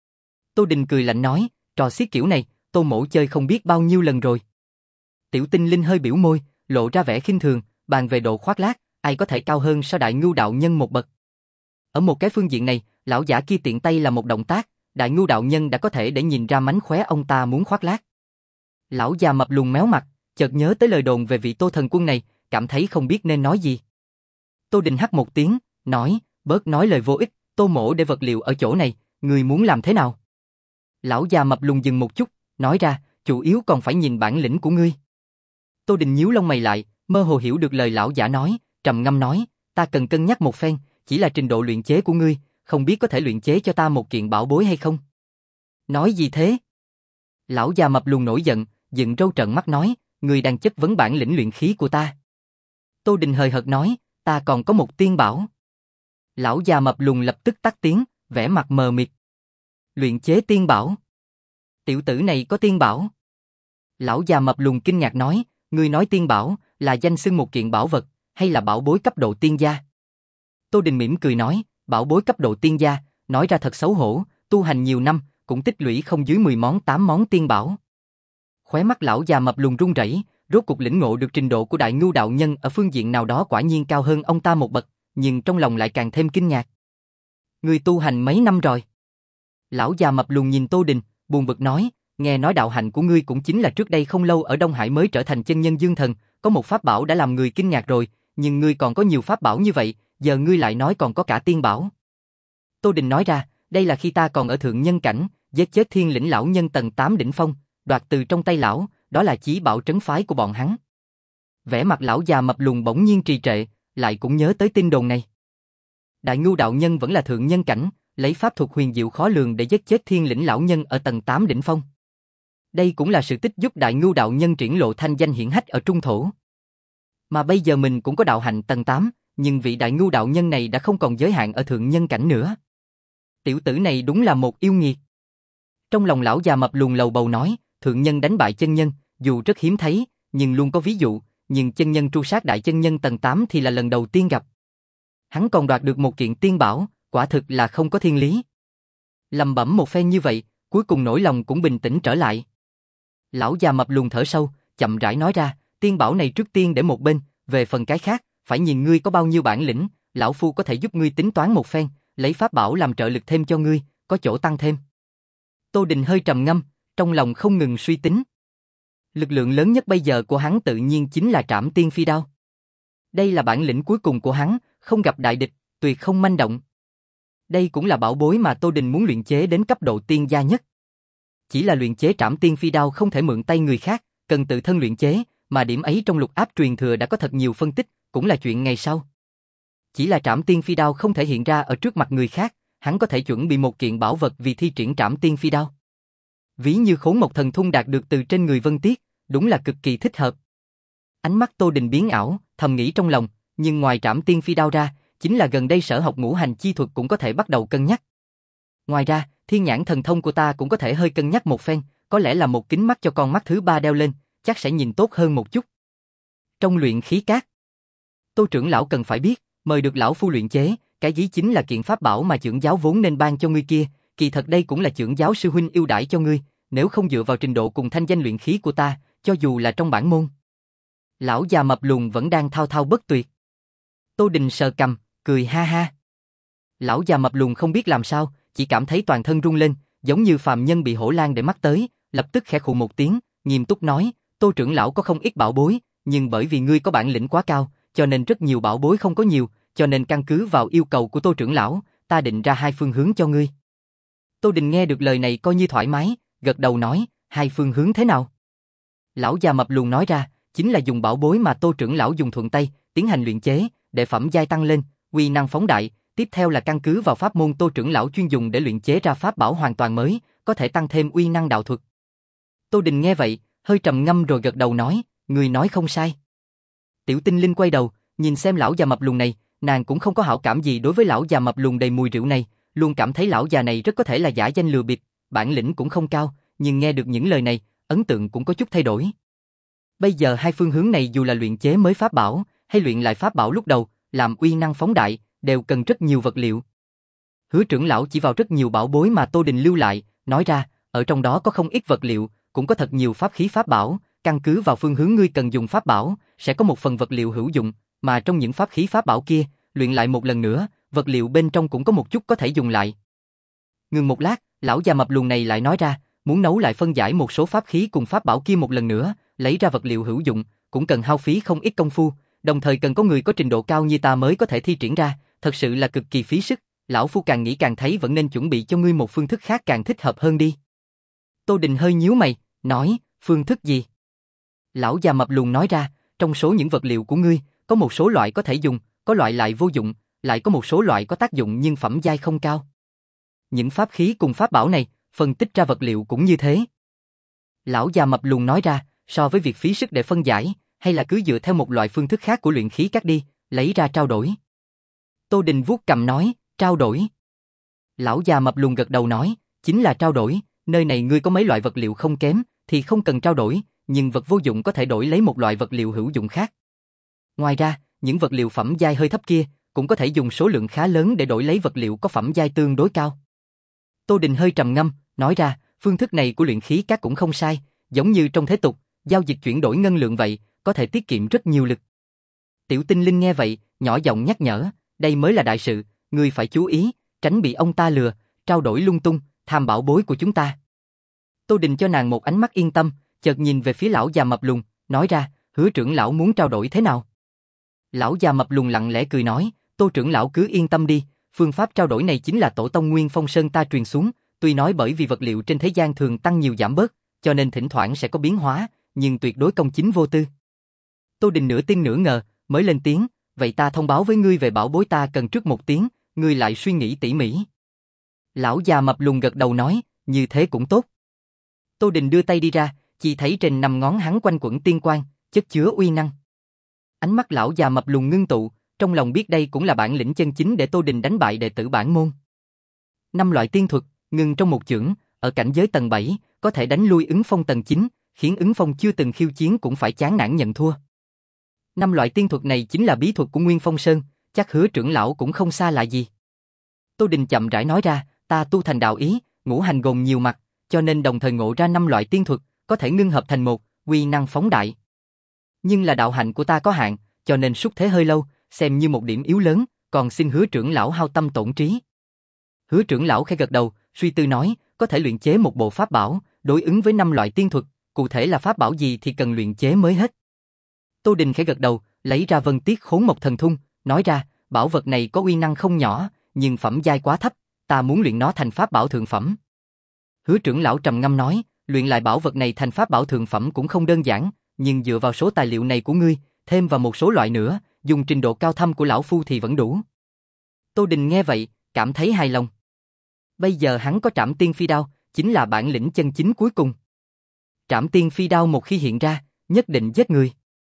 Tô Đình cười lạnh nói, trò xiết kiểu này, Tô mỗ chơi không biết bao nhiêu lần rồi. Tiểu Tinh Linh hơi biểu môi, lộ ra vẻ khinh thường, bàn về độ khoác lác, ai có thể cao hơn so Đại Ngưu đạo nhân một bậc. Ở một cái phương diện này, lão giả kia tiện tay là một động tác, Đại Ngưu đạo nhân đã có thể để nhìn ra mánh khóe ông ta muốn khoác lác. Lão già mập lùn méo mặt, chợt nhớ tới lời đồn về vị Tô thần quân này, cảm thấy không biết nên nói gì. Tô Đình hắt một tiếng, nói, bớt nói lời vô ích, Tô mỗ để vật liệu ở chỗ này, người muốn làm thế nào? Lão già mập lùn dừng một chút, nói ra, chủ yếu còn phải nhìn bản lĩnh của ngươi. Tô Đình nhíu lông mày lại, mơ hồ hiểu được lời lão giả nói, trầm ngâm nói, ta cần cân nhắc một phen, chỉ là trình độ luyện chế của ngươi, không biết có thể luyện chế cho ta một kiện bảo bối hay không? Nói gì thế? Lão già mập lùn nổi giận, dựng râu trợn mắt nói, ngươi đang chất vấn bản lĩnh luyện khí của ta. Tô Đình hời hợt nói, ta còn có một tiên bảo. Lão già mập lùn lập tức tắt tiếng, vẻ mặt mờ mịt. Luyện chế tiên bảo? Tiểu tử này có tiên bảo? Lão già mập lùn kinh ngạc nói, ngươi nói tiên bảo là danh xưng một kiện bảo vật, hay là bảo bối cấp độ tiên gia? Tô Đình mỉm cười nói, bảo bối cấp độ tiên gia, nói ra thật xấu hổ, tu hành nhiều năm, cũng tích lũy không dưới mười món tám món tiên bảo. Khóe mắt lão già mập lùn run rẩy, rốt cục lĩnh ngộ được trình độ của Đại Ngưu đạo nhân ở phương diện nào đó quả nhiên cao hơn ông ta một bậc, nhưng trong lòng lại càng thêm kinh ngạc. Ngươi tu hành mấy năm rồi? Lão già mập lùn nhìn Tô Đình, buồn bực nói, nghe nói đạo hạnh của ngươi cũng chính là trước đây không lâu ở Đông Hải mới trở thành chân nhân dương thần, có một pháp bảo đã làm người kinh ngạc rồi, nhưng ngươi còn có nhiều pháp bảo như vậy, giờ ngươi lại nói còn có cả tiên bảo. Tô Đình nói ra, đây là khi ta còn ở thượng nhân cảnh, giết chết Thiên Lĩnh lão nhân tầng tám đỉnh phong, đoạt từ trong tay lão, đó là chí bảo trấn phái của bọn hắn. Vẻ mặt lão già mập lùn bỗng nhiên trì trệ, lại cũng nhớ tới tin đồn này. Đại Ngưu đạo nhân vẫn là thượng nhân cảnh, lấy pháp thuật huyền diệu khó lường để giết chết Thiên Lĩnh lão nhân ở tầng tám đỉnh phong. Đây cũng là sự tích giúp Đại Ngưu đạo nhân triển lộ thanh danh hiển hách ở trung thổ. Mà bây giờ mình cũng có đạo hạnh tầng tám, nhưng vị Đại Ngưu đạo nhân này đã không còn giới hạn ở thượng nhân cảnh nữa. Tiểu tử này đúng là một yêu nghiệt. Trong lòng lão già mập lùn lầu bầu nói, thượng nhân đánh bại chân nhân, dù rất hiếm thấy, nhưng luôn có ví dụ, nhưng chân nhân tru sát đại chân nhân tầng tám thì là lần đầu tiên gặp. Hắn còn đoạt được một kiện tiên bảo, quả thực là không có thiên lý. Lầm bẩm một phen như vậy, cuối cùng nỗi lòng cũng bình tĩnh trở lại. Lão già mập lùn thở sâu, chậm rãi nói ra, tiên bảo này trước tiên để một bên, về phần cái khác, phải nhìn ngươi có bao nhiêu bản lĩnh, lão phu có thể giúp ngươi tính toán một phen, lấy pháp bảo làm trợ lực thêm cho ngươi, có chỗ tăng thêm. Tô Đình hơi trầm ngâm, trong lòng không ngừng suy tính. Lực lượng lớn nhất bây giờ của hắn tự nhiên chính là Trảm Tiên Phi Đao. Đây là bản lĩnh cuối cùng của hắn, không gặp đại địch, tuyệt không manh động. Đây cũng là bảo bối mà Tô Đình muốn luyện chế đến cấp độ tiên gia nhất. Chỉ là luyện chế Trảm Tiên Phi Đao không thể mượn tay người khác, cần tự thân luyện chế, mà điểm ấy trong lục áp truyền thừa đã có thật nhiều phân tích, cũng là chuyện ngày sau. Chỉ là Trảm Tiên Phi Đao không thể hiện ra ở trước mặt người khác, hắn có thể chuẩn bị một kiện bảo vật vì thi triển Trảm Tiên Phi Đao. Ví như Khốn Mộc Thần Thung đạt được từ trên người Vân Tiết, đúng là cực kỳ thích hợp. Ánh mắt Tô Đình biến ảo, thầm nghĩ trong lòng, nhưng ngoài Trảm Tiên Phi Đao ra, chính là gần đây sở học ngũ hành chi thuật cũng có thể bắt đầu cân nhắc. Ngoài ra, Thiên Nhãn Thần Thông của ta cũng có thể hơi cân nhắc một phen, có lẽ là một kính mắt cho con mắt thứ ba đeo lên, chắc sẽ nhìn tốt hơn một chút. Trong luyện khí cát, Tô trưởng lão cần phải biết, mời được lão phu luyện chế, cái dí chính là kiện pháp bảo mà trưởng giáo vốn nên ban cho ngươi kia, kỳ thật đây cũng là trưởng giáo sư huynh ưu đãi cho ngươi, nếu không dựa vào trình độ cùng thanh danh luyện khí của ta, cho dù là trong bản môn. Lão già mập lùn vẫn đang thao thao bất tuyệt. Tô Đình sờ cằm, cười ha ha. Lão già mập lùn không biết làm sao, chỉ cảm thấy toàn thân rung lên, giống như phàm nhân bị hổ lang để mắt tới, lập tức khẽ khụ một tiếng, nghiêm túc nói, Tô trưởng lão có không ít bảo bối, nhưng bởi vì ngươi có bản lĩnh quá cao, cho nên rất nhiều bảo bối không có nhiều, cho nên căn cứ vào yêu cầu của Tô trưởng lão, ta định ra hai phương hướng cho ngươi. Tô Đình nghe được lời này coi như thoải mái, gật đầu nói, hai phương hướng thế nào? Lão già mập lùn nói ra, chính là dùng bảo bối mà Tô trưởng lão dùng thuận tay, tiến hành luyện chế, để phẩm giai tăng lên, uy năng phóng đại, tiếp theo là căn cứ vào pháp môn Tô trưởng lão chuyên dùng để luyện chế ra pháp bảo hoàn toàn mới, có thể tăng thêm uy năng đạo thuật. Tô Đình nghe vậy, hơi trầm ngâm rồi gật đầu nói, người nói không sai. Tiểu Tinh Linh quay đầu, nhìn xem lão già mập lùn này, nàng cũng không có hảo cảm gì đối với lão già mập lùn đầy mùi rượu này, luôn cảm thấy lão già này rất có thể là giả danh lừa bịp, bản lĩnh cũng không cao, nhưng nghe được những lời này, ấn tượng cũng có chút thay đổi. Bây giờ hai phương hướng này dù là luyện chế mới pháp bảo, hay luyện lại pháp bảo lúc đầu, làm uy năng phóng đại, đều cần rất nhiều vật liệu. Hứa trưởng lão chỉ vào rất nhiều bảo bối mà Tô Đình lưu lại, nói ra, ở trong đó có không ít vật liệu, cũng có thật nhiều pháp khí pháp bảo, căn cứ vào phương hướng ngươi cần dùng pháp bảo, sẽ có một phần vật liệu hữu dụng, mà trong những pháp khí pháp bảo kia, luyện lại một lần nữa, vật liệu bên trong cũng có một chút có thể dùng lại. Ngừng một lát, lão già mập lùn này lại nói ra, muốn nấu lại phân giải một số pháp khí cùng pháp bảo kia một lần nữa, lấy ra vật liệu hữu dụng, cũng cần hao phí không ít công phu, đồng thời cần có người có trình độ cao như ta mới có thể thi triển ra, thật sự là cực kỳ phí sức, lão phu càng nghĩ càng thấy vẫn nên chuẩn bị cho ngươi một phương thức khác càng thích hợp hơn đi. Tô Đình hơi nhíu mày, nói, phương thức gì? Lão già mập lùn nói ra, trong số những vật liệu của ngươi, có một số loại có thể dùng, có loại lại vô dụng, lại có một số loại có tác dụng nhưng phẩm giai không cao. Những pháp khí cùng pháp bảo này, phân tích ra vật liệu cũng như thế. Lão già mập lùn nói ra, so với việc phí sức để phân giải, hay là cứ dựa theo một loại phương thức khác của luyện khí cắt đi, lấy ra trao đổi. Tô Đình vuốt cầm nói, trao đổi. Lão già mập lùn gật đầu nói, chính là trao đổi, nơi này ngươi có mấy loại vật liệu không kém, thì không cần trao đổi, nhưng vật vô dụng có thể đổi lấy một loại vật liệu hữu dụng khác. Ngoài ra, những vật liệu phẩm giai hơi thấp kia, cũng có thể dùng số lượng khá lớn để đổi lấy vật liệu có phẩm giai tương đối cao. Tô Đình hơi trầm ngâm, nói ra, phương thức này của luyện khí cát cũng không sai, giống như trong thế tục, giao dịch chuyển đổi ngân lượng vậy, có thể tiết kiệm rất nhiều lực. Tiểu Tinh Linh nghe vậy, nhỏ giọng nhắc nhở, đây mới là đại sự, ngươi phải chú ý, tránh bị ông ta lừa, trao đổi lung tung, tham bảo bối của chúng ta. Tô Đình cho nàng một ánh mắt yên tâm, chợt nhìn về phía lão già mập lùn, nói ra, Hứa trưởng lão muốn trao đổi thế nào? Lão già mập lùn lặng lẽ cười nói, Tô trưởng lão cứ yên tâm đi, phương pháp trao đổi này chính là tổ tông Nguyên Phong Sơn ta truyền xuống, tuy nói bởi vì vật liệu trên thế gian thường tăng nhiều giảm bớt, cho nên thỉnh thoảng sẽ có biến hóa, nhưng tuyệt đối công chính vô tư. Tô Đình nửa tin nửa ngờ, mới lên tiếng, vậy ta thông báo với ngươi về bảo bối ta cần trước một tiếng, ngươi lại suy nghĩ tỉ mỉ. Lão già mập lùn gật đầu nói, như thế cũng tốt. Tô Đình đưa tay đi ra, chỉ thấy trên năm ngón hắn quanh quẩn tiên quang, chất chứa uy năng. Ánh mắt lão già mập lùn ngưng tụ, trong lòng biết đây cũng là bản lĩnh chân chính để Tô Đình đánh bại đệ tử bản môn. Năm loại tiên thuật, ngừng trong một chưởng, ở cảnh giới tầng bảy, có thể đánh lui ứng phong tầng chín, khiến ứng phong chưa từng khiêu chiến cũng phải chán nản nhận thua. Năm loại tiên thuật này chính là bí thuật của Nguyên Phong Sơn, chắc Hứa trưởng lão cũng không xa lạ gì. Tô Đình chậm rãi nói ra, ta tu thành đạo ý, ngũ hành gồm nhiều mặt, cho nên đồng thời ngộ ra năm loại tiên thuật, có thể ngưng hợp thành một, uy năng phóng đại. Nhưng là đạo hạnh của ta có hạn, cho nên xuất thế hơi lâu, xem như một điểm yếu lớn, còn xin Hứa trưởng lão hao tâm tổn trí. Hứa trưởng lão khẽ gật đầu, suy tư nói, có thể luyện chế một bộ pháp bảo, đối ứng với năm loại tiên thuật, cụ thể là pháp bảo gì thì cần luyện chế mới hết. Tô Đình khẽ gật đầu, lấy ra Vân Tiết Khốn Mộc Thần Thung, nói ra, bảo vật này có uy năng không nhỏ, nhưng phẩm giai quá thấp, ta muốn luyện nó thành pháp bảo thượng phẩm. Hứa trưởng lão trầm ngâm nói, luyện lại bảo vật này thành pháp bảo thượng phẩm cũng không đơn giản, nhưng dựa vào số tài liệu này của ngươi, thêm vào một số loại nữa, dùng trình độ cao thâm của lão phu thì vẫn đủ. Tô Đình nghe vậy, cảm thấy hài lòng. Bây giờ hắn có Trảm Tiên Phi Đao, chính là bản lĩnh chân chính cuối cùng. Trảm Tiên Phi Đao một khi hiện ra, nhất định giết người.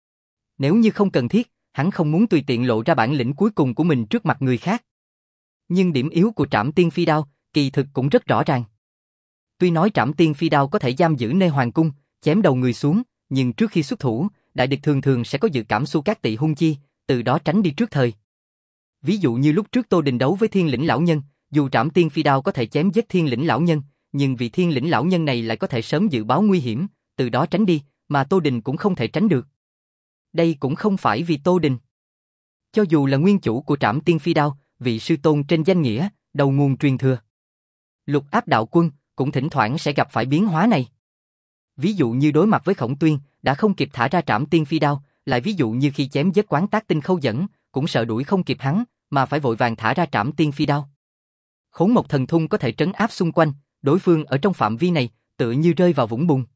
Nếu như không cần thiết, hắn không muốn tùy tiện lộ ra bản lĩnh cuối cùng của mình trước mặt người khác. Nhưng điểm yếu của Trảm Tiên Phi Đao, kỳ thực cũng rất rõ ràng. Tuy nói Trảm Tiên Phi Đao có thể giam giữ nơi hoàng cung, chém đầu người xuống, nhưng trước khi xuất thủ, đại địch thường thường sẽ có dự cảm xu cát tị hung chi, từ đó tránh đi trước thời. Ví dụ như lúc trước Tô Đình đấu với Thiên Lĩnh lão nhân, dù Trảm Tiên Phi Đao có thể chém giết Thiên Lĩnh lão nhân, nhưng vì Thiên Lĩnh lão nhân này lại có thể sớm dự báo nguy hiểm, từ đó tránh đi, mà Tô Đình cũng không thể tránh được. Đây cũng không phải vì Tô Đình. Cho dù là nguyên chủ của Trảm Tiên Phi Đao, vị sư tôn trên danh nghĩa, đầu nguồn truyền thừa, Lục Áp đạo quân cũng thỉnh thoảng sẽ gặp phải biến hóa này. Ví dụ như đối mặt với Khổng Tuyên, đã không kịp thả ra Trảm Tiên Phi Đao, lại ví dụ như khi chém giết Quán Tác Tinh Khâu Dẫn, cũng sợ đuổi không kịp hắn, mà phải vội vàng thả ra Trảm Tiên Phi Đao. Khốn Mộc Thần Thung có thể trấn áp xung quanh, đối phương ở trong phạm vi này, tựa như rơi vào vũng bùn.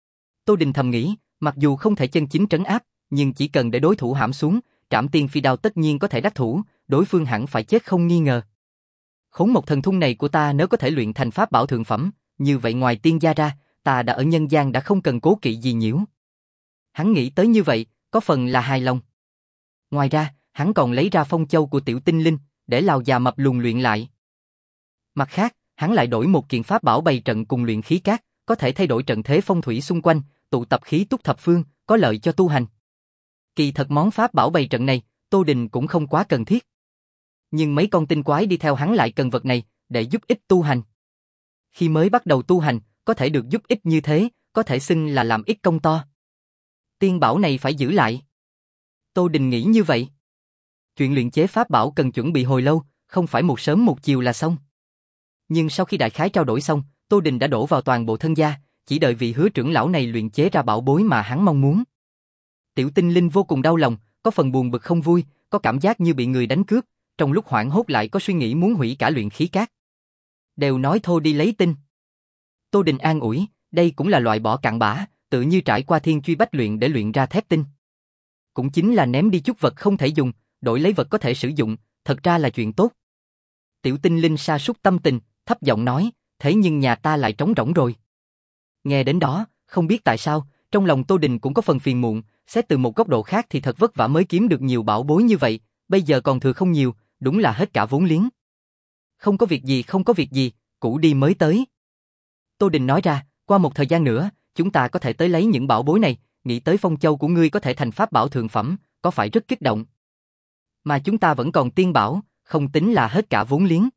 Tô Đình thầm nghĩ, mặc dù không thể chân chính trấn áp, nhưng chỉ cần để đối thủ hãm xuống, Trảm Tiên Phi Đao tất nhiên có thể đắc thủ, đối phương hẳn phải chết không nghi ngờ. Khốn Mộc Thần Thung này của ta nếu có thể luyện thành pháp bảo thượng phẩm, như vậy ngoài tiên gia ra, ta đã ở nhân gian đã không cần cố kỵ gì nhiễu. Hắn nghĩ tới như vậy, có phần là hài lòng. Ngoài ra, hắn còn lấy ra phong châu của Tiểu Tinh Linh, để lão già mập lùn luyện lại. Mặt khác, hắn lại đổi một kiện pháp bảo bày trận cùng luyện khí cát, có thể thay đổi trận thế phong thủy xung quanh, tụ tập khí túc thập phương, có lợi cho tu hành. Kỳ thật món pháp bảo bày trận này, Tô Đình cũng không quá cần thiết. Nhưng mấy con tinh quái đi theo hắn lại cần vật này, để giúp ích tu hành. Khi mới bắt đầu tu hành, có thể được giúp ích như thế, có thể xưng là làm ít công to. Tiên bảo này phải giữ lại. Tô Đình nghĩ như vậy. Chuyện luyện chế pháp bảo cần chuẩn bị hồi lâu, không phải một sớm một chiều là xong. Nhưng sau khi đại khái trao đổi xong, Tô Đình đã đổ vào toàn bộ thân gia, chỉ đợi vị Hứa trưởng lão này luyện chế ra bảo bối mà hắn mong muốn. Tiểu Tinh Linh vô cùng đau lòng, có phần buồn bực không vui, có cảm giác như bị người đánh cướp, trong lúc hoảng hốt lại có suy nghĩ muốn hủy cả luyện khí cát. Đều nói thôi đi lấy tinh. Tô Đình an ủi, đây cũng là loại bỏ cặn bã, tự như trải qua thiên truy bách luyện để luyện ra thép tinh. Cũng chính là ném đi chút vật không thể dùng, đổi lấy vật có thể sử dụng, thật ra là chuyện tốt. Tiểu Tinh Linh sa sút tâm tình, thấp giọng nói, thế nhưng nhà ta lại trống rỗng rồi. Nghe đến đó, không biết tại sao, trong lòng Tô Đình cũng có phần phiền muộn, xét từ một góc độ khác thì thật vất vả mới kiếm được nhiều bảo bối như vậy, bây giờ còn thừa không nhiều, đúng là hết cả vốn liếng. Không có việc gì không có việc gì, cũ đi mới tới. Tô Đình nói ra, qua một thời gian nữa, chúng ta có thể tới lấy những bảo bối này, nghĩ tới phong châu của ngươi có thể thành pháp bảo thượng phẩm, có phải rất kích động. Mà chúng ta vẫn còn tiên bảo, không tính là hết cả vốn liếng.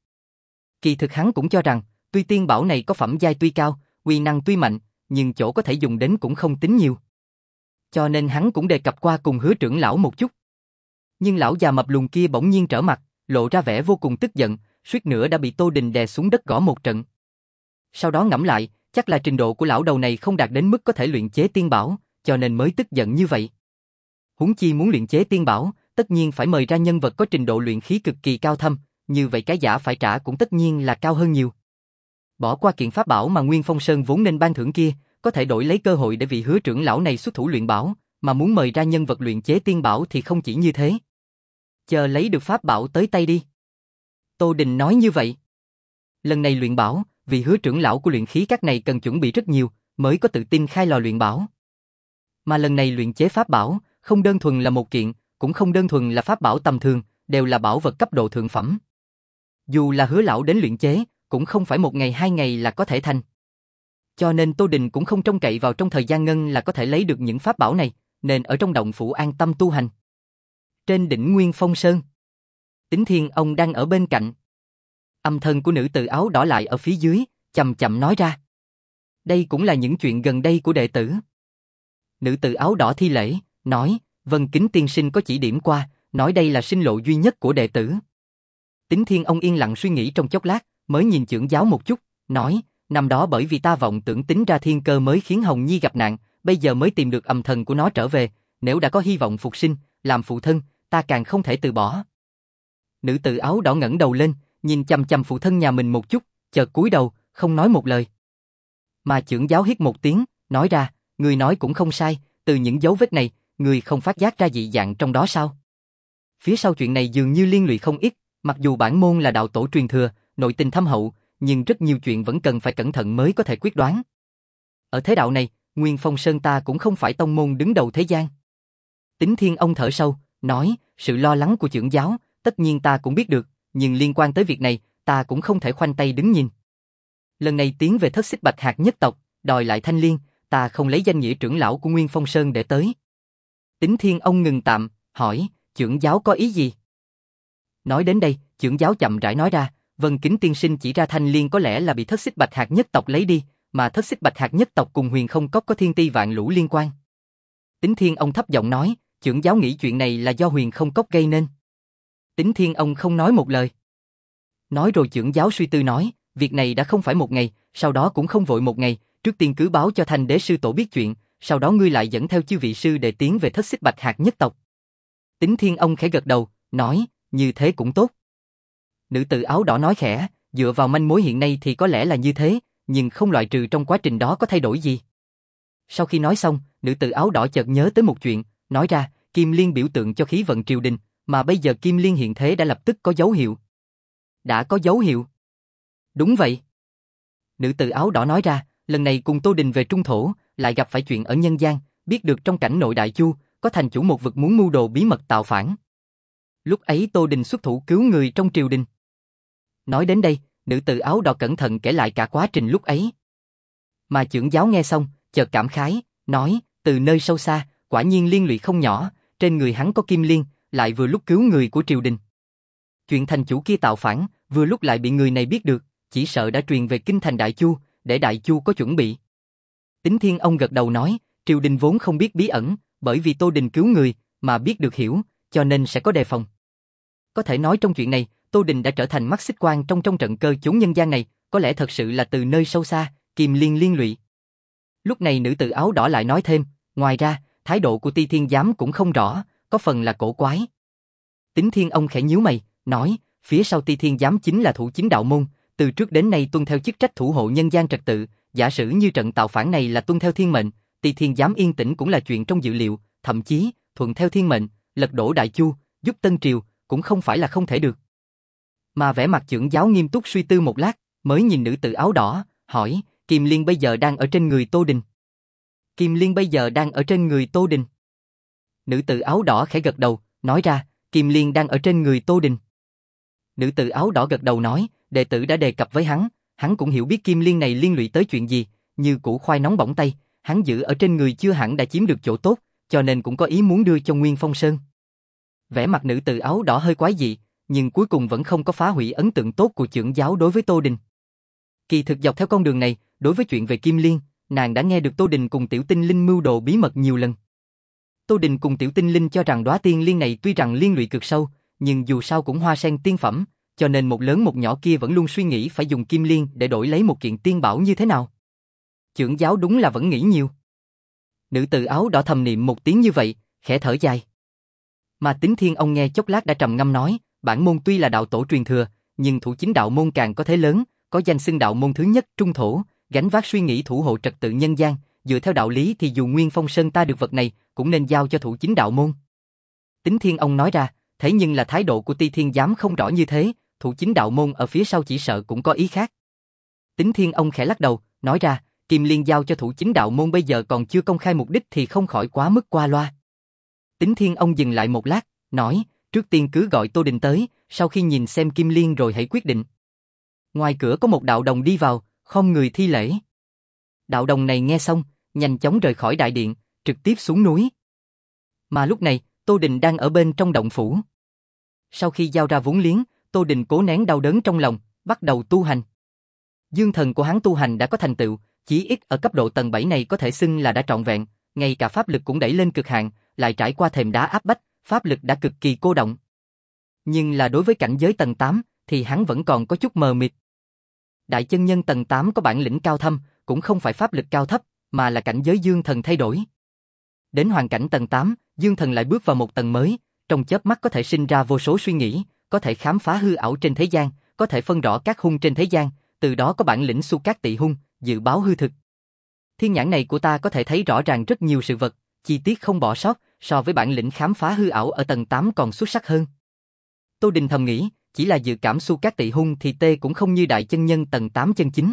Kỳ thực hắn cũng cho rằng, tuy tiên bảo này có phẩm giai tuy cao, uy năng tuy mạnh, nhưng chỗ có thể dùng đến cũng không tính nhiều. Cho nên hắn cũng đề cập qua cùng Hứa trưởng lão một chút. Nhưng lão già mập lùn kia bỗng nhiên trở mặt, lộ ra vẻ vô cùng tức giận, suýt nữa đã bị Tô Đình đè xuống đất gõ một trận. Sau đó ngẫm lại, chắc Chắc là trình độ của lão đầu này không đạt đến mức có thể luyện chế tiên bảo, cho nên mới tức giận như vậy. Huống chi muốn luyện chế tiên bảo, tất nhiên phải mời ra nhân vật có trình độ luyện khí cực kỳ cao thâm, như vậy cái giá phải trả cũng tất nhiên là cao hơn nhiều. Bỏ qua kiện pháp bảo mà Nguyên Phong Sơn vốn nên ban thưởng kia, có thể đổi lấy cơ hội để vị Hứa trưởng lão này xuất thủ luyện bảo, mà muốn mời ra nhân vật luyện chế tiên bảo thì không chỉ như thế. Chờ lấy được pháp bảo tới tay đi. Tô Đình nói như vậy. Lần này luyện bảo, vị Hứa trưởng lão của luyện khí các này cần chuẩn bị rất nhiều, mới có tự tin khai lò luyện bảo. Mà lần này luyện chế pháp bảo, không đơn thuần là một kiện, cũng không đơn thuần là pháp bảo tầm thường, đều là bảo vật cấp độ thượng phẩm. Dù là Hứa lão đến luyện chế, cũng không phải một ngày hai ngày là có thể thành. Cho nên Tô Đình cũng không trông cậy vào trong thời gian ngân là có thể lấy được những pháp bảo này, nên ở trong động phủ an tâm tu hành. Trên đỉnh Nguyên Phong Sơn, Tính Thiên ông đang ở bên cạnh. Âm thanh của nữ tử áo đỏ lại ở phía dưới, chậm chậm nói ra. Đây cũng là những chuyện gần đây của đệ tử. Nữ tử áo đỏ thi lễ, nói, Vân Kính tiên sinh có chỉ điểm qua, nói đây là sinh lộ duy nhất của đệ tử. Tính Thiên ông yên lặng suy nghĩ trong chốc lát, mới nhìn trưởng giáo một chút, nói, năm đó bởi vì ta vọng tưởng tính ra thiên cơ mới khiến Hồng Nhi gặp nạn, bây giờ mới tìm được âm thần của nó trở về, nếu đã có hy vọng phục sinh, làm phụ thân, ta càng không thể từ bỏ. Nữ tử áo đỏ ngẩng đầu lên, nhìn chằm chằm phụ thân nhà mình một chút, chợt cúi đầu, không nói một lời. Mà trưởng giáo hít một tiếng, nói ra, người nói cũng không sai, từ những dấu vết này, người không phát giác ra dị dạng trong đó sao? Phía sau chuyện này dường như liên lụy không ít, mặc dù bản môn là đạo tổ truyền thừa, nội tình thâm hậu, nhưng rất nhiều chuyện vẫn cần phải cẩn thận mới có thể quyết đoán. Ở thế đạo này, Nguyên Phong Sơn ta cũng không phải tông môn đứng đầu thế gian. Tính Thiên ông thở sâu, nói, sự lo lắng của trưởng giáo, tất nhiên ta cũng biết được, nhưng liên quan tới việc này, ta cũng không thể khoanh tay đứng nhìn. Lần này tiến về Thất Xích Bạch Hạc nhất tộc, đòi lại Thanh Liên, ta không lấy danh nghĩa trưởng lão của Nguyên Phong Sơn để tới. Tính Thiên ông ngừng tạm, hỏi, trưởng giáo có ý gì? Nói đến đây, trưởng giáo chậm rãi nói ra, Vân Kính tiên sinh chỉ ra Thanh Liên có lẽ là bị Thất Xích Bạch Hạc nhất tộc lấy đi, mà Thất Xích Bạch Hạc nhất tộc cùng Huyền Không Cốc có thiên ti vạn lũ liên quan. Tính Thiên ông thấp giọng nói, trưởng giáo nghĩ chuyện này là do Huyền Không Cốc gây nên. Tính Thiên ông không nói một lời. Nói rồi trưởng giáo suy tư nói, việc này đã không phải một ngày, sau đó cũng không vội một ngày, trước tiên cứ báo cho Thanh Đế sư tổ biết chuyện, sau đó ngươi lại dẫn theo chư vị sư để tiến về Thất Xích Bạch Hạc nhất tộc. Tính Thiên ông khẽ gật đầu, nói, như thế cũng tốt. Nữ tử áo đỏ nói khẽ, dựa vào manh mối hiện nay thì có lẽ là như thế, nhưng không loại trừ trong quá trình đó có thay đổi gì. Sau khi nói xong, nữ tử áo đỏ chợt nhớ tới một chuyện, nói ra, Kim Liên biểu tượng cho khí vận triều đình, mà bây giờ Kim Liên hiện thế đã lập tức có dấu hiệu. Đã có dấu hiệu? Đúng vậy. Nữ tử áo đỏ nói ra, lần này cùng Tô Đình về Trung Thổ, lại gặp phải chuyện ở nhân gian, biết được trong cảnh nội Đại Chu, có thành chủ một vực muốn mưu đồ bí mật tạo phản. Lúc ấy Tô Đình xuất thủ cứu người trong triều đình. Nói đến đây, nữ tử áo đỏ cẩn thận kể lại cả quá trình lúc ấy. Mà trưởng giáo nghe xong, chợt cảm khái, nói, từ nơi sâu xa, quả nhiên liên lụy không nhỏ, trên người hắn có kim liên, lại vừa lúc cứu người của triều đình. Chuyện thành chủ kia tạo phản, vừa lúc lại bị người này biết được, chỉ sợ đã truyền về kinh thành Đại Chu, để Đại Chu có chuẩn bị. Tính Thiên ông gật đầu nói, triều đình vốn không biết bí ẩn, bởi vì Tô Đình cứu người, mà biết được hiểu, cho nên sẽ có đề phòng. Có thể nói trong chuyện này, Tô Đình đã trở thành mắt xích quan trong trong trận cơ chốn nhân gian này, có lẽ thật sự là từ nơi sâu xa, Kim Liên liên lụy. Lúc này nữ tử áo đỏ lại nói thêm, ngoài ra, thái độ của Ti Thiên Giám cũng không rõ, có phần là cổ quái. Tính Thiên ông khẽ nhíu mày, nói, phía sau Ti Thiên Giám chính là thủ chính đạo môn, từ trước đến nay tuân theo chức trách thủ hộ nhân gian trật tự, giả sử như trận tạo phản này là tuân theo thiên mệnh, Ti Thiên Giám yên tĩnh cũng là chuyện trong dự liệu, thậm chí, thuận theo thiên mệnh, lật đổ Đại Chu, giúp Tân Triều, cũng không phải là không thể được. Mà vẻ mặt trưởng giáo nghiêm túc suy tư một lát, mới nhìn nữ tử áo đỏ, hỏi, Kim Liên bây giờ đang ở trên người Tô Đình. Kim Liên bây giờ đang ở trên người Tô Đình. Nữ tử áo đỏ khẽ gật đầu, nói ra, Kim Liên đang ở trên người Tô Đình. Nữ tử áo đỏ gật đầu nói, đệ tử đã đề cập với hắn, hắn cũng hiểu biết Kim Liên này liên lụy tới chuyện gì, như củ khoai nóng bỏng tay, hắn giữ ở trên người chưa hẳn đã chiếm được chỗ tốt, cho nên cũng có ý muốn đưa cho Nguyên Phong Sơn. Vẻ mặt nữ tử áo đỏ hơi quái dị, nhưng cuối cùng vẫn không có phá hủy ấn tượng tốt của trưởng giáo đối với Tô Đình. Kỳ thực dọc theo con đường này, đối với chuyện về Kim Liên, nàng đã nghe được Tô Đình cùng Tiểu Tinh Linh mưu đồ bí mật nhiều lần. Tô Đình cùng Tiểu Tinh Linh cho rằng đóa tiên liên này tuy rằng liên lụy cực sâu, nhưng dù sao cũng hoa sen tiên phẩm, cho nên một lớn một nhỏ kia vẫn luôn suy nghĩ phải dùng Kim Liên để đổi lấy một kiện tiên bảo như thế nào. Chưởng giáo đúng là vẫn nghĩ nhiều. Nữ tử áo đỏ thầm niệm một tiếng như vậy, khẽ thở dài. Mà Tín Thiên Ông nghe chốc lát đã trầm ngâm nói, bản môn tuy là đạo tổ truyền thừa, nhưng thủ chính đạo môn càng có thế lớn, có danh xưng đạo môn thứ nhất trung thổ, gánh vác suy nghĩ thủ hộ trật tự nhân gian, dựa theo đạo lý thì dù Nguyên Phong Sơn ta được vật này, cũng nên giao cho thủ chính đạo môn. Tín Thiên Ông nói ra, thế nhưng là thái độ của Ti Thiên Giám không rõ như thế, thủ chính đạo môn ở phía sau chỉ sợ cũng có ý khác. Tín Thiên Ông khẽ lắc đầu, nói ra, Kim Liên giao cho thủ chính đạo môn bây giờ còn chưa công khai mục đích thì không khỏi quá mức qua loa. Tín Thiên Ông dừng lại một lát, nói, trước tiên cứ gọi Tô Đình tới, sau khi nhìn xem Kim Liên rồi hãy quyết định. Ngoài cửa có một đạo đồng đi vào, khom người thi lễ. Đạo đồng này nghe xong, nhanh chóng rời khỏi đại điện, trực tiếp xuống núi. Mà lúc này, Tô Đình đang ở bên trong động phủ. Sau khi giao ra vốn liếng, Tô Đình cố nén đau đớn trong lòng, bắt đầu tu hành. Dương thần của hắn tu hành đã có thành tựu, chỉ ít ở cấp độ tầng bảy này có thể xưng là đã trọn vẹn, ngay cả pháp lực cũng đẩy lên cực hạn, lại trải qua thềm đá áp bách, pháp lực đã cực kỳ cô động. Nhưng là đối với cảnh giới tầng tám, thì hắn vẫn còn có chút mờ mịt. Đại chân nhân tầng tám có bản lĩnh cao thâm, cũng không phải pháp lực cao thấp, mà là cảnh giới dương thần thay đổi. Đến hoàn cảnh tầng tám, dương thần lại bước vào một tầng mới, trong chớp mắt có thể sinh ra vô số suy nghĩ, có thể khám phá hư ảo trên thế gian, có thể phân rõ các hung trên thế gian, từ đó có bản lĩnh xu các tị hung, dự báo hư thực. Thiên nhãn này của ta có thể thấy rõ ràng rất nhiều sự vật, chi tiết không bỏ sót, so với bản lĩnh khám phá hư ảo ở tầng tám còn xuất sắc hơn. Tô Đình thầm nghĩ, chỉ là dự cảm xu các tị hung thì tê cũng không như đại chân nhân tầng tám chân chính.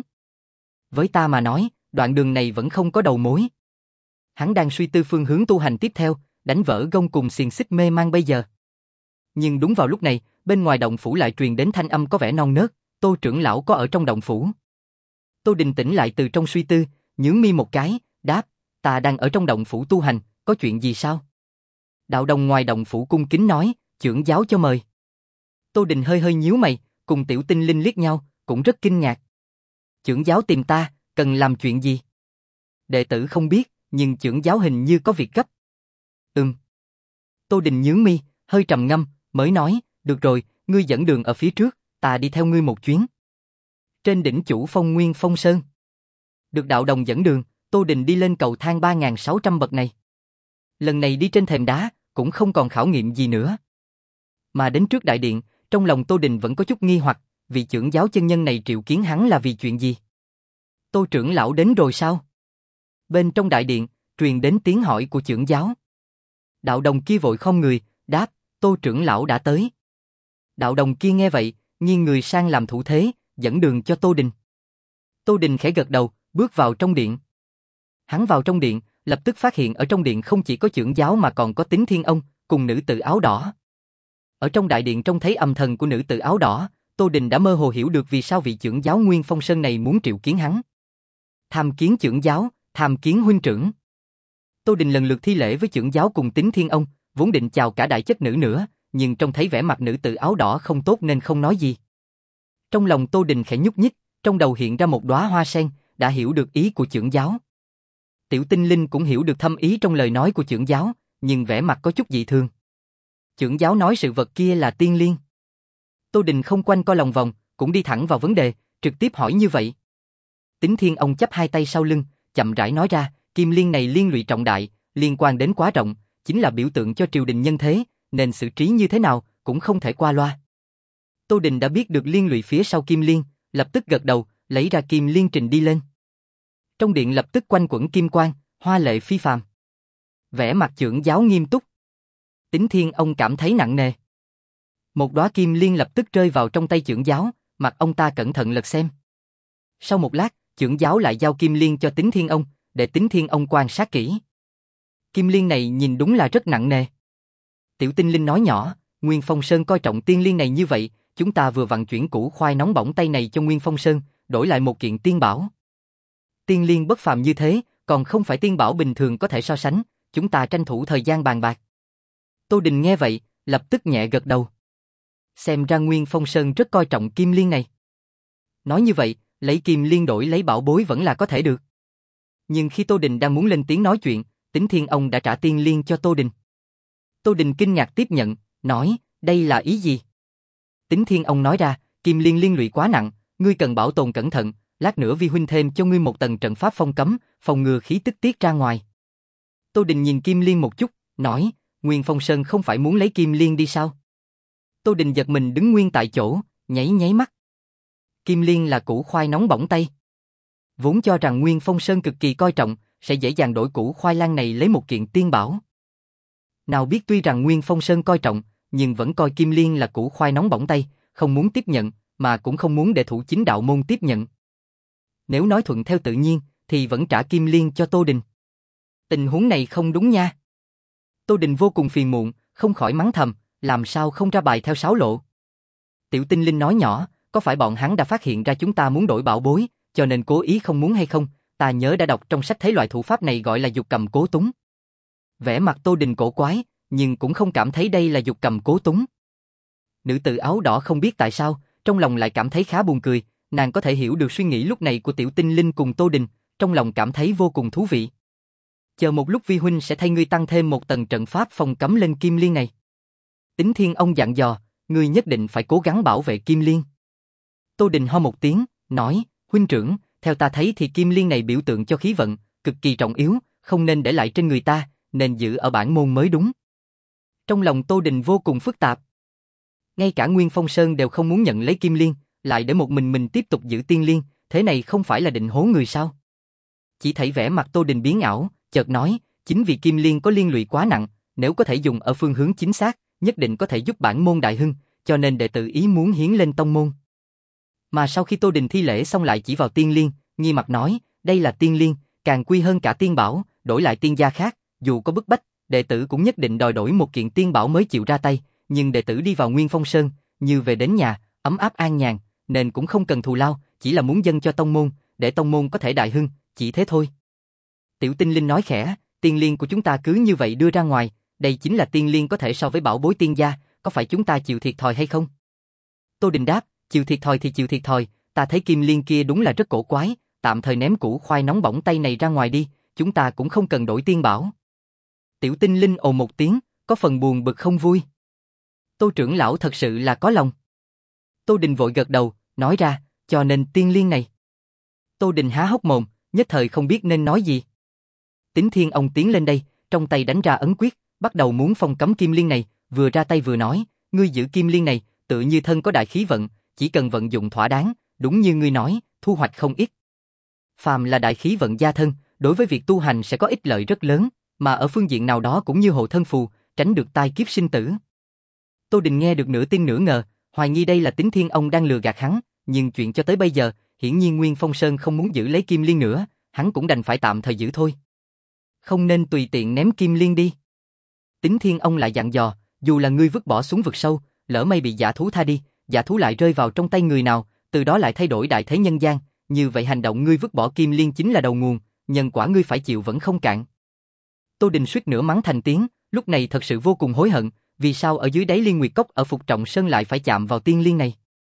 Với ta mà nói, đoạn đường này vẫn không có đầu mối. Hắn đang suy tư phương hướng tu hành tiếp theo, đánh vỡ gông cùng xiềng xích mê mang bây giờ. Nhưng đúng vào lúc này, bên ngoài động phủ lại truyền đến thanh âm có vẻ non nớt, Tô trưởng lão có ở trong động phủ. Tô Đình tỉnh lại từ trong suy tư, nhướng mi một cái, đáp, ta đang ở trong động phủ tu hành, có chuyện gì sao? Đạo đồng ngoài động phủ cung kính nói, trưởng giáo cho mời. Tô Đình hơi hơi nhíu mày, cùng Tiểu Tinh Linh liếc nhau, cũng rất kinh ngạc. Trưởng giáo tìm ta, cần làm chuyện gì? Đệ tử không biết, nhưng trưởng giáo hình như có việc gấp. Ừm. Tô Đình nhướng mi, hơi trầm ngâm, mới nói, được rồi, ngươi dẫn đường ở phía trước, ta đi theo ngươi một chuyến. Trên đỉnh chủ phong Nguyên Phong Sơn. Được đạo đồng dẫn đường, Tô Đình đi lên cầu thang ba nghìn sáu trăm bậc này. Lần này đi trên thềm đá, cũng không còn khảo nghiệm gì nữa. Mà đến trước đại điện, trong lòng Tô Đình vẫn có chút nghi hoặc, vị trưởng giáo chân nhân này triệu kiến hắn là vì chuyện gì? Tô trưởng lão đến rồi sao? Bên trong đại điện, truyền đến tiếng hỏi của trưởng giáo. Đạo đồng kia vội khom người, đáp, Tô trưởng lão đã tới. Đạo đồng kia nghe vậy, nghiêng người sang làm thủ thế, dẫn đường cho Tô Đình. Tô Đình khẽ gật đầu, bước vào trong điện. Hắn vào trong điện, lập tức phát hiện ở trong điện không chỉ có trưởng giáo mà còn có Tín Thiên Ông, cùng nữ tử áo đỏ. Ở trong đại điện trông thấy âm thần của nữ tử áo đỏ, Tô Đình đã mơ hồ hiểu được vì sao vị trưởng giáo Nguyên Phong Sơn này muốn triệu kiến hắn. Tham kiến trưởng giáo, tham kiến huynh trưởng. Tô Đình lần lượt thi lễ với trưởng giáo cùng Tín Thiên Ông, vốn định chào cả đại chất nữ nữa, nhưng trông thấy vẻ mặt nữ tử áo đỏ không tốt nên không nói gì. Trong lòng Tô Đình khẽ nhúc nhích, trong đầu hiện ra một đóa hoa sen, đã hiểu được ý của trưởng giáo. Tiểu Tinh Linh cũng hiểu được thâm ý trong lời nói của trưởng giáo, nhưng vẻ mặt có chút dị thường. Trưởng giáo nói sự vật kia là tiên liên. Tô Đình không quanh co lòng vòng, cũng đi thẳng vào vấn đề, trực tiếp hỏi như vậy. Tín Thiên Ông chắp hai tay sau lưng, chậm rãi nói ra, kim liên này liên lụy trọng đại, liên quan đến quá rộng, chính là biểu tượng cho triều đình nhân thế, nên xử trí như thế nào cũng không thể qua loa. Tô Đình đã biết được liên lụy phía sau kim liên, lập tức gật đầu, lấy ra kim liên trình đi lên. Trong điện lập tức quanh quẩn kim quang, hoa lệ phi phàm. Vẻ mặt trưởng giáo nghiêm túc. Tín Thiên Ông cảm thấy nặng nề. Một đóa kim liên lập tức rơi vào trong tay trưởng giáo, mặt ông ta cẩn thận lật xem. Sau một lát, trưởng giáo lại giao kim liên cho Tín Thiên Ông, để Tín Thiên Ông quan sát kỹ. Kim liên này nhìn đúng là rất nặng nề. Tiểu Tinh Linh nói nhỏ, Nguyên Phong Sơn coi trọng tiên liên này như vậy, chúng ta vừa vặn chuyển củ khoai nóng bỏng tay này cho Nguyên Phong Sơn, đổi lại một kiện tiên bảo. Tiên liên bất phàm như thế, còn không phải tiên bảo bình thường có thể so sánh, chúng ta tranh thủ thời gian bàn bạc. Tô Đình nghe vậy, lập tức nhẹ gật đầu. Xem ra Nguyên Phong Sơn rất coi trọng kim liên này. Nói như vậy, lấy kim liên đổi lấy bảo bối vẫn là có thể được. Nhưng khi Tô Đình đang muốn lên tiếng nói chuyện, Tín Thiên Ông đã trả tiên liên cho Tô Đình. Tô Đình kinh ngạc tiếp nhận, nói, đây là ý gì? Tín Thiên Ông nói ra, kim liên liên lụy quá nặng, ngươi cần bảo tồn cẩn thận, lát nữa vi huynh thêm cho ngươi một tầng trận pháp phong cấm, phòng ngừa khí tức tiết ra ngoài. Tô Đình nhìn Kim Liên một chút, nói, Nguyên Phong Sơn không phải muốn lấy Kim Liên đi sao? Tô Đình giật mình đứng nguyên tại chỗ, nháy nháy mắt. Kim Liên là củ khoai nóng bỏng tay. Vốn cho rằng Nguyên Phong Sơn cực kỳ coi trọng, sẽ dễ dàng đổi củ khoai lang này lấy một kiện tiên bảo. Nào biết tuy rằng Nguyên Phong Sơn coi trọng, nhưng vẫn coi Kim Liên là củ khoai nóng bỏng tay, không muốn tiếp nhận, mà cũng không muốn để thủ chính đạo môn tiếp nhận. Nếu nói thuận theo tự nhiên, thì vẫn trả Kim Liên cho Tô Đình. Tình huống này không đúng nha. Tô Đình vô cùng phiền muộn, không khỏi mắng thầm, làm sao không ra bài theo sáo lộ. Tiểu Tinh Linh nói nhỏ, có phải bọn hắn đã phát hiện ra chúng ta muốn đổi bảo bối, cho nên cố ý không muốn hay không? Ta nhớ đã đọc trong sách thấy loại thủ pháp này gọi là dục cầm cố túng. Vẻ mặt Tô Đình cổ quái, nhưng cũng không cảm thấy đây là dục cầm cố túng. Nữ tử áo đỏ không biết tại sao, trong lòng lại cảm thấy khá buồn cười, nàng có thể hiểu được suy nghĩ lúc này của Tiểu Tinh Linh cùng Tô Đình, trong lòng cảm thấy vô cùng thú vị. Chờ một lúc vi huynh sẽ thay ngươi tăng thêm một tầng trận pháp phong cấm lên Kim Liên này. Tính Thiên ông dặn dò, ngươi nhất định phải cố gắng bảo vệ Kim Liên. Tô Đình ho một tiếng, nói, huynh trưởng, theo ta thấy thì Kim Liên này biểu tượng cho khí vận, cực kỳ trọng yếu, không nên để lại trên người ta, nên giữ ở bản môn mới đúng. Trong lòng Tô Đình vô cùng phức tạp. Ngay cả Nguyên Phong Sơn đều không muốn nhận lấy Kim Liên, lại để một mình mình tiếp tục giữ Tiên Liên, thế này không phải là định hố người sao? Chỉ thấy vẻ mặt Tô Đình biến ảo, chợt nói, chính vì Kim Liên có liên lụy quá nặng, nếu có thể dùng ở phương hướng chính xác, nhất định có thể giúp bản môn đại hưng, cho nên đệ tử ý muốn hiến lên tông môn. Mà sau khi Tô Đình thi lễ xong lại chỉ vào Tiên Liên, nghi mặt nói, đây là Tiên Liên, càng quy hơn cả tiên bảo, đổi lại tiên gia khác, dù có bức bách, đệ tử cũng nhất định đòi đổi một kiện tiên bảo mới chịu ra tay, nhưng đệ tử đi vào Nguyên Phong Sơn, như về đến nhà, ấm áp an nhàn, nên cũng không cần thù lao, chỉ là muốn dâng cho tông môn, để tông môn có thể đại hưng, chỉ thế thôi. Tiểu Tinh Linh nói khẽ, Tiên Liên của chúng ta cứ như vậy đưa ra ngoài, đây chính là Tiên Liên có thể so với bảo bối tiên gia, có phải chúng ta chịu thiệt thòi hay không? Tô Đình đáp, chịu thiệt thòi thì chịu thiệt thòi, ta thấy Kim Liên kia đúng là rất cổ quái, tạm thời ném củ khoai nóng bỏng tay này ra ngoài đi, chúng ta cũng không cần đổi tiên bảo. Tiểu Tinh Linh ồ một tiếng, có phần buồn bực không vui. Tô trưởng lão thật sự là có lòng. Tô Đình vội gật đầu, nói ra, cho nên Tiên Liên này. Tô Đình há hốc mồm, nhất thời không biết nên nói gì. Tính Thiên ông tiến lên đây, trong tay đánh ra ấn quyết, bắt đầu muốn phong cấm Kim Liên này, vừa ra tay vừa nói, ngươi giữ Kim Liên này, tự như thân có đại khí vận, chỉ cần vận dụng thỏa đáng, đúng như ngươi nói, thu hoạch không ít. Phàm là đại khí vận gia thân, đối với việc tu hành sẽ có ích lợi rất lớn, mà ở phương diện nào đó cũng như hộ thân phù, tránh được tai kiếp sinh tử. Tô Đình nghe được nửa tin nửa ngờ, hoài nghi đây là Tính Thiên ông đang lừa gạt hắn, nhưng chuyện cho tới bây giờ, hiển nhiên Nguyên Phong Sơn không muốn giữ lấy Kim Liên nữa, hắn cũng đành phải tạm thời giữ thôi. Không nên tùy tiện ném Kim Liên đi. Tính Thiên ông lại dặn dò, dù là ngươi vứt bỏ xuống vực sâu, lỡ may bị dã thú tha đi, dã thú lại rơi vào trong tay người nào, từ đó lại thay đổi đại thế nhân gian, như vậy hành động ngươi vứt bỏ Kim Liên chính là đầu nguồn, nhân quả ngươi phải chịu vẫn không cạn. Tô Đình suýt nữa mắng thành tiếng, lúc này thật sự vô cùng hối hận, vì sao ở dưới đáy Liên Nguyệt Cốc ở Phục Trọng Sơn lại phải chạm vào Tiên Liên này.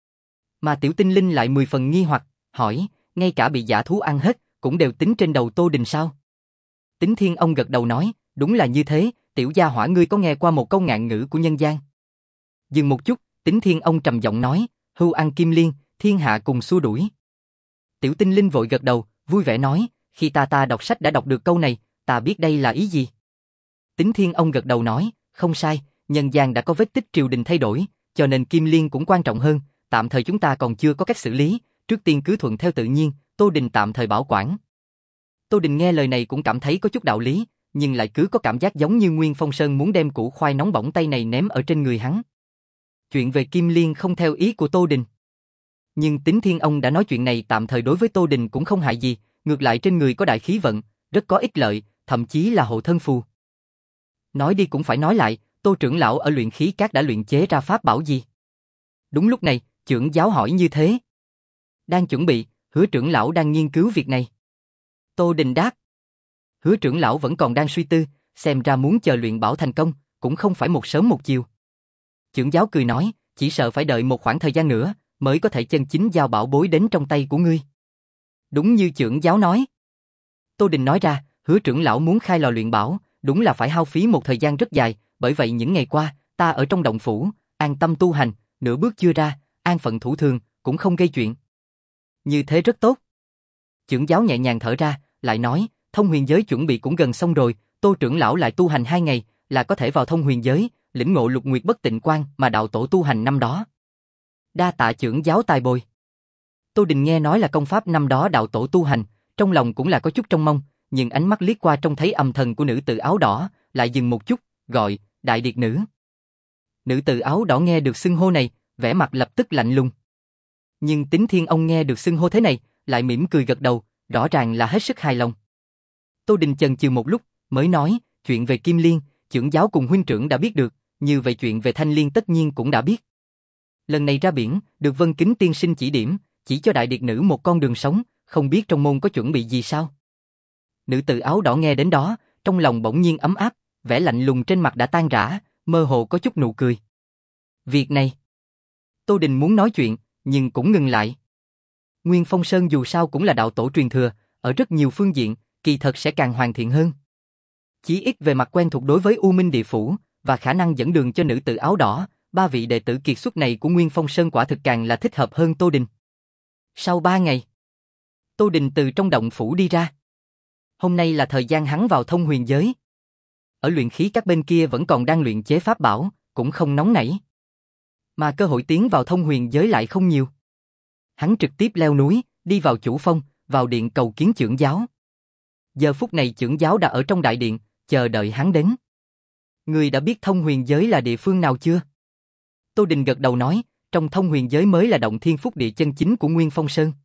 Mà Tiểu Tinh Linh lại mười phần nghi hoặc, hỏi, ngay cả bị dã thú ăn hết, cũng đều tính trên đầu Tô Đình sao? Tính Thiên ông gật đầu nói, đúng là như thế, tiểu gia hỏa ngươi có nghe qua một câu ngạn ngữ của nhân gian. Dừng một chút, Tính Thiên ông trầm giọng nói, hưu ăn Kim Liên, thiên hạ cùng xua đuổi. Tiểu Tinh Linh vội gật đầu, vui vẻ nói, khi ta ta đọc sách đã đọc được câu này, ta biết đây là ý gì. Tính Thiên ông gật đầu nói, không sai, nhân gian đã có vết tích triều đình thay đổi, cho nên Kim Liên cũng quan trọng hơn, tạm thời chúng ta còn chưa có cách xử lý, trước tiên cứ thuận theo tự nhiên, Tô Đình tạm thời bảo quản. Tô Đình nghe lời này cũng cảm thấy có chút đạo lý, nhưng lại cứ có cảm giác giống như Nguyên Phong Sơn muốn đem củ khoai nóng bỏng tay này ném ở trên người hắn. Chuyện về Kim Liên không theo ý của Tô Đình. Nhưng Tính Thiên ông đã nói chuyện này tạm thời đối với Tô Đình cũng không hại gì, ngược lại trên người có đại khí vận, rất có ích lợi, thậm chí là hộ thân phù. Nói đi cũng phải nói lại, Tô trưởng lão ở luyện khí các đã luyện chế ra pháp bảo gì? Đúng lúc này, trưởng giáo hỏi như thế. Đang chuẩn bị, Hứa trưởng lão đang nghiên cứu việc này. Tô Đình đáp. Hứa trưởng lão vẫn còn đang suy tư, xem ra muốn chờ luyện bảo thành công, cũng không phải một sớm một chiều. Trưởng giáo cười nói, chỉ sợ phải đợi một khoảng thời gian nữa, mới có thể chân chính giao bảo bối đến trong tay của ngươi. Đúng như trưởng giáo nói. Tô Đình nói ra, Hứa trưởng lão muốn khai lò luyện bảo, đúng là phải hao phí một thời gian rất dài, bởi vậy những ngày qua, ta ở trong động phủ, an tâm tu hành, nửa bước chưa ra, an phận thủ thường, cũng không gây chuyện. Như thế rất tốt. Chưởng giáo nhẹ nhàng thở ra, lại nói, thông huyền giới chuẩn bị cũng gần xong rồi, Tô trưởng lão lại tu hành hai ngày, là có thể vào thông huyền giới, lĩnh ngộ lục nguyệt bất tịnh quan mà đạo tổ tu hành năm đó. Đa tạ chưởng giáo tài bồi. Tô Đình nghe nói là công pháp năm đó đạo tổ tu hành, trong lòng cũng là có chút trông mong, nhưng ánh mắt liếc qua trông thấy âm thần của nữ tử áo đỏ, lại dừng một chút, gọi, đại điệt nữ. Nữ tử áo đỏ nghe được xưng hô này, vẻ mặt lập tức lạnh lùng. Nhưng Tính Thiên Ông nghe được xưng hô thế này, lại mỉm cười gật đầu, rõ ràng là hết sức hài lòng. Tô Đình chần chừ một lúc, mới nói, chuyện về Kim Liên, chưởng giáo cùng huynh trưởng đã biết được, như vậy chuyện về Thanh Liên tất nhiên cũng đã biết. Lần này ra biển, được Vân Kính tiên sinh chỉ điểm, chỉ cho đại điệt nữ một con đường sống, không biết trong môn có chuẩn bị gì sao? Nữ tử áo đỏ nghe đến đó, trong lòng bỗng nhiên ấm áp, vẻ lạnh lùng trên mặt đã tan rã, mơ hồ có chút nụ cười. Việc này, Tô Đình muốn nói chuyện, nhưng cũng ngừng lại. Nguyên Phong Sơn dù sao cũng là đạo tổ truyền thừa, ở rất nhiều phương diện, kỳ thật sẽ càng hoàn thiện hơn. Chí ít về mặt quen thuộc đối với U Minh Địa Phủ, và khả năng dẫn đường cho nữ tử áo đỏ, ba vị đệ tử kiệt xuất này của Nguyên Phong Sơn quả thực càng là thích hợp hơn Tô Đình. Sau ba ngày, Tô Đình từ trong động phủ đi ra. Hôm nay là thời gian hắn vào thông huyền giới. Ở luyện khí các bên kia vẫn còn đang luyện chế pháp bảo, cũng không nóng nảy. Mà cơ hội tiến vào thông huyền giới lại không nhiều. Hắn trực tiếp leo núi, đi vào chủ phong, vào điện cầu kiến chưởng giáo. Giờ phút này chưởng giáo đã ở trong đại điện, chờ đợi hắn đến. Người đã biết thông huyền giới là địa phương nào chưa? Tô Đình gật đầu nói, trong thông huyền giới mới là động thiên phúc địa chân chính của Nguyên Phong Sơn.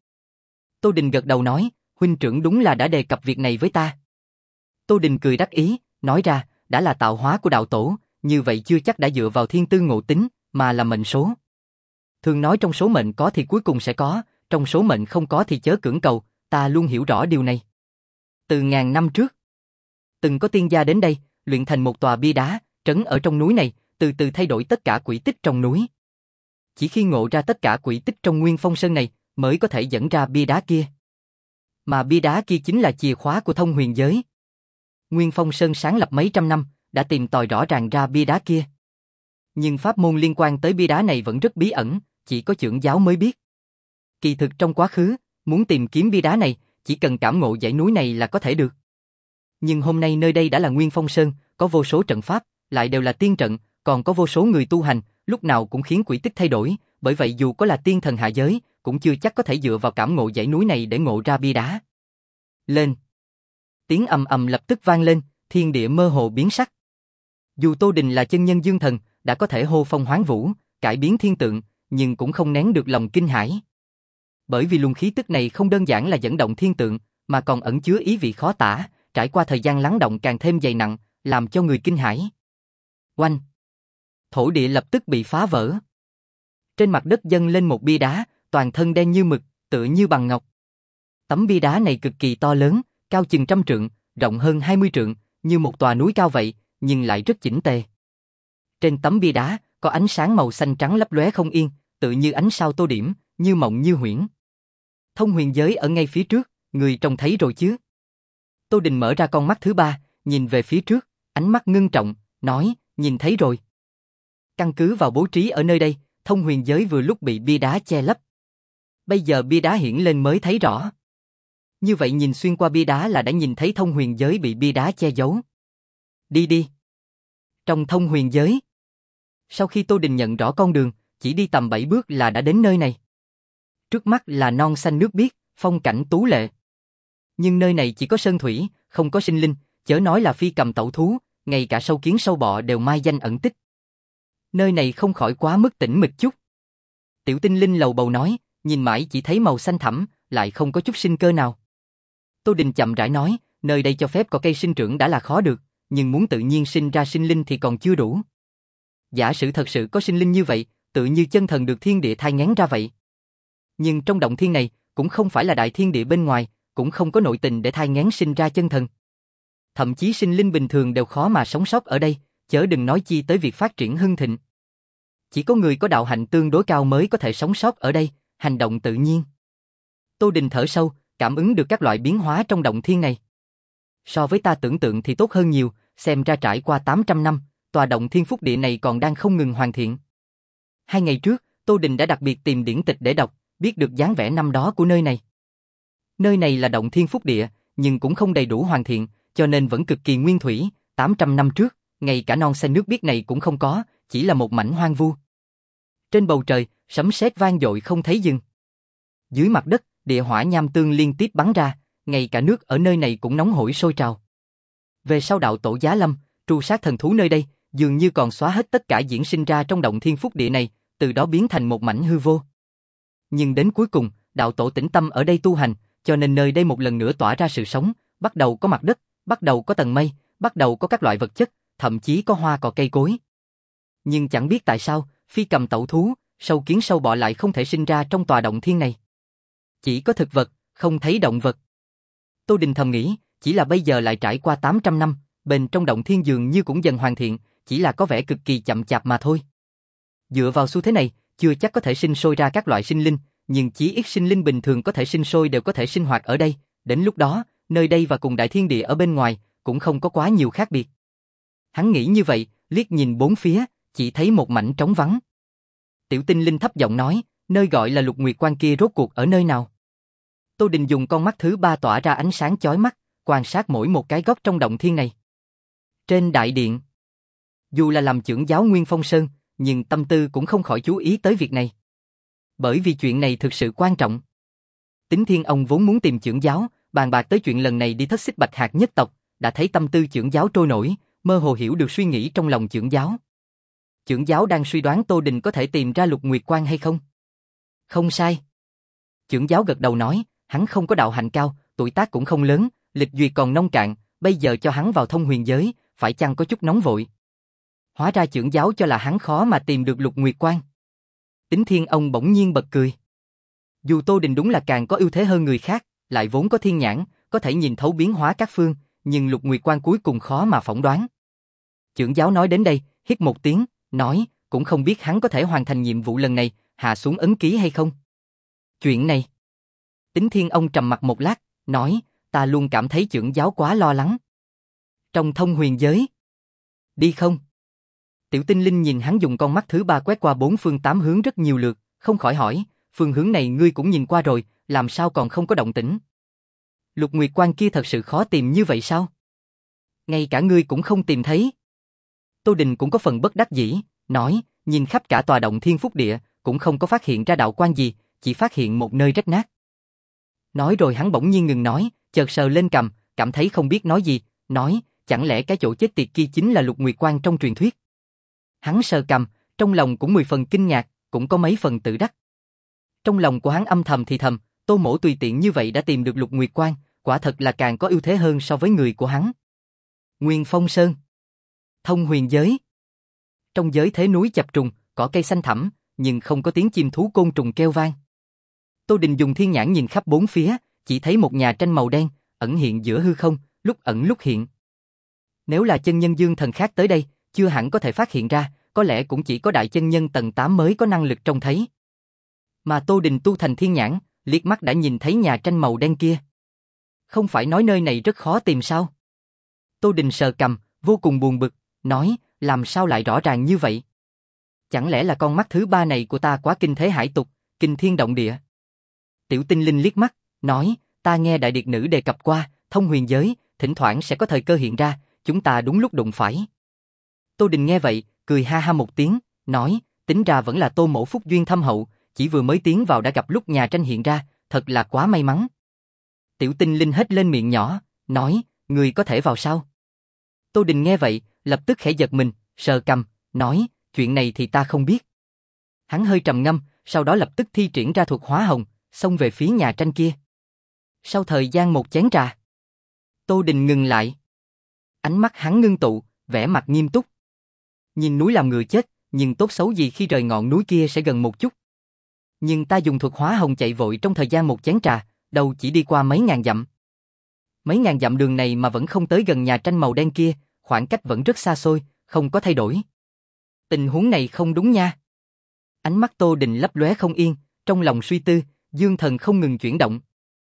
Tô Đình gật đầu nói, huynh trưởng đúng là đã đề cập việc này với ta. Tô Đình cười đắc ý, nói ra, đã là tạo hóa của đạo tổ, như vậy chưa chắc đã dựa vào thiên tư ngộ tính, mà là mệnh số. Thường nói trong số mệnh có thì cuối cùng sẽ có, trong số mệnh không có thì chớ cưỡng cầu, ta luôn hiểu rõ điều này. Từ ngàn năm trước, từng có tiên gia đến đây, luyện thành một tòa bia đá, trấn ở trong núi này, từ từ thay đổi tất cả quỹ tích trong núi. Chỉ khi ngộ ra tất cả quỹ tích trong Nguyên Phong Sơn này, mới có thể dẫn ra bia đá kia. Mà bia đá kia chính là chìa khóa của thông huyền giới. Nguyên Phong Sơn sáng lập mấy trăm năm, đã tìm tòi rõ ràng ra bia đá kia. Nhưng pháp môn liên quan tới bia đá này vẫn rất bí ẩn, chỉ có chưởng giáo mới biết. Kỳ thực trong quá khứ, muốn tìm kiếm bia đá này, chỉ cần cảm ngộ dãy núi này là có thể được. Nhưng hôm nay nơi đây đã là Nguyên Phong Sơn, có vô số trận pháp, lại đều là tiên trận, còn có vô số người tu hành, lúc nào cũng khiến quỹ tích thay đổi, bởi vậy dù có là tiên thần hạ giới, cũng chưa chắc có thể dựa vào cảm ngộ dãy núi này để ngộ ra bia đá. Lên! Tiếng ầm ầm lập tức vang lên, thiên địa mơ hồ biến sắc. Dù Tô Đình là chân nhân dương thần, đã có thể hô phong hoán vũ, cải biến thiên tượng, nhưng cũng không nén được lòng kinh hãi. Bởi vì luồng khí tức này không đơn giản là dẫn động thiên tượng, mà còn ẩn chứa ý vị khó tả, trải qua thời gian lắng động càng thêm dày nặng, làm cho người kinh hãi. Oanh! Thổ địa lập tức bị phá vỡ. Trên mặt đất dâng lên một bia đá, toàn thân đen như mực, tựa như bằng ngọc. Tấm bia đá này cực kỳ to lớn, cao chừng trăm trượng, rộng hơn hai mươi trượng, như một tòa núi cao vậy, nhưng lại rất chỉnh tề. Trên tấm bia đá, có ánh sáng màu xanh trắng lấp lóe không yên, tự như ánh sao tô điểm, như mộng như huyễn. Thông huyền giới ở ngay phía trước, người trông thấy rồi chứ? Tô Đình mở ra con mắt thứ ba, nhìn về phía trước, ánh mắt ngưng trọng, nói, nhìn thấy rồi. Căn cứ vào bố trí ở nơi đây, thông huyền giới vừa lúc bị bia đá che lấp. Bây giờ bia đá hiển lên mới thấy rõ. Như vậy nhìn xuyên qua bia đá là đã nhìn thấy thông huyền giới bị bia đá che giấu. Đi đi. Trong thông huyền giới. Sau khi Tô Đình nhận rõ con đường, chỉ đi tầm bảy bước là đã đến nơi này. Trước mắt là non xanh nước biếc, phong cảnh tú lệ. Nhưng nơi này chỉ có sơn thủy, không có sinh linh, chớ nói là phi cầm tẩu thú, ngay cả sâu kiến sâu bọ đều mai danh ẩn tích. Nơi này không khỏi quá mức tĩnh mịch chút. Tiểu Tinh Linh lầu bầu nói, nhìn mãi chỉ thấy màu xanh thẳm, lại không có chút sinh cơ nào. Tô Đình chậm rãi nói, nơi đây cho phép có cây sinh trưởng đã là khó được, nhưng muốn tự nhiên sinh ra sinh linh thì còn chưa đủ. Giả sử thật sự có sinh linh như vậy, tự như chân thần được thiên địa thai nghén ra vậy. Nhưng trong động thiên này, cũng không phải là đại thiên địa bên ngoài, cũng không có nội tình để thai nghén sinh ra chân thần. Thậm chí sinh linh bình thường đều khó mà sống sót ở đây, chớ đừng nói chi tới việc phát triển hưng thịnh. Chỉ có người có đạo hạnh tương đối cao mới có thể sống sót ở đây, hành động tự nhiên. Tô Đình thở sâu, cảm ứng được các loại biến hóa trong động thiên này. So với ta tưởng tượng thì tốt hơn nhiều, xem ra trải qua tám trăm năm, tòa động thiên phúc địa này còn đang không ngừng hoàn thiện. Hai ngày trước, Tô Đình đã đặc biệt tìm điển tịch để đọc, biết được dáng vẻ năm đó của nơi này. Nơi này là động thiên phúc địa, nhưng cũng không đầy đủ hoàn thiện, cho nên vẫn cực kỳ nguyên thủy, tám trăm năm trước, ngay cả non xanh nước biếc này cũng không có, chỉ là một mảnh hoang vu. Trên bầu trời, sấm sét vang dội không thấy dừng. Dưới mặt đất, địa hỏa nham tương liên tiếp bắn ra, ngay cả nước ở nơi này cũng nóng hổi sôi trào. Về sau đạo tổ Giá Lâm, tru sát thần thú nơi đây, dường như còn xóa hết tất cả diễn sinh ra trong động thiên phúc địa này, từ đó biến thành một mảnh hư vô. Nhưng đến cuối cùng, đạo tổ tĩnh tâm ở đây tu hành, cho nên nơi đây một lần nữa tỏa ra sự sống, bắt đầu có mặt đất, bắt đầu có tầng mây, bắt đầu có các loại vật chất, thậm chí có hoa cỏ cây cối. Nhưng chẳng biết tại sao, phi cầm tẩu thú, sâu kiến sâu bọ lại không thể sinh ra trong tòa động thiên này. Chỉ có thực vật, không thấy động vật. Tô Đình thầm nghĩ, chỉ là bây giờ lại trải qua tám trăm năm, bên trong động thiên dường như cũng dần hoàn thiện, chỉ là có vẻ cực kỳ chậm chạp mà thôi. Dựa vào xu thế này, chưa chắc có thể sinh sôi ra các loại sinh linh, nhưng chí ít sinh linh bình thường có thể sinh sôi đều có thể sinh hoạt ở đây, đến lúc đó, nơi đây và cùng đại thiên địa ở bên ngoài, cũng không có quá nhiều khác biệt. Hắn nghĩ như vậy, liếc nhìn bốn phía, chỉ thấy một mảnh trống vắng. Tiểu Tinh Linh thấp giọng nói, nơi gọi là Lục Nguyệt Quan kia rốt cuộc ở nơi nào? Tô Đình dùng con mắt thứ ba tỏa ra ánh sáng chói mắt, quan sát mỗi một cái góc trong động thiên này. Trên đại điện, dù là làm trưởng giáo Nguyên Phong Sơn, nhưng tâm tư cũng không khỏi chú ý tới việc này. Bởi vì chuyện này thực sự quan trọng. Tính Thiên ông vốn muốn tìm trưởng giáo, bàn bạc tới chuyện lần này đi thất xích Bạch Hạc nhất tộc, đã thấy tâm tư trưởng giáo trôi nổi, mơ hồ hiểu được suy nghĩ trong lòng trưởng giáo. Trưởng giáo đang suy đoán Tô Đình có thể tìm ra Lục Nguyệt Quan hay không? Không sai. Trưởng giáo gật đầu nói, hắn không có đạo hạnh cao, tuổi tác cũng không lớn, lịch duyệt còn nông cạn, bây giờ cho hắn vào thông huyền giới, phải chăng có chút nóng vội? Hóa ra trưởng giáo cho là hắn khó mà tìm được Lục Nguyệt Quan. Tính Thiên ông bỗng nhiên bật cười. Dù Tô Đình đúng là càng có ưu thế hơn người khác, lại vốn có thiên nhãn, có thể nhìn thấu biến hóa các phương, nhưng Lục Nguyệt Quan cuối cùng khó mà phỏng đoán. Trưởng giáo nói đến đây, hít một tiếng, nói, cũng không biết hắn có thể hoàn thành nhiệm vụ lần này, hạ xuống ấn ký hay không. Chuyện này. Tính Thiên ông trầm mặt một lát, nói, ta luôn cảm thấy trưởng giáo quá lo lắng. Trong thông huyền giới. Đi không? Tiểu Tinh Linh nhìn hắn dùng con mắt thứ ba quét qua bốn phương tám hướng rất nhiều lượt, không khỏi hỏi, phương hướng này ngươi cũng nhìn qua rồi, làm sao còn không có động tĩnh? Lục Nguyệt Quan kia thật sự khó tìm như vậy sao? Ngay cả ngươi cũng không tìm thấy. Tô Đình cũng có phần bất đắc dĩ, nói, nhìn khắp cả tòa động thiên phúc địa, cũng không có phát hiện ra đạo quan gì, chỉ phát hiện một nơi rách nát. Nói rồi hắn bỗng nhiên ngừng nói, chợt sờ lên cằm, cảm thấy không biết nói gì, nói, chẳng lẽ cái chỗ chết tiệt kia chính là Lục Nguyệt Quan trong truyền thuyết? Hắn sờ cằm, trong lòng cũng mười phần kinh ngạc, cũng có mấy phần tự đắc. Trong lòng của hắn âm thầm thì thầm, Tô Mỗ tùy tiện như vậy đã tìm được Lục Nguyệt Quan, quả thật là càng có ưu thế hơn so với người của hắn. Nguyên Phong Sơn, thông huyền giới. Trong giới thế núi chập trùng, cỏ cây xanh thẳm, nhưng không có tiếng chim thú côn trùng kêu vang. Tô Đình dùng thiên nhãn nhìn khắp bốn phía, chỉ thấy một nhà tranh màu đen, ẩn hiện giữa hư không, lúc ẩn lúc hiện. Nếu là chân nhân dương thần khác tới đây, chưa hẳn có thể phát hiện ra, có lẽ cũng chỉ có đại chân nhân tầng tám mới có năng lực trông thấy. Mà Tô Đình tu thành thiên nhãn, liếc mắt đã nhìn thấy nhà tranh màu đen kia. Không phải nói nơi này rất khó tìm sao? Tô Đình sờ cằm, vô cùng buồn bực, nói, làm sao lại rõ ràng như vậy? Chẳng lẽ là con mắt thứ ba này của ta quá kinh thế hải tục, kinh thiên động địa? Tiểu Tinh Linh liếc mắt, nói, ta nghe Đại Điệt Nữ đề cập qua, thông huyền giới, thỉnh thoảng sẽ có thời cơ hiện ra, chúng ta đúng lúc đụng phải. Tô Đình nghe vậy, cười ha ha một tiếng, nói, tính ra vẫn là Tô Mỗ phúc duyên thâm hậu, chỉ vừa mới tiến vào đã gặp lúc nhà tranh hiện ra, thật là quá may mắn. Tiểu Tinh Linh hét lên miệng nhỏ, nói, người có thể vào sao? Tô Đình nghe vậy, lập tức khẽ giật mình, sờ cằm, nói, chuyện này thì ta không biết. Hắn hơi trầm ngâm, sau đó lập tức thi triển ra thuật hóa hồng, xông về phía nhà tranh kia. Sau thời gian một chén trà, Tô Đình ngừng lại. Ánh mắt hắn ngưng tụ, vẻ mặt nghiêm túc. Nhìn núi làm người chết, nhưng tốt xấu gì khi rời ngọn núi kia sẽ gần một chút. Nhưng ta dùng thuật hóa hồng chạy vội trong thời gian một chén trà, đâu chỉ đi qua mấy ngàn dặm. Mấy ngàn dặm đường này mà vẫn không tới gần nhà tranh màu đen kia, khoảng cách vẫn rất xa xôi, không có thay đổi. Tình huống này không đúng nha. Ánh mắt Tô Đình lấp lóe không yên, trong lòng suy tư, dương thần không ngừng chuyển động.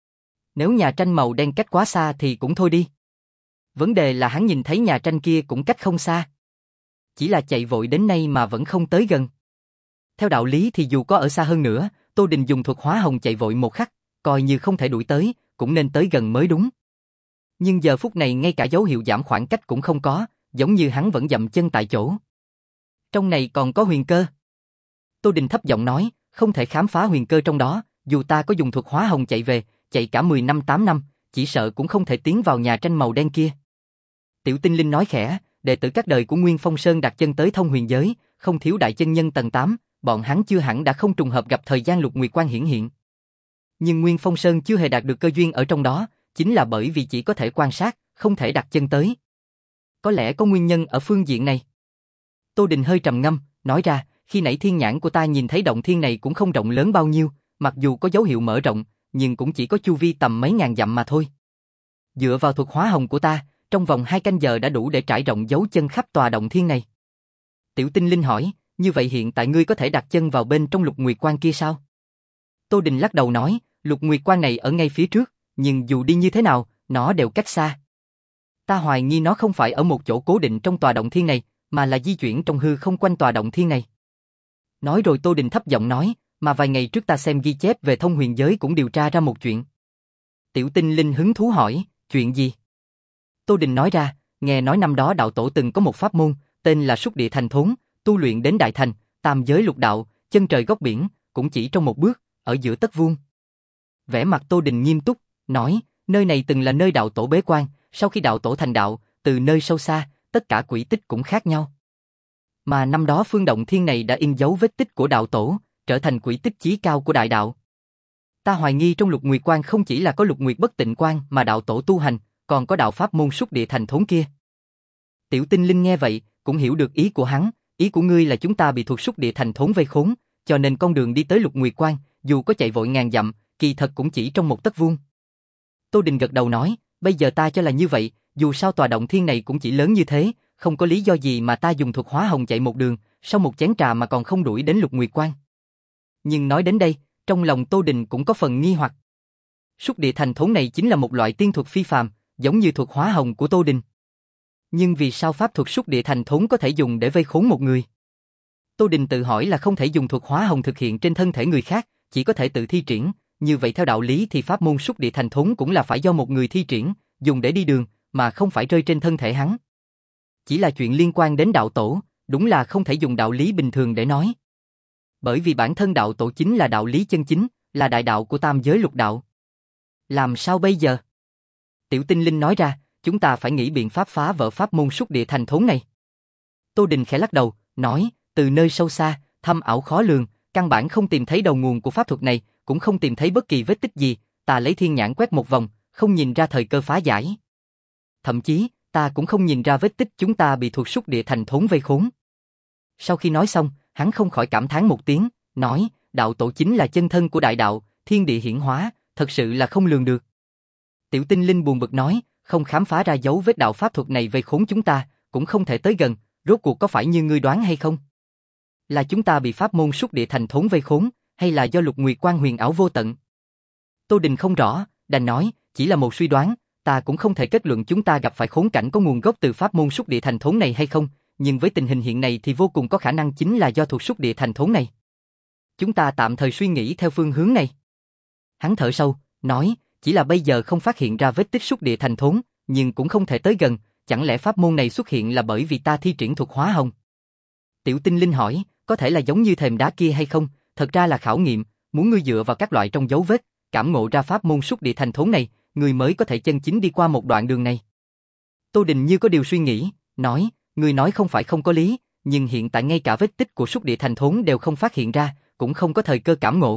Nếu nhà tranh màu đen cách quá xa thì cũng thôi đi. Vấn đề là hắn nhìn thấy nhà tranh kia cũng cách không xa. Chỉ là chạy vội đến nay mà vẫn không tới gần. Theo đạo lý thì dù có ở xa hơn nữa, Tô Đình dùng thuật hóa hồng chạy vội một khắc, coi như không thể đuổi tới, cũng nên tới gần mới đúng. Nhưng giờ phút này ngay cả dấu hiệu giảm khoảng cách cũng không có, giống như hắn vẫn dậm chân tại chỗ. Trong này còn có huyền cơ. Tô Đình thấp giọng nói, không thể khám phá huyền cơ trong đó, dù ta có dùng thuật hóa hồng chạy về, chạy cả mười năm tám năm, chỉ sợ cũng không thể tiến vào nhà tranh màu đen kia. Tiểu Tinh Linh nói khẽ, đệ tử các đời của Nguyên Phong Sơn đặt chân tới thông huyền giới, không thiếu đại chân nhân tầng tám, bọn hắn chưa hẳn đã không trùng hợp gặp thời gian lục nguyệt quang hiển hiện. Nhưng Nguyên Phong Sơn chưa hề đạt được cơ duyên ở trong đó, chính là bởi vì chỉ có thể quan sát, không thể đặt chân tới. Có lẽ có nguyên nhân ở phương diện này. Tô Đình hơi trầm ngâm, nói ra, khi nãy thiên nhãn của ta nhìn thấy động thiên này cũng không rộng lớn bao nhiêu, mặc dù có dấu hiệu mở rộng, nhưng cũng chỉ có chu vi tầm mấy ngàn dặm mà thôi. Dựa vào thuật hóa hồng của ta, trong vòng hai canh giờ đã đủ để trải rộng dấu chân khắp tòa động thiên này. Tiểu Tinh Linh hỏi, như vậy hiện tại ngươi có thể đặt chân vào bên trong lục nguyệt quang kia sao? Tô Đình lắc đầu nói, lục nguyệt quang này ở ngay phía trước, nhưng dù đi như thế nào, nó đều cách xa. Ta hoài nghi nó không phải ở một chỗ cố định trong tòa động thiên này, mà là di chuyển trong hư không quanh tòa động thiên này. Nói rồi Tô Đình thấp giọng nói, mà vài ngày trước ta xem ghi chép về thông huyền giới cũng điều tra ra một chuyện. Tiểu Tinh Linh hứng thú hỏi, chuyện gì? Tô Đình nói ra, nghe nói năm đó đạo tổ từng có một pháp môn, tên là Súc Địa Thành Thốn, tu luyện đến đại thành, tam giới lục đạo, chân trời góc biển, cũng chỉ trong một bước, ở giữa tất vuông. Vẻ mặt Tô Đình nghiêm túc, nói, nơi này từng là nơi đạo tổ bế quan, sau khi đạo tổ thành đạo, từ nơi sâu xa, tất cả quỹ tích cũng khác nhau. Mà năm đó phương động thiên này đã in dấu vết tích của đạo tổ, trở thành quỹ tích chí cao của đại đạo. Ta hoài nghi trong lục nguyệt quang không chỉ là có lục nguyệt bất tịnh quang mà đạo tổ tu hành, còn có đạo pháp môn Súc Địa Thành Thốn kia. Tiểu Tinh Linh nghe vậy, cũng hiểu được ý của hắn, ý của ngươi là chúng ta bị thuộc Súc Địa Thành Thốn vây khốn, cho nên con đường đi tới lục nguyệt quang, dù có chạy vội ngàn dặm, kỳ thật cũng chỉ trong một tấc vuông. Tô Đình gật đầu nói, bây giờ ta cho là như vậy, dù sao tòa động thiên này cũng chỉ lớn như thế, không có lý do gì mà ta dùng thuật hóa hồng chạy một đường, sau một chén trà mà còn không đuổi đến lục nguyệt quang. Nhưng nói đến đây, trong lòng Tô Đình cũng có phần nghi hoặc. Súc Địa Thành Thốn này chính là một loại tiên thuật phi phàm, giống như thuật hóa hồng của Tô Đình. Nhưng vì sao pháp thuật Súc Địa Thành Thốn có thể dùng để vây khốn một người? Tô Đình tự hỏi là không thể dùng thuật hóa hồng thực hiện trên thân thể người khác, chỉ có thể tự thi triển, như vậy theo đạo lý thì pháp môn Súc Địa Thành Thốn cũng là phải do một người thi triển, dùng để đi đường, mà không phải rơi trên thân thể hắn. Chỉ là chuyện liên quan đến đạo tổ, đúng là không thể dùng đạo lý bình thường để nói. Bởi vì bản thân đạo tổ chính là đạo lý chân chính, là đại đạo của tam giới lục đạo. Làm sao bây giờ? Tiểu Tinh Linh nói ra, chúng ta phải nghĩ biện pháp phá vỡ pháp môn Súc Địa Thành Thốn này. Tô Đình khẽ lắc đầu, nói, từ nơi sâu xa, thâm ảo khó lường, căn bản không tìm thấy đầu nguồn của pháp thuật này, cũng không tìm thấy bất kỳ vết tích gì, ta lấy thiên nhãn quét một vòng, không nhìn ra thời cơ phá giải. Thậm chí, ta cũng không nhìn ra vết tích chúng ta bị thuộc Súc Địa Thành Thốn vây khốn. Sau khi nói xong, hắn không khỏi cảm thán một tiếng, nói, đạo tổ chính là chân thân của đại đạo, thiên địa hiển hóa, thật sự là không lường được. Tiểu Tinh Linh buồn bực nói, không khám phá ra dấu vết đạo pháp thuật này vây khốn chúng ta, cũng không thể tới gần, rốt cuộc có phải như ngươi đoán hay không? Là chúng ta bị pháp môn Súc Địa Thành Thốn vây khốn, hay là do lục nguyệt quang huyền ảo vô tận? Tô Đình không rõ, đành nói, chỉ là một suy đoán, ta cũng không thể kết luận chúng ta gặp phải khốn cảnh có nguồn gốc từ pháp môn Súc Địa Thành Thốn này hay không, nhưng với tình hình hiện nay thì vô cùng có khả năng chính là do thuộc Súc Địa Thành Thốn này. Chúng ta tạm thời suy nghĩ theo phương hướng này. Hắn thở sâu, nói, chỉ là bây giờ không phát hiện ra vết tích Súc Địa Thành Thốn, nhưng cũng không thể tới gần, chẳng lẽ pháp môn này xuất hiện là bởi vì ta thi triển thuật hóa hồng? Tiểu Tinh Linh hỏi, có thể là giống như thềm đá kia hay không, thật ra là khảo nghiệm, muốn ngươi dựa vào các loại trong dấu vết, cảm ngộ ra pháp môn Súc Địa Thành Thốn này, ngươi mới có thể chân chính đi qua một đoạn đường này. Tô Đình như có điều suy nghĩ, nói, ngươi nói không phải không có lý, nhưng hiện tại ngay cả vết tích của Súc Địa Thành Thốn đều không phát hiện ra, cũng không có thời cơ cảm ngộ.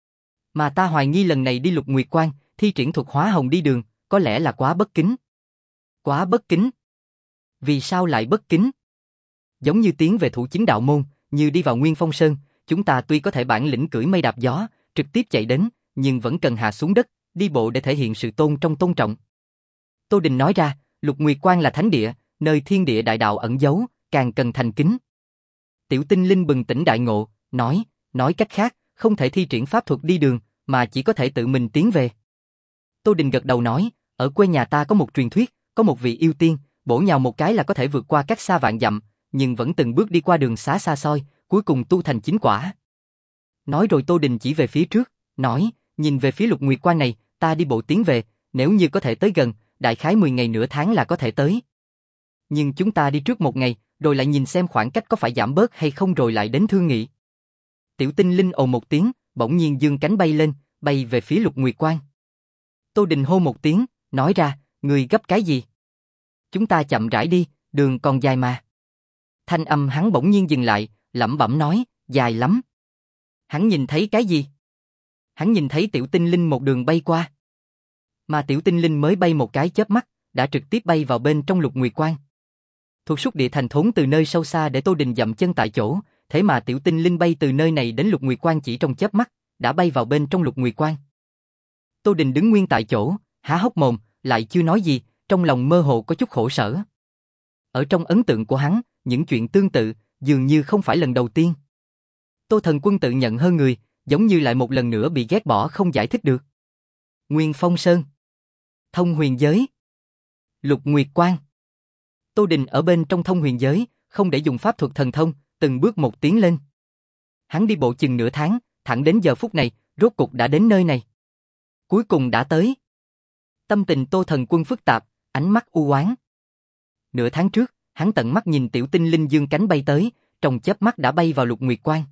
Mà ta hoài nghi lần này đi lục nguyệt quang, thi triển thuật hóa hồng đi đường, có lẽ là quá bất kính. Quá bất kính? Vì sao lại bất kính? Giống như tiến về thủ chính đạo môn, như đi vào Nguyên Phong Sơn, chúng ta tuy có thể bản lĩnh cưỡi mây đạp gió, trực tiếp chạy đến, nhưng vẫn cần hạ xuống đất, đi bộ để thể hiện sự tôn trong tôn trọng. Tô Đình nói ra, lục nguyệt quang là thánh địa, nơi thiên địa đại đạo ẩn giấu, càng cần thành kính. Tiểu Tinh Linh bừng tỉnh đại ngộ, nói, nói cách khác, không thể thi triển pháp thuật đi đường, mà chỉ có thể tự mình tiến về. Tô Đình gật đầu nói, ở quê nhà ta có một truyền thuyết, có một vị yêu tiên, bổ nhào một cái là có thể vượt qua cách xa vạn dặm, nhưng vẫn từng bước đi qua đường xá xa xôi, cuối cùng tu thành chính quả. Nói rồi Tô Đình chỉ về phía trước, nói, nhìn về phía lục nguyệt quang này, ta đi bộ tiến về, nếu như có thể tới gần, đại khái mười ngày nửa tháng là có thể tới. Nhưng chúng ta đi trước một ngày, rồi lại nhìn xem khoảng cách có phải giảm bớt hay không rồi lại đến thương nghị. Tiểu Tinh Linh ồ một tiếng, bỗng nhiên giương cánh bay lên, bay về phía Lục Nguyệt Quan. Tô Đình hô một tiếng, nói ra, người gấp cái gì? Chúng ta chậm rãi đi, đường còn dài mà. Thanh âm hắn bỗng nhiên dừng lại, lẩm bẩm nói, dài lắm. Hắn nhìn thấy cái gì? Hắn nhìn thấy Tiểu Tinh Linh một đường bay qua. Mà Tiểu Tinh Linh mới bay một cái chớp mắt, đã trực tiếp bay vào bên trong Lục Nguyệt Quan. Thuộc xúc địa thành thốn từ nơi sâu xa để Tô Đình dậm chân tại chỗ, thế mà Tiểu Tinh Linh bay từ nơi này đến Lục Nguyệt Quan chỉ trong chớp mắt, đã bay vào bên trong Lục Nguyệt Quan. Tô Đình đứng nguyên tại chỗ, há hốc mồm, lại chưa nói gì, trong lòng mơ hồ có chút khổ sở. Ở trong ấn tượng của hắn, những chuyện tương tự, dường như không phải lần đầu tiên. Tô Thần Quân tự nhận hơn người, giống như lại một lần nữa bị ghét bỏ không giải thích được. Nguyên Phong Sơn, Thông Huyền Giới, Lục Nguyệt Quan. Tô Đình ở bên trong Thông Huyền Giới, không để dùng pháp thuật thần thông, từng bước một tiến lên. Hắn đi bộ chừng nửa tháng, thẳng đến giờ phút này, rốt cục đã đến nơi này. Cuối cùng đã tới. Tâm tình Tô Thần Quân phức tạp, ánh mắt u oán. Nửa tháng trước, hắn tận mắt nhìn Tiểu Tinh Linh dương cánh bay tới, trong chớp mắt đã bay vào Lục Nguyệt Quan.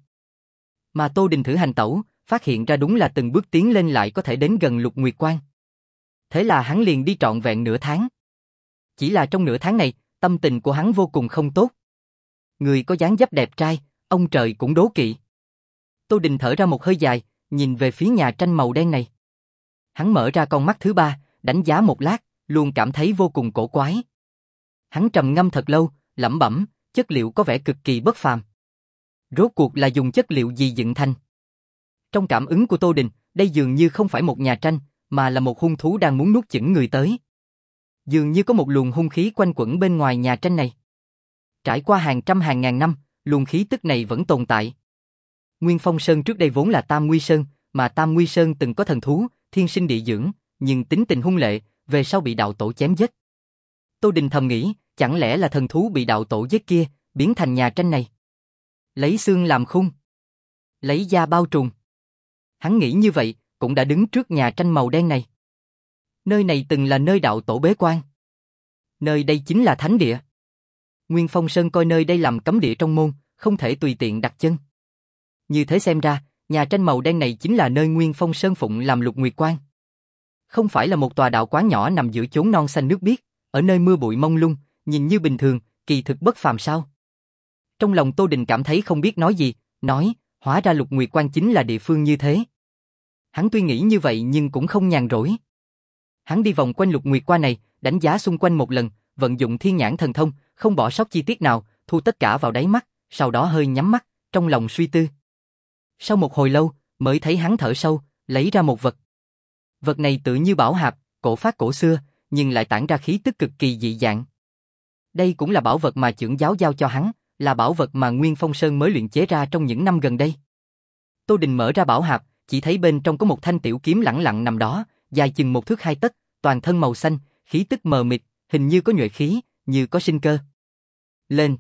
Mà Tô Đình thử hành tẩu, phát hiện ra đúng là từng bước tiến lên lại có thể đến gần Lục Nguyệt Quan. Thế là hắn liền đi trọn vẹn nửa tháng. Chỉ là trong nửa tháng này, tâm tình của hắn vô cùng không tốt. Người có dáng dấp đẹp trai, ông trời cũng đố kỵ. Tô Đình thở ra một hơi dài, nhìn về phía nhà tranh màu đen này. Hắn mở ra con mắt thứ ba, đánh giá một lát, luôn cảm thấy vô cùng cổ quái. Hắn trầm ngâm thật lâu, lẩm bẩm, chất liệu có vẻ cực kỳ bất phàm. Rốt cuộc là dùng chất liệu gì dựng thành? Trong cảm ứng của Tô Đình, đây dường như không phải một nhà tranh, mà là một hung thú đang muốn nuốt chửng người tới. Dường như có một luồng hung khí quanh quẩn bên ngoài nhà tranh này. Trải qua hàng trăm hàng ngàn năm, luồng khí tức này vẫn tồn tại. Nguyên Phong Sơn trước đây vốn là Tam Nguy Sơn, mà Tam Nguy Sơn từng có thần thú, thiên sinh địa dưỡng, nhưng tính tình hung lệ, về sau bị đạo tổ chém giết. Tô Đình thầm nghĩ, chẳng lẽ là thần thú bị đạo tổ giết kia, biến thành nhà tranh này. Lấy xương làm khung, lấy da bao trùm. Hắn nghĩ như vậy, cũng đã đứng trước nhà tranh màu đen này. Nơi này từng là nơi đạo tổ bế quan. Nơi đây chính là thánh địa. Nguyên Phong Sơn coi nơi đây làm cấm địa trong môn, không thể tùy tiện đặt chân. Như thế xem ra, nhà tranh màu đen này chính là nơi Nguyên Phong Sơn phụng làm Lục Nguyệt Quan. Không phải là một tòa đạo quán nhỏ nằm giữa chốn non xanh nước biếc, ở nơi mưa bụi mông lung, nhìn như bình thường, kỳ thực bất phàm sao? Trong lòng Tô Đình cảm thấy không biết nói gì, nói, hóa ra Lục Nguyệt Quan chính là địa phương như thế. Hắn tuy nghĩ như vậy nhưng cũng không nhàn rỗi. Hắn đi vòng quanh Lục Nguyệt Quan này, đánh giá xung quanh một lần, vận dụng thiên nhãn thần thông, không bỏ sót chi tiết nào, thu tất cả vào đáy mắt, sau đó hơi nhắm mắt, trong lòng suy tư. Sau một hồi lâu, mới thấy hắn thở sâu, lấy ra một vật. Vật này tự như bảo hạp, cổ phát cổ xưa, nhưng lại tản ra khí tức cực kỳ dị dạng. Đây cũng là bảo vật mà trưởng giáo giao cho hắn, là bảo vật mà Nguyên Phong Sơn mới luyện chế ra trong những năm gần đây. Tô Đình mở ra bảo hạp, chỉ thấy bên trong có một thanh tiểu kiếm lẳng lặng nằm đó, dài chừng một thước hai tấc, toàn thân màu xanh, khí tức mờ mịt, hình như có nhuệ khí, như có sinh cơ. Lên.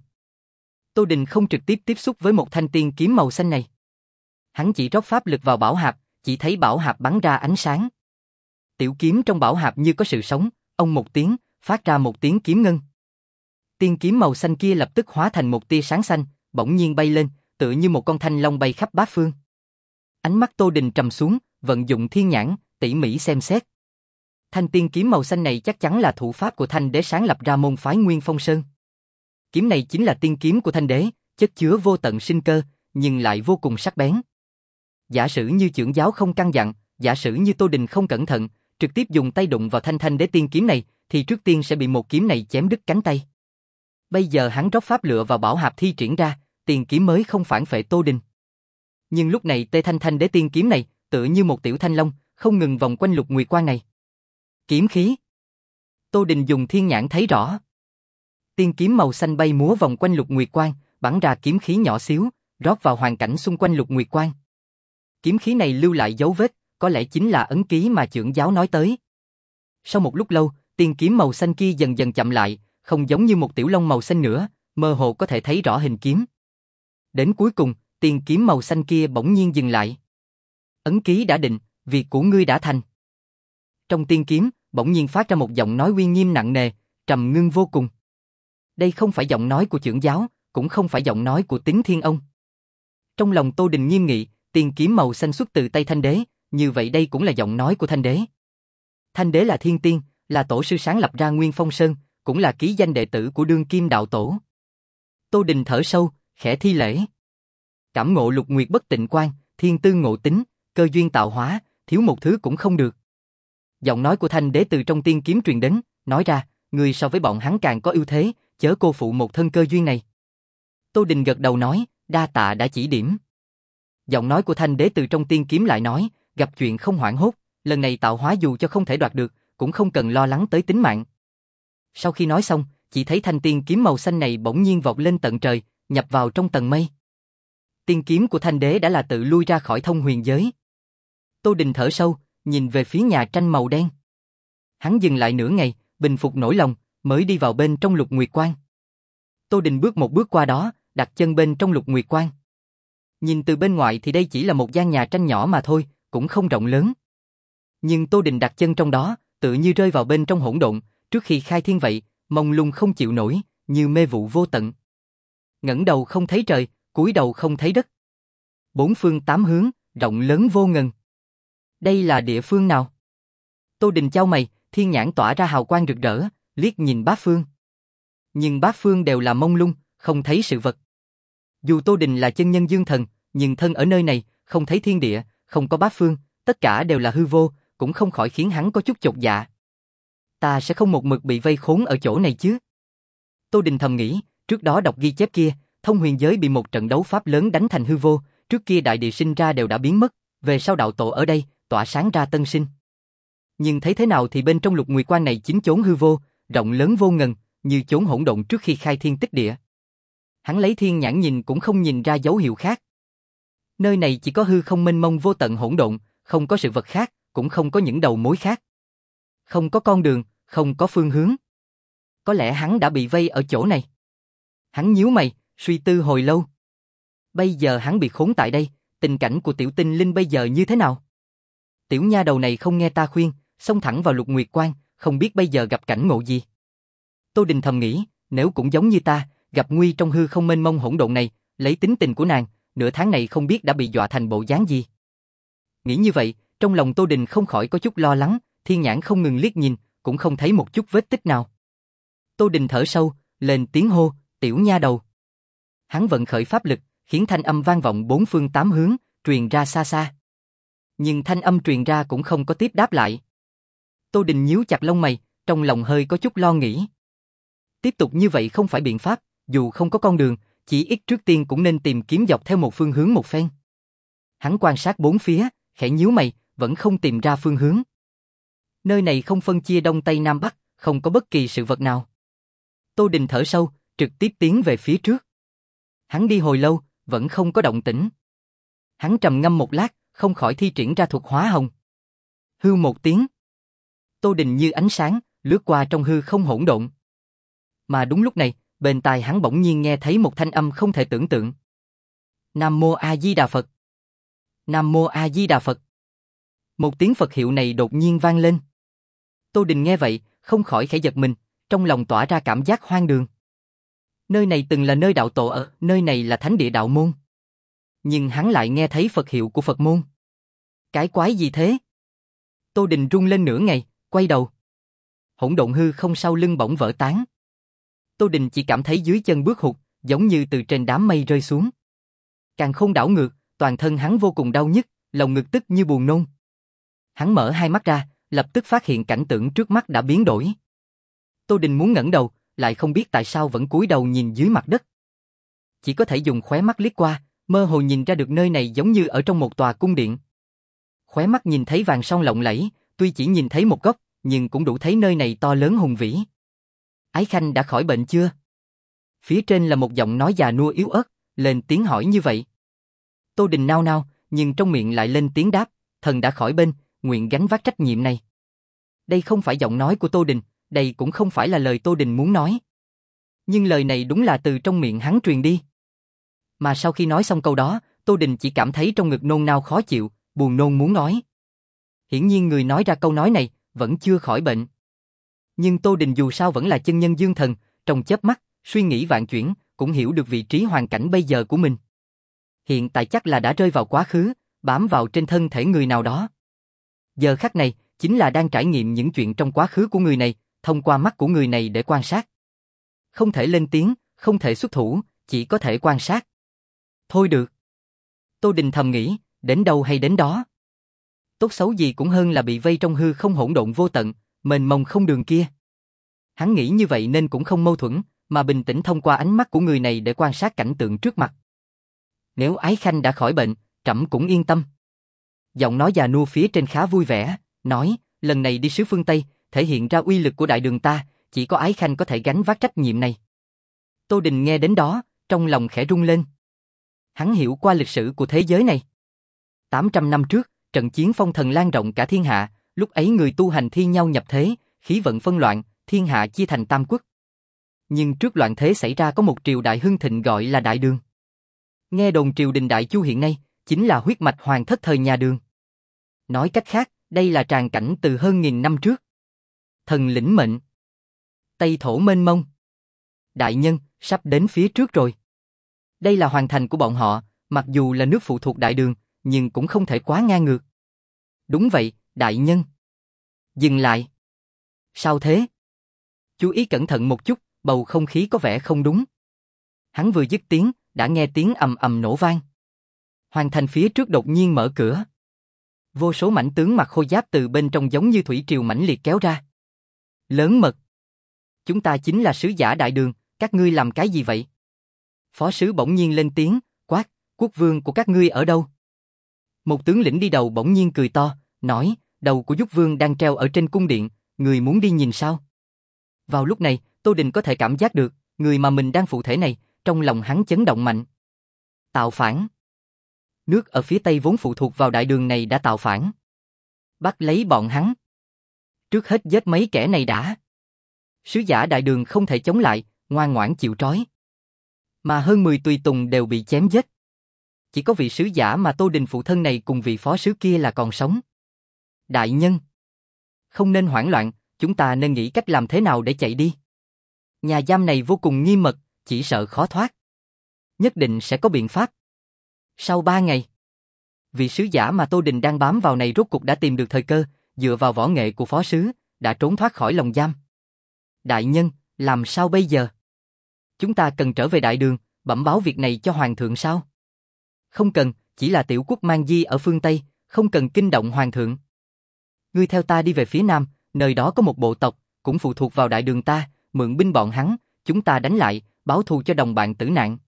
Tô Đình không trực tiếp tiếp xúc với một thanh tiên kiếm màu xanh này. Hắn chỉ rót pháp lực vào bảo hạp, chỉ thấy bảo hạp bắn ra ánh sáng. Tiểu kiếm trong bảo hạp như có sự sống, ông một tiếng, phát ra một tiếng kiếm ngân. Tiên kiếm màu xanh kia lập tức hóa thành một tia sáng xanh, bỗng nhiên bay lên, tựa như một con thanh long bay khắp bát phương. Ánh mắt Tô Đình trầm xuống, vận dụng thiên nhãn, tỉ mỉ xem xét. Thanh tiên kiếm màu xanh này chắc chắn là thủ pháp của Thanh Đế sáng lập ra môn phái Nguyên Phong Sơn. Kiếm này chính là tiên kiếm của Thanh Đế, chất chứa vô tận sinh cơ, nhưng lại vô cùng sắc bén. Giả sử như trưởng giáo không căn dặn, giả sử như Tô Đình không cẩn thận, trực tiếp dùng tay đụng vào thanh Thanh Đế tiên kiếm này, thì trước tiên sẽ bị một kiếm này chém đứt cánh tay. Bây giờ hắn rót pháp lựa vào bảo hạp thi triển ra, tiền kiếm mới không phản phệ Tô Đình. Nhưng lúc này tê thanh Thanh Đế tiên kiếm này, tựa như một tiểu thanh long, không ngừng vòng quanh Lục Nguyệt Quan này. Kiếm khí. Tô Đình dùng thiên nhãn thấy rõ. Tiên kiếm màu xanh bay múa vòng quanh Lục Nguyệt Quan, bắn ra kiếm khí nhỏ xíu, rót vào hoàn cảnh xung quanh Lục Nguyệt Quan. Kiếm khí này lưu lại dấu vết, có lẽ chính là ấn ký mà trưởng giáo nói tới. Sau một lúc lâu, tiên kiếm màu xanh kia dần dần chậm lại, không giống như một tiểu long màu xanh nữa, mơ hồ có thể thấy rõ hình kiếm. Đến cuối cùng, tiên kiếm màu xanh kia bỗng nhiên dừng lại. Ấn ký đã định, việc của ngươi đã thành. Trong tiên kiếm, bỗng nhiên phát ra một giọng nói uy nghiêm nặng nề, trầm ngưng vô cùng. Đây không phải giọng nói của trưởng giáo, cũng không phải giọng nói của Tín Thiên Ông. Trong lòng Tô Đình nghiêm nghị, tiên kiếm màu xanh xuất từ tay Thanh Đế, như vậy đây cũng là giọng nói của Thanh Đế. Thanh Đế là thiên tiên, là tổ sư sáng lập ra Nguyên Phong Sơn, cũng là ký danh đệ tử của đương kim đạo tổ. Tô Đình thở sâu, khẽ thi lễ. Cảm ngộ lục nguyệt bất tịnh quan, thiên tư ngộ tính, cơ duyên tạo hóa, thiếu một thứ cũng không được. Giọng nói của Thanh Đế từ trong tiên kiếm truyền đến, nói ra, người so với bọn hắn càng có ưu thế, chớ cô phụ một thân cơ duyên này. Tô Đình gật đầu nói, đa tạ đã chỉ điểm. Giọng nói của Thanh Đế từ trong tiên kiếm lại nói, gặp chuyện không hoảng hốt, lần này tạo hóa dù cho không thể đoạt được, cũng không cần lo lắng tới tính mạng. Sau khi nói xong, chỉ thấy thanh tiên kiếm màu xanh này bỗng nhiên vọt lên tận trời, nhập vào trong tầng mây. Tiên kiếm của Thanh Đế đã là tự lui ra khỏi thông huyền giới. Tô Đình thở sâu, nhìn về phía nhà tranh màu đen. Hắn dừng lại nửa ngày, bình phục nỗi lòng, mới đi vào bên trong Lục Nguyệt Quan. Tô Đình bước một bước qua đó, đặt chân bên trong Lục Nguyệt Quan. Nhìn từ bên ngoài thì đây chỉ là một gian nhà tranh nhỏ mà thôi, cũng không rộng lớn. Nhưng Tô Đình đặt chân trong đó, tự như rơi vào bên trong hỗn độn, trước khi khai thiên vậy, mông lung không chịu nổi, như mê vụ vô tận. Ngẩng đầu không thấy trời, cúi đầu không thấy đất. Bốn phương tám hướng, rộng lớn vô ngần. Đây là địa phương nào? Tô Đình chau mày, thiên nhãn tỏa ra hào quang rực rỡ, liếc nhìn bát phương. Nhưng bát phương đều là mông lung, không thấy sự vật. Dù Tô Đình là chân nhân dương thần, nhưng thân ở nơi này, không thấy thiên địa, không có bát phương, tất cả đều là hư vô, cũng không khỏi khiến hắn có chút chột dạ. Ta sẽ không một mực bị vây khốn ở chỗ này chứ? Tô Đình thầm nghĩ, trước đó đọc ghi chép kia, thông huyền giới bị một trận đấu pháp lớn đánh thành hư vô, trước kia đại địa sinh ra đều đã biến mất, về sau đạo tổ ở đây, tỏa sáng ra tân sinh. Nhưng thấy thế nào thì bên trong Lục Nguyệt Quan này chính chốn hư vô, rộng lớn vô ngần, như chốn hỗn độn trước khi khai thiên tích địa. Hắn lấy thiên nhãn nhìn cũng không nhìn ra dấu hiệu khác. Nơi này chỉ có hư không mênh mông vô tận hỗn độn, không có sự vật khác, cũng không có những đầu mối khác. Không có con đường, không có phương hướng. Có lẽ hắn đã bị vây ở chỗ này. Hắn nhíu mày, suy tư hồi lâu. Bây giờ hắn bị khốn tại đây, tình cảnh của tiểu tinh linh bây giờ như thế nào? Tiểu nha đầu này không nghe ta khuyên, xông thẳng vào Lục Nguyệt Quan, không biết bây giờ gặp cảnh ngộ gì. Tô Đình thầm nghĩ, nếu cũng giống như ta, gặp nguy trong hư không mênh mông hỗn độn này, lấy tính tình của nàng, nửa tháng này không biết đã bị dọa thành bộ dáng gì. Nghĩ như vậy, trong lòng Tô Đình không khỏi có chút lo lắng, thiên nhãn không ngừng liếc nhìn, cũng không thấy một chút vết tích nào. Tô Đình thở sâu, lên tiếng hô, tiểu nha đầu. Hắn vận khởi pháp lực, khiến thanh âm vang vọng bốn phương tám hướng, truyền ra xa xa. Nhưng thanh âm truyền ra cũng không có tiếp đáp lại. Tô Đình nhíu chặt lông mày, trong lòng hơi có chút lo nghĩ. Tiếp tục như vậy không phải biện pháp, dù không có con đường, chỉ ít trước tiên cũng nên tìm kiếm dọc theo một phương hướng một phen. Hắn quan sát bốn phía, khẽ nhíu mày, vẫn không tìm ra phương hướng. Nơi này không phân chia đông tây nam bắc, không có bất kỳ sự vật nào. Tô Đình thở sâu, trực tiếp tiến về phía trước. Hắn đi hồi lâu, vẫn không có động tĩnh. Hắn trầm ngâm một lát, không khỏi thi triển ra thuật hóa hồng. Hư một tiếng. Tô Đình như ánh sáng, lướt qua trong hư không hỗn độn. Mà đúng lúc này, bên tai hắn bỗng nhiên nghe thấy một thanh âm không thể tưởng tượng. Nam Mô A Di Đà Phật. Nam Mô A Di Đà Phật. Một tiếng Phật hiệu này đột nhiên vang lên. Tô Đình nghe vậy, không khỏi khẽ giật mình, trong lòng tỏa ra cảm giác hoang đường. Nơi này từng là nơi đạo tổ ở, nơi này là thánh địa đạo môn. Nhưng hắn lại nghe thấy Phật hiệu của Phật môn. Cái quái gì thế? Tô Đình run lên nửa ngày, quay đầu. Hỗn độn hư không sau lưng bỗng vỡ tán. Tô Đình chỉ cảm thấy dưới chân bước hụt, giống như từ trên đám mây rơi xuống. Càng không đảo ngược, toàn thân hắn vô cùng đau nhức, lòng ngực tức như buồn nôn. Hắn mở hai mắt ra, lập tức phát hiện cảnh tượng trước mắt đã biến đổi. Tô Đình muốn ngẩng đầu, lại không biết tại sao vẫn cúi đầu nhìn dưới mặt đất. Chỉ có thể dùng khóe mắt liếc qua, mơ hồ nhìn ra được nơi này giống như ở trong một tòa cung điện. Khóe mắt nhìn thấy vàng son lộng lẫy, tuy chỉ nhìn thấy một góc, nhưng cũng đủ thấy nơi này to lớn hùng vĩ. Ái Khanh đã khỏi bệnh chưa? Phía trên là một giọng nói già nua yếu ớt, lên tiếng hỏi như vậy. Tô Đình nao nao, nhưng trong miệng lại lên tiếng đáp, thần đã khỏi bên, nguyện gánh vác trách nhiệm này. Đây không phải giọng nói của Tô Đình, đây cũng không phải là lời Tô Đình muốn nói. Nhưng lời này đúng là từ trong miệng hắn truyền đi. Mà sau khi nói xong câu đó, Tô Đình chỉ cảm thấy trong ngực nôn nao khó chịu, buồn nôn muốn nói. Hiển nhiên người nói ra câu nói này, vẫn chưa khỏi bệnh. Nhưng Tô Đình dù sao vẫn là chân nhân dương thần, trong chớp mắt, suy nghĩ vạn chuyển, cũng hiểu được vị trí hoàn cảnh bây giờ của mình. Hiện tại chắc là đã rơi vào quá khứ, bám vào trên thân thể người nào đó. Giờ khắc này, chính là đang trải nghiệm những chuyện trong quá khứ của người này, thông qua mắt của người này để quan sát. Không thể lên tiếng, không thể xuất thủ, chỉ có thể quan sát. Thôi được. Tô Đình thầm nghĩ, đến đâu hay đến đó. Tốt xấu gì cũng hơn là bị vây trong hư không hỗn độn vô tận, mênh mông không đường kia. Hắn nghĩ như vậy nên cũng không mâu thuẫn, mà bình tĩnh thông qua ánh mắt của người này để quan sát cảnh tượng trước mặt. Nếu Ái Khanh đã khỏi bệnh, trẫm cũng yên tâm. Giọng nói già nua phía trên khá vui vẻ, nói, lần này đi xứ phương Tây, thể hiện ra uy lực của đại đường ta, chỉ có Ái Khanh có thể gánh vác trách nhiệm này. Tô Đình nghe đến đó, trong lòng khẽ rung lên. Hắn hiểu qua lịch sử của thế giới này. tám trăm năm trước, trận chiến phong thần lan rộng cả thiên hạ, lúc ấy người tu hành thi nhau nhập thế, khí vận phân loạn, thiên hạ chia thành tam quốc. Nhưng trước loạn thế xảy ra có một triều đại hưng thịnh gọi là Đại Đường. Nghe đồn triều đình Đại Chu hiện nay, chính là huyết mạch hoàng thất thời nhà Đường. Nói cách khác, đây là tràng cảnh từ hơn nghìn năm trước. Thần lĩnh mệnh. Tây thổ mênh mông. Đại nhân, sắp đến phía trước rồi. Đây là hoàn thành của bọn họ, mặc dù là nước phụ thuộc Đại Đường, nhưng cũng không thể quá ngang ngược. Đúng vậy, đại nhân. Dừng lại. Sao thế? Chú ý cẩn thận một chút, bầu không khí có vẻ không đúng. Hắn vừa dứt tiếng, đã nghe tiếng ầm ầm nổ vang. Hoàn thành phía trước đột nhiên mở cửa. Vô số mãnh tướng mặc khôi giáp từ bên trong giống như thủy triều mãnh liệt kéo ra. Lớn mật. Chúng ta chính là sứ giả Đại Đường, các ngươi làm cái gì vậy? Phó sứ bỗng nhiên lên tiếng, quát, quốc vương của các ngươi ở đâu? Một tướng lĩnh đi đầu bỗng nhiên cười to, nói, đầu của quốc vương đang treo ở trên cung điện, người muốn đi nhìn sao? Vào lúc này, Tô Đình có thể cảm giác được, người mà mình đang phụ thể này, trong lòng hắn chấn động mạnh. Tạo phản. Nước ở phía Tây vốn phụ thuộc vào Đại Đường này đã tạo phản. Bắt lấy bọn hắn. Trước hết giết mấy kẻ này đã. Sứ giả Đại Đường không thể chống lại, ngoan ngoãn chịu trói. Mà hơn mười tùy tùng đều bị chém giết. Chỉ có vị sứ giả mà Tô Đình phụ thân này cùng vị phó sứ kia là còn sống. Đại nhân. Không nên hoảng loạn, chúng ta nên nghĩ cách làm thế nào để chạy đi. Nhà giam này vô cùng nghiêm mật, chỉ sợ khó thoát. Nhất định sẽ có biện pháp. Sau ba ngày, vị sứ giả mà Tô Đình đang bám vào này rốt cục đã tìm được thời cơ, dựa vào võ nghệ của phó sứ, đã trốn thoát khỏi lồng giam. Đại nhân, làm sao bây giờ? Chúng ta cần trở về Đại Đường, bẩm báo việc này cho Hoàng thượng sao? Không cần, chỉ là tiểu quốc mang di ở phương Tây, không cần kinh động Hoàng thượng. Ngươi theo ta đi về phía Nam, nơi đó có một bộ tộc, cũng phụ thuộc vào Đại Đường ta, mượn binh bọn hắn, chúng ta đánh lại, báo thù cho đồng bạn tử nạn.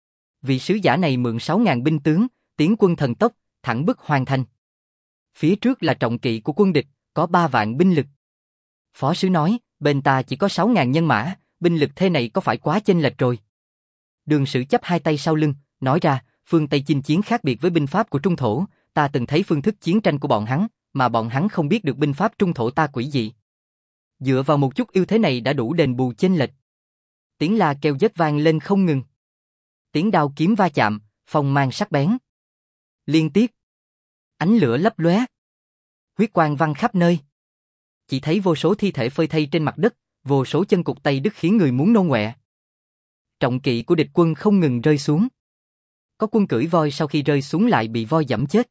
Vị sứ giả này mượn sáu ngàn binh tướng, tiến quân thần tốc, thẳng bức hoàn thành. Phía trước là trọng kỵ của quân địch, có ba vạn binh lực. Phó sứ nói, bên ta chỉ có sáu ngàn nhân mã, binh lực thế này có phải quá chênh lệch rồi. Đường Sử chắp hai tay sau lưng, nói ra, phương Tây chinh chiến khác biệt với binh pháp của Trung Thổ, ta từng thấy phương thức chiến tranh của bọn hắn, mà bọn hắn không biết được binh pháp Trung Thổ ta quỷ dị. Dựa vào một chút ưu thế này đã đủ đền bù chênh lệch. Tiếng la kêu giết vang lên không ngừng. Tiếng đao kiếm va chạm, phong mang sắc bén. Liên tiếp. Ánh lửa lấp lóe. Huyết quang văng khắp nơi. Chỉ thấy vô số thi thể phơi thây trên mặt đất, vô số chân cụt tay đứt khiến người muốn nôn ọe. Trọng kỵ của địch quân không ngừng rơi xuống. Có quân cưỡi voi sau khi rơi xuống lại bị voi giẫm chết.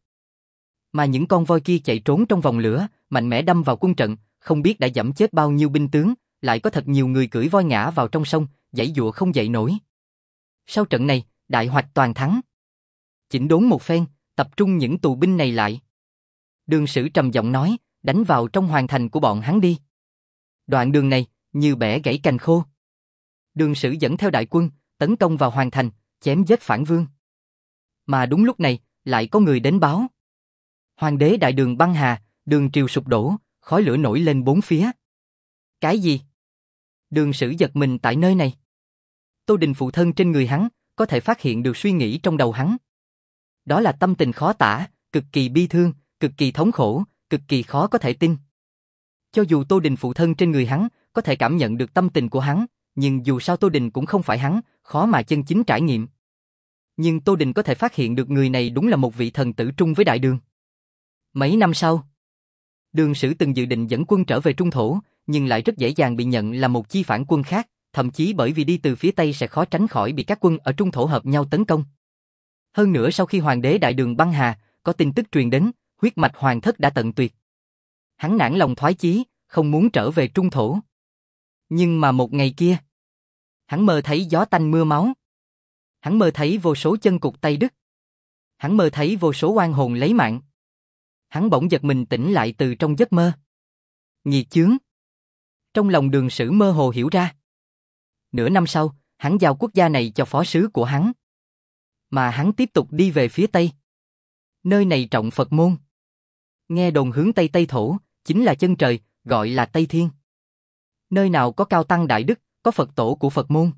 Mà những con voi kia chạy trốn trong vòng lửa, mạnh mẽ đâm vào quân trận, không biết đã giẫm chết bao nhiêu binh tướng, lại có thật nhiều người cưỡi voi ngã vào trong sông, giãy giụa không dậy nổi. Sau trận này, đại hoạch toàn thắng. Chỉnh đốn một phen, tập trung những tù binh này lại. Đường Sử trầm giọng nói, đánh vào trong hoàng thành của bọn hắn đi. Đoạn đường này, như bẻ gãy cành khô. Đường Sử dẫn theo đại quân, tấn công vào hoàng thành, chém giết phản vương. Mà đúng lúc này, lại có người đến báo. Hoàng đế Đại Đường băng hà, đường triều sụp đổ, khói lửa nổi lên bốn phía. Cái gì? Đường Sử giật mình tại nơi này. Tô Đình phụ thân trên người hắn, có thể phát hiện được suy nghĩ trong đầu hắn. Đó là tâm tình khó tả, cực kỳ bi thương, cực kỳ thống khổ, cực kỳ khó có thể tin. Cho dù Tô Đình phụ thân trên người hắn, có thể cảm nhận được tâm tình của hắn, nhưng dù sao Tô Đình cũng không phải hắn, khó mà chân chính trải nghiệm. Nhưng Tô Đình có thể phát hiện được người này đúng là một vị thần tử trung với Đại Đường. Mấy năm sau, Đường Sử từng dự định dẫn quân trở về Trung Thổ, nhưng lại rất dễ dàng bị nhận là một chi phản quân khác, thậm chí bởi vì đi từ phía Tây sẽ khó tránh khỏi bị các quân ở Trung Thổ hợp nhau tấn công. Hơn nữa sau khi Hoàng đế Đại Đường băng hà, có tin tức truyền đến, huyết mạch hoàng thất đã tận tuyệt. Hắn nản lòng thoái chí, không muốn trở về Trung Thổ. Nhưng mà một ngày kia, hắn mơ thấy gió tanh mưa máu. Hắn mơ thấy vô số chân cụt tay đứt. Hắn mơ thấy vô số oan hồn lấy mạng. Hắn bỗng giật mình tỉnh lại từ trong giấc mơ. Nghiệt chướng. Trong lòng Đường Sử mơ hồ hiểu ra. Nửa năm sau, hắn giao quốc gia này cho phó sứ của hắn. Mà hắn tiếp tục đi về phía Tây. Nơi này trọng Phật môn. Nghe đồn hướng Tây Tây Thổ, chính là chân trời, gọi là Tây Thiên. Nơi nào có cao tăng đại đức, có Phật tổ của Phật môn.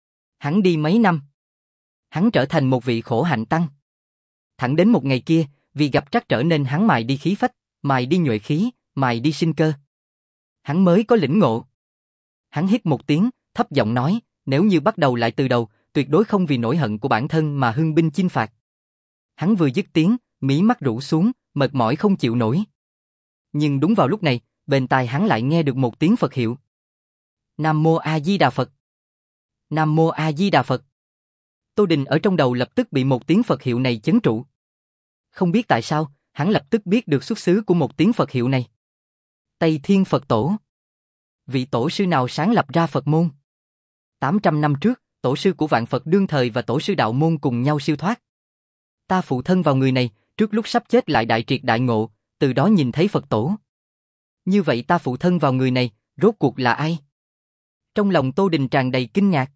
Hắn đi mấy năm. Hắn trở thành một vị khổ hạnh tăng. Thẳng đến một ngày kia, vì gặp trắc trở nên hắn mài đi khí phách, mài đi nhuệ khí, mài đi sinh cơ. Hắn mới có lĩnh ngộ. Hắn hít một tiếng, thấp giọng nói, nếu như bắt đầu lại từ đầu, tuyệt đối không vì nỗi hận của bản thân mà hưng binh chinh phạt. Hắn vừa dứt tiếng, mí mắt rũ xuống, mệt mỏi không chịu nổi. Nhưng đúng vào lúc này, bên tai hắn lại nghe được một tiếng Phật hiệu. Nam Mô A Di Đà Phật. Nam Mô A Di Đà Phật. Tô Đình ở trong đầu lập tức bị một tiếng Phật hiệu này chấn trụ. Không biết tại sao, hắn lập tức biết được xuất xứ của một tiếng Phật hiệu này. Tây Thiên Phật Tổ. Vị tổ sư nào sáng lập ra Phật môn? tám trăm năm trước, tổ sư của vạn Phật đương thời và tổ sư đạo môn cùng nhau siêu thoát. Ta phụ thân vào người này, trước lúc sắp chết lại đại triệt đại ngộ, từ đó nhìn thấy Phật tổ. Như vậy ta phụ thân vào người này, rốt cuộc là ai? Trong lòng Tô Đình tràn đầy kinh ngạc.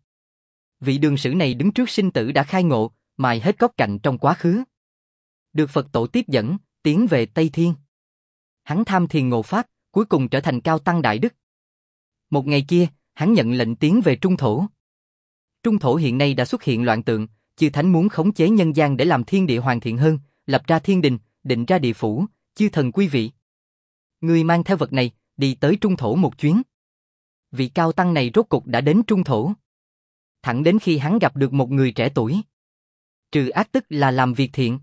Vị Đường Sử này đứng trước sinh tử đã khai ngộ, mài hết góc cạnh trong quá khứ. Được Phật tổ tiếp dẫn, tiến về Tây Thiên. Hắn tham thiền ngộ pháp, cuối cùng trở thành cao tăng đại đức. Một ngày kia, hắn nhận lệnh tiến về Trung Thổ. Trung Thổ hiện nay đã xuất hiện loạn tượng, chư thánh muốn khống chế nhân gian để làm thiên địa hoàn thiện hơn, lập ra thiên đình, định ra địa phủ, chư thần quý vị. Người mang theo vật này, đi tới Trung Thổ một chuyến. Vị cao tăng này rốt cục đã đến Trung Thổ. Thẳng đến khi hắn gặp được một người trẻ tuổi. Trừ ác tức là làm việc thiện.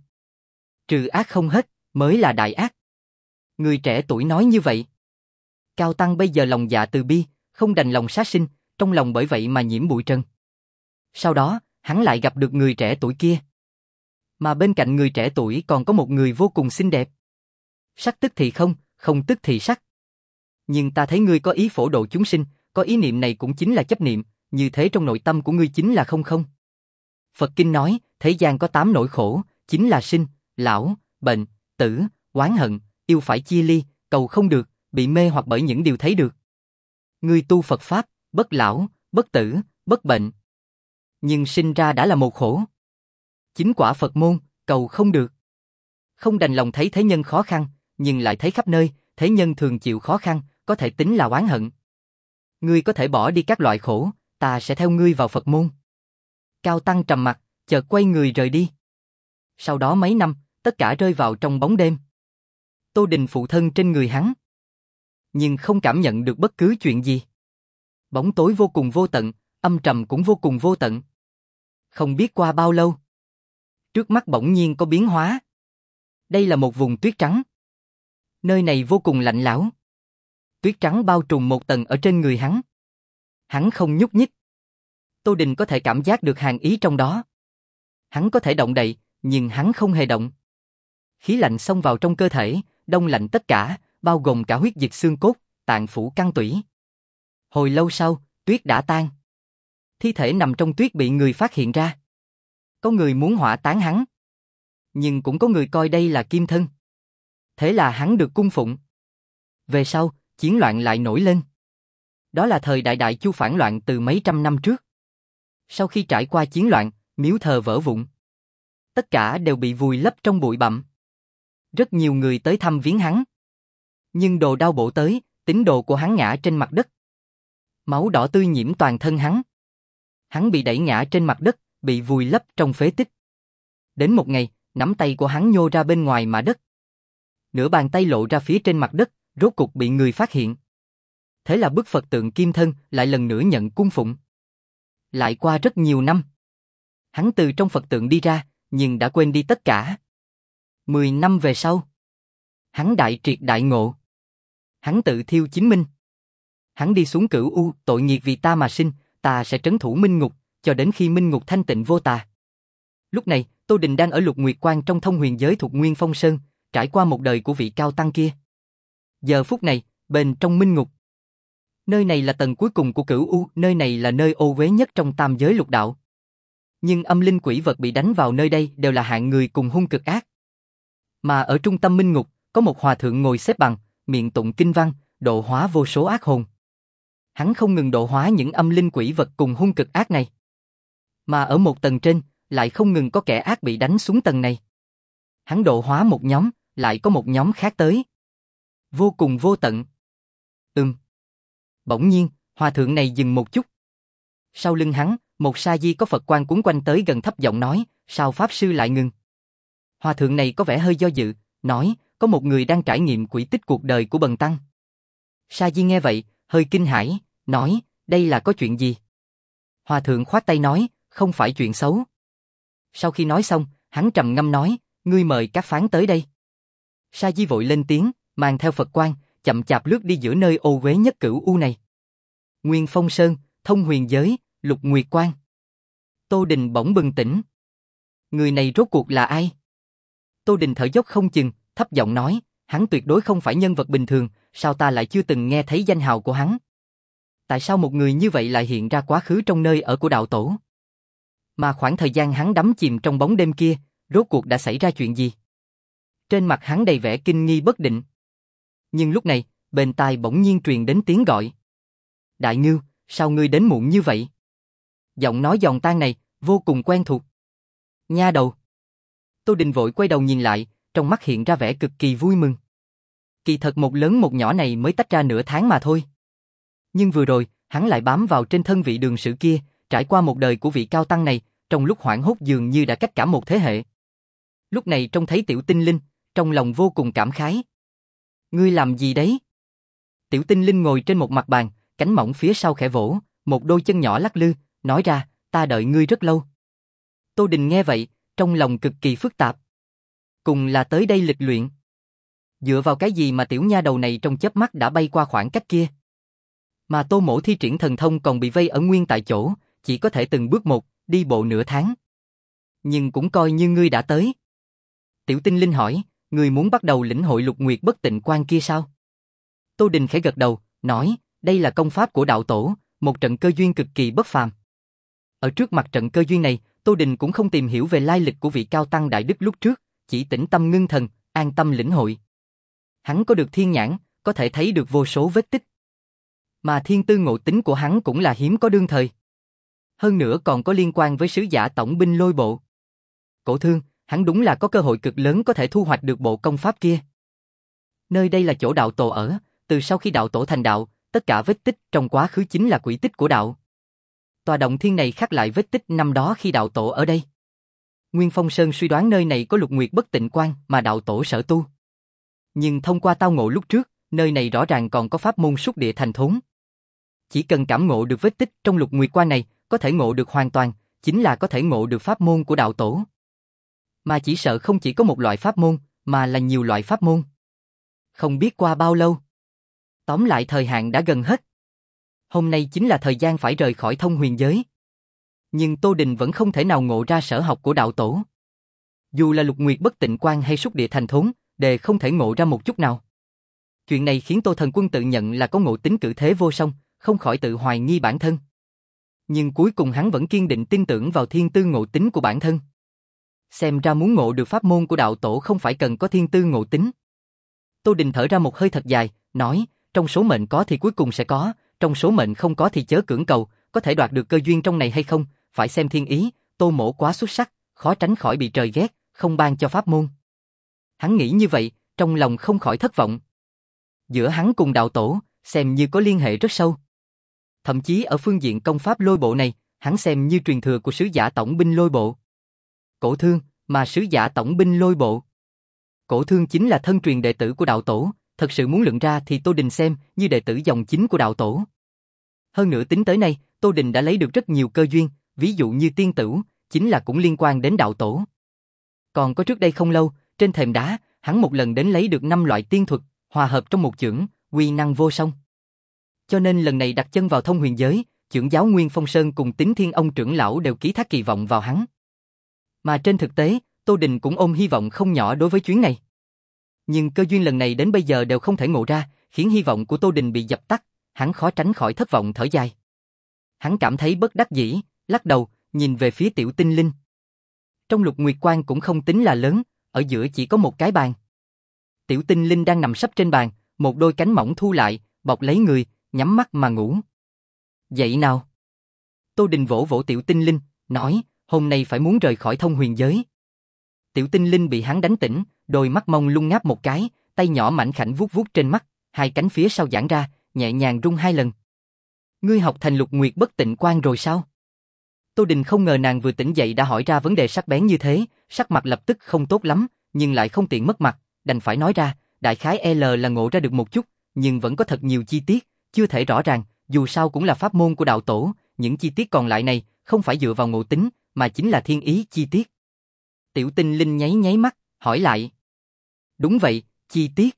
Trừ ác không hết, mới là đại ác. Người trẻ tuổi nói như vậy. Cao tăng bây giờ lòng dạ từ bi, không đành lòng sát sinh, trong lòng bởi vậy mà nhiễm bụi trần. Sau đó, hắn lại gặp được người trẻ tuổi kia. Mà bên cạnh người trẻ tuổi còn có một người vô cùng xinh đẹp. Sắc tức thì không, không tức thì sắc. Nhưng ta thấy ngươi có ý phổ độ chúng sinh, có ý niệm này cũng chính là chấp niệm, như thế trong nội tâm của ngươi chính là không không. Phật Kinh nói, thế gian có tám nỗi khổ, chính là sinh, lão, bệnh, tử, oán hận, yêu phải chia ly, cầu không được, bị mê hoặc bởi những điều thấy được. Ngươi tu Phật Pháp, bất lão, bất tử, bất bệnh. Nhưng sinh ra đã là một khổ. Chính quả Phật môn, cầu không được. Không đành lòng thấy thế nhân khó khăn, nhưng lại thấy khắp nơi, thế nhân thường chịu khó khăn, có thể tính là oán hận. Ngươi có thể bỏ đi các loại khổ, ta sẽ theo ngươi vào Phật môn. Cao tăng trầm mặc, chợt quay người rời đi. Sau đó mấy năm, tất cả rơi vào trong bóng đêm. Tô Đình phụ thân trên người hắn, nhưng không cảm nhận được bất cứ chuyện gì. Bóng tối vô cùng vô tận, âm trầm cũng vô cùng vô tận. Không biết qua bao lâu, trước mắt bỗng nhiên có biến hóa. Đây là một vùng tuyết trắng. Nơi này vô cùng lạnh lẽo. Tuyết trắng bao trùm một tầng ở trên người hắn. Hắn không nhúc nhích. Tô Đình có thể cảm giác được hàn ý trong đó. Hắn có thể động đậy, nhưng hắn không hề động. Khí lạnh xông vào trong cơ thể, đông lạnh tất cả, bao gồm cả huyết dịch xương cốt, tạng phủ căn tủy. Hồi lâu sau, tuyết đã tan. Thi thể nằm trong tuyết bị người phát hiện ra. Có người muốn hỏa táng hắn, nhưng cũng có người coi đây là kim thân. Thế là hắn được cung phụng. Về sau, chiến loạn lại nổi lên. Đó là thời đại Đại Chu phản loạn từ mấy trăm năm trước. Sau khi trải qua chiến loạn, miếu thờ vỡ vụn. Tất cả đều bị vùi lấp trong bụi bặm. Rất nhiều người tới thăm viếng hắn. Nhưng đồ đao bổ tới, tín đồ của hắn ngã trên mặt đất. Máu đỏ tươi nhiễm toàn thân hắn. Hắn bị đẩy ngã trên mặt đất, bị vùi lấp trong phế tích. Đến một ngày, nắm tay của hắn nhô ra bên ngoài mả đất. Nửa bàn tay lộ ra phía trên mặt đất, rốt cục bị người phát hiện. Thế là bức Phật tượng kim thân lại lần nữa nhận cung phụng. Lại qua rất nhiều năm. Hắn từ trong Phật tượng đi ra, nhưng đã quên đi tất cả. Mười năm về sau, hắn đại triệt đại ngộ. Hắn tự thiêu chính mình. Hắn đi xuống cửu u, tội nghiệp vì ta mà sinh, ta sẽ trấn thủ minh ngục, cho đến khi minh ngục thanh tịnh vô tà. Lúc này, Tô Đình đang ở Lục Nguyệt Quan trong thông huyền giới thuộc Nguyên Phong Sơn, trải qua một đời của vị cao tăng kia. Giờ phút này, bên trong minh ngục. Nơi này là tầng cuối cùng của cửu u, nơi này là nơi ô uế nhất trong tam giới lục đạo. Nhưng âm linh quỷ vật bị đánh vào nơi đây đều là hạng người cùng hung cực ác. Mà ở trung tâm minh ngục, có một hòa thượng ngồi xếp bằng, miệng tụng kinh văn, độ hóa vô số ác hồn. Hắn không ngừng độ hóa những âm linh quỷ vật cùng hung cực ác này. Mà ở một tầng trên, lại không ngừng có kẻ ác bị đánh xuống tầng này. Hắn độ hóa một nhóm, lại có một nhóm khác tới. Vô cùng vô tận. Ừm. Bỗng nhiên, hòa thượng này dừng một chút. Sau lưng hắn, một sa di có Phật quang cuốn quanh tới gần thấp giọng nói, sao Pháp Sư lại ngừng? Hòa thượng này có vẻ hơi do dự, nói, có một người đang trải nghiệm quỹ tích cuộc đời của Bần Tăng. Sa di nghe vậy, hơi kinh hãi, nói, đây là có chuyện gì? Hòa thượng khoát tay nói, không phải chuyện xấu. Sau khi nói xong, hắn trầm ngâm nói, ngươi mời các phán tới đây. Sa di vội lên tiếng, mang theo Phật quang, chậm chạp lướt đi giữa nơi ô uế nhất cửu u này. Nguyên Phong Sơn, thông huyền giới, Lục Nguyệt Quan. Tô Đình bỗng bừng tỉnh. Người này rốt cuộc là ai? Tô Đình thở dốc không chừng, thấp giọng nói, hắn tuyệt đối không phải nhân vật bình thường, sao ta lại chưa từng nghe thấy danh hào của hắn? Tại sao một người như vậy lại hiện ra quá khứ trong nơi ở của đạo tổ? Mà khoảng thời gian hắn đắm chìm trong bóng đêm kia, rốt cuộc đã xảy ra chuyện gì? Trên mặt hắn đầy vẻ kinh nghi bất định. Nhưng lúc này, bên tai bỗng nhiên truyền đến tiếng gọi. Đại Ngưu, sao ngươi đến muộn như vậy? Giọng nói giòn tan này, vô cùng quen thuộc. Nha đầu. Tô Đình vội quay đầu nhìn lại, trong mắt hiện ra vẻ cực kỳ vui mừng. Kỳ thật một lớn một nhỏ này mới tách ra nửa tháng mà thôi. Nhưng vừa rồi, hắn lại bám vào trên thân vị đường sử kia, trải qua một đời của vị cao tăng này, trong lúc hoảng hốt dường như đã cách cả một thế hệ. Lúc này trông thấy tiểu tinh linh, trong lòng vô cùng cảm khái. Ngươi làm gì đấy? Tiểu tinh linh ngồi trên một mặt bàn, cánh mỏng phía sau khẽ vỗ, một đôi chân nhỏ lắc lư, nói ra, ta đợi ngươi rất lâu. Tô Đình nghe vậy, trong lòng cực kỳ phức tạp. Cùng là tới đây lịch luyện. Dựa vào cái gì mà tiểu nha đầu này trong chớp mắt đã bay qua khoảng cách kia? Mà Tô Mỗ thi triển thần thông còn bị vây ở nguyên tại chỗ, chỉ có thể từng bước một, đi bộ nửa tháng. Nhưng cũng coi như ngươi đã tới. Tiểu tinh linh hỏi, ngươi muốn bắt đầu lĩnh hội Lục Nguyệt Bất Tịnh Quan kia sao? Tô Đình khẽ gật đầu, nói, đây là công pháp của đạo tổ, một trận cơ duyên cực kỳ bất phàm. Ở trước mặt trận cơ duyên này, Tô Đình cũng không tìm hiểu về lai lịch của vị cao tăng đại đức lúc trước, chỉ tĩnh tâm ngưng thần, an tâm lĩnh hội. Hắn có được thiên nhãn, có thể thấy được vô số vết tích. Mà thiên tư ngộ tính của hắn cũng là hiếm có đương thời. Hơn nữa còn có liên quan với sứ giả tổng binh Lôi Bộ. Cổ Thương, hắn đúng là có cơ hội cực lớn có thể thu hoạch được bộ công pháp kia. Nơi đây là chỗ đạo tổ ở, từ sau khi đạo tổ thành đạo, tất cả vết tích trong quá khứ chính là quỹ tích của đạo. Tòa động thiên này khắc lại vết tích năm đó khi đạo tổ ở đây. Nguyên Phong Sơn suy đoán nơi này có Lục Nguyệt Bất Tịnh Quan mà đạo tổ sở tu. Nhưng thông qua tao ngộ lúc trước, nơi này rõ ràng còn có pháp môn xúc địa thành thốn. Chỉ cần cảm ngộ được vết tích trong Lục Nguyệt Quan này, có thể ngộ được hoàn toàn, chính là có thể ngộ được pháp môn của đạo tổ. Mà chỉ sợ không chỉ có một loại pháp môn, mà là nhiều loại pháp môn. Không biết qua bao lâu. Tóm lại thời hạn đã gần hết. Hôm nay chính là thời gian phải rời khỏi thông huyền giới. Nhưng Tô Đình vẫn không thể nào ngộ ra sở học của đạo tổ. Dù là Lục Nguyệt Bất Tịnh Quan hay xúc địa thành thốn, đều không thể ngộ ra một chút nào. Chuyện này khiến Tô Thần Quân tự nhận là có ngộ tính cử thế vô song, không khỏi tự hoài nghi bản thân. Nhưng cuối cùng hắn vẫn kiên định tin tưởng vào thiên tư ngộ tính của bản thân. Xem ra muốn ngộ được pháp môn của đạo tổ không phải cần có thiên tư ngộ tính. Tô Đình thở ra một hơi thật dài, nói, trong số mệnh có thì cuối cùng sẽ có, trong số mệnh không có thì chớ cưỡng cầu, có thể đoạt được cơ duyên trong này hay không, phải xem thiên ý, Tô Mỗ quá xuất sắc, khó tránh khỏi bị trời ghét, không ban cho pháp môn. Hắn nghĩ như vậy, trong lòng không khỏi thất vọng. Giữa hắn cùng đạo tổ, xem như có liên hệ rất sâu. Thậm chí ở phương diện công pháp Lôi Bộ này, hắn xem như truyền thừa của sứ giả tổng binh Lôi Bộ. Cổ Thương, mà sứ giả tổng binh Lôi Bộ. Cổ Thương chính là thân truyền đệ tử của đạo tổ, thật sự muốn luận ra thì Tô Đình xem như đệ tử dòng chính của đạo tổ. Hơn nữa tính tới nay, Tô Đình đã lấy được rất nhiều cơ duyên, ví dụ như tiên tửu, chính là cũng liên quan đến đạo tổ. Còn có trước đây không lâu, trên thềm đá, hắn một lần đến lấy được năm loại tiên thuật, hòa hợp trong một chưởng, uy năng vô song. Cho nên lần này đặt chân vào thông huyền giới, trưởng giáo Nguyên Phong Sơn cùng Tín Thiên Ông trưởng lão đều ký thác kỳ vọng vào hắn. Mà trên thực tế, Tô Đình cũng ôm hy vọng không nhỏ đối với chuyến này. Nhưng cơ duyên lần này đến bây giờ đều không thể ngộ ra, khiến hy vọng của Tô Đình bị dập tắt, hắn khó tránh khỏi thất vọng thở dài. Hắn cảm thấy bất đắc dĩ, lắc đầu, nhìn về phía Tiểu Tinh Linh. Trong Lục Nguyệt Quan cũng không tính là lớn, ở giữa chỉ có một cái bàn. Tiểu Tinh Linh đang nằm sấp trên bàn, một đôi cánh mỏng thu lại, bọc lấy người, nhắm mắt mà ngủ. Dậy nào. Tô Đình vỗ vỗ Tiểu Tinh Linh, nói, hôm nay phải muốn rời khỏi thông huyền giới. Tiểu Tinh Linh bị hắn đánh tỉnh, đôi mắt mông lung ngáp một cái, tay nhỏ mảnh khảnh vuốt vuốt trên mắt, hai cánh phía sau giãn ra, nhẹ nhàng rung hai lần. Ngươi học thành Lục Nguyệt Bất Tịnh Quan rồi sao? Tô Đình không ngờ nàng vừa tỉnh dậy đã hỏi ra vấn đề sắc bén như thế, sắc mặt lập tức không tốt lắm, nhưng lại không tiện mất mặt, đành phải nói ra, đại khái L là ngộ ra được một chút, nhưng vẫn có thật nhiều chi tiết, chưa thể rõ ràng, dù sao cũng là pháp môn của đạo tổ, những chi tiết còn lại này không phải dựa vào ngộ tính, mà chính là thiên ý chi tiết. Tiểu Tinh Linh nháy nháy mắt, hỏi lại. Đúng vậy, chi tiết.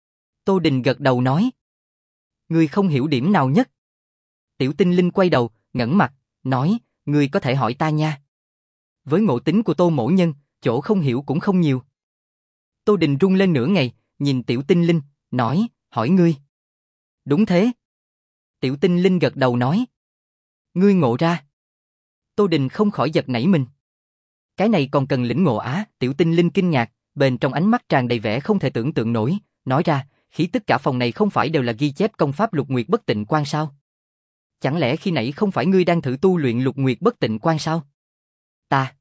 Tô Đình gật đầu nói. Ngươi không hiểu điểm nào nhất? Tiểu Tinh Linh quay đầu, ngẩng mặt, nói, ngươi có thể hỏi ta nha. Với ngộ tính của Tô mỗ nhân, chỗ không hiểu cũng không nhiều. Tô Đình rung lên nửa ngày, nhìn Tiểu Tinh Linh, nói, hỏi ngươi. Đúng thế. Tiểu Tinh Linh gật đầu nói. Ngươi ngộ ra. Tô Đình không khỏi giật nảy mình. Cái này còn cần lĩnh ngộ á? Tiểu Tinh Linh kinh ngạc, bên trong ánh mắt tràn đầy vẻ không thể tưởng tượng nổi, nói ra, khí tất cả phòng này không phải đều là ghi chép công pháp Lục Nguyệt Bất Tịnh Quan sao? Chẳng lẽ khi nãy không phải ngươi đang thử tu luyện Lục Nguyệt Bất Tịnh Quan sao? Ta.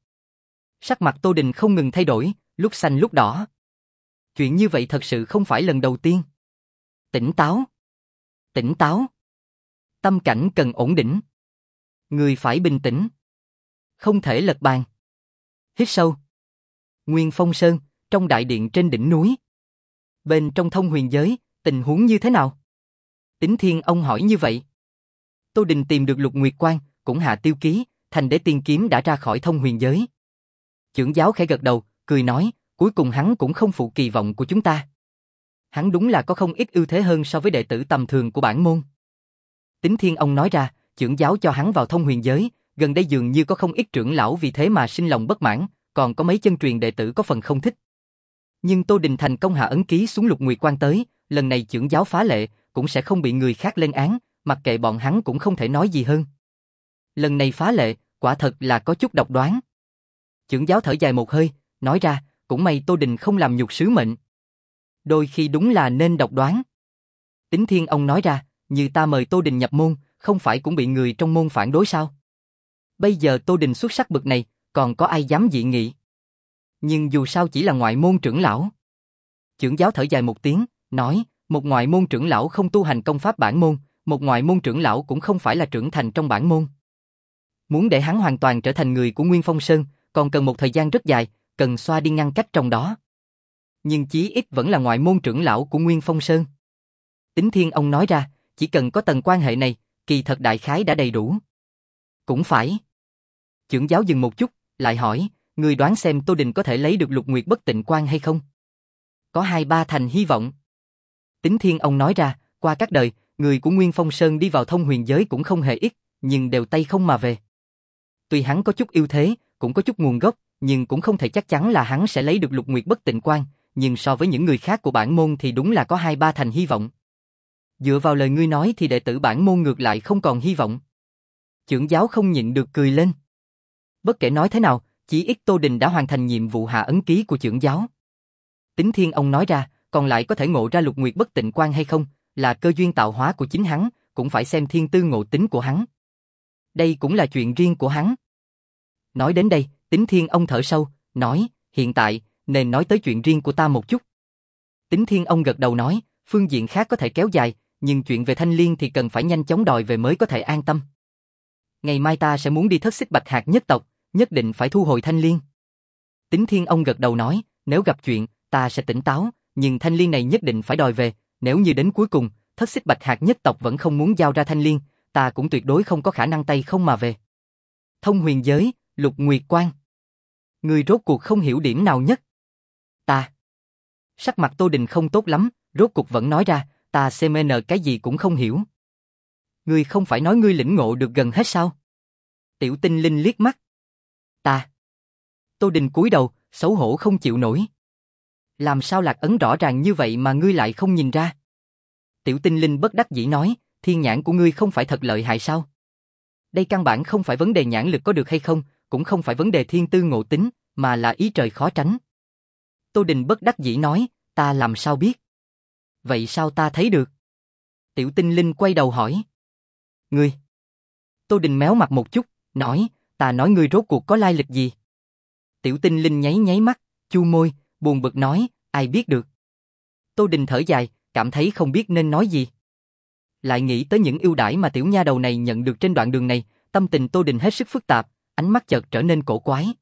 Sắc mặt Tô Đình không ngừng thay đổi, lúc xanh lúc đỏ. Chuyện như vậy thật sự không phải lần đầu tiên. Tỉnh táo. Tỉnh táo. Tâm cảnh cần ổn định. Người phải bình tĩnh. Không thể lật bàn. Hít sâu. Nguyên Phong Sơn, trong đại điện trên đỉnh núi. Bên trong thông huyền giới, tình huống như thế nào? Tín Thiên Ông hỏi như vậy. Tô Đình tìm được Lục Nguyệt Quan, cũng hạ tiêu ký, Thành Đế Tiên Kiếm đã ra khỏi thông huyền giới. Trưởng giáo khẽ gật đầu, cười nói, cuối cùng hắn cũng không phụ kỳ vọng của chúng ta. Hắn đúng là có không ít ưu thế hơn so với đệ tử tầm thường của bản môn. Tín Thiên Ông nói ra, trưởng giáo cho hắn vào thông huyền giới, gần đây dường như có không ít trưởng lão vì thế mà sinh lòng bất mãn, còn có mấy chân truyền đệ tử có phần không thích. Nhưng Tô Đình thành công hạ ấn ký xuống Lục Nguyệt Quan tới, lần này trưởng giáo phá lệ, cũng sẽ không bị người khác lên án, mặc kệ bọn hắn cũng không thể nói gì hơn. Lần này phá lệ, quả thật là có chút độc đoán. Trưởng giáo thở dài một hơi, nói ra, cũng may Tô Đình không làm nhục sứ mệnh. Đôi khi đúng là nên độc đoán. Tín Thiên Ông nói ra, như ta mời Tô Đình nhập môn, không phải cũng bị người trong môn phản đối sao? Bây giờ Tô Đình xuất sắc bậc này, còn có ai dám dị nghị? Nhưng dù sao chỉ là ngoại môn trưởng lão. Trưởng giáo thở dài một tiếng, nói, một ngoại môn trưởng lão không tu hành công pháp bản môn, một ngoại môn trưởng lão cũng không phải là trưởng thành trong bản môn. Muốn để hắn hoàn toàn trở thành người của Nguyên Phong Sơn, còn cần một thời gian rất dài, cần xoa đi ngăn cách trong đó. Nhưng chí ít vẫn là ngoại môn trưởng lão của Nguyên Phong Sơn. Tín Thiên Ông nói ra, chỉ cần có tầng quan hệ này, kỳ thật đại khái đã đầy đủ. Cũng phải. Trưởng giáo dừng một chút, lại hỏi, người đoán xem Tô Đình có thể lấy được Lục Nguyệt Bất Tịnh Quan hay không? Có hai ba thành hy vọng. Tín Thiên Ông nói ra, qua các đời, người của Nguyên Phong Sơn đi vào thông huyền giới cũng không hề ít, nhưng đều tay không mà về. Tuy hắn có chút ưu thế, cũng có chút nguồn gốc, nhưng cũng không thể chắc chắn là hắn sẽ lấy được Lục Nguyệt Bất Tịnh Quan, nhưng so với những người khác của bản môn thì đúng là có hai ba thành hy vọng. Dựa vào lời ngươi nói thì đệ tử bản môn ngược lại không còn hy vọng. Trưởng giáo không nhịn được cười lên. Bất kể nói thế nào, chỉ ít Tô Đình đã hoàn thành nhiệm vụ hạ ấn ký của trưởng giáo. Tín Thiên Ông nói ra, còn lại có thể ngộ ra Lục Nguyệt Bất Tịnh Quan hay không, là cơ duyên tạo hóa của chính hắn, cũng phải xem thiên tư ngộ tính của hắn. Đây cũng là chuyện riêng của hắn. Nói đến đây, Tín Thiên Ông thở sâu, nói, hiện tại, nên nói tới chuyện riêng của ta một chút. Tín Thiên Ông gật đầu nói, phương diện khác có thể kéo dài, nhưng chuyện về Thanh Liên thì cần phải nhanh chóng đòi về mới có thể an tâm. Ngày mai ta sẽ muốn đi thất xích bạch hạt nhất tộc, nhất định phải thu hồi Thanh Liên. Tín Thiên Ông gật đầu nói, nếu gặp chuyện, ta sẽ tỉnh táo, nhưng Thanh Liên này nhất định phải đòi về, nếu như đến cuối cùng, thất xích bạch hạt nhất tộc vẫn không muốn giao ra Thanh Liên, ta cũng tuyệt đối không có khả năng tay không mà về. Thông huyền giới, Lục Nguyệt Quan. Người rốt cuộc không hiểu điểm nào nhất? Ta. Sắc mặt Tô Đình không tốt lắm, rốt cuộc vẫn nói ra, ta xê em en cái gì cũng không hiểu. Ngươi không phải nói ngươi lĩnh ngộ được gần hết sao? Tiểu Tinh Linh liếc mắt. Ta. Tô Đình cúi đầu, xấu hổ không chịu nổi. Làm sao lạc ấn rõ ràng như vậy mà ngươi lại không nhìn ra? Tiểu Tinh Linh bất đắc dĩ nói, thiên nhãn của ngươi không phải thật lợi hại sao? Đây căn bản không phải vấn đề nhãn lực có được hay không, cũng không phải vấn đề thiên tư ngộ tính, mà là ý trời khó tránh. Tô Đình bất đắc dĩ nói, ta làm sao biết? Vậy sao ta thấy được? Tiểu Tinh Linh quay đầu hỏi. Ngươi. Tô Đình méo mặt một chút, nói, ta nói ngươi rốt cuộc có lai lịch gì? Tiểu Tinh Linh nháy nháy mắt, chu môi, buồn bực nói, ai biết được. Tô Đình thở dài, cảm thấy không biết nên nói gì. Lại nghĩ tới những ưu đãi mà tiểu nha đầu này nhận được trên đoạn đường này, tâm tình Tô Đình hết sức phức tạp, ánh mắt chợt trở nên cổ quái.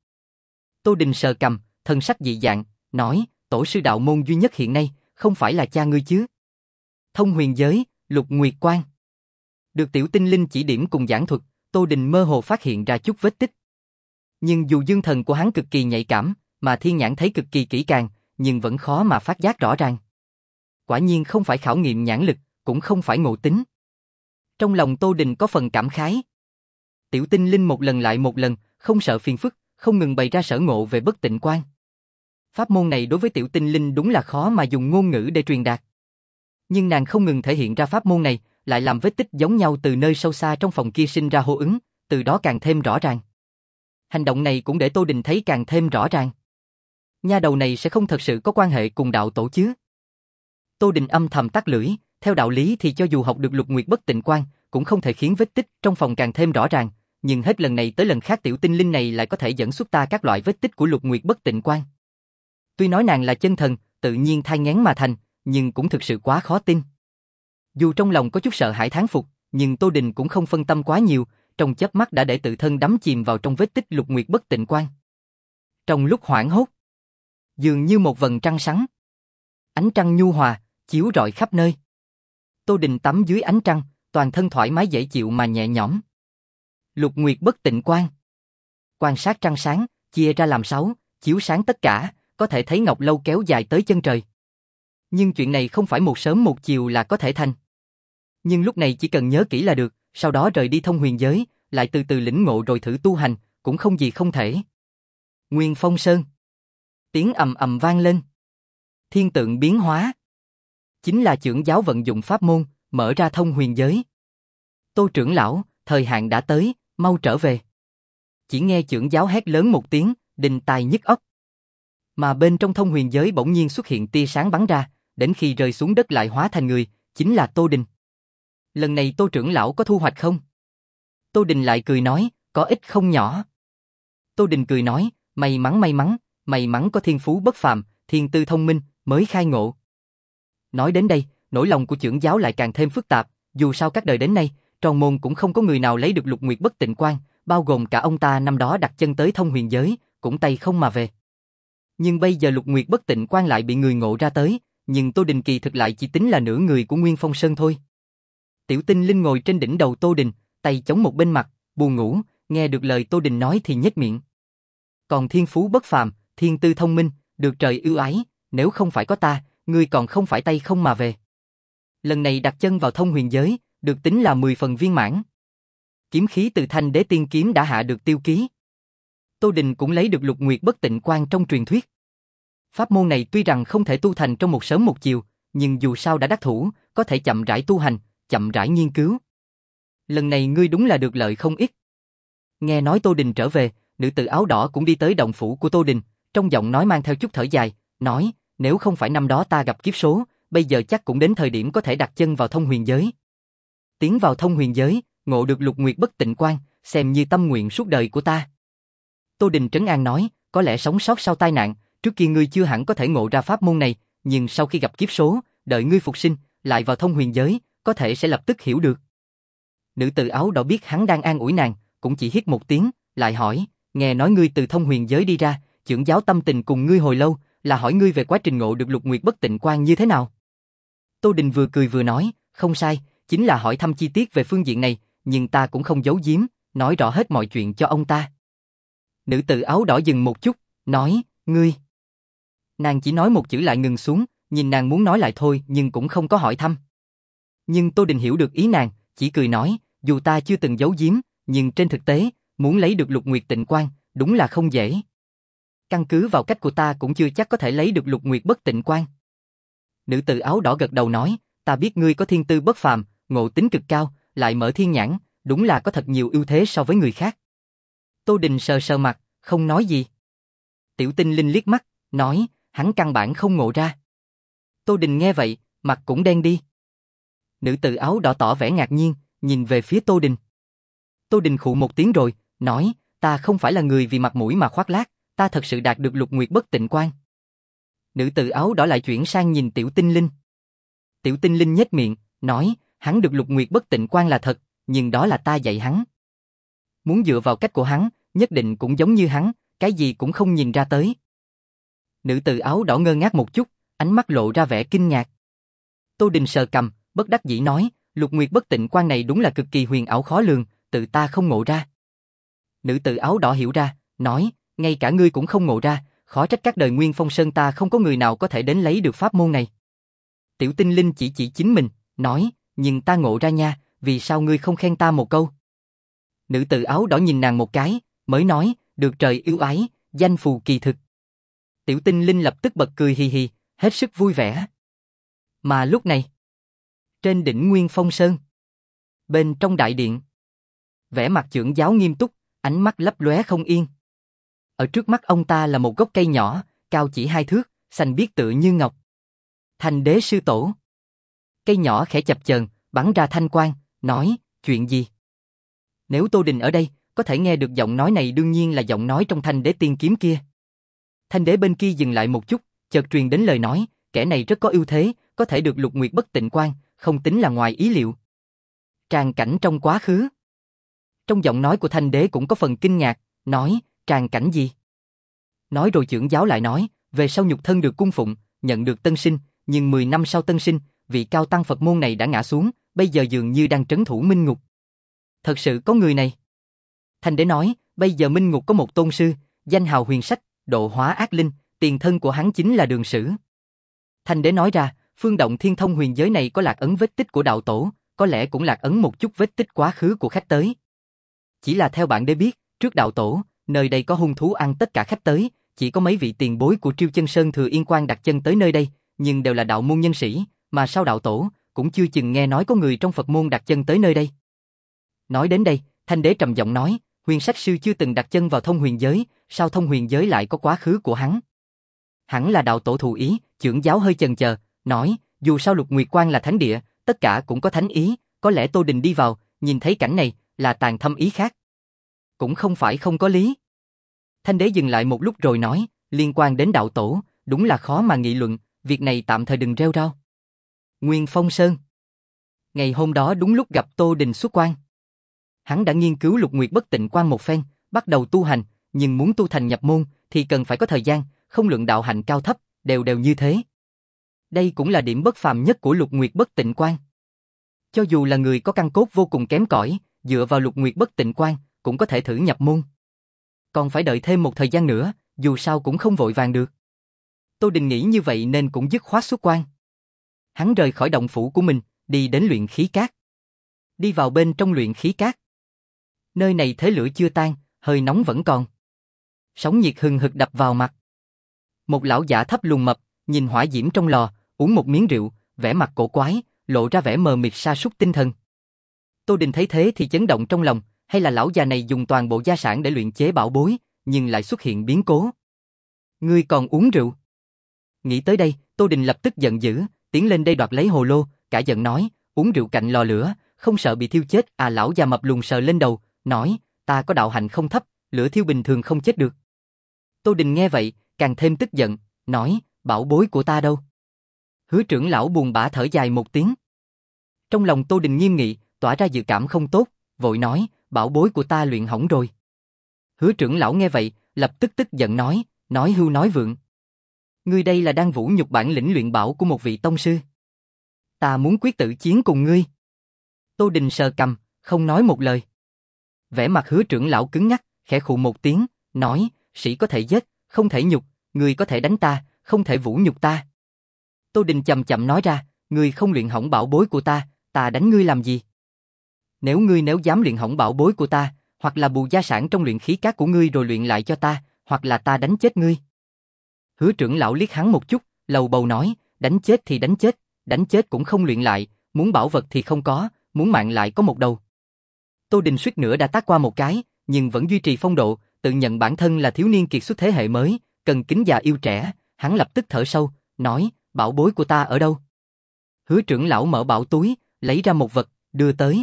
Tô Đình sờ cằm, thân sắc dị dạng, nói, tổ sư đạo môn duy nhất hiện nay, không phải là cha ngươi chứ? Thông huyền giới, Lục Nguyệt Quang. Được Tiểu Tinh Linh chỉ điểm cùng giảng thuật, Tô Đình mơ hồ phát hiện ra chút vết tích. Nhưng dù dương thần của hắn cực kỳ nhạy cảm, mà thiên nhãn thấy cực kỳ kỹ càng, nhưng vẫn khó mà phát giác rõ ràng. Quả nhiên không phải khảo nghiệm nhãn lực, cũng không phải ngộ tính. Trong lòng Tô Đình có phần cảm khái. Tiểu Tinh Linh một lần lại một lần, không sợ phiền phức, không ngừng bày ra sở ngộ về bất tịnh quan. Pháp môn này đối với Tiểu Tinh Linh đúng là khó mà dùng ngôn ngữ để truyền đạt. Nhưng nàng không ngừng thể hiện ra pháp môn này, lại làm vết tích giống nhau từ nơi sâu xa trong phòng kia sinh ra hô ứng, từ đó càng thêm rõ ràng. Hành động này cũng để Tô Đình thấy càng thêm rõ ràng. Nha đầu này sẽ không thật sự có quan hệ cùng đạo tổ chứ? Tô Đình âm thầm tắt lưỡi, theo đạo lý thì cho dù học được Lục Nguyệt bất tịnh quan, cũng không thể khiến vết tích trong phòng càng thêm rõ ràng, nhưng hết lần này tới lần khác Tiểu Tinh Linh này lại có thể dẫn xuất ta các loại vết tích của Lục Nguyệt bất tịnh quan. Tuy nói nàng là chân thần, tự nhiên thai nghén mà thành, nhưng cũng thực sự quá khó tin. Dù trong lòng có chút sợ hãi thán phục, nhưng Tô Đình cũng không phân tâm quá nhiều, trong chớp mắt đã để tự thân đắm chìm vào trong vết tích Lục Nguyệt bất tịnh quan. Trong lúc hoảng hốt, dường như một vầng trăng sáng, ánh trăng nhu hòa, chiếu rọi khắp nơi. Tô Đình tắm dưới ánh trăng, toàn thân thoải mái dễ chịu mà nhẹ nhõm. Lục Nguyệt bất tịnh quan. Quan sát trăng sáng, chia ra làm sáu, chiếu sáng tất cả, có thể thấy ngọc lâu kéo dài tới chân trời. Nhưng chuyện này không phải một sớm một chiều là có thể thành. Nhưng lúc này chỉ cần nhớ kỹ là được, sau đó rời đi thông huyền giới, lại từ từ lĩnh ngộ rồi thử tu hành, cũng không gì không thể. Nguyên Phong Sơn. Tiếng ầm ầm vang lên. Thiên tượng biến hóa. Chính là trưởng giáo vận dụng pháp môn, mở ra thông huyền giới. Tô trưởng lão, thời hạn đã tới, mau trở về. Chỉ nghe trưởng giáo hét lớn một tiếng, đinh tai nhức óc. Mà bên trong thông huyền giới bỗng nhiên xuất hiện tia sáng bắn ra, đến khi rơi xuống đất lại hóa thành người, chính là Tô Đình. Lần này Tô trưởng lão có thu hoạch không? Tô Đình lại cười nói, có ít không nhỏ. Tô Đình cười nói, may mắn may mắn, may mắn có thiên phú bất phàm, thiên tư thông minh, mới khai ngộ. Nói đến đây, nỗi lòng của trưởng giáo lại càng thêm phức tạp, dù sao các đời đến nay, trong môn cũng không có người nào lấy được Lục Nguyệt bất tịnh quan, bao gồm cả ông ta năm đó đặt chân tới thông huyền giới, cũng tay không mà về. Nhưng bây giờ Lục Nguyệt bất tịnh quan lại bị người ngộ ra tới, nhưng Tô Đình kỳ thực lại chỉ tính là nửa người của Nguyên Phong Sơn thôi. Tiểu Tinh Linh ngồi trên đỉnh đầu Tô Đình, tay chống một bên mặt, buồn ngủ, nghe được lời Tô Đình nói thì nhếch miệng. Còn thiên phú bất phàm, thiên tư thông minh, được trời ưu ái, nếu không phải có ta, ngươi còn không phải tay không mà về. Lần này đặt chân vào thông huyền giới, được tính là mười phần viên mãn. Kiếm khí từ Thanh Đế Tiên kiếm đã hạ được tiêu ký. Tô Đình cũng lấy được Lục Nguyệt bất tịnh quan trong truyền thuyết. Pháp môn này tuy rằng không thể tu thành trong một sớm một chiều, nhưng dù sao đã đắc thủ, có thể chậm rãi tu hành, chậm rãi nghiên cứu. Lần này ngươi đúng là được lợi không ít. Nghe nói Tô Đình trở về, nữ tử áo đỏ cũng đi tới động phủ của Tô Đình, trong giọng nói mang theo chút thở dài, nói, nếu không phải năm đó ta gặp kiếp số, bây giờ chắc cũng đến thời điểm có thể đặt chân vào thông huyền giới. Tiến vào thông huyền giới, ngộ được Lục Nguyệt bất tịnh quan, xem như tâm nguyện suốt đời của ta. Tô Đình trấn an nói, có lẽ sống sót sau tai nạn, trước kia ngươi chưa hẳn có thể ngộ ra pháp môn này, nhưng sau khi gặp kiếp số, đợi ngươi phục sinh, lại vào thông huyền giới, có thể sẽ lập tức hiểu được. Nữ tử áo đỏ biết hắn đang an ủi nàng, cũng chỉ hít một tiếng, lại hỏi, nghe nói ngươi từ thông huyền giới đi ra, trưởng giáo tâm tình cùng ngươi hồi lâu, là hỏi ngươi về quá trình ngộ được Lục Nguyệt bất tịnh quan như thế nào. Tô Đình vừa cười vừa nói, không sai, chính là hỏi thăm chi tiết về phương diện này, nhưng ta cũng không giấu giếm, nói rõ hết mọi chuyện cho ông ta. Nữ tử áo đỏ dừng một chút, nói, ngươi. Nàng chỉ nói một chữ lại ngừng xuống, nhìn nàng muốn nói lại thôi nhưng cũng không có hỏi thăm. Nhưng Tô Đình hiểu được ý nàng, chỉ cười nói, dù ta chưa từng giấu giếm, nhưng trên thực tế, muốn lấy được Lục Nguyệt Tịnh Quan, đúng là không dễ. Căn cứ vào cách của ta cũng chưa chắc có thể lấy được Lục Nguyệt Bất Tịnh Quan. Nữ tử áo đỏ gật đầu nói, ta biết ngươi có thiên tư bất phàm, ngộ tính cực cao, lại mở thiên nhãn, đúng là có thật nhiều ưu thế so với người khác. Tô Đình sờ sờ mặt, không nói gì. Tiểu Tinh Linh liếc mắt, nói, hắn căn bản không ngộ ra. Tô Đình nghe vậy, mặt cũng đen đi. Nữ tử áo đỏ tỏ vẻ ngạc nhiên, nhìn về phía Tô Đình. Tô Đình khụ một tiếng rồi, nói, ta không phải là người vì mặt mũi mà khoác lác, ta thật sự đạt được Lục Nguyệt Bất Tịnh Quan. Nữ tử áo đỏ lại chuyển sang nhìn Tiểu Tinh Linh. Tiểu Tinh Linh nhếch miệng, nói, hắn được Lục Nguyệt Bất Tịnh Quan là thật, nhưng đó là ta dạy hắn. Muốn dựa vào cách của hắn, nhất định cũng giống như hắn, cái gì cũng không nhìn ra tới. Nữ tử áo đỏ ngơ ngác một chút, ánh mắt lộ ra vẻ kinh ngạc. Tô Đình sờ cằm, bất đắc dĩ nói, Lục Nguyệt Bất Tịnh Quan này đúng là cực kỳ huyền ảo khó lường, tự ta không ngộ ra. Nữ tử áo đỏ hiểu ra, nói, ngay cả ngươi cũng không ngộ ra, khó trách các đời Nguyên Phong Sơn ta không có người nào có thể đến lấy được pháp môn này. Tiểu Tinh Linh chỉ chỉ chính mình, nói, nhưng ta ngộ ra nha, vì sao ngươi không khen ta một câu? Nữ tử áo đỏ nhìn nàng một cái, mới nói, được trời yêu ái, danh phù kỳ thực. Tiểu Tinh Linh lập tức bật cười hì hì, hết sức vui vẻ. Mà lúc này, trên đỉnh Nguyên Phong Sơn, bên trong đại điện, vẻ mặt trưởng giáo nghiêm túc, ánh mắt lấp lóe không yên. Ở trước mắt ông ta là một gốc cây nhỏ, cao chỉ hai thước, xanh biếc tựa như ngọc. Thanh Đế sư tổ. Cây nhỏ khẽ chập chờn, bắn ra thanh quang, nói, chuyện gì? Nếu Tô Đình ở đây, có thể nghe được giọng nói này đương nhiên là giọng nói trong Thanh Đế tiên kiếm kia. Thanh Đế bên kia dừng lại một chút, chợt truyền đến lời nói, kẻ này rất có ưu thế, có thể được Lục Nguyệt Bất Tịnh Quan, không tính là ngoài ý liệu. Tràng cảnh trong quá khứ. Trong giọng nói của Thanh Đế cũng có phần kinh ngạc, nói, tràng cảnh gì? Nói rồi trưởng giáo lại nói, về sau nhục thân được cung phụng, nhận được tân sinh, nhưng mười năm sau tân sinh, vị cao tăng Phật môn này đã ngã xuống, bây giờ dường như đang trấn thủ Minh Ngục. Thật sự có người này. Thanh Đế nói, bây giờ Minh Ngục có một tôn sư, danh hào huyền sách, độ hóa ác linh, tiền thân của hắn chính là Đường Sử. Thanh Đế nói ra, phương động thiên thông huyền giới này có lạc ấn vết tích của đạo tổ, có lẽ cũng lạc ấn một chút vết tích quá khứ của khách tới. Chỉ là theo bạn đế biết, trước đạo tổ, nơi đây có hung thú ăn tất cả khách tới, chỉ có mấy vị tiền bối của Triêu Chân Sơn Thừa Yên Quan đặt chân tới nơi đây, nhưng đều là đạo môn nhân sĩ, mà sau đạo tổ, cũng chưa chừng nghe nói có người trong Phật môn đặt chân tới nơi đây. Nói đến đây, Thanh Đế trầm giọng nói, huyền sách sư chưa từng đặt chân vào thông huyền giới, sao thông huyền giới lại có quá khứ của hắn? Hẳn là đạo tổ thù ý, trưởng giáo hơi chần chờ, nói, dù sao Lục Nguyệt Quan là thánh địa, tất cả cũng có thánh ý, có lẽ Tô Đình đi vào, nhìn thấy cảnh này, là tàn thâm ý khác. Cũng không phải không có lý. Thanh Đế dừng lại một lúc rồi nói, liên quan đến đạo tổ, đúng là khó mà nghị luận, việc này tạm thời đừng rêu rao. Nguyên Phong Sơn. Ngày hôm đó đúng lúc gặp Tô Đình xuất quan. Hắn đã nghiên cứu Lục Nguyệt Bất Tịnh Quan một phen, bắt đầu tu hành, nhưng muốn tu thành nhập môn thì cần phải có thời gian, không luận đạo hạnh cao thấp, đều đều như thế. Đây cũng là điểm bất phàm nhất của Lục Nguyệt Bất Tịnh Quan. Cho dù là người có căn cốt vô cùng kém cỏi, dựa vào Lục Nguyệt Bất Tịnh Quan, cũng có thể thử nhập môn. Còn phải đợi thêm một thời gian nữa, dù sao cũng không vội vàng được. Tô Đình nghĩ như vậy nên cũng dứt khoát xuất quan. Hắn rời khỏi động phủ của mình, đi đến luyện khí cát. Đi vào bên trong luyện khí cát. Nơi này thế lửa chưa tan, hơi nóng vẫn còn. Sóng nhiệt hừng hực đập vào mặt. Một lão giả thấp lùn mập, nhìn hỏa diễm trong lò, uống một miếng rượu, vẻ mặt cổ quái, lộ ra vẻ mờ mịt sa sút tinh thần. Tô Đình thấy thế thì chấn động trong lòng, hay là lão già này dùng toàn bộ gia sản để luyện chế bảo bối, nhưng lại xuất hiện biến cố. Ngươi còn uống rượu? Nghĩ tới đây, Tô Đình lập tức giận dữ, tiến lên đây đoạt lấy hồ lô, cả giận nói, uống rượu cạnh lò lửa, không sợ bị thiêu chết à? Lão già mập lùn sờ lên đầu, nói, ta có đạo hạnh không thấp, lửa thiêu bình thường không chết được. Tô Đình nghe vậy, càng thêm tức giận, nói, bảo bối của ta đâu? Hứa trưởng lão buồn bã thở dài một tiếng. Trong lòng Tô Đình nghiêm nghị, tỏa ra dự cảm không tốt, vội nói, bảo bối của ta luyện hỏng rồi. Hứa trưởng lão nghe vậy, lập tức tức giận nói, nói hưu nói vượng. Ngươi đây là đang vũ nhục bản lĩnh luyện bảo của một vị tông sư. Ta muốn quyết tử chiến cùng ngươi. Tô Đình sờ cằm, không nói một lời. Vẻ mặt hứa trưởng lão cứng nhắc, khẽ khụ một tiếng, nói, sĩ có thể giết, không thể nhục, ngươi có thể đánh ta, không thể vũ nhục ta. Tô Đình chậm chậm nói ra, ngươi không luyện hỏng bảo bối của ta, ta đánh ngươi làm gì? Nếu ngươi nếu dám luyện hỏng bảo bối của ta, hoặc là bù gia sản trong luyện khí cát của ngươi rồi luyện lại cho ta, hoặc là ta đánh chết ngươi. Hứa trưởng lão liếc hắn một chút, lầu bầu nói, đánh chết thì đánh chết, đánh chết cũng không luyện lại, muốn bảo vật thì không có, muốn mạng lại có một đầu. Tô Đình suýt nữa đã tát qua một cái, nhưng vẫn duy trì phong độ, tự nhận bản thân là thiếu niên kiệt xuất thế hệ mới, cần kính già yêu trẻ, hắn lập tức thở sâu, nói, bảo bối của ta ở đâu? Hứa trưởng lão mở bảo túi, lấy ra một vật, đưa tới.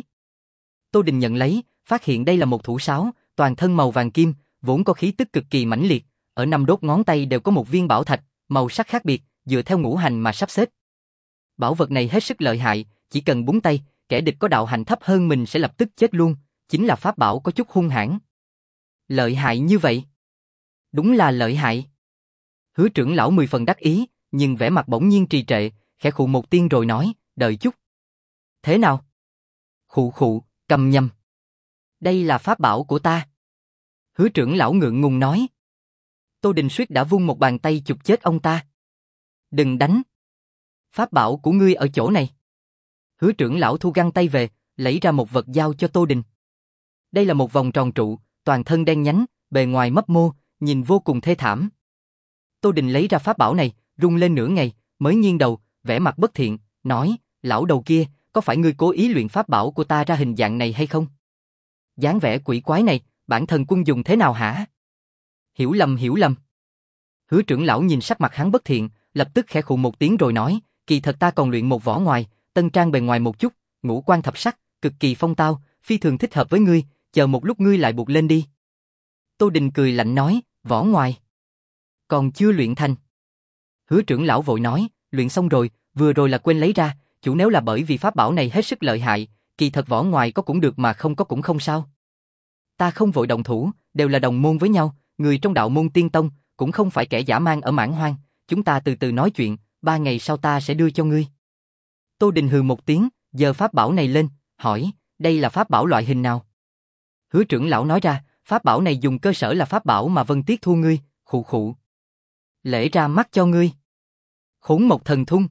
Tô Đình nhận lấy, phát hiện đây là một thủ sáo, toàn thân màu vàng kim, vốn có khí tức cực kỳ mãnh liệt, ở năm đốt ngón tay đều có một viên bảo thạch, màu sắc khác biệt, dựa theo ngũ hành mà sắp xếp. Bảo vật này hết sức lợi hại, chỉ cần búng tay, kẻ địch có đạo hành thấp hơn mình sẽ lập tức chết luôn, chính là pháp bảo có chút hung hãn. Lợi hại như vậy? Đúng là lợi hại. Hứa trưởng lão mười phần đắc ý, nhưng vẻ mặt bỗng nhiên trì trệ, khẽ khụ một tiếng rồi nói, đợi chút. Thế nào? Khụ khụ, cầm nhầm. Đây là pháp bảo của ta. Hứa trưởng lão ngượng ngùng nói. Tô Đình suýt đã vung một bàn tay chụp chết ông ta. Đừng đánh. Pháp bảo của ngươi ở chỗ này. Hứa trưởng lão thu găng tay về, lấy ra một vật giao cho Tô Đình. Đây là một vòng tròn trụ, toàn thân đen nhánh, bề ngoài mấp mô, nhìn vô cùng thê thảm. Tô Đình lấy ra pháp bảo này, rung lên nửa ngày, mới nghiêng đầu, vẻ mặt bất thiện, nói, lão đầu kia, có phải ngươi cố ý luyện pháp bảo của ta ra hình dạng này hay không? Dáng vẻ quỷ quái này, bản thân quân dùng thế nào hả? Hiểu lầm hiểu lầm. Hứa trưởng lão nhìn sắc mặt hắn bất thiện, lập tức khẽ khụ một tiếng rồi nói, kỳ thật ta còn luyện một vỏ ngoài, tân trang bề ngoài một chút, ngũ quan thập sắc, cực kỳ phong tao, phi thường thích hợp với ngươi, chờ một lúc ngươi lại buộc lên đi. Tô Đình cười lạnh nói, vỏ ngoài. Còn chưa luyện thành. Hứa trưởng lão vội nói, luyện xong rồi, vừa rồi là quên lấy ra, chủ nếu là bởi vì pháp bảo này hết sức lợi hại, kỳ thật vỏ ngoài có cũng được mà không có cũng không sao. Ta không vội động thủ, đều là đồng môn với nhau, người trong đạo môn tiên tông, cũng không phải kẻ dã man ở mãn hoang, chúng ta từ từ nói chuyện, ba ngày sau ta sẽ đưa cho ngươi. Tô Đình hừ một tiếng, giơ pháp bảo này lên, hỏi, đây là pháp bảo loại hình nào? Hứa trưởng lão nói ra, pháp bảo này dùng cơ sở là pháp bảo mà Vân Tiết thua ngươi, khụ khụ. Lễ ra mắt cho ngươi. Khốn Mộc Thần Thung.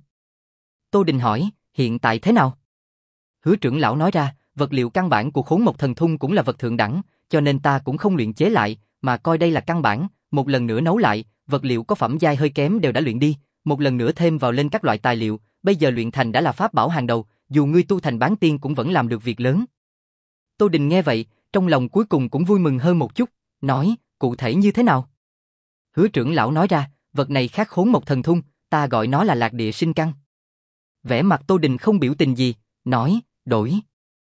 Tô Đình hỏi, hiện tại thế nào? Hứa trưởng lão nói ra, vật liệu căn bản của Khốn Mộc Thần Thung cũng là vật thượng đẳng, cho nên ta cũng không luyện chế lại, mà coi đây là căn bản, một lần nữa nấu lại, vật liệu có phẩm giai hơi kém đều đã luyện đi, một lần nữa thêm vào lên các loại tài liệu, bây giờ luyện thành đã là pháp bảo hàng đầu, dù ngươi tu thành bán tiên cũng vẫn làm được việc lớn. Tô Đình nghe vậy, trong lòng cuối cùng cũng vui mừng hơn một chút, nói, cụ thể như thế nào? Hứa trưởng lão nói ra, vật này khác Khốn Mộc Thần Thung, ta gọi nó là Lạc Địa Sinh Căn. Vẻ mặt Tô Đình không biểu tình gì, nói, đổi.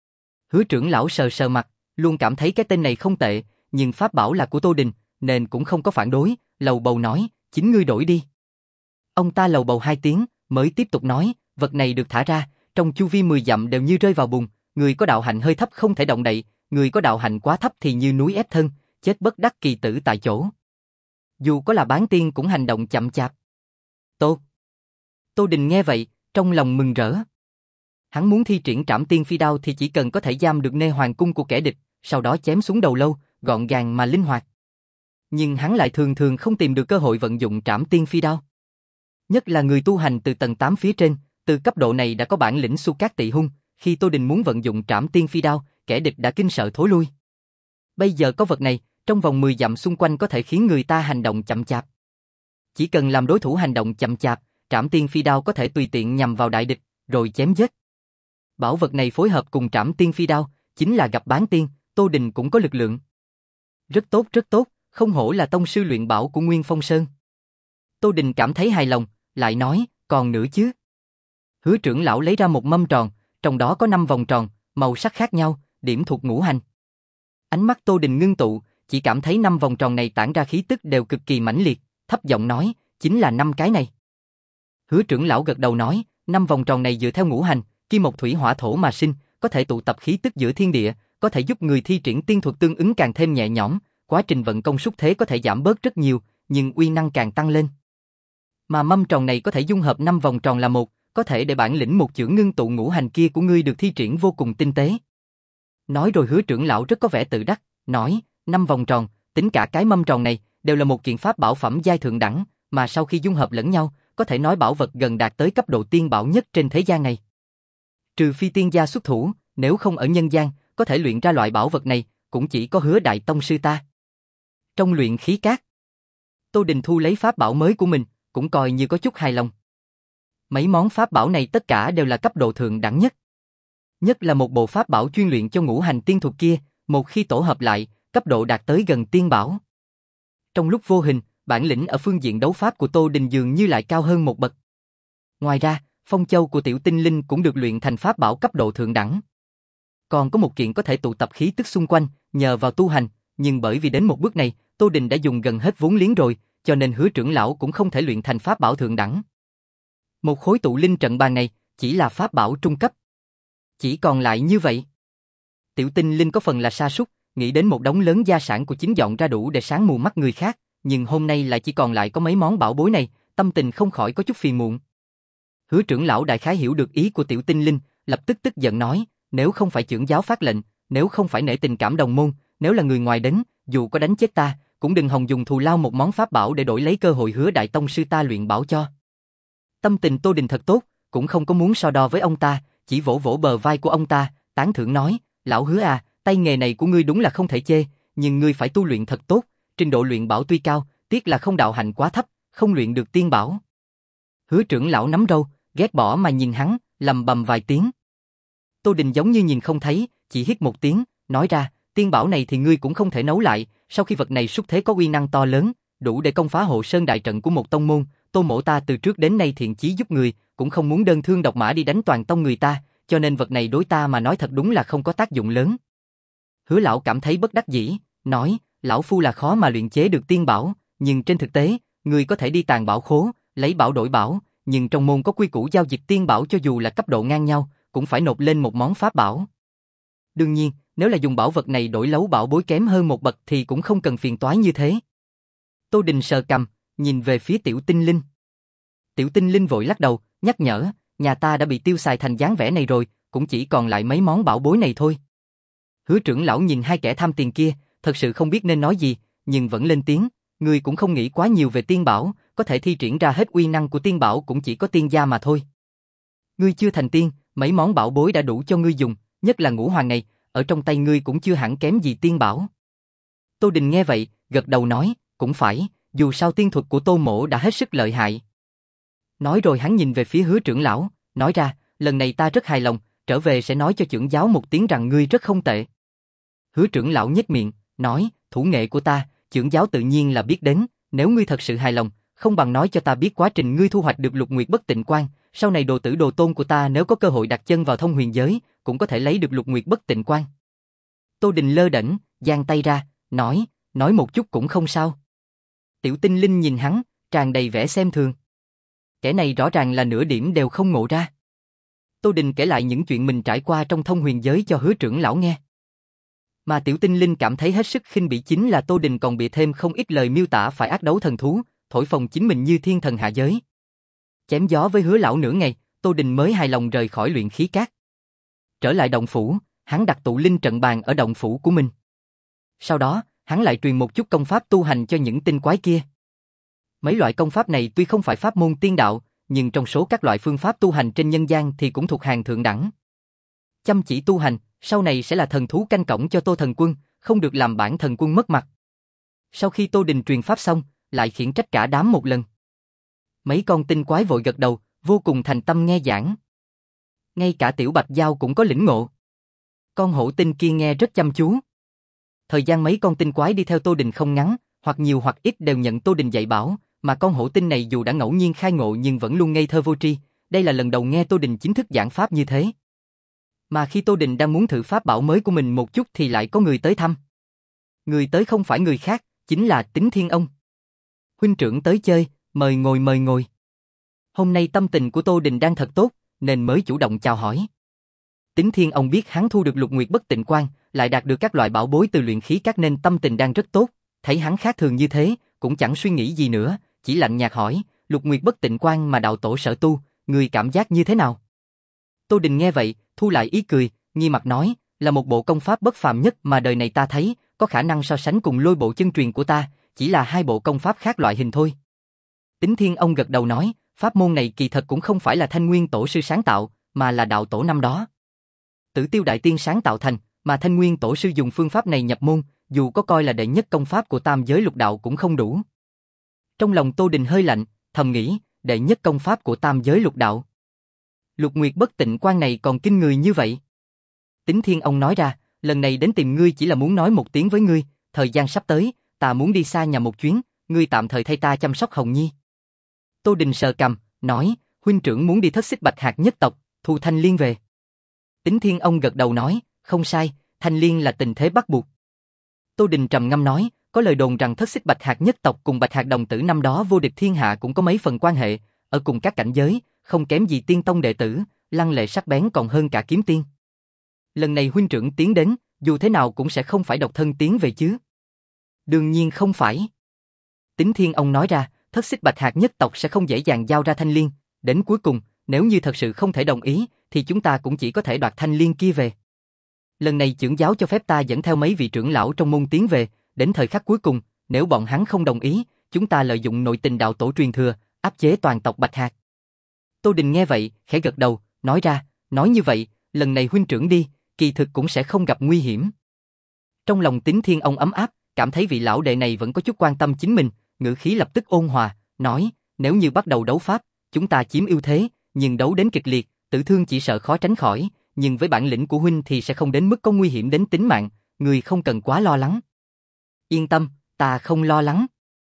Hứa trưởng lão sờ sờ mặt, luôn cảm thấy cái tên này không tệ, nhưng pháp bảo là của Tô Đình, nên cũng không có phản đối, lầu bầu nói, chính ngươi đổi đi. Ông ta lầu bầu hai tiếng, mới tiếp tục nói, vật này được thả ra, trong chu vi mười dặm đều như rơi vào bùn, người có đạo hạnh hơi thấp không thể động đậy, người có đạo hạnh quá thấp thì như núi ép thân, chết bất đắc kỳ tử tại chỗ. Dù có là bán tiên cũng hành động chậm chạp. Tô. Tô Đình nghe vậy, trong lòng mừng rỡ. Hắn muốn thi triển Trảm Tiên Phi Đao thì chỉ cần có thể giam được nê hoàng cung của kẻ địch, sau đó chém xuống đầu lâu, gọn gàng mà linh hoạt. Nhưng hắn lại thường thường không tìm được cơ hội vận dụng Trảm Tiên Phi Đao. Nhất là người tu hành từ tầng tám phía trên, từ cấp độ này đã có bản lĩnh Xu Cát Tị Hung, khi Tô Đình muốn vận dụng Trảm Tiên Phi Đao, kẻ địch đã kinh sợ thối lui. Bây giờ có vật này, trong vòng mười dặm xung quanh có thể khiến người ta hành động chậm chạp. Chỉ cần làm đối thủ hành động chậm chạp, Trảm Tiên Phi Đao có thể tùy tiện nhằm vào đại địch, rồi chém giết. Bảo vật này phối hợp cùng Trảm Tiên Phi Đao, chính là gặp bán tiên, Tô Đình cũng có lực lượng. Rất tốt rất tốt, không hổ là tông sư luyện bảo của Nguyên Phong Sơn. Tô Đình cảm thấy hài lòng, lại nói, còn nữa chứ. Hứa trưởng lão lấy ra một mâm tròn, trong đó có năm vòng tròn, màu sắc khác nhau, điểm thuộc ngũ hành. Ánh mắt Tô Đình ngưng tụ, chỉ cảm thấy năm vòng tròn này tản ra khí tức đều cực kỳ mãnh liệt, thấp giọng nói, chính là năm cái này. Hứa trưởng lão gật đầu nói, năm vòng tròn này dựa theo ngũ hành, kim một thủy hỏa thổ mà sinh, có thể tụ tập khí tức giữa thiên địa, có thể giúp người thi triển tiên thuật tương ứng càng thêm nhẹ nhõm, quá trình vận công xúc thế có thể giảm bớt rất nhiều, nhưng uy năng càng tăng lên. Mà mâm tròn này có thể dung hợp năm vòng tròn là một, có thể để bản lĩnh một chưởng ngưng tụ ngũ hành kia của ngươi được thi triển vô cùng tinh tế. Nói rồi Hứa trưởng lão rất có vẻ tự đắc, nói, năm vòng tròn, tính cả cái mâm tròn này, đều là một kiện pháp bảo phẩm giai thượng đẳng, mà sau khi dung hợp lẫn nhau, có thể nói bảo vật gần đạt tới cấp độ tiên bảo nhất trên thế gian này. Trừ phi tiên gia xuất thủ, nếu không ở nhân gian, có thể luyện ra loại bảo vật này, cũng chỉ có Hứa đại tông sư ta. Trong luyện khí các, Tô Đình thu lấy pháp bảo mới của mình, cũng coi như có chút hài lòng. Mấy món pháp bảo này tất cả đều là cấp độ thượng đẳng nhất. Nhất là một bộ pháp bảo chuyên luyện cho ngũ hành tiên thuật kia, một khi tổ hợp lại, cấp độ đạt tới gần tiên bảo. Trong lúc vô hình, bản lĩnh ở phương diện đấu pháp của Tô Đình dường như lại cao hơn một bậc. Ngoài ra, phong châu của tiểu tinh linh cũng được luyện thành pháp bảo cấp độ thượng đẳng. Còn có một kiện có thể tụ tập khí tức xung quanh, nhờ vào tu hành, nhưng bởi vì đến một bước này, Tô Đình đã dùng gần hết vốn liếng rồi, cho nên Hứa trưởng lão cũng không thể luyện thành pháp bảo thượng đẳng. Một khối tụ linh trận bàn này, chỉ là pháp bảo trung cấp. Chỉ còn lại như vậy. Tiểu tinh linh có phần là sa sút, nghĩ đến một đống lớn gia sản của chính dọn ra đủ để sáng mù mắt người khác, nhưng hôm nay lại chỉ còn lại có mấy món bảo bối này, tâm tình không khỏi có chút phiền muộn. Hứa trưởng lão đại khái hiểu được ý của tiểu tinh linh, lập tức tức giận nói, nếu không phải trưởng giáo phát lệnh, nếu không phải nể tình cảm đồng môn, nếu là người ngoài đến, dù có đánh chết ta, cũng đừng hòng dùng thù lao một món pháp bảo để đổi lấy cơ hội Hứa đại tông sư ta luyện bảo cho. Tâm tình Tô Đình thật tốt, cũng không có muốn so đo với ông ta, chỉ vỗ vỗ bờ vai của ông ta, tán thưởng nói, lão Hứa à, tay nghề này của ngươi đúng là không thể chê, nhưng ngươi phải tu luyện thật tốt, trình độ luyện bảo tuy cao, tiếc là không đạo hạnh quá thấp, không luyện được tiên bảo. Hứa trưởng lão nắm râu, ghét bỏ mà nhìn hắn, lầm bầm vài tiếng. Tô Đình giống như nhìn không thấy, chỉ hít một tiếng, nói ra, tiên bảo này thì ngươi cũng không thể nấu lại, sau khi vật này xuất thế có uy năng to lớn, đủ để công phá hộ sơn đại trận của một tông môn, Tô mỗ ta từ trước đến nay thiện chí giúp người, cũng không muốn đơn thương độc mã đi đánh toàn tông người ta, cho nên vật này đối ta mà nói thật đúng là không có tác dụng lớn. Hứa lão cảm thấy bất đắc dĩ, nói, lão phu là khó mà luyện chế được tiên bảo, nhưng trên thực tế, người có thể đi tàng bảo khố, lấy bảo đổi bảo, nhưng trong môn có quy củ giao dịch tiên bảo cho dù là cấp độ ngang nhau, cũng phải nộp lên một món pháp bảo. Đương nhiên, nếu là dùng bảo vật này đổi lấu bảo bối kém hơn một bậc thì cũng không cần phiền toái như thế. Tô Đình sờ cằm, nhìn về phía tiểu tinh linh. Tiểu tinh linh vội lắc đầu, nhắc nhở, nhà ta đã bị tiêu xài thành dáng vẻ này rồi, cũng chỉ còn lại mấy món bảo bối này thôi. Hứa trưởng lão nhìn hai kẻ tham tiền kia, thật sự không biết nên nói gì, nhưng vẫn lên tiếng, ngươi cũng không nghĩ quá nhiều về tiên bảo, có thể thi triển ra hết uy năng của tiên bảo cũng chỉ có tiên gia mà thôi. Ngươi chưa thành tiên, mấy món bảo bối đã đủ cho ngươi dùng, nhất là ngũ hoàng này, ở trong tay ngươi cũng chưa hẳn kém gì tiên bảo. Tô Đình nghe vậy, gật đầu nói, cũng phải, dù sao tiên thuật của Tô mỗ đã hết sức lợi hại. Nói rồi hắn nhìn về phía Hứa trưởng lão, nói ra, lần này ta rất hài lòng, trở về sẽ nói cho trưởng giáo một tiếng rằng ngươi rất không tệ. Hứa trưởng lão nhếch miệng, nói, thủ nghệ của ta, trưởng giáo tự nhiên là biết đến, nếu ngươi thật sự hài lòng, không bằng nói cho ta biết quá trình ngươi thu hoạch được Lục Nguyệt Bất Tịnh Quan, sau này đồ tử đồ tôn của ta nếu có cơ hội đặt chân vào thông huyền giới, cũng có thể lấy được Lục Nguyệt Bất Tịnh Quan. Tô Đình lơ đễnh, giang tay ra, nói, nói một chút cũng không sao. Tiểu tinh linh nhìn hắn, tràn đầy vẻ xem thường. Kẻ này rõ ràng là nửa điểm đều không ngộ ra. Tô Đình kể lại những chuyện mình trải qua trong thông huyền giới cho Hứa trưởng lão nghe. Mà tiểu tinh linh cảm thấy hết sức khinh bỉ chính là Tô Đình còn bịa thêm không ít lời miêu tả phải ác đấu thần thú, thổi phồng chính mình như thiên thần hạ giới. Chém gió với Hứa lão nửa ngày, Tô Đình mới hài lòng rời khỏi luyện khí các. Trở lại động phủ, hắn đặt tụ linh trận bàn ở động phủ của mình. Sau đó, hắn lại truyền một chút công pháp tu hành cho những tinh quái kia. Mấy loại công pháp này tuy không phải pháp môn tiên đạo, nhưng trong số các loại phương pháp tu hành trên nhân gian thì cũng thuộc hàng thượng đẳng. Chăm chỉ tu hành, sau này sẽ là thần thú canh cổng cho Tô thần quân, không được làm bản thần quân mất mặt. Sau khi Tô Đình truyền pháp xong, lại khiển trách cả đám một lần. Mấy con tinh quái vội gật đầu, vô cùng thành tâm nghe giảng. Ngay cả tiểu bạch giao cũng có lĩnh ngộ. Con hổ tinh kia nghe rất chăm chú. Thời gian mấy con tinh quái đi theo Tô Đình không ngắn, hoặc nhiều hoặc ít đều nhận Tô Đình dạy bảo, mà con hổ tinh này dù đã ngẫu nhiên khai ngộ nhưng vẫn luôn ngây thơ vô tri, đây là lần đầu nghe Tô Đình chính thức giảng pháp như thế. Mà khi Tô Đình đang muốn thử pháp bảo mới của mình một chút thì lại có người tới thăm. Người tới không phải người khác, chính là Tính Thiên Ông. Huynh trưởng tới chơi, mời ngồi mời ngồi. Hôm nay tâm tình của Tô Đình đang thật tốt, nên mới chủ động chào hỏi. Tính Thiên Ông biết hắn thu được Lục Nguyệt Bất Tịnh Quan, lại đạt được các loại bảo bối từ luyện khí các nên tâm tình đang rất tốt, thấy hắn khác thường như thế, cũng chẳng suy nghĩ gì nữa, chỉ lạnh nhạt hỏi, Lục Nguyệt Bất Tịnh Quan mà đạo tổ sở tu, người cảm giác như thế nào? Tô Đình nghe vậy, thu lại ý cười, nghi mặt nói, là một bộ công pháp bất phàm nhất mà đời này ta thấy, có khả năng so sánh cùng Lôi Bộ chân truyền của ta, chỉ là hai bộ công pháp khác loại hình thôi. Tính Thiên Ông gật đầu nói, pháp môn này kỳ thật cũng không phải là Thanh Nguyên tổ sư sáng tạo, mà là đạo tổ năm đó. Tử Tiêu Đại Tiên sáng tạo thành, mà Thanh Nguyên Tổ sư dùng phương pháp này nhập môn, dù có coi là đệ nhất công pháp của tam giới lục đạo cũng không đủ. Trong lòng Tô Đình hơi lạnh, thầm nghĩ, đệ nhất công pháp của tam giới lục đạo. Lục Nguyệt Bất Tịnh Quan này còn kinh người như vậy. Tính Thiên Ông nói ra, lần này đến tìm ngươi chỉ là muốn nói một tiếng với ngươi, thời gian sắp tới, ta muốn đi xa nhà một chuyến, ngươi tạm thời thay ta chăm sóc Hồng Nhi. Tô Đình sờ cằm, nói, huynh trưởng muốn đi Thất Xích Bạch Hạc nhất tộc, thu Thanh Liên về. Tính Thiên Ông gật đầu nói, không sai, Thanh Liên là tình thế bắt buộc. Tô Đình trầm ngâm nói, có lời đồn rằng Thất Xích Bạch Hạc nhất tộc cùng Bạch Hạc đồng tử năm đó vô địch thiên hạ cũng có mấy phần quan hệ, ở cùng các cảnh giới, không kém gì tiên tông đệ tử, lăng lệ sắc bén còn hơn cả kiếm tiên. Lần này huynh trưởng tiến đến, dù thế nào cũng sẽ không phải độc thân tiến về chứ. Đương nhiên không phải. Tính Thiên Ông nói ra, Thất Xích Bạch Hạc nhất tộc sẽ không dễ dàng giao ra Thanh Liên, đến cuối cùng, nếu như thật sự không thể đồng ý, thì chúng ta cũng chỉ có thể đoạt Thanh Liên kia về. Lần này trưởng giáo cho phép ta dẫn theo mấy vị trưởng lão trong môn tiến về, đến thời khắc cuối cùng, nếu bọn hắn không đồng ý, chúng ta lợi dụng nội tình đạo tổ truyền thừa, áp chế toàn tộc Bạch Hạc. Tô Đình nghe vậy, khẽ gật đầu, nói ra, nói như vậy, lần này huynh trưởng đi, kỳ thực cũng sẽ không gặp nguy hiểm. Trong lòng Tính Thiên Ông ấm áp, cảm thấy vị lão đệ này vẫn có chút quan tâm chính mình, ngữ khí lập tức ôn hòa, nói, nếu như bắt đầu đấu pháp, chúng ta chiếm ưu thế, nhưng đấu đến kịch liệt, tử thương chỉ sợ khó tránh khỏi, nhưng với bản lĩnh của huynh thì sẽ không đến mức có nguy hiểm đến tính mạng, người không cần quá lo lắng. Yên tâm, ta không lo lắng.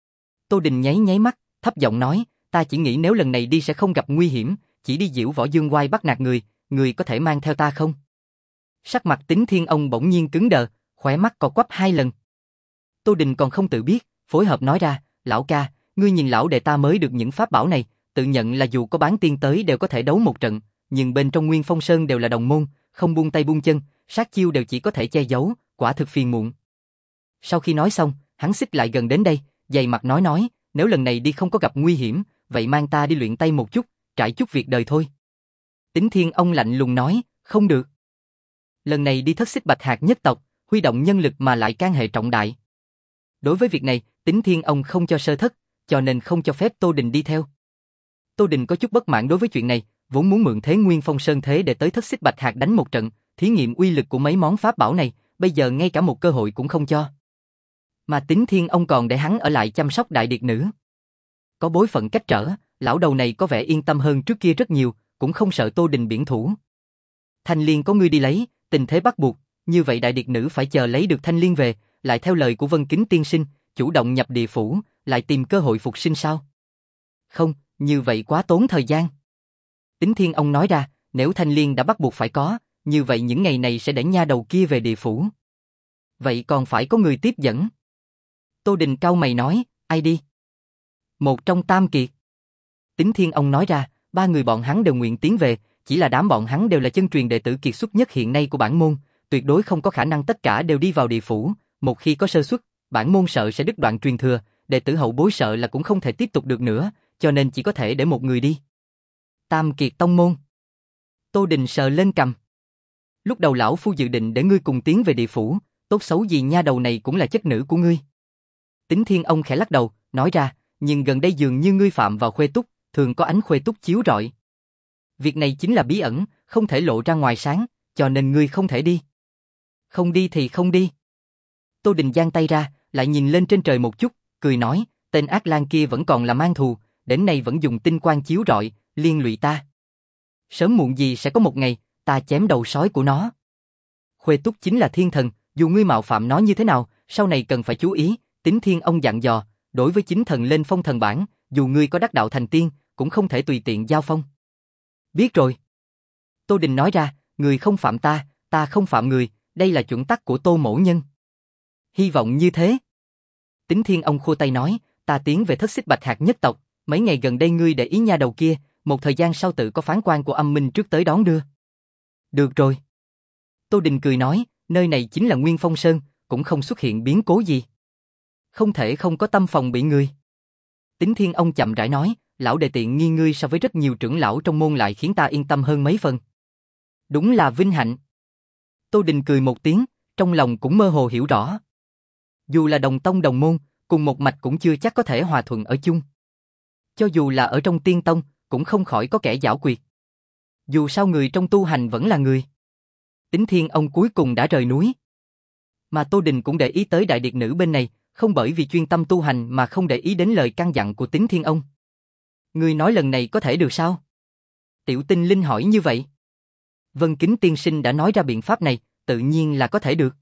Tô Đình nháy nháy mắt, thấp giọng nói, ta chỉ nghĩ nếu lần này đi sẽ không gặp nguy hiểm, chỉ đi diễu võ dương oai bắt nạt người, người có thể mang theo ta không? Sắc mặt Tính Thiên Ông bỗng nhiên cứng đờ, khóe mắt co quắp hai lần. Tô Đình còn không tự biết, phối hợp nói ra, lão ca, ngươi nhìn lão đệ ta mới được những pháp bảo này, tự nhận là dù có bán tiên tới đều có thể đấu một trận, nhưng bên trong Nguyên Phong Sơn đều là đồng môn, không buông tay buông chân, sát chiêu đều chỉ có thể che giấu, quả thực phiền muộn. Sau khi nói xong, hắn xích lại gần đến đây, dày mặt nói nói, nếu lần này đi không có gặp nguy hiểm, vậy mang ta đi luyện tay một chút, trải chút việc đời thôi. Tính Thiên Ông lạnh lùng nói, không được. Lần này đi Thất Xích Bạch Hạc nhất tộc, huy động nhân lực mà lại can hệ trọng đại. Đối với việc này, Tính Thiên Ông không cho sơ thất, cho nên không cho phép Tô Đình đi theo. Tô Đình có chút bất mãn đối với chuyện này, vốn muốn mượn thế Nguyên Phong Sơn thế để tới Thất Xích Bạch Hạc đánh một trận, thí nghiệm uy lực của mấy món pháp bảo này, bây giờ ngay cả một cơ hội cũng không cho. Mà Tính Thiên Ông còn để hắn ở lại chăm sóc đại điệt nữ. Có bối phận cách trở, lão đầu này có vẻ yên tâm hơn trước kia rất nhiều, cũng không sợ Tô Đình biển thủ. Thanh Liên có ngươi đi lấy, tình thế bắt buộc, như vậy đại điệt nữ phải chờ lấy được Thanh Liên về, lại theo lời của Vân Kính tiên sinh, chủ động nhập địa phủ, lại tìm cơ hội phục sinh sao? Không, như vậy quá tốn thời gian. Tính Thiên Ông nói ra, nếu Thanh Liên đã bắt buộc phải có, như vậy những ngày này sẽ để nha đầu kia về địa phủ. Vậy còn phải có người tiếp dẫn. Tô Đình cau mày nói, ai đi? Một trong tam kiệt. Tính Thiên Ông nói ra, ba người bọn hắn đều nguyện tiến về, chỉ là đám bọn hắn đều là chân truyền đệ tử kiệt xuất nhất hiện nay của bản môn, tuyệt đối không có khả năng tất cả đều đi vào địa phủ, một khi có sơ suất, bản môn sợ sẽ đứt đoạn truyền thừa, đệ tử hậu bối sợ là cũng không thể tiếp tục được nữa, cho nên chỉ có thể để một người đi. Tam kiệt tông môn. Tô Đình sờ lên cằm. Lúc đầu lão phu dự định để ngươi cùng tiến về địa phủ, tốt xấu gì nha đầu này cũng là chất nữ của ngươi. Tính Thiên Ông khẽ lắc đầu, nói ra, nhưng gần đây dường như ngươi phạm vào khuê túc, thường có ánh khuê túc chiếu rọi. Việc này chính là bí ẩn, không thể lộ ra ngoài sáng, cho nên ngươi không thể đi. Không đi thì không đi. Tô Đình giang tay ra, lại nhìn lên trên trời một chút, cười nói, tên ác lang kia vẫn còn là mang thù, đến nay vẫn dùng tinh quang chiếu rọi, liên lụy ta. Sớm muộn gì sẽ có một ngày, ta chém đầu sói của nó. Khuê túc chính là thiên thần, dù ngươi mạo phạm nó như thế nào, sau này cần phải chú ý. Tính Thiên Ông dặn dò, đối với chính thần lên phong thần bảng, dù ngươi có đắc đạo thành tiên, cũng không thể tùy tiện giao phong. Biết rồi. Tô Đình nói ra, người không phạm ta, ta không phạm người, đây là chuẩn tắc của Tô mỗ nhân. Hy vọng như thế. Tính Thiên Ông khua tay nói, ta tiến về Thất Xích Bạch Hạc nhất tộc, mấy ngày gần đây ngươi để ý nha đầu kia, một thời gian sau tự có phán quan của âm minh trước tới đón đưa. Được rồi. Tô Đình cười nói, nơi này chính là Nguyên Phong Sơn, cũng không xuất hiện biến cố gì. Không thể không có tâm phòng bị người. Tính Thiên Ông chậm rãi nói, lão đệ tiện nghi ngươi so với rất nhiều trưởng lão trong môn lại khiến ta yên tâm hơn mấy phần. Đúng là vinh hạnh. Tô Đình cười một tiếng, trong lòng cũng mơ hồ hiểu rõ. Dù là đồng tông đồng môn, cùng một mạch cũng chưa chắc có thể hòa thuận ở chung. Cho dù là ở trong tiên tông, cũng không khỏi có kẻ giảo quyệt. Dù sao người trong tu hành vẫn là người. Tín Thiên ông cuối cùng đã rời núi. Mà Tô Đình cũng để ý tới đại điệt nữ bên này, không bởi vì chuyên tâm tu hành mà không để ý đến lời căn dặn của Tín Thiên ông. Ngươi nói lần này có thể được sao? Tiểu Tinh Linh hỏi như vậy. Vân Kính tiên sinh đã nói ra biện pháp này, tự nhiên là có thể được.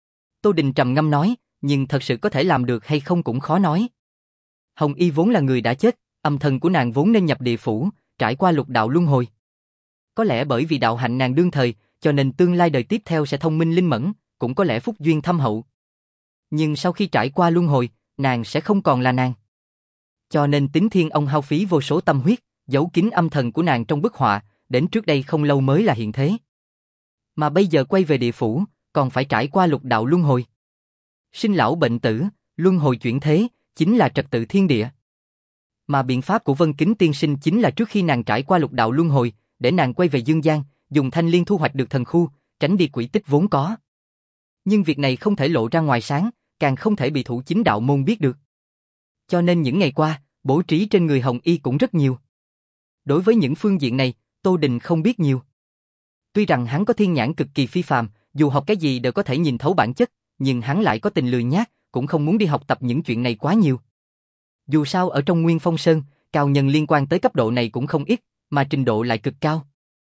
Tô Đình trầm ngâm nói, nhưng thật sự có thể làm được hay không cũng khó nói. Hồng Y vốn là người đã chết, âm thần của nàng vốn nên nhập địa phủ, trải qua lục đạo luân hồi. Có lẽ bởi vì đạo hạnh nàng đương thời, cho nên tương lai đời tiếp theo sẽ thông minh linh mẫn, cũng có lẽ phúc duyên thâm hậu. Nhưng sau khi trải qua luân hồi, nàng sẽ không còn là nàng. Cho nên Tín Thiên ông hao phí vô số tâm huyết, giấu kín âm thần của nàng trong bức họa, đến trước đây không lâu mới là hiện thế. Mà bây giờ quay về địa phủ, còn phải trải qua lục đạo luân hồi. Sinh lão bệnh tử, luân hồi chuyển thế, chính là trật tự thiên địa. Mà biện pháp của Vân Kính tiên sinh chính là trước khi nàng trải qua lục đạo luân hồi, để nàng quay về dương gian, dùng thanh liên thu hoạch được thần khu, tránh đi quỷ tích vốn có. Nhưng việc này không thể lộ ra ngoài sáng, càng không thể bị thủ chính đạo môn biết được. Cho nên những ngày qua, bố trí trên người Hồng Y cũng rất nhiều. Đối với những phương diện này, Tô Đình không biết nhiều. Tuy rằng hắn có thiên nhãn cực kỳ phi phàm, dù học cái gì đều có thể nhìn thấu bản chất, nhưng hắn lại có tình lười nhác, cũng không muốn đi học tập những chuyện này quá nhiều. Dù sao ở trong Nguyên Phong Sơn, cao nhân liên quan tới cấp độ này cũng không ít, mà trình độ lại cực cao.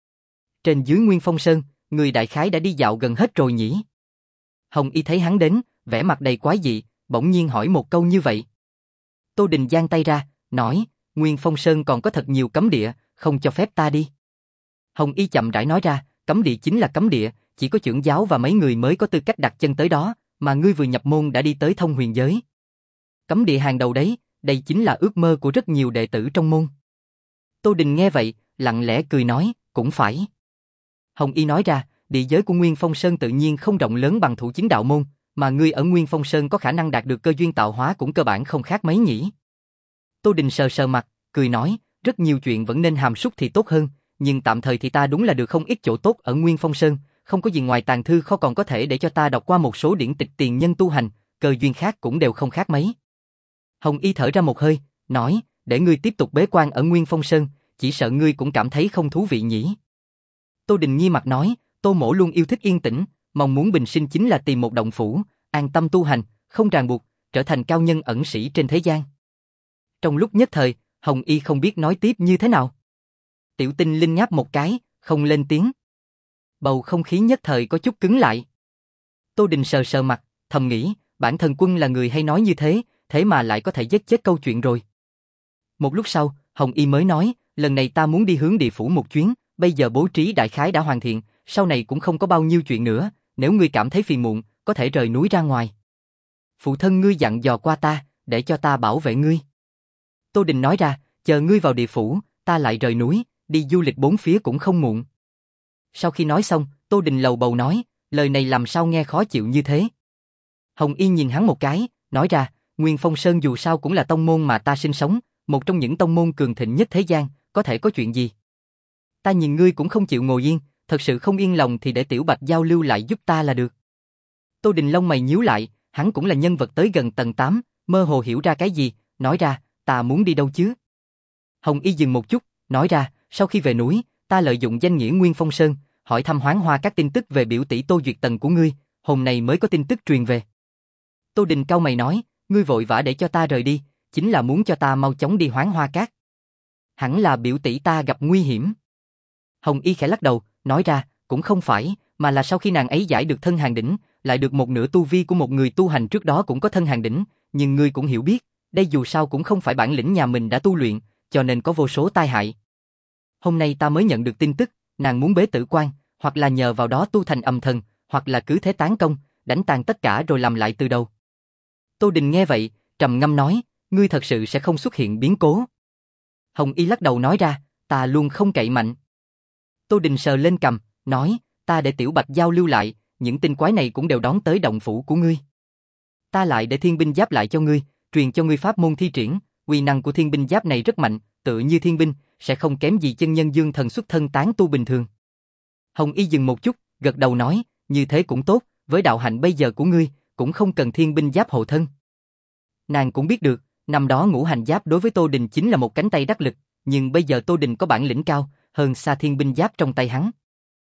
Trên dưới Nguyên Phong Sơn, người đại khái đã đi dạo gần hết rồi nhỉ? Hồng Y thấy hắn đến, vẻ mặt đầy quái dị, bỗng nhiên hỏi một câu như vậy. Tô Đình giang tay ra, nói, Nguyên Phong Sơn còn có thật nhiều cấm địa, không cho phép ta đi. Hồng Y chậm rãi nói ra, cấm địa chính là cấm địa, chỉ có trưởng giáo và mấy người mới có tư cách đặt chân tới đó, mà ngươi vừa nhập môn đã đi tới thông huyền giới. Cấm địa hàng đầu đấy, đây chính là ước mơ của rất nhiều đệ tử trong môn. Tô Đình nghe vậy, lặng lẽ cười nói, cũng phải. Hồng Y nói ra, địa giới của Nguyên Phong Sơn tự nhiên không rộng lớn bằng thủ chính đạo môn, mà ngươi ở Nguyên Phong Sơn có khả năng đạt được cơ duyên tạo hóa cũng cơ bản không khác mấy nhỉ. Tô Đình sờ sờ mặt, cười nói, rất nhiều chuyện vẫn nên hàm súc thì tốt hơn, nhưng tạm thời thì ta đúng là được không ít chỗ tốt ở Nguyên Phong Sơn, không có gì ngoài tàng thư kho còn có thể để cho ta đọc qua một số điển tịch tiền nhân tu hành, cơ duyên khác cũng đều không khác mấy. Hồng Y thở ra một hơi, nói, để ngươi tiếp tục bế quan ở Nguyên Phong Sơn, chỉ sợ ngươi cũng cảm thấy không thú vị nhỉ. Tô Đình nghi mặt nói, Tô Mỗ luôn yêu thích yên tĩnh, mong muốn bình sinh chính là tìm một động phủ, an tâm tu hành, không ràng buộc, trở thành cao nhân ẩn sĩ trên thế gian. Trong lúc nhất thời, Hồng Y không biết nói tiếp như thế nào. Tiểu Tinh Linh ngáp một cái, không lên tiếng. Bầu không khí nhất thời có chút cứng lại. Tô Đình sờ sờ mặt, thầm nghĩ, bản thân quân là người hay nói như thế, thế mà lại có thể giết chết câu chuyện rồi. Một lúc sau, Hồng Y mới nói, lần này ta muốn đi hướng địa phủ một chuyến, bây giờ bố trí đại khái đã hoàn thiện, sau này cũng không có bao nhiêu chuyện nữa, nếu ngươi cảm thấy phiền muộn, có thể rời núi ra ngoài. Phụ thân ngươi dặn dò qua ta, để cho ta bảo vệ ngươi. Tô Đình nói ra, chờ ngươi vào địa phủ, ta lại rời núi, đi du lịch bốn phía cũng không muộn. Sau khi nói xong, Tô Đình lầu bầu nói, lời này làm sao nghe khó chịu như thế. Hồng Y nhìn hắn một cái, nói ra, Nguyên Phong Sơn dù sao cũng là tông môn mà ta sinh sống, một trong những tông môn cường thịnh nhất thế gian, có thể có chuyện gì. Ta nhìn ngươi cũng không chịu ngồi yên, thật sự không yên lòng thì để Tiểu Bạch giao lưu lại giúp ta là được. Tô Đình lông mày nhíu lại, hắn cũng là nhân vật tới gần tầng tám, mơ hồ hiểu ra cái gì, nói ra, ta muốn đi đâu chứ. Hồng Y dừng một chút, nói ra, sau khi về núi, ta lợi dụng danh nghĩa Nguyên Phong Sơn, hỏi thăm Hoán Hoa các tin tức về biểu tỷ Tô Duyệt Tần của ngươi, hôm nay mới có tin tức truyền về. Tô Đình cau mày nói, ngươi vội vã để cho ta rời đi, chính là muốn cho ta mau chóng đi Hoán Hoa các. Hẳn là biểu tỷ ta gặp nguy hiểm. Hồng Y khẽ lắc đầu, nói ra, cũng không phải, mà là sau khi nàng ấy giải được thân hàng đỉnh, lại được một nửa tu vi của một người tu hành trước đó cũng có thân hàng đỉnh, nhưng ngươi cũng hiểu biết, đây dù sao cũng không phải bản lĩnh nhà mình đã tu luyện, cho nên có vô số tai hại. Hôm nay ta mới nhận được tin tức, nàng muốn bế tử quan, hoặc là nhờ vào đó tu thành âm thần, hoặc là cứ thế tán công, đánh tàn tất cả rồi làm lại từ đầu. Tô Đình nghe vậy, trầm ngâm nói, ngươi thật sự sẽ không xuất hiện biến cố. Hồng Y lắc đầu nói ra, ta luôn không cậy mạnh. Tô Đình sờ lên cằm, nói, ta để Tiểu Bạch giao lưu lại, những tinh quái này cũng đều đón tới động phủ của ngươi. Ta lại để thiên binh giáp lại cho ngươi, truyền cho ngươi pháp môn thi triển, uy năng của thiên binh giáp này rất mạnh, tựa như thiên binh, sẽ không kém gì chân nhân dương thần xuất thân tán tu bình thường. Hồng Y dừng một chút, gật đầu nói, như thế cũng tốt, với đạo hạnh bây giờ của ngươi, cũng không cần thiên binh giáp hộ thân. Nàng cũng biết được, năm đó ngũ hành giáp đối với Tô Đình chính là một cánh tay đắc lực, nhưng bây giờ Tô Đình có bản lĩnh cao, hơn xa thiên binh giáp trong tay hắn.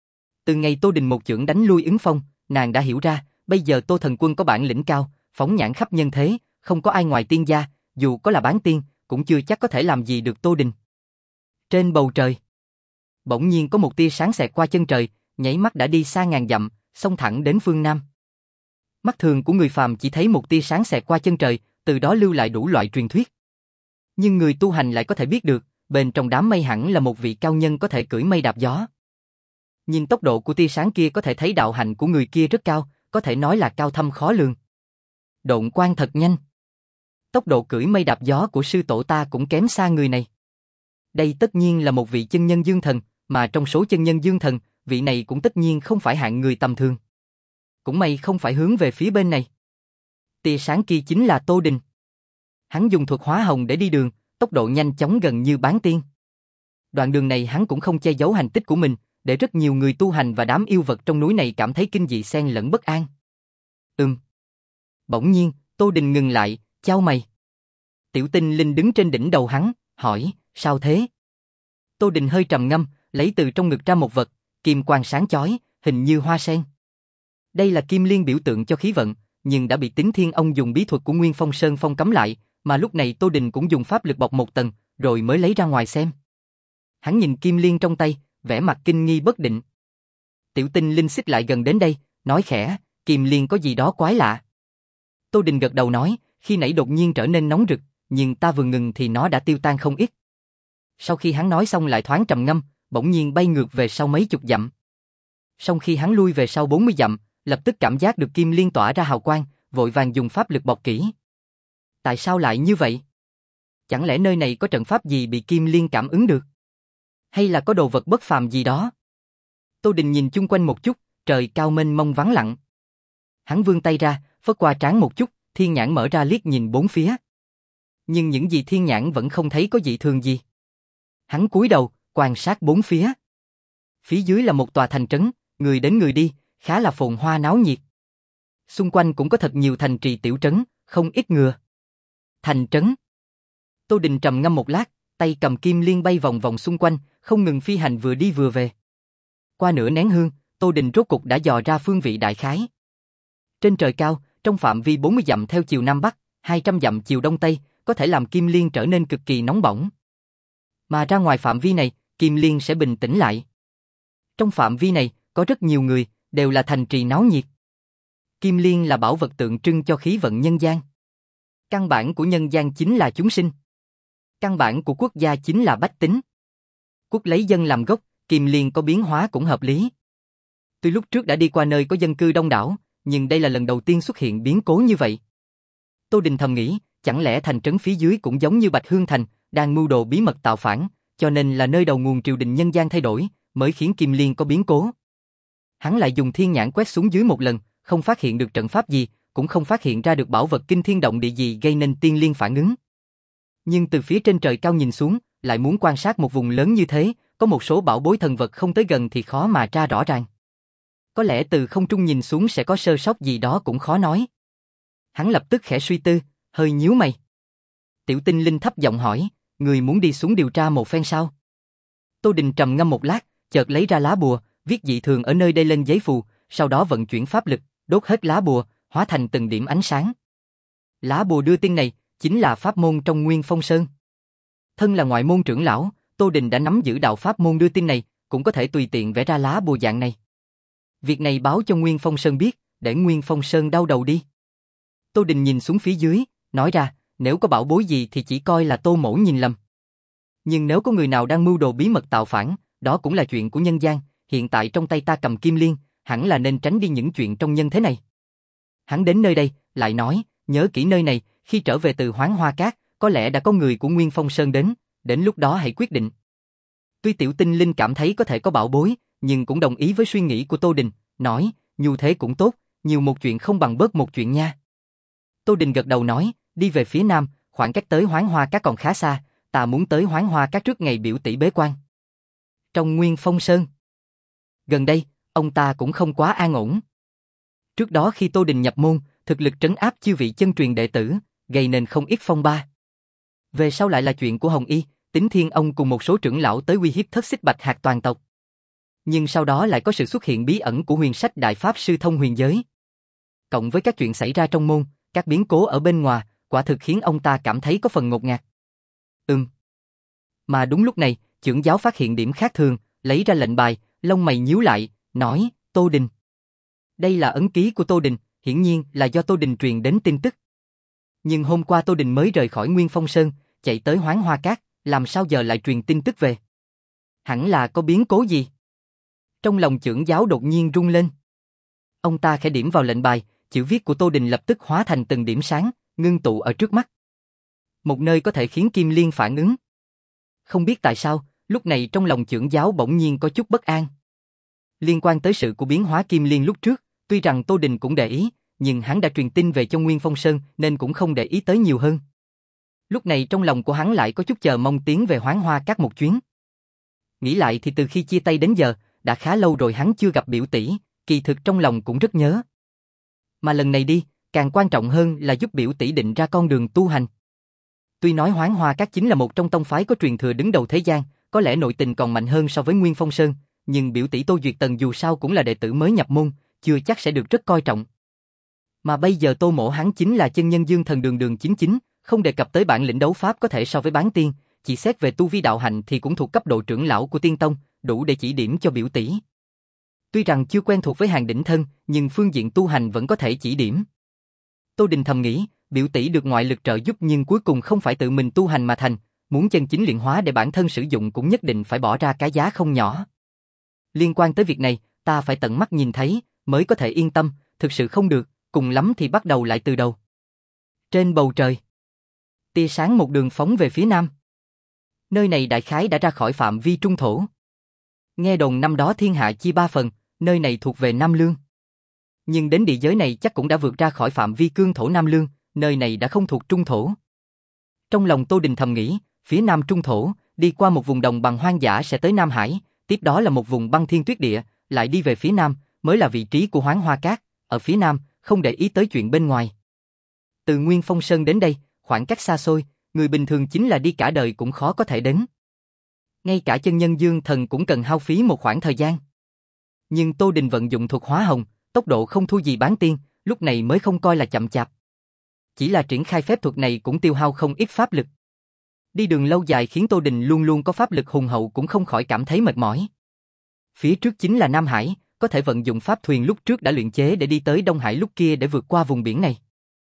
Từ ngày Tô Đình một chưởng đánh lui ứng phong, nàng đã hiểu ra, bây giờ Tô Thần Quân có bản lĩnh cao, phóng nhãn khắp nhân thế, không có ai ngoài tiên gia, dù có là bán tiên, cũng chưa chắc có thể làm gì được Tô Đình. Trên bầu trời, bỗng nhiên có một tia sáng xẹt qua chân trời, nhảy mắt đã đi xa ngàn dặm, xông thẳng đến phương Nam. Mắt thường của người phàm chỉ thấy một tia sáng xẹt qua chân trời, từ đó lưu lại đủ loại truyền thuyết. Nhưng người tu hành lại có thể biết được, bên trong đám mây hẳn là một vị cao nhân có thể cưỡi mây đạp gió. Nhìn tốc độ của tia sáng kia có thể thấy đạo hạnh của người kia rất cao, có thể nói là cao thâm khó lường. Độn quang thật nhanh. Tốc độ cưỡi mây đạp gió của sư tổ ta cũng kém xa người này. Đây tất nhiên là một vị chân nhân dương thần, mà trong số chân nhân dương thần, vị này cũng tất nhiên không phải hạng người tầm thường. Cũng may không phải hướng về phía bên này. Tia sáng kia chính là Tô Đình. Hắn dùng thuật hóa hồng để đi đường, tốc độ nhanh chóng gần như bán tiên. Đoạn đường này hắn cũng không che giấu hành tích của mình, để rất nhiều người tu hành và đám yêu vật trong núi này cảm thấy kinh dị xen lẫn bất an. Ừm. Bỗng nhiên, Tô Đình ngừng lại, chau mày. Tiểu Tinh Linh đứng trên đỉnh đầu hắn, hỏi, sao thế? Tô Đình hơi trầm ngâm, lấy từ trong ngực ra một vật, kim quang sáng chói, hình như hoa sen. Đây là kim liên biểu tượng cho khí vận, nhưng đã bị Tín Thiên Ông dùng bí thuật của Nguyên Phong Sơn Phong cấm lại, mà lúc này Tô Đình cũng dùng pháp lực bọc một tầng, rồi mới lấy ra ngoài xem. Hắn nhìn kim liên trong tay, vẻ mặt kinh nghi bất định. Tiểu Tinh Linh xích lại gần đến đây, nói khẽ, kim liên có gì đó quái lạ. Tô Đình gật đầu nói, khi nãy đột nhiên trở nên nóng rực, nhưng ta vừa ngừng thì nó đã tiêu tan không ít. Sau khi hắn nói xong lại thoáng trầm ngâm, bỗng nhiên bay ngược về sau mấy chục dặm. Sau khi hắn lui về sau bốn mươi dặm, lập tức cảm giác được kim liên tỏa ra hào quang, vội vàng dùng pháp lực bọc kỹ. Tại sao lại như vậy? Chẳng lẽ nơi này có trận pháp gì bị kim liên cảm ứng được? Hay là có đồ vật bất phàm gì đó? Tô Đình nhìn chung quanh một chút, trời cao mênh mông vắng lặng. Hắn vươn tay ra, phất qua trán một chút, thiên nhãn mở ra liếc nhìn bốn phía. Nhưng những gì thiên nhãn vẫn không thấy có dị thường gì. Hắn cúi đầu, quan sát bốn phía. Phía dưới là một tòa thành trấn, người đến người đi, khá là phồn hoa náo nhiệt. Xung quanh cũng có thật nhiều thành trì tiểu trấn, không ít ngựa. Thành trấn. Tô Đình trầm ngâm một lát, tay cầm kim liên bay vòng vòng xung quanh, không ngừng phi hành vừa đi vừa về. Qua nửa nén hương, Tô Đình rốt cục đã dò ra phương vị đại khái. Trên trời cao, trong phạm vi bốn mươi dặm theo chiều Nam Bắc, hai trăm dặm chiều Đông Tây, có thể làm kim liên trở nên cực kỳ nóng bỏng. Mà ra ngoài phạm vi này, kim liên sẽ bình tĩnh lại. Trong phạm vi này, có rất nhiều người, đều là thành trì náo nhiệt. Kim liên là bảo vật tượng trưng cho khí vận nhân gian. Căn bản của nhân gian chính là chúng sinh. Căn bản của quốc gia chính là bách tính. Quốc lấy dân làm gốc, kim liên có biến hóa cũng hợp lý. Tuy lúc trước đã đi qua nơi có dân cư đông đảo, nhưng đây là lần đầu tiên xuất hiện biến cố như vậy. Tô Đình thầm nghĩ, chẳng lẽ thành trấn phía dưới cũng giống như Bạch Hương Thành, đang mưu đồ bí mật tạo phản, cho nên là nơi đầu nguồn triều đình nhân gian thay đổi, mới khiến kim liên có biến cố. Hắn lại dùng thiên nhãn quét xuống dưới một lần, không phát hiện được trận pháp gì, cũng không phát hiện ra được bảo vật kinh thiên động địa gì gây nên tiên liên phản ứng. Nhưng từ phía trên trời cao nhìn xuống, lại muốn quan sát một vùng lớn như thế, có một số bảo bối thần vật không tới gần thì khó mà tra rõ ràng. Có lẽ từ không trung nhìn xuống sẽ có sơ sót gì đó cũng khó nói. Hắn lập tức khẽ suy tư, hơi nhíu mày. Tiểu Tinh Linh thấp giọng hỏi, người muốn đi xuống điều tra một phen sao? Tô Đình trầm ngâm một lát, chợt lấy ra lá bùa, viết dị thường ở nơi đây lên giấy phù, sau đó vận chuyển pháp lực, đốt hết lá bùa, hóa thành từng điểm ánh sáng. Lá bùa đưa tin này, chính là pháp môn trong Nguyên Phong Sơn. Thân là ngoại môn trưởng lão, Tô Đình đã nắm giữ đạo pháp môn đưa tin này, cũng có thể tùy tiện vẽ ra lá bùa dạng này. Việc này báo cho Nguyên Phong Sơn biết, để Nguyên Phong Sơn đau đầu đi. Tô Đình nhìn xuống phía dưới, nói ra, nếu có bảo bối gì thì chỉ coi là Tô Mỗ nhìn lầm. Nhưng nếu có người nào đang mưu đồ bí mật tạo phản, đó cũng là chuyện của nhân gian, hiện tại trong tay ta cầm kim liên, hẳn là nên tránh đi những chuyện trong nhân thế này. Hắn đến nơi đây, lại nói, nhớ kỹ nơi này, khi trở về từ Hoán Hoa Cát, có lẽ đã có người của Nguyên Phong Sơn đến, đến lúc đó hãy quyết định. Tuy Tiểu Tinh Linh cảm thấy có thể có bảo bối, nhưng cũng đồng ý với suy nghĩ của Tô Đình, nói, như thế cũng tốt, nhiều một chuyện không bằng bớt một chuyện nha. Tô Đình gật đầu nói, đi về phía nam, khoảng cách tới Hoán Hoa Cát còn khá xa, ta muốn tới Hoán Hoa Cát trước ngày biểu tỷ bế quan. Trong Nguyên Phong Sơn, gần đây, ông ta cũng không quá an ổn. Trước đó khi Tô Đình nhập môn, thực lực trấn áp chư vị chân truyền đệ tử, gây nên không ít phong ba. Về sau lại là chuyện của Hồng Y, Tính Thiên Ông cùng một số trưởng lão tới uy hiếp Thất Xích Bạch Hạc toàn tộc. Nhưng sau đó lại có sự xuất hiện bí ẩn của huyền sách đại pháp sư thông huyền giới. Cộng với các chuyện xảy ra trong môn, các biến cố ở bên ngoài, quả thực khiến ông ta cảm thấy có phần ngột ngạt. Ừm. Mà đúng lúc này, trưởng giáo phát hiện điểm khác thường, lấy ra lệnh bài, lông mày nhíu lại, nói, Tô Đình. Đây là ấn ký của Tô Đình, hiển nhiên là do Tô Đình truyền đến tin tức. Nhưng hôm qua Tô Đình mới rời khỏi Nguyên Phong Sơn, chạy tới Hoán Hoa Cát, làm sao giờ lại truyền tin tức về? Hẳn là có biến cố gì? Trong lòng trưởng giáo đột nhiên rung lên. Ông ta khẽ điểm vào lệnh bài, chữ viết của Tô Đình lập tức hóa thành từng điểm sáng, ngưng tụ ở trước mắt. Một nơi có thể khiến Kim Liên phản ứng. Không biết tại sao, lúc này trong lòng trưởng giáo bỗng nhiên có chút bất an. Liên quan tới sự của biến hóa Kim Liên lúc trước, tuy rằng Tô Đình cũng để ý, nhưng hắn đã truyền tin về cho Nguyên Phong Sơn nên cũng không để ý tới nhiều hơn. Lúc này trong lòng của hắn lại có chút chờ mong tiến về Hoán Hoa Cát một chuyến. Nghĩ lại thì từ khi chia tay đến giờ, đã khá lâu rồi hắn chưa gặp biểu tỷ, kỳ thực trong lòng cũng rất nhớ. Mà lần này đi, càng quan trọng hơn là giúp biểu tỷ định ra con đường tu hành. Tuy nói Hoán Hoa Cát chính là một trong tông phái có truyền thừa đứng đầu thế gian, có lẽ nội tình còn mạnh hơn so với Nguyên Phong Sơn, nhưng biểu tỷ Tô Duyệt Tần dù sao cũng là đệ tử mới nhập môn, chưa chắc sẽ được rất coi trọng. Mà bây giờ Tô Mỗ hắn chính là chân nhân dương thần đường đường chính chính, không đề cập tới bản lĩnh đấu pháp có thể so với bán tiên, chỉ xét về tu vi đạo hạnh thì cũng thuộc cấp độ trưởng lão của tiên tông, đủ để chỉ điểm cho biểu tỷ. Tuy rằng chưa quen thuộc với hàng đỉnh thân, nhưng phương diện tu hành vẫn có thể chỉ điểm. Tô Đình thầm nghĩ, biểu tỷ được ngoại lực trợ giúp nhưng cuối cùng không phải tự mình tu hành mà thành, muốn chân chính luyện hóa để bản thân sử dụng cũng nhất định phải bỏ ra cái giá không nhỏ. Liên quan tới việc này, ta phải tận mắt nhìn thấy, mới có thể yên tâm, thực sự không được, cùng lắm thì bắt đầu lại từ đầu. Trên bầu trời, tia sáng một đường phóng về phía nam. Nơi này đại khái đã ra khỏi phạm vi trung thổ. Nghe đồn năm đó thiên hạ chia ba phần, nơi này thuộc về Nam Lương. Nhưng đến địa giới này chắc cũng đã vượt ra khỏi phạm vi cương thổ Nam Lương, nơi này đã không thuộc trung thổ. Trong lòng Tô Đình thầm nghĩ, phía nam trung thổ, đi qua một vùng đồng bằng hoang dã sẽ tới Nam Hải, tiếp đó là một vùng băng thiên tuyết địa, lại đi về phía nam, mới là vị trí của Hoán Hoa Cát, ở phía nam, không để ý tới chuyện bên ngoài. Từ Nguyên Phong Sơn đến đây, khoảng cách xa xôi, người bình thường chính là đi cả đời cũng khó có thể đến. Ngay cả chân nhân dương thần cũng cần hao phí một khoảng thời gian. Nhưng Tô Đình vận dụng thuật hóa hồng, tốc độ không thua gì bán tiên, lúc này mới không coi là chậm chạp. Chỉ là triển khai phép thuật này cũng tiêu hao không ít pháp lực. Đi đường lâu dài khiến Tô Đình luôn luôn có pháp lực hùng hậu cũng không khỏi cảm thấy mệt mỏi. Phía trước chính là Nam Hải, có thể vận dụng pháp thuyền lúc trước đã luyện chế để đi tới Đông Hải lúc kia để vượt qua vùng biển này.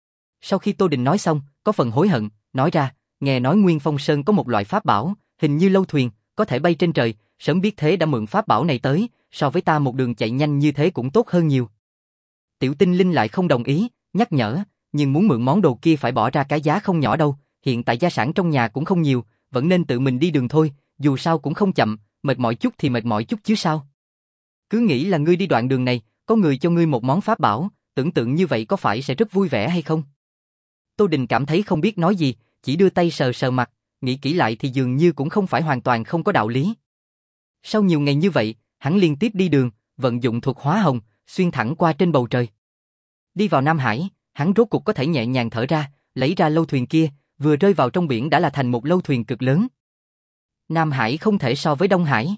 Sau khi Tô Đình nói xong, có phần hối hận, nói ra, nghe nói Nguyên Phong Sơn có một loại pháp bảo, hình như lâu thuyền, có thể bay trên trời, sớm biết thế đã mượn pháp bảo này tới, so với ta một đường chạy nhanh như thế cũng tốt hơn nhiều. Tiểu Tinh Linh lại không đồng ý, nhắc nhở, nhưng muốn mượn món đồ kia phải bỏ ra cái giá không nhỏ đâu, hiện tại gia sản trong nhà cũng không nhiều, vẫn nên tự mình đi đường thôi, dù sao cũng không chậm, mệt mỏi chút thì mệt mỏi chút chứ sao. Cứ nghĩ là ngươi đi đoạn đường này, có người cho ngươi một món pháp bảo, tưởng tượng như vậy có phải sẽ rất vui vẻ hay không? Tô Đình cảm thấy không biết nói gì, chỉ đưa tay sờ sờ mặt, nghĩ kỹ lại thì dường như cũng không phải hoàn toàn không có đạo lý. Sau nhiều ngày như vậy, hắn liên tiếp đi đường, vận dụng thuật hóa hồng, xuyên thẳng qua trên bầu trời. Đi vào Nam Hải, hắn rốt cục có thể nhẹ nhàng thở ra, lấy ra lâu thuyền kia, vừa rơi vào trong biển đã là thành một lâu thuyền cực lớn. Nam Hải không thể so với Đông Hải.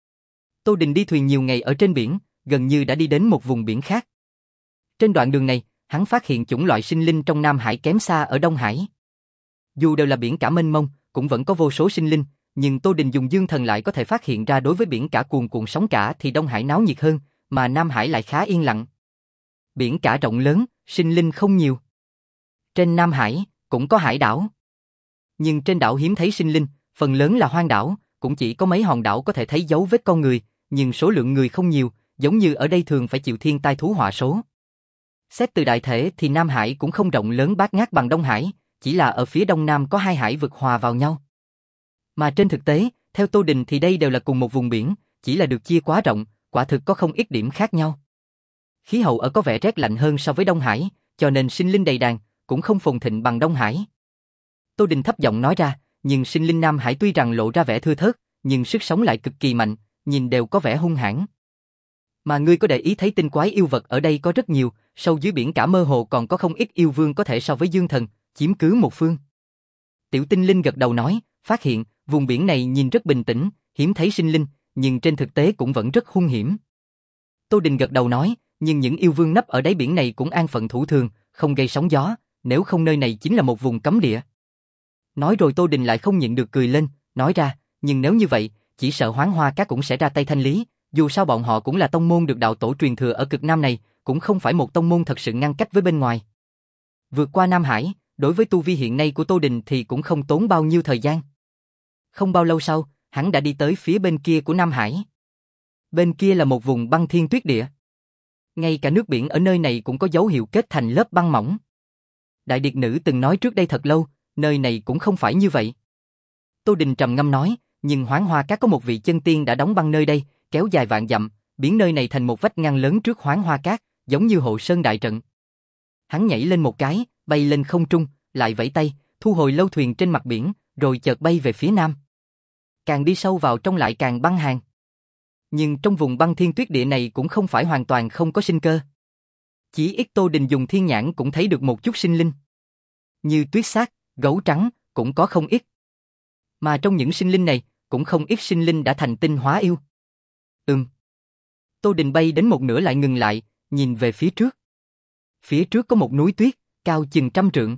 Tô Đình đi thuyền nhiều ngày ở trên biển, gần như đã đi đến một vùng biển khác. Trên đoạn đường này, hắn phát hiện chủng loại sinh linh trong Nam Hải kém xa ở Đông Hải. Dù đều là biển cả mênh mông, cũng vẫn có vô số sinh linh, nhưng Tô Đình dùng dương thần lại có thể phát hiện ra đối với biển cả cuồn cuộn sóng cả thì Đông Hải náo nhiệt hơn, mà Nam Hải lại khá yên lặng. Biển cả rộng lớn, sinh linh không nhiều. Trên Nam Hải, cũng có hải đảo. Nhưng trên đảo hiếm thấy sinh linh, phần lớn là hoang đảo, cũng chỉ có mấy hòn đảo có thể thấy dấu vết con người, nhưng số lượng người không nhiều, giống như ở đây thường phải chịu thiên tai thú họa số. Xét từ đại thể thì Nam Hải cũng không rộng lớn bát ngát bằng Đông Hải, chỉ là ở phía đông nam có hai hải vực hòa vào nhau. Mà trên thực tế, theo Tô Đình thì đây đều là cùng một vùng biển, chỉ là được chia quá rộng, quả thực có không ít điểm khác nhau. Khí hậu ở có vẻ rét lạnh hơn so với Đông Hải, cho nên sinh linh đầy đàn, cũng không phồn thịnh bằng Đông Hải. Tô Đình thấp giọng nói ra, nhưng sinh linh Nam Hải tuy rằng lộ ra vẻ thưa thớt, nhưng sức sống lại cực kỳ mạnh, nhìn đều có vẻ hung hãn. Mà ngươi có để ý thấy tinh quái yêu vật ở đây có rất nhiều, sâu dưới biển cả mơ hồ còn có không ít yêu vương có thể so với dương thần, chiếm cứ một phương. Tiểu Tinh Linh gật đầu nói, phát hiện, vùng biển này nhìn rất bình tĩnh, hiếm thấy sinh linh, nhưng trên thực tế cũng vẫn rất hung hiểm. Tô Đình gật đầu nói, nhưng những yêu vương nấp ở đáy biển này cũng an phận thủ thường, không gây sóng gió, nếu không nơi này chính là một vùng cấm địa. Nói rồi Tô Đình lại không nhịn được cười lên, nói ra, nhưng nếu như vậy, chỉ sợ Hoáng Hoa Các cũng sẽ ra tay thanh lý, dù sao bọn họ cũng là tông môn được đạo tổ truyền thừa ở cực Nam này, cũng không phải một tông môn thật sự ngăn cách với bên ngoài. Vượt qua Nam Hải, đối với tu vi hiện nay của Tô Đình thì cũng không tốn bao nhiêu thời gian. Không bao lâu sau, hắn đã đi tới phía bên kia của Nam Hải. Bên kia là một vùng băng thiên tuyết địa. Ngay cả nước biển ở nơi này cũng có dấu hiệu kết thành lớp băng mỏng. Đại Điệt Nữ từng nói trước đây thật lâu, nơi này cũng không phải như vậy. Tô Đình trầm ngâm nói, nhưng Hoáng Hoa Các có một vị chân tiên đã đóng băng nơi đây, kéo dài vạn dặm, biến nơi này thành một vách ngăn lớn trước Hoáng Hoa Các, giống như hộ sơn đại trận. Hắn nhảy lên một cái, bay lên không trung, lại vẫy tay, thu hồi lâu thuyền trên mặt biển, rồi chợt bay về phía nam. Càng đi sâu vào trong lại càng băng hàn. Nhưng trong vùng băng thiên tuyết địa này cũng không phải hoàn toàn không có sinh cơ. Chỉ ít Tô Đình dùng thiên nhãn cũng thấy được một chút sinh linh. Như tuyết xác, gấu trắng, cũng có không ít. Mà trong những sinh linh này, cũng không ít sinh linh đã thành tinh hóa yêu. Ừm. Tô Đình bay đến một nửa lại ngừng lại, nhìn về phía trước. Phía trước có một núi tuyết, cao chừng trăm trượng.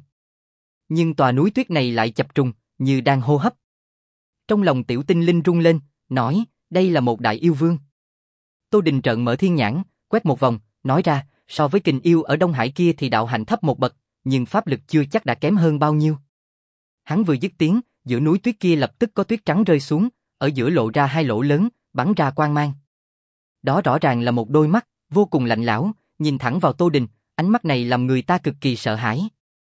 Nhưng tòa núi tuyết này lại chập trùng, như đang hô hấp. Trong lòng tiểu tinh linh rung lên, nói, đây là một đại yêu vương. Tô Đình trợn mở thiên nhãn, quét một vòng, nói ra, so với kình yêu ở Đông Hải kia thì đạo hạnh thấp một bậc, nhưng pháp lực chưa chắc đã kém hơn bao nhiêu. Hắn vừa dứt tiếng, giữa núi tuyết kia lập tức có tuyết trắng rơi xuống, ở giữa lộ ra hai lỗ lớn, bắn ra quang mang. Đó rõ ràng là một đôi mắt, vô cùng lạnh lẽo, nhìn thẳng vào Tô Đình, ánh mắt này làm người ta cực kỳ sợ hãi.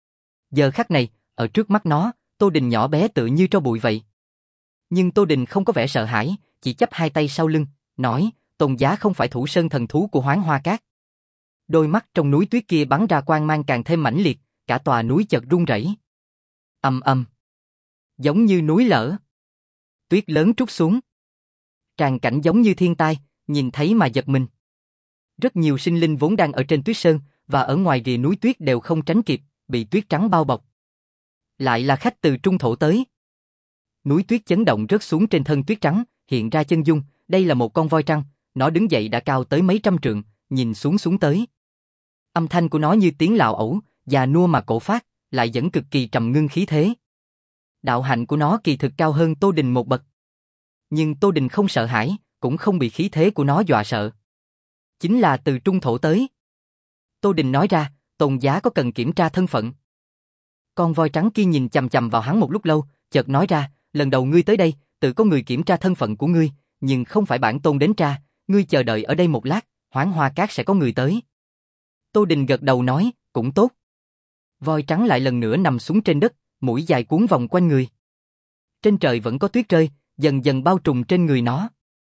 Giờ khắc này, ở trước mắt nó, Tô Đình nhỏ bé tự như tro bụi vậy. Nhưng Tô Đình không có vẻ sợ hãi, chỉ chắp hai tay sau lưng, nói, Tôn giá không phải thủ sơn thần thú của Hoáng Hoa Các. Đôi mắt trong núi tuyết kia bắn ra quang mang càng thêm mãnh liệt, cả tòa núi chợt rung rẩy. Ầm ầm. Giống như núi lở. Tuyết lớn trút xuống. Tràng cảnh giống như thiên tai, nhìn thấy mà giật mình. Rất nhiều sinh linh vốn đang ở trên tuyết sơn và ở ngoài rìa núi tuyết đều không tránh kịp, bị tuyết trắng bao bọc. Lại là khách từ trung thổ tới. Núi tuyết chấn động rớt xuống trên thân tuyết trắng, hiện ra chân dung, đây là một con voi trăng, nó đứng dậy đã cao tới mấy trăm trượng, nhìn xuống xuống tới. Âm thanh của nó như tiếng lạo ẩu, già nua mà cổ phát, lại vẫn cực kỳ trầm ngưng khí thế. Đạo hạnh của nó kỳ thực cao hơn Tô Đình một bậc. Nhưng Tô Đình không sợ hãi, cũng không bị khí thế của nó dọa sợ. Chính là từ trung thổ tới. Tô Đình nói ra, Tôn giá có cần kiểm tra thân phận. Con voi trắng kia nhìn chằm chằm vào hắn một lúc lâu, chợt nói ra, lần đầu ngươi tới đây, tự có người kiểm tra thân phận của ngươi, nhưng không phải bản tôn đến tra, ngươi chờ đợi ở đây một lát, Hoáng Hoa Các sẽ có người tới. Tô Đình gật đầu nói, cũng tốt. Voi trắng lại lần nữa nằm xuống trên đất, mũi dài cuốn vòng quanh người. Trên trời vẫn có tuyết rơi, dần dần bao trùm trên người nó.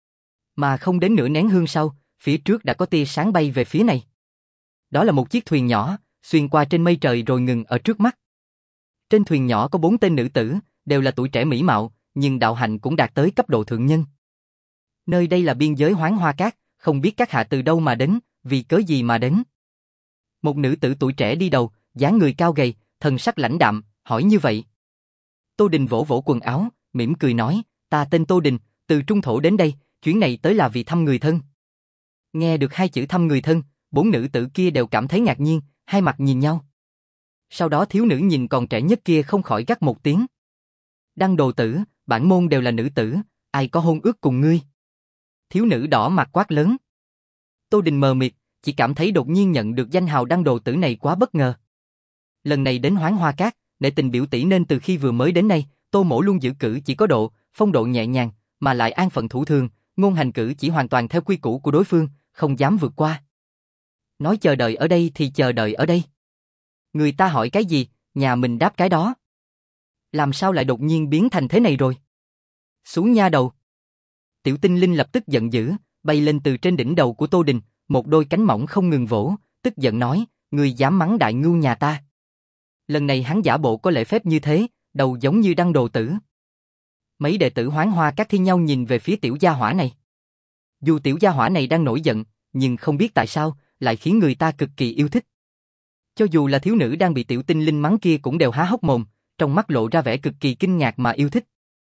Mà không đến nửa nén hương sau, phía trước đã có tia sáng bay về phía này. Đó là một chiếc thuyền nhỏ, xuyên qua trên mây trời rồi ngừng ở trước mắt. Trên thuyền nhỏ có bốn tên nữ tử, đều là tuổi trẻ mỹ mạo, nhưng đạo hạnh cũng đạt tới cấp độ thượng nhân. Nơi đây là biên giới Hoáng Hoa Các, không biết các hạ từ đâu mà đến, vì cớ gì mà đến. Một nữ tử tuổi trẻ đi đầu, dáng người cao gầy, thần sắc lãnh đạm, hỏi như vậy. Tô Đình vỗ vỗ quần áo, mỉm cười nói, ta tên Tô Đình, từ trung thổ đến đây, chuyến này tới là vì thăm người thân. Nghe được hai chữ thăm người thân, bốn nữ tử kia đều cảm thấy ngạc nhiên, hai mặt nhìn nhau. Sau đó thiếu nữ nhìn còn trẻ nhất kia không khỏi gắt một tiếng. Đăng đồ tử, bản môn đều là nữ tử, ai có hôn ước cùng ngươi? Thiếu nữ đỏ mặt quát lớn. Tô Đình mờ mịt, chỉ cảm thấy đột nhiên nhận được danh hào đăng đồ tử này quá bất ngờ. Lần này đến Hoáng Hoa Các, nể tình biểu tỷ nên từ khi vừa mới đến nay, Tô Mỗ luôn giữ cử chỉ có độ, phong độ nhẹ nhàng, mà lại an phận thủ thường, ngôn hành cử chỉ hoàn toàn theo quy củ của đối phương, không dám vượt qua. Nói chờ đợi ở đây thì chờ đợi ở đây. Người ta hỏi cái gì, nhà mình đáp cái đó. Làm sao lại đột nhiên biến thành thế này rồi? Xuống nha đầu. Tiểu tinh linh lập tức giận dữ, bay lên từ trên đỉnh đầu của Tô Đình, một đôi cánh mỏng không ngừng vỗ, tức giận nói, người dám mắng đại ngưu nhà ta. Lần này hắn giả bộ có lễ phép như thế, đầu giống như đăng đồ tử. Mấy đệ tử Hoáng Hoa Các thi nhau nhìn về phía tiểu gia hỏa này. Dù tiểu gia hỏa này đang nổi giận, nhưng không biết tại sao, lại khiến người ta cực kỳ yêu thích. Cho dù là thiếu nữ đang bị tiểu tinh linh mắng kia cũng đều há hốc mồm, trong mắt lộ ra vẻ cực kỳ kinh ngạc mà yêu thích.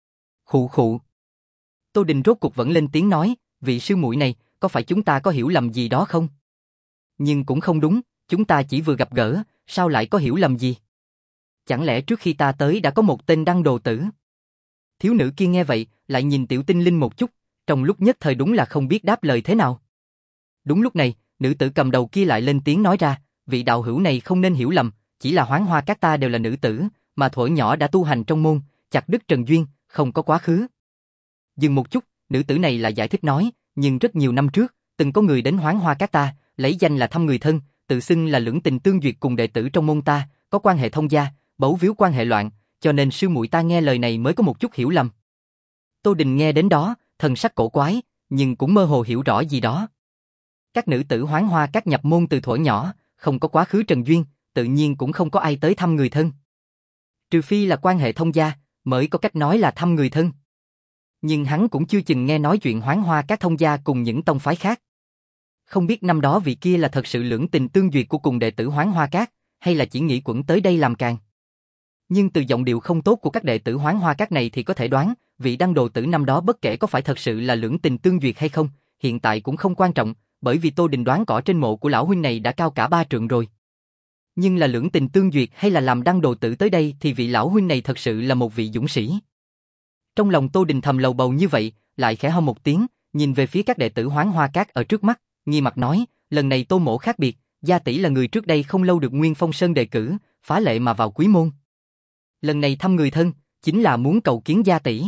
Khụ khụ. Tô Đình rốt cục vẫn lên tiếng nói, vị sư muội này, có phải chúng ta có hiểu lầm gì đó không? Nhưng cũng không đúng, chúng ta chỉ vừa gặp gỡ, sao lại có hiểu lầm gì? Chẳng lẽ trước khi ta tới đã có một tên đăng đồ tử? Thiếu nữ kia nghe vậy, lại nhìn Tiểu Tinh Linh một chút, trong lúc nhất thời đúng là không biết đáp lời thế nào. Đúng lúc này, nữ tử cầm đầu kia lại lên tiếng nói ra, vị đạo hữu này không nên hiểu lầm, chỉ là Hoán Hoa các ta đều là nữ tử, mà thuở nhỏ đã tu hành trong môn, chặt đứt trần duyên, không có quá khứ. Dừng một chút, nữ tử này lại giải thích nói, nhưng rất nhiều năm trước, từng có người đến Hoán Hoa các ta, lấy danh là thăm người thân, tự xưng là lưỡng tình tương duyệt cùng đệ tử trong môn ta, có quan hệ thông gia, bấu víu quan hệ loạn, cho nên sư muội ta nghe lời này mới có một chút hiểu lầm. Tô Đình nghe đến đó, thần sắc cổ quái, nhưng cũng mơ hồ hiểu rõ gì đó. Các nữ tử Hoán Hoa các nhập môn từ thuở nhỏ, không có quá khứ trần duyên, tự nhiên cũng không có ai tới thăm người thân. Trừ phi là quan hệ thông gia, mới có cách nói là thăm người thân. Nhưng hắn cũng chưa chừng nghe nói chuyện Hoán Hoa các thông gia cùng những tông phái khác. Không biết năm đó vị kia là thật sự lưỡng tình tương duyệt của cùng đệ tử Hoán Hoa các, hay là chỉ nghĩ quẩn tới đây làm càng. Nhưng từ giọng điệu không tốt của các đệ tử Hoán Hoa các này thì có thể đoán, vị đăng đồ tử năm đó bất kể có phải thật sự là lưỡng tình tương duyệt hay không, hiện tại cũng không quan trọng, bởi vì Tô Đình đoán cỏ trên mộ của lão huynh này đã cao cả ba trượng rồi. Nhưng là lưỡng tình tương duyệt hay là làm đăng đồ tử tới đây thì vị lão huynh này thật sự là một vị dũng sĩ. Trong lòng Tô Đình thầm lầu bầu như vậy, lại khẽ ho một tiếng, nhìn về phía các đệ tử Hoán Hoa các ở trước mắt, nghi mặt nói, lần này Tô mỗ khác biệt, gia tỷ là người trước đây không lâu được Nguyên Phong Sơn đề cử, phá lệ mà vào quý môn. Lần này thăm người thân, chính là muốn cầu kiến gia tỷ.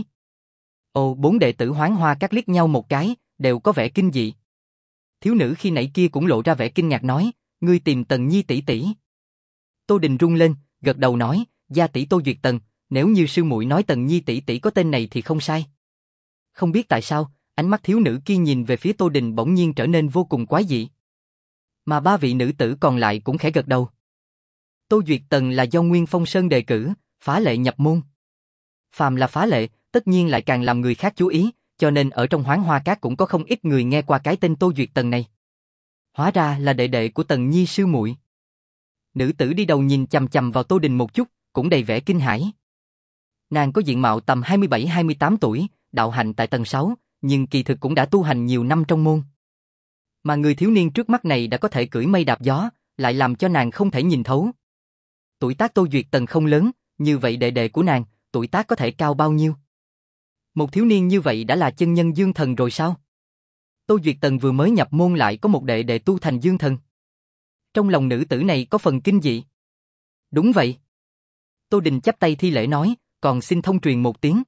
Ồ, bốn đệ tử Hoán Hoa các liếc nhau một cái, đều có vẻ kinh dị. Thiếu nữ khi nãy kia cũng lộ ra vẻ kinh ngạc nói, ngươi tìm Tần Nhi tỷ tỷ. Tô Đình rung lên, gật đầu nói, gia tỷ Tô Duyệt Tần, nếu như sư muội nói Tần Nhi tỷ tỷ có tên này thì không sai. Không biết tại sao, ánh mắt thiếu nữ kia nhìn về phía Tô Đình bỗng nhiên trở nên vô cùng quái dị. Mà ba vị nữ tử còn lại cũng khẽ gật đầu. Tô Duyệt Tần là do Nguyên Phong Sơn đề cử, phá lệ nhập môn. Phàm là phá lệ, tất nhiên lại càng làm người khác chú ý, cho nên ở trong Hoán Hoa các cũng có không ít người nghe qua cái tên Tô Duyệt Tần này. Hóa ra là đệ đệ của Tần Nhi sư muội. Nữ tử đi đầu nhìn chằm chằm vào Tô Đình một chút, cũng đầy vẻ kinh hãi. Nàng có diện mạo tầm hai mươi bảy hai mươi tám tuổi, đạo hành tại tầng sáu, nhưng kỳ thực cũng đã tu hành nhiều năm trong môn. Mà người thiếu niên trước mắt này đã có thể cưỡi mây đạp gió, lại làm cho nàng không thể nhìn thấu. Tuổi tác Tô Duyệt Tần không lớn, như vậy đệ đệ của nàng, tuổi tác có thể cao bao nhiêu? Một thiếu niên như vậy đã là chân nhân dương thần rồi sao? Tô Duyệt Tần vừa mới nhập môn lại có một đệ đệ tu thành dương thần. Trong lòng nữ tử này có phần kinh dị. Đúng vậy. Tô Đình chắp tay thi lễ nói, còn xin thông truyền một tiếng.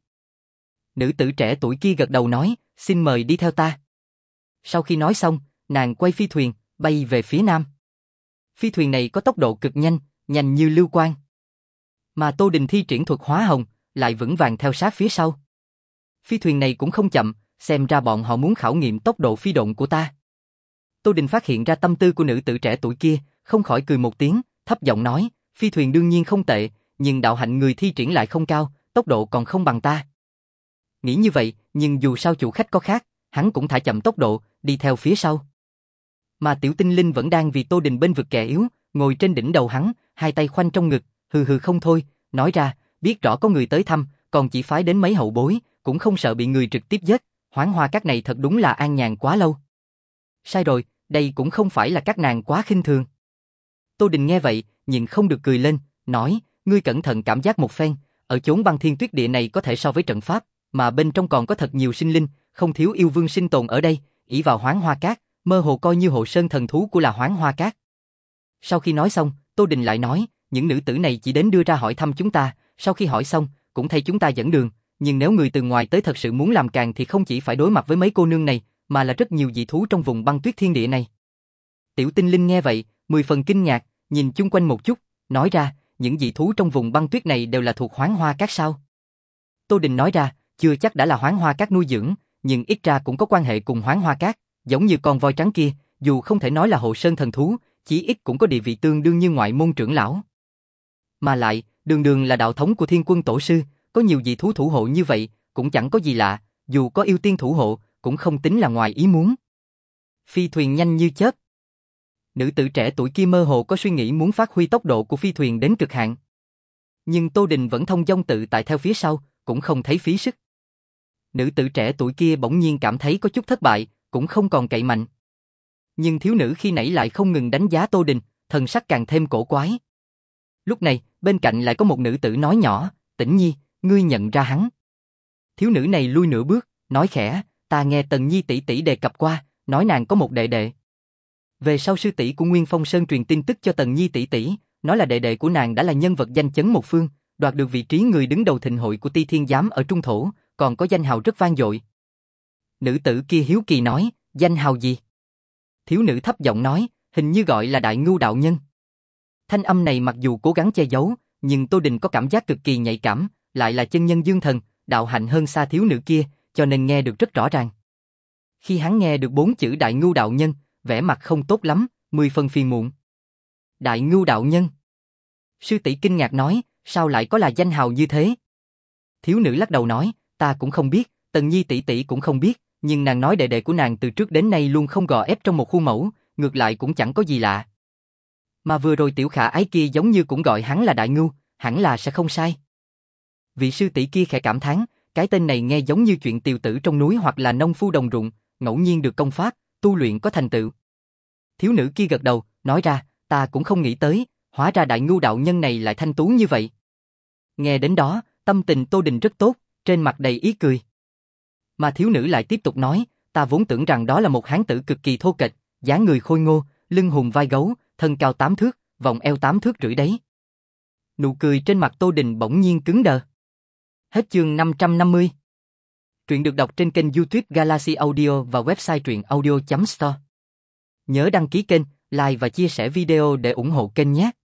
Nữ tử trẻ tuổi kia gật đầu nói, xin mời đi theo ta. Sau khi nói xong, nàng quay phi thuyền, bay về phía nam. Phi thuyền này có tốc độ cực nhanh, nhanh như lưu quang. Mà Tô Đình thi triển thuật hóa hồng, lại vững vàng theo sát phía sau. Phi thuyền này cũng không chậm, xem ra bọn họ muốn khảo nghiệm tốc độ phi độn của ta. Tô Đình phát hiện ra tâm tư của nữ tử trẻ tuổi kia, không khỏi cười một tiếng, thấp giọng nói, phi thuyền đương nhiên không tệ, nhưng đạo hạnh người thi triển lại không cao, tốc độ còn không bằng ta. Nghĩ như vậy, nhưng dù sao chủ khách có khác, hắn cũng thả chậm tốc độ, đi theo phía sau. Mà Tiểu Tinh Linh vẫn đang vì Tô Đình bên vực kẻ yếu, ngồi trên đỉnh đầu hắn, hai tay khoanh trong ngực, hừ hừ không thôi, nói ra, biết rõ có người tới thăm, còn chỉ phái đến mấy hậu bối, cũng không sợ bị người trực tiếp giết, Hoán Hoa các này thật đúng là an nhàn quá lâu. Sai rồi, đây cũng không phải là các nàng quá khinh thường. Tô Đình nghe vậy, nhìn không được cười lên, nói, ngươi cẩn thận cảm giác một phen, ở chốn băng thiên tuyết địa này có thể so với trận pháp, mà bên trong còn có thật nhiều sinh linh, không thiếu yêu vương sinh tồn ở đây, ỷ vào Hoán Hoa các, mơ hồ coi như hộ sơn thần thú của là Hoán Hoa các. Sau khi nói xong, Tô Đình lại nói, những nữ tử này chỉ đến đưa ra hỏi thăm chúng ta, sau khi hỏi xong, cũng thay chúng ta dẫn đường, nhưng nếu người từ ngoài tới thật sự muốn làm càng thì không chỉ phải đối mặt với mấy cô nương này, mà là rất nhiều dị thú trong vùng băng tuyết thiên địa này. Tiểu Tinh Linh nghe vậy, mười phần kinh ngạc, nhìn chung quanh một chút, nói ra, những dị thú trong vùng băng tuyết này đều là thuộc Hoán Hoa các sao? Tô Đình nói ra, chưa chắc đã là Hoán Hoa các nuôi dưỡng, nhưng ít ra cũng có quan hệ cùng Hoán Hoa các, giống như con voi trắng kia, dù không thể nói là hộ sơn thần thú, chí ít cũng có địa vị tương đương như ngoại môn trưởng lão. Mà lại, đường đường là đạo thống của Thiên Quân Tổ sư, có nhiều dị thú thủ hộ như vậy, cũng chẳng có gì lạ, dù có yêu tiên thủ hộ, cũng không tính là ngoài ý muốn. Phi thuyền nhanh như chớp. Nữ tử trẻ tuổi kia mơ hồ có suy nghĩ muốn phát huy tốc độ của phi thuyền đến cực hạn. Nhưng Tô Đình vẫn thông dong tự tại theo phía sau, cũng không thấy phí sức. Nữ tử trẻ tuổi kia bỗng nhiên cảm thấy có chút thất bại, cũng không còn cậy mạnh. Nhưng thiếu nữ khi nãy lại không ngừng đánh giá Tô Đình, thần sắc càng thêm cổ quái. Lúc này, bên cạnh lại có một nữ tử nói nhỏ, Tĩnh Nhi, ngươi nhận ra hắn. Thiếu nữ này lui nửa bước, nói khẽ, ta nghe Tần Nhi tỷ tỷ đề cập qua, nói nàng có một đệ đệ. Về sau sư tỷ của Nguyên Phong Sơn truyền tin tức cho Tần Nhi tỷ tỷ, nói là đệ đệ của nàng đã là nhân vật danh chấn một phương, đoạt được vị trí người đứng đầu thịnh hội của Ti Thiên Giám ở Trung Thổ, còn có danh hào rất vang dội. Nữ tử kia hiếu kỳ nói, danh hào gì? Thiếu nữ thấp giọng nói, hình như gọi là Đại Ngưu đạo nhân. Thanh âm này mặc dù cố gắng che giấu, nhưng Tô Đình có cảm giác cực kỳ nhạy cảm, lại là chân nhân dương thần, đạo hạnh hơn xa thiếu nữ kia, cho nên nghe được rất rõ ràng. Khi hắn nghe được bốn chữ Đại Ngưu đạo nhân, vẻ mặt không tốt lắm, mười phần phiền muộn. Đại Ngưu đạo nhân. Sư tỷ kinh ngạc nói, sao lại có là danh hào như thế? Thiếu nữ lắc đầu nói, ta cũng không biết, Tần Nhi tỷ tỷ cũng không biết, nhưng nàng nói đệ đệ của nàng từ trước đến nay luôn không gò ép trong một khuôn mẫu, ngược lại cũng chẳng có gì lạ. Mà vừa rồi tiểu khả ái kia giống như cũng gọi hắn là Đại Ngưu, hẳn là sẽ không sai. Vị sư tỷ kia khẽ cảm thán, cái tên này nghe giống như chuyện tiều tử trong núi hoặc là nông phu đồng ruộng, ngẫu nhiên được công pháp, tu luyện có thành tựu. Thiếu nữ kia gật đầu, nói ra, ta cũng không nghĩ tới, hóa ra Đại Ngưu đạo nhân này lại thanh tú như vậy. Nghe đến đó, tâm tình Tô Đình rất tốt, trên mặt đầy ý cười. Mà thiếu nữ lại tiếp tục nói, ta vốn tưởng rằng đó là một hán tử cực kỳ thô kệch, dáng người khôi ngô, lưng hùng vai gấu, thân cao tám thước, vòng eo tám thước rưỡi đấy. Nụ cười trên mặt Tô Đình bỗng nhiên cứng đờ. Hết chương năm trăm năm mươi. Truyện được đọc trên kênh YouTube Galaxy Audio và website truyện audio chấm store. Nhớ đăng ký kênh, like và chia sẻ video để ủng hộ kênh nhé.